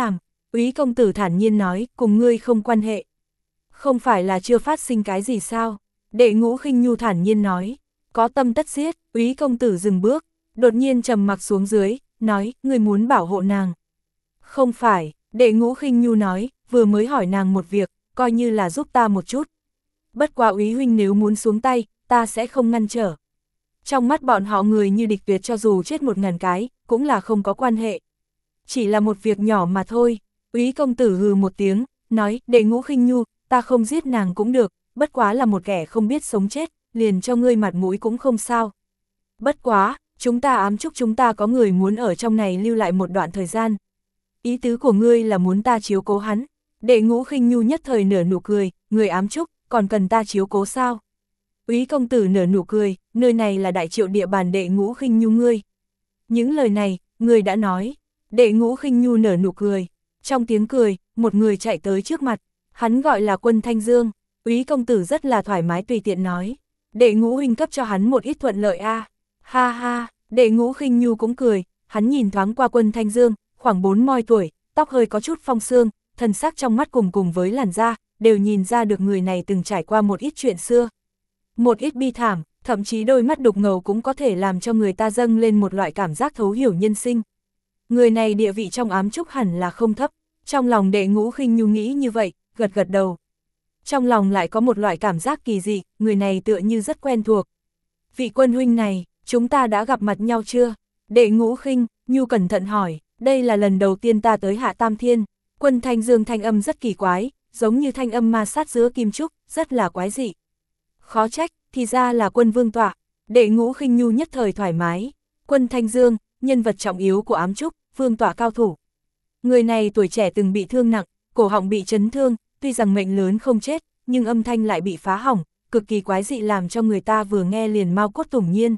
Úy công tử thản nhiên nói, cùng ngươi không quan hệ. Không phải là chưa phát sinh cái gì sao? Đệ Ngũ Khinh Nhu thản nhiên nói. Có tâm tất giết. Úy công tử dừng bước, đột nhiên trầm mặc xuống dưới, nói, ngươi muốn bảo hộ nàng. Không phải, Đệ Ngũ Khinh Nhu nói, vừa mới hỏi nàng một việc, coi như là giúp ta một chút. Bất quá Úy huynh nếu muốn xuống tay, ta sẽ không ngăn trở. Trong mắt bọn họ người như địch tuyệt cho dù chết một ngàn cái, cũng là không có quan hệ. Chỉ là một việc nhỏ mà thôi. Úy công tử hừ một tiếng, nói, Đệ Ngũ Khinh Nhu, ta không giết nàng cũng được, bất quá là một kẻ không biết sống chết, liền cho ngươi mặt mũi cũng không sao. Bất quá, chúng ta ám chúc chúng ta có người muốn ở trong này lưu lại một đoạn thời gian. Ý tứ của ngươi là muốn ta chiếu cố hắn. Đệ Ngũ Khinh Nhu nhất thời nở nụ cười, người ám chúc, còn cần ta chiếu cố sao? Úy công tử nở nụ cười, nơi này là Đại Triệu địa bàn Đệ Ngũ Khinh Nhu ngươi. Những lời này, người đã nói. Đệ Ngũ Khinh Nhu nở nụ cười. Trong tiếng cười, một người chạy tới trước mặt, hắn gọi là Quân Thanh Dương. Úy công tử rất là thoải mái tùy tiện nói. Đệ Ngũ huynh cấp cho hắn một ít thuận lợi a. À. Ha ha, Đệ Ngũ Khinh Nhu cũng cười, hắn nhìn thoáng qua Quân Thanh Dương, khoảng bốn mươi tuổi, tóc hơi có chút phong sương, thần sắc trong mắt cùng cùng với làn da, đều nhìn ra được người này từng trải qua một ít chuyện xưa. Một ít bi thảm, thậm chí đôi mắt đục ngầu cũng có thể làm cho người ta dâng lên một loại cảm giác thấu hiểu nhân sinh. Người này địa vị trong ám trúc hẳn là không thấp, trong lòng Đệ Ngũ Khinh Nhu nghĩ như vậy, gật gật đầu. Trong lòng lại có một loại cảm giác kỳ dị, người này tựa như rất quen thuộc. Vị quân huynh này, chúng ta đã gặp mặt nhau chưa? Đệ Ngũ Khinh Nhu cẩn thận hỏi, đây là lần đầu tiên ta tới Hạ Tam Thiên. Quân Thanh Dương thanh âm rất kỳ quái, giống như thanh âm ma sát giữa kim trúc, rất là quái dị. Khó trách, thì ra là Quân Vương tọa. Đệ Ngũ Khinh Nhu nhất thời thoải mái. Quân Thanh Dương, nhân vật trọng yếu của ám trúc, vương tọa cao thủ. Người này tuổi trẻ từng bị thương nặng, cổ họng bị chấn thương, tuy rằng mệnh lớn không chết, nhưng âm thanh lại bị phá hỏng, cực kỳ quái dị làm cho người ta vừa nghe liền mau cốt tủng nhiên.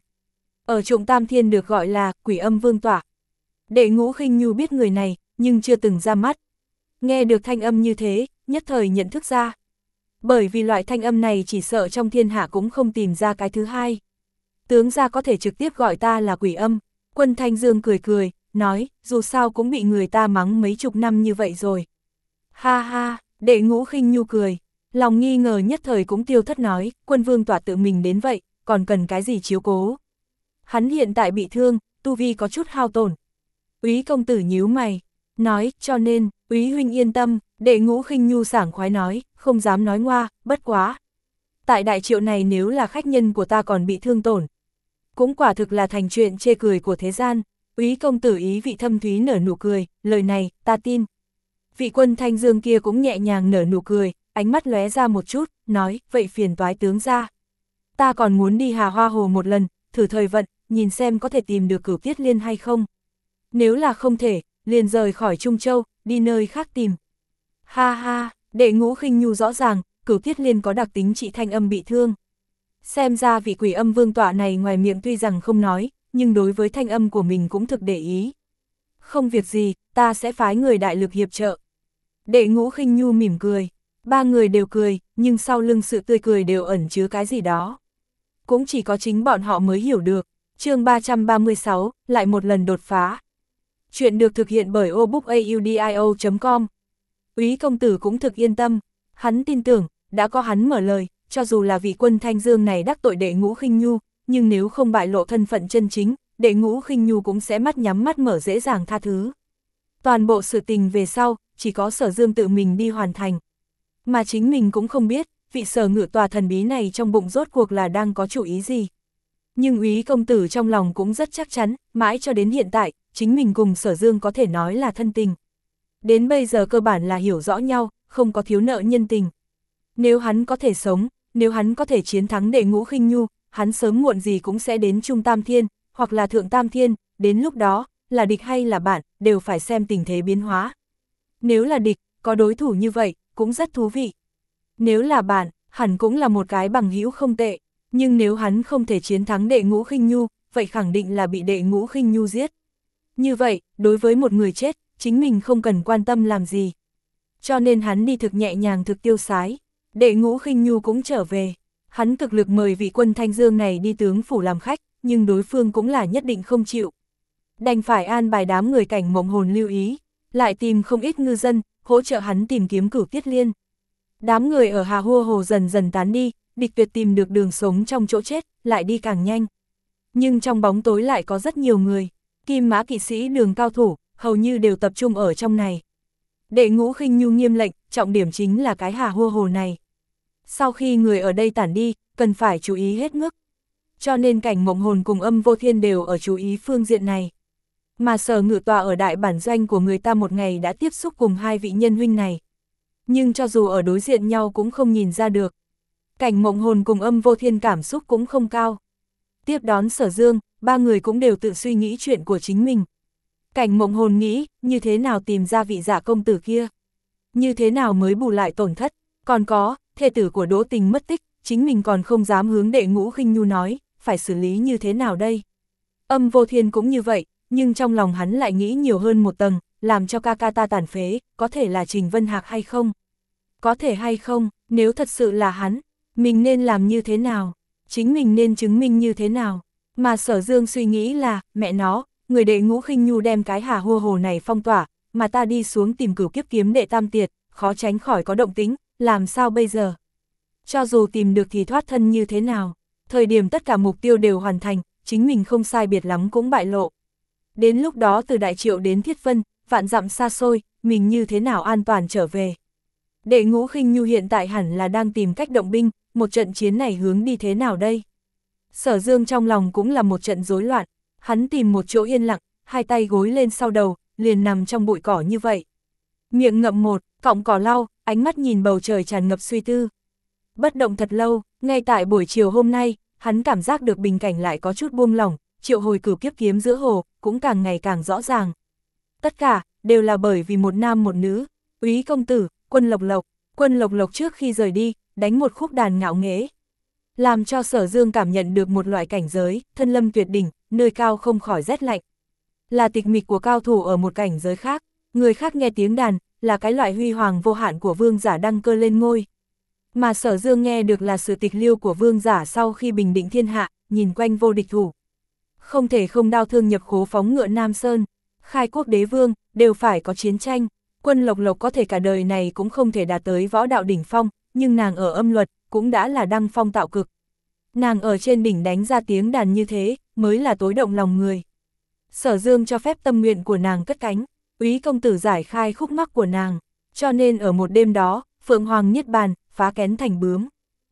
Ở Trụng Tam Thiên được gọi là Quỷ Âm Vương tọa. Đệ Ngũ Khinh Nhu biết người này, nhưng chưa từng ra mắt. Nghe được thanh âm như thế, nhất thời nhận thức ra. Bởi vì loại thanh âm này chỉ sợ trong thiên hạ cũng không tìm ra cái thứ hai. Tướng gia có thể trực tiếp gọi ta là Quỷ Âm. Quân Thanh Dương cười cười, nói, dù sao cũng bị người ta mắng mấy chục năm như vậy rồi. Ha ha, Đệ Ngũ Khinh Nhu cười, lòng nghi ngờ nhất thời cũng tiêu thất nói, Quân Vương tọa tự mình đến vậy, còn cần cái gì chiếu cố. Hắn hiện tại bị thương, tu vi có chút hao tổn. Úy công tử nhíu mày, nói, cho nên, Úy huynh yên tâm. Đệ Ngũ Khinh Nhu sảng khoái nói, không dám nói ngoa, bất quá. Tại Đại Triệu này nếu là khách nhân của ta còn bị thương tổn, cũng quả thực là thành chuyện chê cười của thế gian. Úy công tử ý vị thâm thúy nở nụ cười, lời này, ta tin. Vị Quân Thanh Dương kia cũng nhẹ nhàng nở nụ cười, ánh mắt lóe ra một chút, nói, vậy phiền toái tướng ra. Ta còn muốn đi Hà Hoa Hồ một lần, thử thời vận, nhìn xem có thể tìm được Cửu Tiết Liên hay không. Nếu là không thể, liền rời khỏi Trung Châu, đi nơi khác tìm. Ha ha, Đệ Ngũ Khinh Nhu rõ ràng, Cửu Tiết Liên có đặc tính trị thanh âm bị thương. Xem ra vị Quỷ Âm Vương tọa này ngoài miệng tuy rằng không nói, nhưng đối với thanh âm của mình cũng thực để ý. Không việc gì, ta sẽ phái người đại lực hiệp trợ. Đệ Ngũ Khinh Nhu mỉm cười, ba người đều cười, nhưng sau lưng sự tươi cười đều ẩn chứa cái gì đó. Cũng chỉ có chính bọn họ mới hiểu được. Chương ba trăm ba mươi sáu, lại một lần đột phá. Chuyện được thực hiện bởi obookaudio chấm com. Úy công tử cũng thực yên tâm, hắn tin tưởng, đã có hắn mở lời, cho dù là vị Quân Thanh Dương này đắc tội Đệ Ngũ Khinh Nhu, nhưng nếu không bại lộ thân phận chân chính, Đệ Ngũ Khinh Nhu cũng sẽ mắt nhắm mắt mở dễ dàng tha thứ. Toàn bộ sự tình về sau, chỉ có Sở Dương tự mình đi hoàn thành. Mà chính mình cũng không biết, vị Sở Ngự tòa thần bí này trong bụng rốt cuộc là đang có chủ ý gì. Nhưng Úy công tử trong lòng cũng rất chắc chắn, mãi cho đến hiện tại, chính mình cùng Sở Dương có thể nói là thân tình. Đến bây giờ cơ bản là hiểu rõ nhau, không có thiếu nợ nhân tình. Nếu hắn có thể sống, nếu hắn có thể chiến thắng Đệ Ngũ Khinh Nhu, hắn sớm muộn gì cũng sẽ đến Trung Tam Thiên, hoặc là Thượng Tam Thiên, đến lúc đó, là địch hay là bạn, đều phải xem tình thế biến hóa. Nếu là địch, có đối thủ như vậy, cũng rất thú vị. Nếu là bạn, hẳn cũng là một cái bằng hữu không tệ, nhưng nếu hắn không thể chiến thắng Đệ Ngũ Khinh Nhu, vậy khẳng định là bị Đệ Ngũ Khinh Nhu giết. Như vậy, đối với một người chết, chính mình không cần quan tâm làm gì. Cho nên hắn đi thực nhẹ nhàng thực tiêu sái. Đệ Ngũ Khinh Nhu cũng trở về. Hắn cực lực mời vị Quân Thanh Dương này đi tướng phủ làm khách, nhưng đối phương cũng là nhất định không chịu. Đành phải an bài đám người Cảnh Mộng Hồn lưu ý. lại tìm không ít ngư dân, hỗ trợ hắn tìm kiếm Cửu Tiết Liên. Đám người ở Hà Hua Hồ dần dần tán đi, địch tuyệt tìm được đường sống trong chỗ chết, lại đi càng nhanh. Nhưng trong bóng tối lại có rất nhiều người, Kim Mã kỵ sĩ Đường cao thủ, hầu như đều tập trung ở trong này. Đệ Ngũ Khinh Nhu nghiêm lệnh, trọng điểm chính là cái Hà Hua Hồ này. Sau khi người ở đây tản đi, cần phải chú ý hết mức. Cho nên Cảnh Mộng Hồn cùng Âm Vô Thiên đều ở chú ý phương diện này. Mà Sở Ngự tọa ở đại bản doanh của người ta một ngày đã tiếp xúc cùng hai vị nhân huynh này. Nhưng cho dù ở đối diện nhau cũng không nhìn ra được. Cảnh Mộng Hồn cùng Âm Vô Thiên cảm xúc cũng không cao. Tiếp đón Sở Dương, ba người cũng đều tự suy nghĩ chuyện của chính mình. Cảnh Mộng Hồn nghĩ, như thế nào tìm ra vị Dạ công tử kia? Như thế nào mới bù lại tổn thất? Còn có, thê tử của Đỗ Tình mất tích, chính mình còn không dám hướng Đệ Ngũ Khinh Nhu nói, phải xử lý như thế nào đây? Âm Vô Thiên cũng như vậy, nhưng trong lòng hắn lại nghĩ nhiều hơn một tầng, làm cho ca ca ta tàn phế, có thể là Trình Vân Hạc hay không? Có thể hay không, nếu thật sự là hắn, mình nên làm như thế nào? Chính mình nên chứng minh như thế nào? Mà Sở Dương suy nghĩ là, mẹ nó, người Đệ Ngũ Khinh Nhu đem cái Hà Hua Hồ này phong tỏa, mà ta đi xuống tìm Cửu Kiếp Kiếm Đệ Tam Tiệt, khó tránh khỏi có động tĩnh, làm sao bây giờ? Cho dù tìm được thì thoát thân như thế nào? Thời điểm tất cả mục tiêu đều hoàn thành, chính mình không sai biệt lắm cũng bại lộ. Đến lúc đó từ Đại Triệu đến Thiết Vân, vạn dặm xa xôi, mình như thế nào an toàn trở về? Đệ Ngũ Khinh Nhu hiện tại hẳn là đang tìm cách động binh, một trận chiến này hướng đi thế nào đây? Sở Dương trong lòng cũng là một trận rối loạn, hắn tìm một chỗ yên lặng, hai tay gối lên sau đầu, liền nằm trong bụi cỏ như vậy. Miệng ngậm một, cọng cỏ lau, ánh mắt nhìn bầu trời tràn ngập suy tư. Bất động thật lâu, ngay tại buổi chiều hôm nay, hắn cảm giác được bình cảnh lại có chút buông lỏng, triệu hồi Cửu Kiếp Kiếm giữa hồ, cũng càng ngày càng rõ ràng. Tất cả, đều là bởi vì một nam một nữ, Úy công tử, Quân Lộc Lộc, Quân Lộc Lộc trước khi rời đi, đánh một khúc đàn ngạo nghễ. Làm cho Sở Dương cảm nhận được một loại cảnh giới, thân lâm tuyệt đỉnh, nơi cao không khỏi rét lạnh. Là tịch mịch của cao thủ ở một cảnh giới khác, người khác nghe tiếng đàn, là cái loại huy hoàng vô hạn của vương giả đăng cơ lên ngôi. Mà Sở Dương nghe được là sự tịch liêu của vương giả sau khi bình định thiên hạ, nhìn quanh vô địch thủ. Không thể không đao thương nhập khố phóng ngựa Nam Sơn, khai quốc đế vương, đều phải có chiến tranh. Quân Lộc Lộc có thể cả đời này cũng không thể đạt tới võ đạo đỉnh phong, nhưng nàng ở âm luật, cũng đã là đăng phong tạo cực. Nàng ở trên đỉnh đánh ra tiếng đàn như thế, mới là tối động lòng người. Sở Dương cho phép tâm nguyện của nàng cất cánh, Úy công tử giải khai khúc mắc của nàng, cho nên ở một đêm đó, Phượng Hoàng niết bàn, phá kén thành bướm.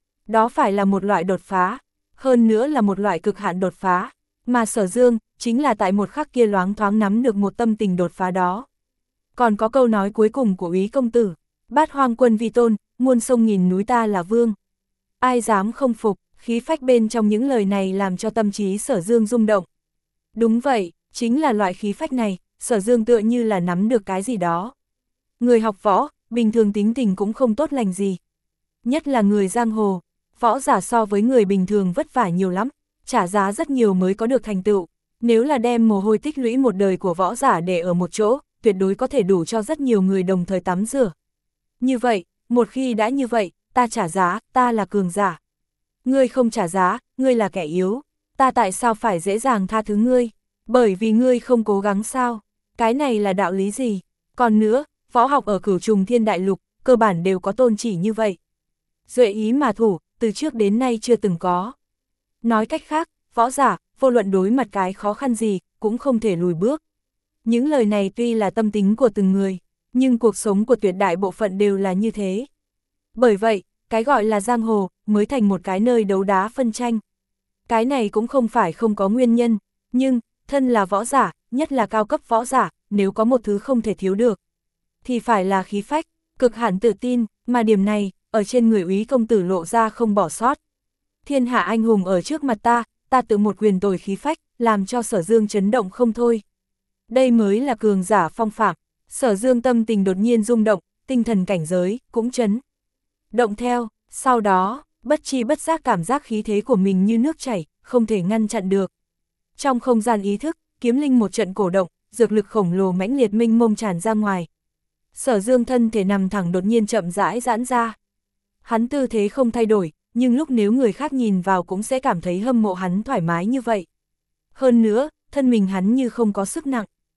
Đó phải là một loại đột phá, hơn nữa là một loại cực hạn đột phá, mà Sở Dương, chính là tại một khắc kia loáng thoáng nắm được một tâm tình đột phá đó. Còn có câu nói cuối cùng của Úy công tử, bát hoang quân vi tôn, muôn sông nghìn núi ta là vương. Ai dám không phục, khí phách bên trong những lời này làm cho tâm trí Sở Dương rung động. Đúng vậy, chính là loại khí phách này, Sở Dương tựa như là nắm được cái gì đó. Người học võ, bình thường tính tình cũng không tốt lành gì. Nhất là người giang hồ, võ giả so với người bình thường vất vả nhiều lắm, trả giá rất nhiều mới có được thành tựu. Nếu là đem mồ hôi tích lũy một đời của võ giả để ở một chỗ, tuyệt đối có thể đủ cho rất nhiều người đồng thời tắm rửa. Như vậy, một khi đã như vậy, ta trả giá, ta là cường giả. Ngươi không trả giá, ngươi là kẻ yếu. Ta tại sao phải dễ dàng tha thứ ngươi? Bởi vì ngươi không cố gắng sao? Cái này là đạo lý gì? Còn nữa, võ học ở Cửu Trùng Thiên Đại Lục, cơ bản đều có tôn chỉ như vậy. Duệ ý mà thủ, từ trước đến nay chưa từng có. Nói cách khác, võ giả, vô luận đối mặt cái khó khăn gì, cũng không thể lùi bước. Những lời này tuy là tâm tính của từng người, nhưng cuộc sống của tuyệt đại bộ phận đều là như thế. Bởi vậy, cái gọi là giang hồ, mới thành một cái nơi đấu đá phân tranh. Cái này cũng không phải không có nguyên nhân, nhưng, thân là võ giả, nhất là cao cấp võ giả, nếu có một thứ không thể thiếu được, thì phải là khí phách, cực hạn tự tin, mà điểm này, ở trên người Úy công tử lộ ra không bỏ sót. Thiên hạ anh hùng ở trước mặt ta, ta tự một quyền tồi khí phách, làm cho Sở Dương chấn động không thôi. Đây mới là cường giả phong phạm. Sở Dương tâm tình đột nhiên rung động, tinh thần cảnh giới, cũng chấn động theo, sau đó, bất chi bất giác cảm giác khí thế của mình như nước chảy, không thể ngăn chặn được. Trong không gian ý thức, kiếm linh một trận cổ động, dược lực khổng lồ mãnh liệt mênh mông tràn ra ngoài. Sở Dương thân thể nằm thẳng đột nhiên chậm rãi giãn ra. Hắn tư thế không thay đổi, nhưng lúc nếu người khác nhìn vào cũng sẽ cảm thấy hâm mộ hắn thoải mái như vậy. Hơn nữa, thân mình hắn như không có sức nặng,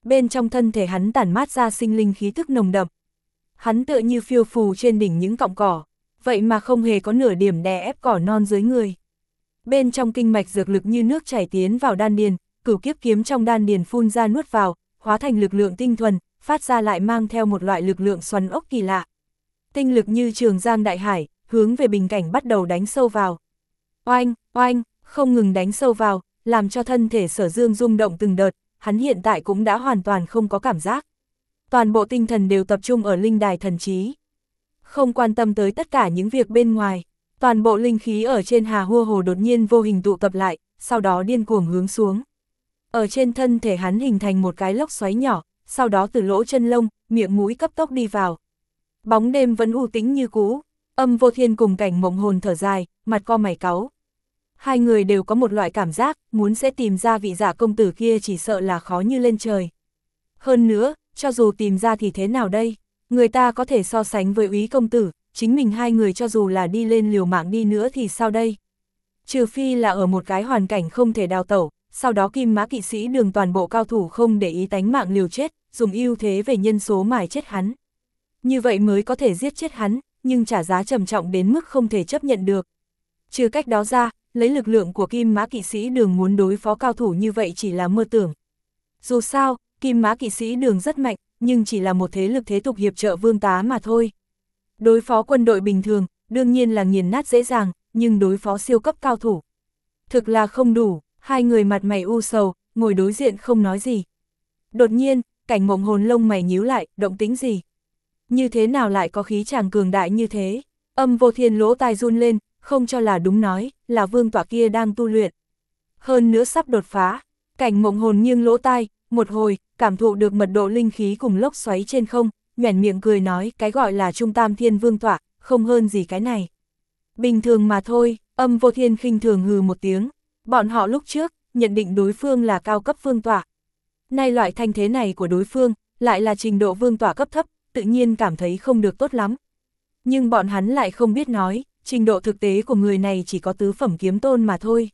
Bên trong thân thể hắn tản mát ra sinh linh khí thức nồng đậm. Hắn tựa như phiêu phù trên đỉnh những cọng cỏ, vậy mà không hề có nửa điểm đè ép cỏ non dưới người. Bên trong kinh mạch dược lực như nước chảy tiến vào đan điền, cửu kiếp kiếm trong đan điền phun ra nuốt vào, hóa thành lực lượng tinh thuần, phát ra lại mang theo một loại lực lượng xoắn ốc kỳ lạ. Tinh lực như trường giang đại hải, hướng về bình cảnh bắt đầu đánh sâu vào. Oanh, oanh, không ngừng đánh sâu vào, làm cho thân thể Sở Dương rung động từng đợt, hắn hiện tại cũng đã hoàn toàn không có cảm giác. Toàn bộ tinh thần đều tập trung ở linh đài thần trí. Không quan tâm tới tất cả những việc bên ngoài, toàn bộ linh khí ở trên Hà Hua Hồ đột nhiên vô hình tụ tập lại, sau đó điên cuồng hướng xuống. Ở trên thân thể hắn hình thành một cái lốc xoáy nhỏ, sau đó từ lỗ chân lông, miệng mũi cấp tốc đi vào. Bóng đêm vẫn u tĩnh như cũ, Âm Vô Thiên cùng Cảnh Mộng Hồn thở dài, mặt co mày cáu. Hai người đều có một loại cảm giác, muốn sẽ tìm ra vị giả công tử kia chỉ sợ là khó như lên trời. Hơn nữa, cho dù tìm ra thì thế nào đây? Người ta có thể so sánh với Úy công tử, chính mình hai người cho dù là đi lên liều mạng đi nữa thì sao đây? Trừ phi là ở một cái hoàn cảnh không thể đào tẩu, sau đó Kim Mã kỵ sĩ Đường toàn bộ cao thủ không để ý tánh mạng liều chết, dùng ưu thế về nhân số mài chết hắn. Như vậy mới có thể giết chết hắn, nhưng trả giá trầm trọng đến mức không thể chấp nhận được. Trừ cách đó ra, lấy lực lượng của Kim Mã kỵ sĩ Đường muốn đối phó cao thủ như vậy chỉ là mơ tưởng. Dù sao, Kim Mã kỵ sĩ Đường rất mạnh, nhưng chỉ là một thế lực thế tục hiệp trợ vương tá mà thôi. Đối phó quân đội bình thường, đương nhiên là nghiền nát dễ dàng, nhưng đối phó siêu cấp cao thủ thực là không đủ. Hai người mặt mày u sầu, ngồi đối diện không nói gì. Đột nhiên, Cảnh Mộng Hồn lông mày nhíu lại, động tĩnh gì? Như thế nào lại có khí chàng cường đại như thế? Âm Vô Thiên lỗ tai run lên, không cho là đúng nói, là vương tọa kia đang tu luyện. Hơn nữa sắp đột phá. Cảnh Mộng Hồn nghiêng lỗ tai, một hồi, cảm thụ được mật độ linh khí cùng lốc xoáy trên không, nhoẻn miệng cười nói cái gọi là Trung Tam Thiên Vương tọa, không hơn gì cái này. Bình thường mà thôi. Âm Vô Thiên khinh thường hừ một tiếng. Bọn họ lúc trước, nhận định đối phương là cao cấp vương tọa. Nay loại thanh thế này của đối phương, lại là trình độ vương tọa cấp thấp, tự nhiên cảm thấy không được tốt lắm. Nhưng bọn hắn lại không biết nói, trình độ thực tế của người này chỉ có tứ phẩm kiếm tôn mà thôi.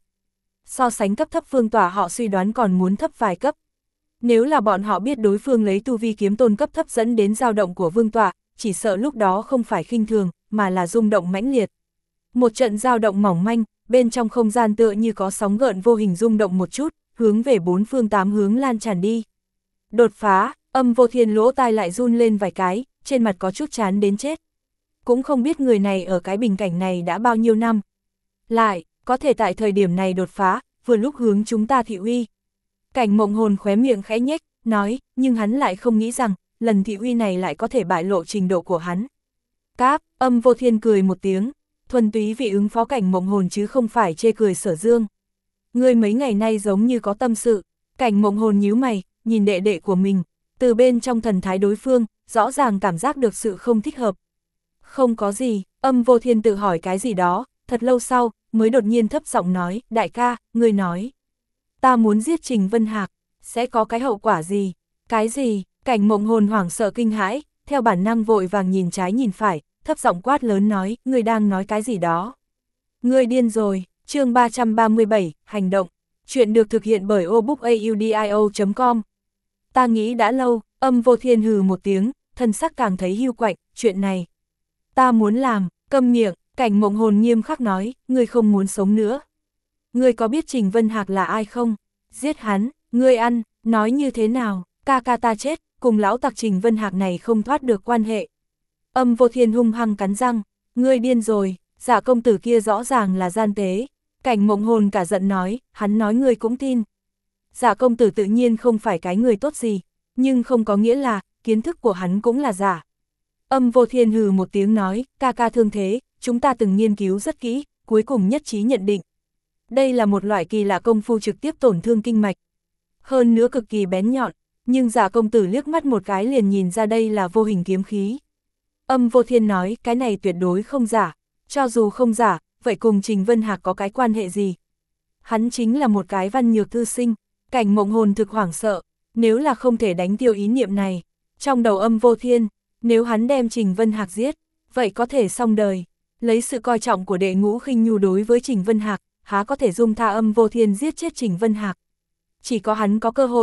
So sánh cấp thấp vương tọa họ suy đoán còn muốn thấp vài cấp. Nếu là bọn họ biết đối phương lấy tu vi kiếm tôn cấp thấp dẫn đến dao động của vương tọa, chỉ sợ lúc đó không phải khinh thường, mà là rung động mãnh liệt. Một trận dao động mỏng manh, bên trong không gian tựa như có sóng gợn vô hình rung động một chút, hướng về bốn phương tám hướng lan tràn đi. Đột phá, Âm Vô Thiên lỗ tai lại run lên vài cái, trên mặt có chút chán đến chết. Cũng không biết người này ở cái bình cảnh này đã bao nhiêu năm. Lại, có thể tại thời điểm này đột phá, vừa lúc hướng chúng ta thị uy. Cảnh Mộng Hồn khóe miệng khẽ nhếch, nói, nhưng hắn lại không nghĩ rằng, lần thị uy này lại có thể bại lộ trình độ của hắn. Cáp, Âm Vô Thiên cười một tiếng, thuần túy vì ứng phó Cảnh Mộng Hồn chứ không phải chê cười Sở Dương. Ngươi mấy ngày nay giống như có tâm sự. Cảnh Mộng Hồn nhíu mày, nhìn đệ đệ của mình, từ bên trong thần thái đối phương, rõ ràng cảm giác được sự không thích hợp. Không có gì, Âm Vô Thiên tự hỏi cái gì đó, thật lâu sau, mới đột nhiên thấp giọng nói, đại ca, ngươi nói. Ta muốn giết Trình Vân Hạc, sẽ có cái hậu quả gì? Cái gì? Cảnh Mộng Hồn hoảng sợ kinh hãi, theo bản năng vội vàng nhìn trái nhìn phải, thấp giọng quát lớn nói, ngươi đang nói cái gì đó? Ngươi điên rồi. Chương ba trăm ba mươi bảy, hành động. Chuyện được thực hiện bởi obookaudio chấm com. Ta nghĩ đã lâu. Âm Vô Thiên hừ một tiếng, thân sắc càng thấy hiu quạnh, chuyện này ta muốn làm. Câm miệng. Cảnh Mộng Hồn nghiêm khắc nói, ngươi không muốn sống nữa. Ngươi có biết Trình Vân Hạc là ai không? Giết hắn, ngươi ăn, nói như thế nào? Ca ca ta chết, cùng lão tặc Trình Vân Hạc này không thoát được quan hệ. Âm Vô Thiên hung hăng cắn răng, ngươi điên rồi, giả công tử kia rõ ràng là gian tế. Cảnh Mộng Hồn cả giận nói, hắn nói ngươi cũng tin. Giả công tử tự nhiên không phải cái người tốt gì, nhưng không có nghĩa là, kiến thức của hắn cũng là giả. Âm Vô Thiên hừ một tiếng nói, ca ca thương thế, chúng ta từng nghiên cứu rất kỹ, cuối cùng nhất trí nhận định. Đây là một loại kỳ lạ công phu trực tiếp tổn thương kinh mạch. Hơn nữa cực kỳ bén nhọn, nhưng giả công tử liếc mắt một cái liền nhìn ra đây là vô hình kiếm khí. Âm Vô Thiên nói, cái này tuyệt đối không giả, cho dù không giả, vậy cùng Trình Vân Hạc có cái quan hệ gì? Hắn chính là một cái văn nhược thư sinh. Cảnh Mộng Hồn thực hoảng sợ, nếu là không thể đánh tiêu ý niệm này. Trong đầu Âm Vô Thiên, nếu hắn đem Trình Vân Hạc giết, vậy có thể xong đời. Lấy sự coi trọng của đệ ngũ khinh nhu đối với Trình Vân Hạc, há có thể dung tha Âm Vô Thiên giết chết Trình Vân Hạc. Chỉ có hắn có cơ hội,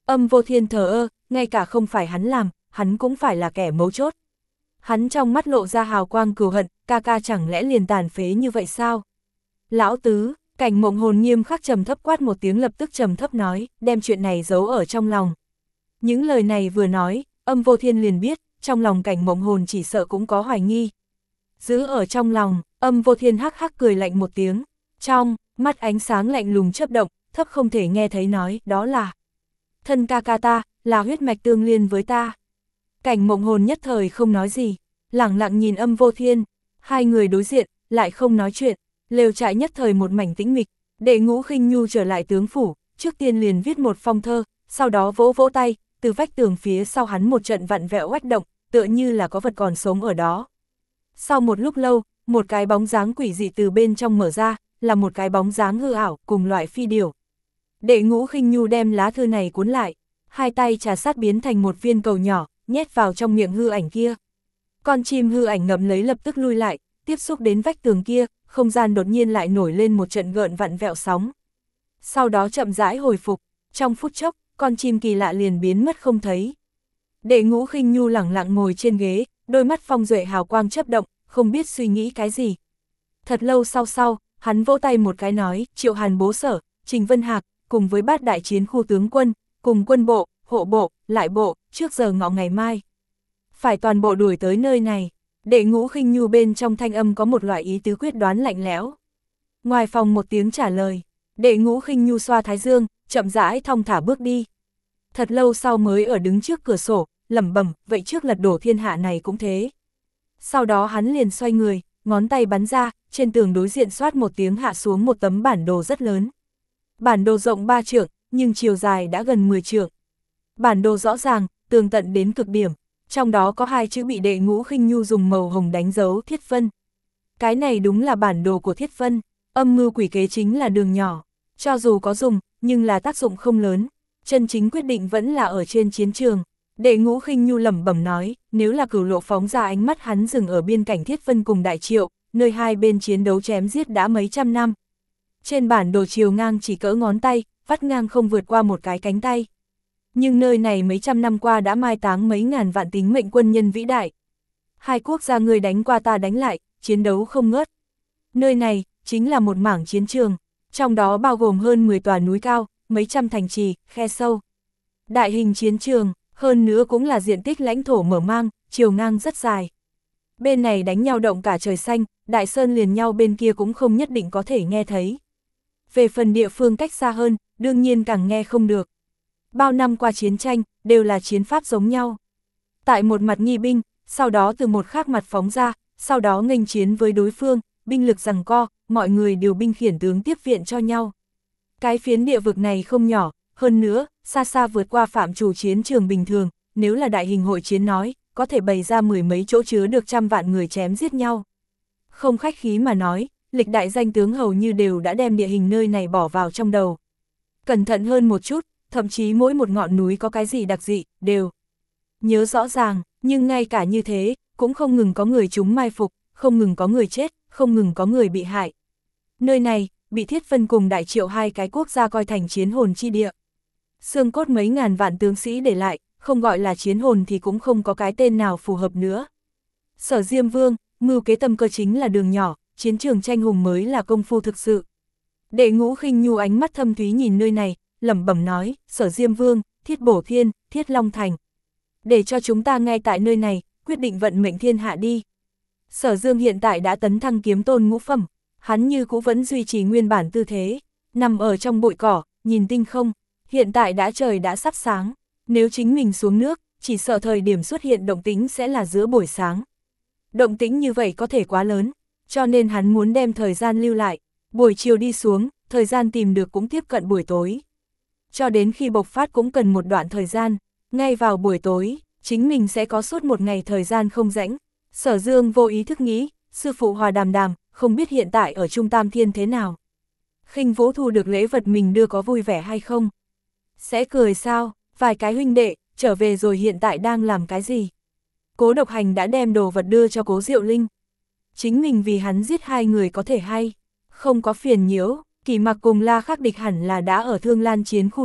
Âm Vô Thiên thờ ơ, ngay cả không phải hắn làm, hắn cũng phải là kẻ mấu chốt. Hắn trong mắt lộ ra hào quang cừu hận, ca ca chẳng lẽ liền tàn phế như vậy sao? Lão tứ, Cảnh Mộng Hồn nghiêm khắc trầm thấp quát một tiếng, lập tức trầm thấp nói, đem chuyện này giấu ở trong lòng. Những lời này vừa nói, Âm Vô Thiên liền biết, trong lòng Cảnh Mộng Hồn chỉ sợ cũng có hoài nghi. Giữ ở trong lòng, Âm Vô Thiên hắc hắc cười lạnh một tiếng, trong mắt ánh sáng lạnh lùng chớp động, thấp không thể nghe thấy nói, đó là thân ca ca ta, là huyết mạch tương liên với ta. Cảnh Mộng Hồn nhất thời không nói gì, lẳng lặng nhìn Âm Vô Thiên, hai người đối diện, lại không nói chuyện, lều trại nhất thời một mảnh tĩnh mịch. Đệ Ngũ Khinh Nhu trở lại tướng phủ, trước tiên liền viết một phong thơ, sau đó vỗ vỗ tay, từ vách tường phía sau hắn một trận vặn vẹo oách động, tựa như là có vật còn sống ở đó. Sau một lúc lâu, một cái bóng dáng quỷ dị từ bên trong mở ra, là một cái bóng dáng hư ảo, cùng loại phi điểu. Đệ Ngũ Khinh Nhu đem lá thư này cuốn lại, hai tay trà sát biến thành một viên cầu nhỏ, nhét vào trong miệng hư ảnh kia. Con chim hư ảnh ngậm lấy lập tức lui lại, tiếp xúc đến vách tường kia, không gian đột nhiên lại nổi lên một trận gợn vặn vẹo sóng. Sau đó chậm rãi hồi phục, trong phút chốc, con chim kỳ lạ liền biến mất không thấy. Đệ Ngũ Khinh Nhu lẳng lặng ngồi trên ghế, đôi mắt phong duệ hào quang chớp động, không biết suy nghĩ cái gì. Thật lâu sau sau, hắn vỗ tay một cái nói, Triệu Hàn bố sở, Trình Vân Hạc, cùng với bát đại chiến khu tướng quân, cùng quân bộ, hộ bộ, lại bộ, trước giờ ngọ ngày mai. Phải toàn bộ đuổi tới nơi này. Đệ Ngũ Khinh Nhu bên trong thanh âm có một loại ý tứ quyết đoán lạnh lẽo. Ngoài phòng một tiếng trả lời, Đệ Ngũ Khinh Nhu xoa thái dương, chậm rãi thong thả bước đi. Thật lâu sau mới ở đứng trước cửa sổ, lẩm bẩm, vậy trước lật đổ thiên hạ này cũng thế. Sau đó hắn liền xoay người, ngón tay bắn ra, trên tường đối diện xoát một tiếng hạ xuống một tấm bản đồ rất lớn. Bản đồ rộng ba trượng, nhưng chiều dài đã gần mười trượng. Bản đồ rõ ràng, tường tận đến cực điểm, trong đó có hai chữ bị Đệ Ngũ Khinh Nhu dùng màu hồng đánh dấu Thiết Vân. Cái này đúng là bản đồ của Thiết Vân, âm mưu quỷ kế chính là đường nhỏ, cho dù có dùng, nhưng là tác dụng không lớn, chân chính quyết định vẫn là ở trên chiến trường. Đệ Ngũ Khinh Nhu lẩm bẩm nói, nếu là Cửu Lộ phóng ra ánh mắt hắn dừng ở biên cảnh Thiết Vân cùng Đại Triệu, nơi hai bên chiến đấu chém giết đã mấy trăm năm. Trên bản đồ chiều ngang chỉ cỡ ngón tay, vắt ngang không vượt qua một cái cánh tay. Nhưng nơi này mấy trăm năm qua đã mai táng mấy ngàn vạn tính mệnh quân nhân vĩ đại. Hai quốc gia người đánh qua ta đánh lại, chiến đấu không ngớt. Nơi này, chính là một mảng chiến trường, trong đó bao gồm hơn mười tòa núi cao, mấy trăm thành trì, khe sâu. Đại hình chiến trường, hơn nữa cũng là diện tích lãnh thổ mở mang, chiều ngang rất dài. Bên này đánh nhau động cả trời xanh, đại sơn liền nhau bên kia cũng không nhất định có thể nghe thấy. Về phần địa phương cách xa hơn, đương nhiên càng nghe không được. Bao năm qua chiến tranh, đều là chiến pháp giống nhau. Tại một mặt nghi binh, sau đó từ một khác mặt phóng ra, sau đó nghênh chiến với đối phương, binh lực giằng co, mọi người điều binh khiển tướng tiếp viện cho nhau. Cái phiến địa vực này không nhỏ, hơn nữa, xa xa vượt qua phạm trù chiến trường bình thường, nếu là đại hình hội chiến nói, có thể bày ra mười mấy chỗ chứa được trăm vạn người chém giết nhau. Không khách khí mà nói, lịch đại danh tướng hầu như đều đã đem địa hình nơi này bỏ vào trong đầu. Cẩn thận hơn một chút, thậm chí mỗi một ngọn núi có cái gì đặc dị, đều nhớ rõ ràng, nhưng ngay cả như thế, cũng không ngừng có người chúng mai phục, không ngừng có người chết, không ngừng có người bị hại. Nơi này, bị Thiết Vân cùng Đại Triệu hai cái quốc gia coi thành chiến hồn chi địa. Xương cốt mấy ngàn vạn tướng sĩ để lại, không gọi là chiến hồn thì cũng không có cái tên nào phù hợp nữa. Sở Diêm Vương, mưu kế tâm cơ chính là đường nhỏ, chiến trường tranh hùng mới là công phu thực sự. Đệ Ngũ Khinh Nhu ánh mắt thâm thúy nhìn nơi này, lẩm bẩm nói, Sở Diêm Vương, Thiết Bổ Thiên, Thiết Long Thành. Để cho chúng ta ngay tại nơi này, quyết định vận mệnh thiên hạ đi. Sở Dương hiện tại đã tấn thăng kiếm tôn ngũ phẩm, hắn như cũ vẫn duy trì nguyên bản tư thế, nằm ở trong bụi cỏ, nhìn tinh không, hiện tại đã trời đã sắp sáng, nếu chính mình xuống nước, chỉ sợ thời điểm xuất hiện động tĩnh sẽ là giữa buổi sáng. Động tĩnh như vậy có thể quá lớn, cho nên hắn muốn đem thời gian lưu lại, buổi chiều đi xuống, thời gian tìm được cũng tiếp cận buổi tối. Cho đến khi bộc phát cũng cần một đoạn thời gian, ngay vào buổi tối, chính mình sẽ có suốt một ngày thời gian không rãnh. Sở Dương vô ý thức nghĩ, sư phụ Hòa Đàm Đàm, không biết hiện tại ở Trung Tam Thiên thế nào. Khinh Vũ thu được lễ vật mình đưa có vui vẻ hay không? Sẽ cười sao, vài cái huynh đệ, trở về rồi hiện tại đang làm cái gì? Cố Độc Hành đã đem đồ vật đưa cho Cố Diệu Linh. Chính mình vì hắn giết hai người có thể hay, không có phiền nhiễu. Kỳ Mặc cùng La Khắc Địch hẳn là đã ở Thương Lan chiến khu đi,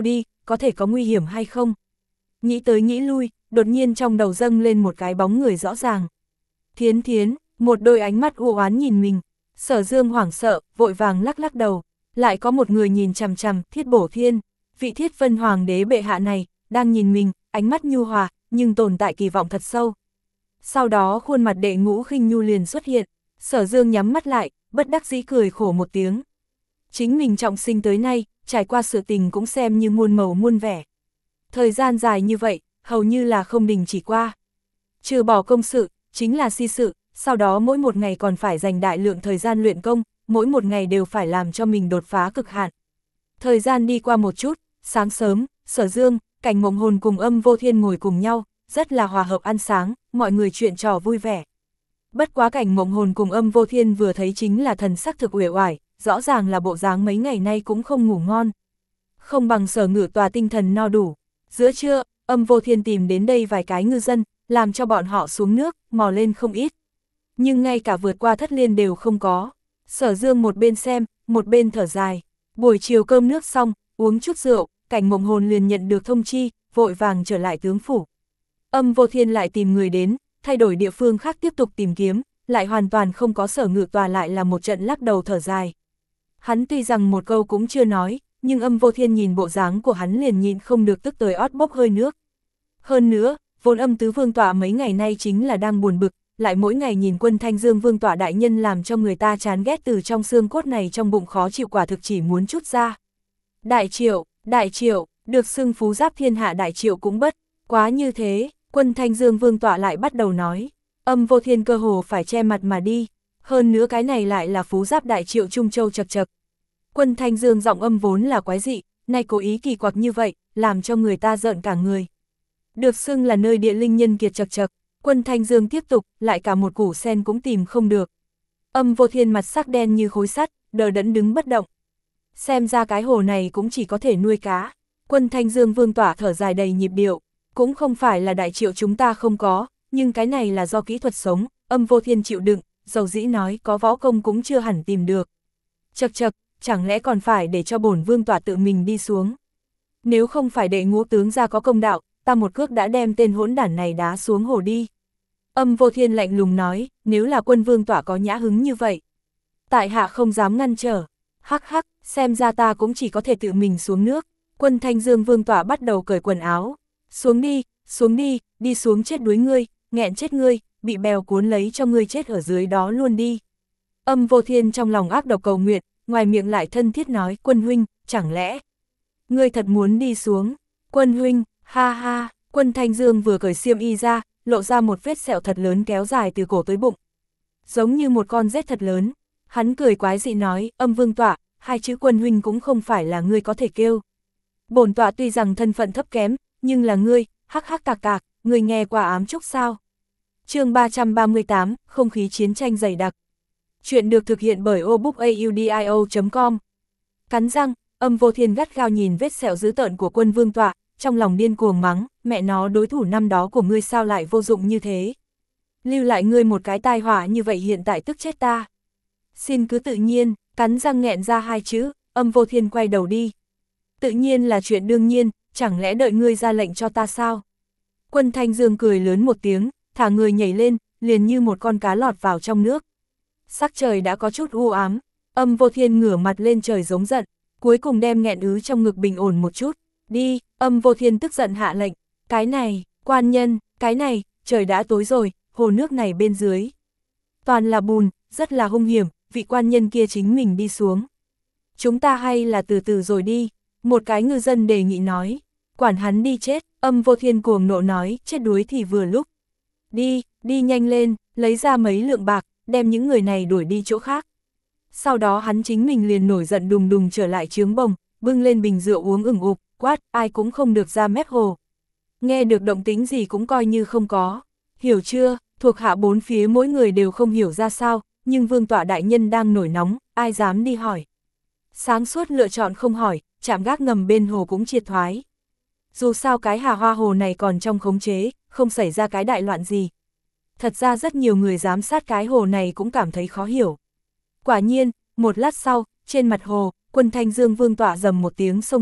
có thể có nguy hiểm hay không. Nghĩ tới nghĩ lui, đột nhiên trong đầu dâng lên một cái bóng người rõ ràng. Thiến Thiến, một đôi ánh mắt u oán nhìn mình. Sở Dương hoảng sợ, vội vàng lắc lắc đầu. Lại có một người nhìn chằm chằm, Thiết Bổ Thiên, vị Thiết Vân Hoàng đế bệ hạ này, đang nhìn mình, ánh mắt nhu hòa, nhưng tồn tại kỳ vọng thật sâu. Sau đó khuôn mặt Đệ Ngũ Khinh Nhu liền xuất hiện, Sở Dương nhắm mắt lại, bất đắc dĩ cười khổ một tiếng. Chính mình trọng sinh tới nay, trải qua sự tình cũng xem như muôn màu muôn vẻ. Thời gian dài như vậy, hầu như là không đình chỉ qua. Trừ bỏ công sự, chính là si sự, sau đó mỗi một ngày còn phải dành đại lượng thời gian luyện công, mỗi một ngày đều phải làm cho mình đột phá cực hạn. Thời gian đi qua một chút, sáng sớm, Sở Dương, Cảnh Mộng Hồn cùng Âm Vô Thiên ngồi cùng nhau, rất là hòa hợp ăn sáng, mọi người chuyện trò vui vẻ. Bất quá Cảnh Mộng Hồn cùng Âm Vô Thiên vừa thấy chính là thần sắc thực uể oải, rõ ràng là bộ dáng mấy ngày nay cũng không ngủ ngon. Không bằng Sở Ngự Tòa tinh thần no đủ. Giữa trưa, Âm Vô Thiên tìm đến đây vài cái ngư dân, làm cho bọn họ xuống nước, mò lên không ít. Nhưng ngay cả vượt qua Thất Liên đều không có. Sở Dương một bên xem, một bên thở dài. Buổi chiều cơm nước xong, uống chút rượu, Cảnh Mộng Hồn liền nhận được thông chi, vội vàng trở lại tướng phủ. Âm Vô Thiên lại tìm người đến, thay đổi địa phương khác tiếp tục tìm kiếm, lại hoàn toàn không có Sở Ngự Tòa, lại là một trận lắc đầu thở dài. Hắn tuy rằng một câu cũng chưa nói, nhưng Âm Vô Thiên nhìn bộ dáng của hắn liền nhịn không được tức tới ót bốc hơi nước. Hơn nữa, vốn Âm Tứ Vương Tọa mấy ngày nay chính là đang buồn bực, lại mỗi ngày nhìn Quân Thanh Dương Vương Tọa đại nhân làm cho người ta chán ghét, từ trong xương cốt này trong bụng khó chịu, quả thực chỉ muốn chút ra. Đại Triệu, Đại Triệu, được xưng phú giáp thiên hạ Đại Triệu cũng bất quá như thế. Quân Thanh Dương Vương Tọa lại bắt đầu nói, Âm Vô Thiên cơ hồ phải che mặt mà đi, hơn nữa cái này lại là phú giáp Đại Triệu Trung Châu chật chật. Quân Thanh Dương giọng âm vốn là quái dị, nay cố ý kỳ quặc như vậy, làm cho người ta rợn cả người. Được xưng là nơi địa linh nhân kiệt chật chật, Quân Thanh Dương tiếp tục, lại cả một củ sen cũng tìm không được. Âm Vô Thiên mặt sắc đen như khối sắt, đờ đẫn đứng bất động. Xem ra cái hồ này cũng chỉ có thể nuôi cá. Quân Thanh Dương Vương Tọa thở dài đầy nhịp điệu. Cũng không phải là Đại Triệu chúng ta không có, nhưng cái này là do kỹ thuật sống, Âm Vô Thiên chịu đựng, dầu dĩ nói có võ công cũng chưa hẳn tìm được. Chật chật, chẳng lẽ còn phải để cho bổn Vương Tọa tự mình đi xuống. Nếu không phải Đệ Ngũ tướng ra có công đạo, ta một cước đã đem tên hỗn đản này đá xuống hồ đi. Âm Vô Thiên lạnh lùng nói, nếu là Quân Vương Tọa có nhã hứng như vậy, tại hạ không dám ngăn trở. Hắc hắc, xem ra ta cũng chỉ có thể tự mình xuống nước. Quân Thanh Dương Vương Tọa bắt đầu cởi quần áo. Xuống đi, xuống đi, đi xuống chết đuối ngươi, nghẹn chết ngươi, bị bèo cuốn lấy cho ngươi chết ở dưới đó luôn đi. Âm Vô Thiên trong lòng ác độc cầu nguyện, ngoài miệng lại thân thiết nói, Quân huynh, chẳng lẽ ngươi thật muốn đi xuống? Quân huynh, ha ha. Quân Thanh Dương vừa cởi xiêm y ra, lộ ra một vết sẹo thật lớn kéo dài từ cổ tới bụng, giống như một con rết thật lớn. Hắn cười quái dị nói, Âm Vương Tọa, hai chữ Quân huynh cũng không phải là ngươi có thể kêu. Bổn tọa tuy rằng thân phận thấp kém, nhưng là ngươi, hắc hắc cạc cạc, ngươi nghe qua ám trúc sao? Chương ba trăm ba mươi tám, không khí chiến tranh dày đặc. Chuyện được thực hiện bởi obookaudio chấm com. Cắn răng, Âm Vô Thiên gắt gao nhìn vết sẹo dữ tợn của Quân Vương Tọa, trong lòng điên cuồng mắng, mẹ nó, đối thủ năm đó của ngươi sao lại vô dụng như thế? Lưu lại ngươi một cái tai họa như vậy, hiện tại tức chết ta. Xin cứ tự nhiên. Cắn răng nghẹn ra hai chữ, Âm Vô Thiên quay đầu đi. Tự nhiên là chuyện đương nhiên, chẳng lẽ đợi ngươi ra lệnh cho ta sao? Quân Thanh Dương cười lớn một tiếng, thả người nhảy lên, liền như một con cá lọt vào trong nước. Sắc trời đã có chút u ám, Âm Vô Thiên ngửa mặt lên trời giống giận, cuối cùng đem nghẹn ứ trong ngực bình ổn một chút. Đi, Âm Vô Thiên tức giận hạ lệnh, cái này, quan nhân, cái này, trời đã tối rồi, hồ nước này bên dưới toàn là bùn, rất là hung hiểm, vị quan nhân kia chính mình đi xuống. Chúng ta hay là từ từ rồi đi, một cái ngư dân đề nghị nói. Quản hắn đi chết, Âm Vô Thiên cuồng nộ nói, chết đuối thì vừa lúc. Đi, đi nhanh lên, lấy ra mấy lượng bạc, đem những người này đuổi đi chỗ khác. Sau đó hắn chính mình liền nổi giận đùng đùng trở lại trướng bồng, bưng lên bình rượu uống ửng ục, quát, ai cũng không được ra mép hồ. Nghe được động tính gì cũng coi như không có. Hiểu chưa, thuộc hạ bốn phía mỗi người đều không hiểu ra sao, nhưng Vương Tọa đại nhân đang nổi nóng, ai dám đi hỏi. Sáng suốt lựa chọn không hỏi, trạm gác ngầm bên hồ cũng triệt thoái. Dù sao cái Hà Hoa hồ này còn trong khống chế, không xảy ra cái đại loạn gì. Thật ra rất nhiều người giám sát cái hồ này cũng cảm thấy khó hiểu. Quả nhiên, một lát sau, trên mặt hồ, Quân Thanh Dương Vương Tọa rầm một tiếng xông ra,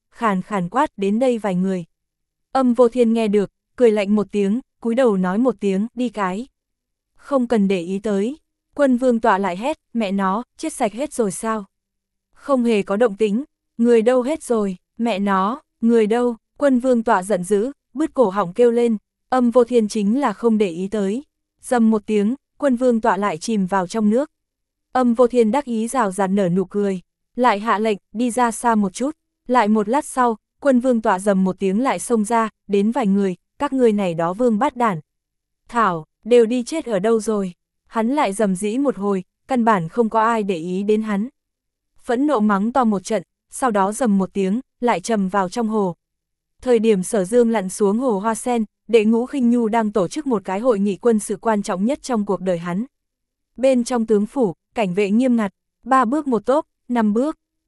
khàn khàn quát đến đây vài người. Âm Vô Thiên nghe được, cười lạnh một tiếng, cúi đầu nói một tiếng, đi cái. Không cần để ý tới. Quân Vương Tọa lại hét, mẹ nó, chết sạch hết rồi sao? Không hề có động tĩnh, người đâu hết rồi, mẹ nó, người đâu? Quân Vương Tọa giận dữ, bứt cổ họng kêu lên. Âm Vô Thiên chính là không để ý tới. Dầm một tiếng, Quân Vương Tọa lại chìm vào trong nước. Âm Vô Thiên đắc ý rào rạt nở nụ cười, lại hạ lệnh, đi ra xa một chút. Lại một lát sau, Quân Vương Tọa dầm một tiếng lại xông ra, đến vài người, các ngươi này đó vương bát đản. Thảo, đều đi chết ở đâu rồi? Hắn lại dầm dĩ một hồi, căn bản không có ai để ý đến hắn. Phẫn nộ mắng to một trận, sau đó dầm một tiếng, lại trầm vào trong hồ. Thời điểm Sở Dương lặn xuống hồ Hoa Sen, Đệ Ngũ Khinh Nhu đang tổ chức một cái hội nghị quân sự quan trọng nhất trong cuộc đời hắn. Bên trong tướng phủ, cảnh vệ nghiêm ngặt, ba bước một tốp, năm bước,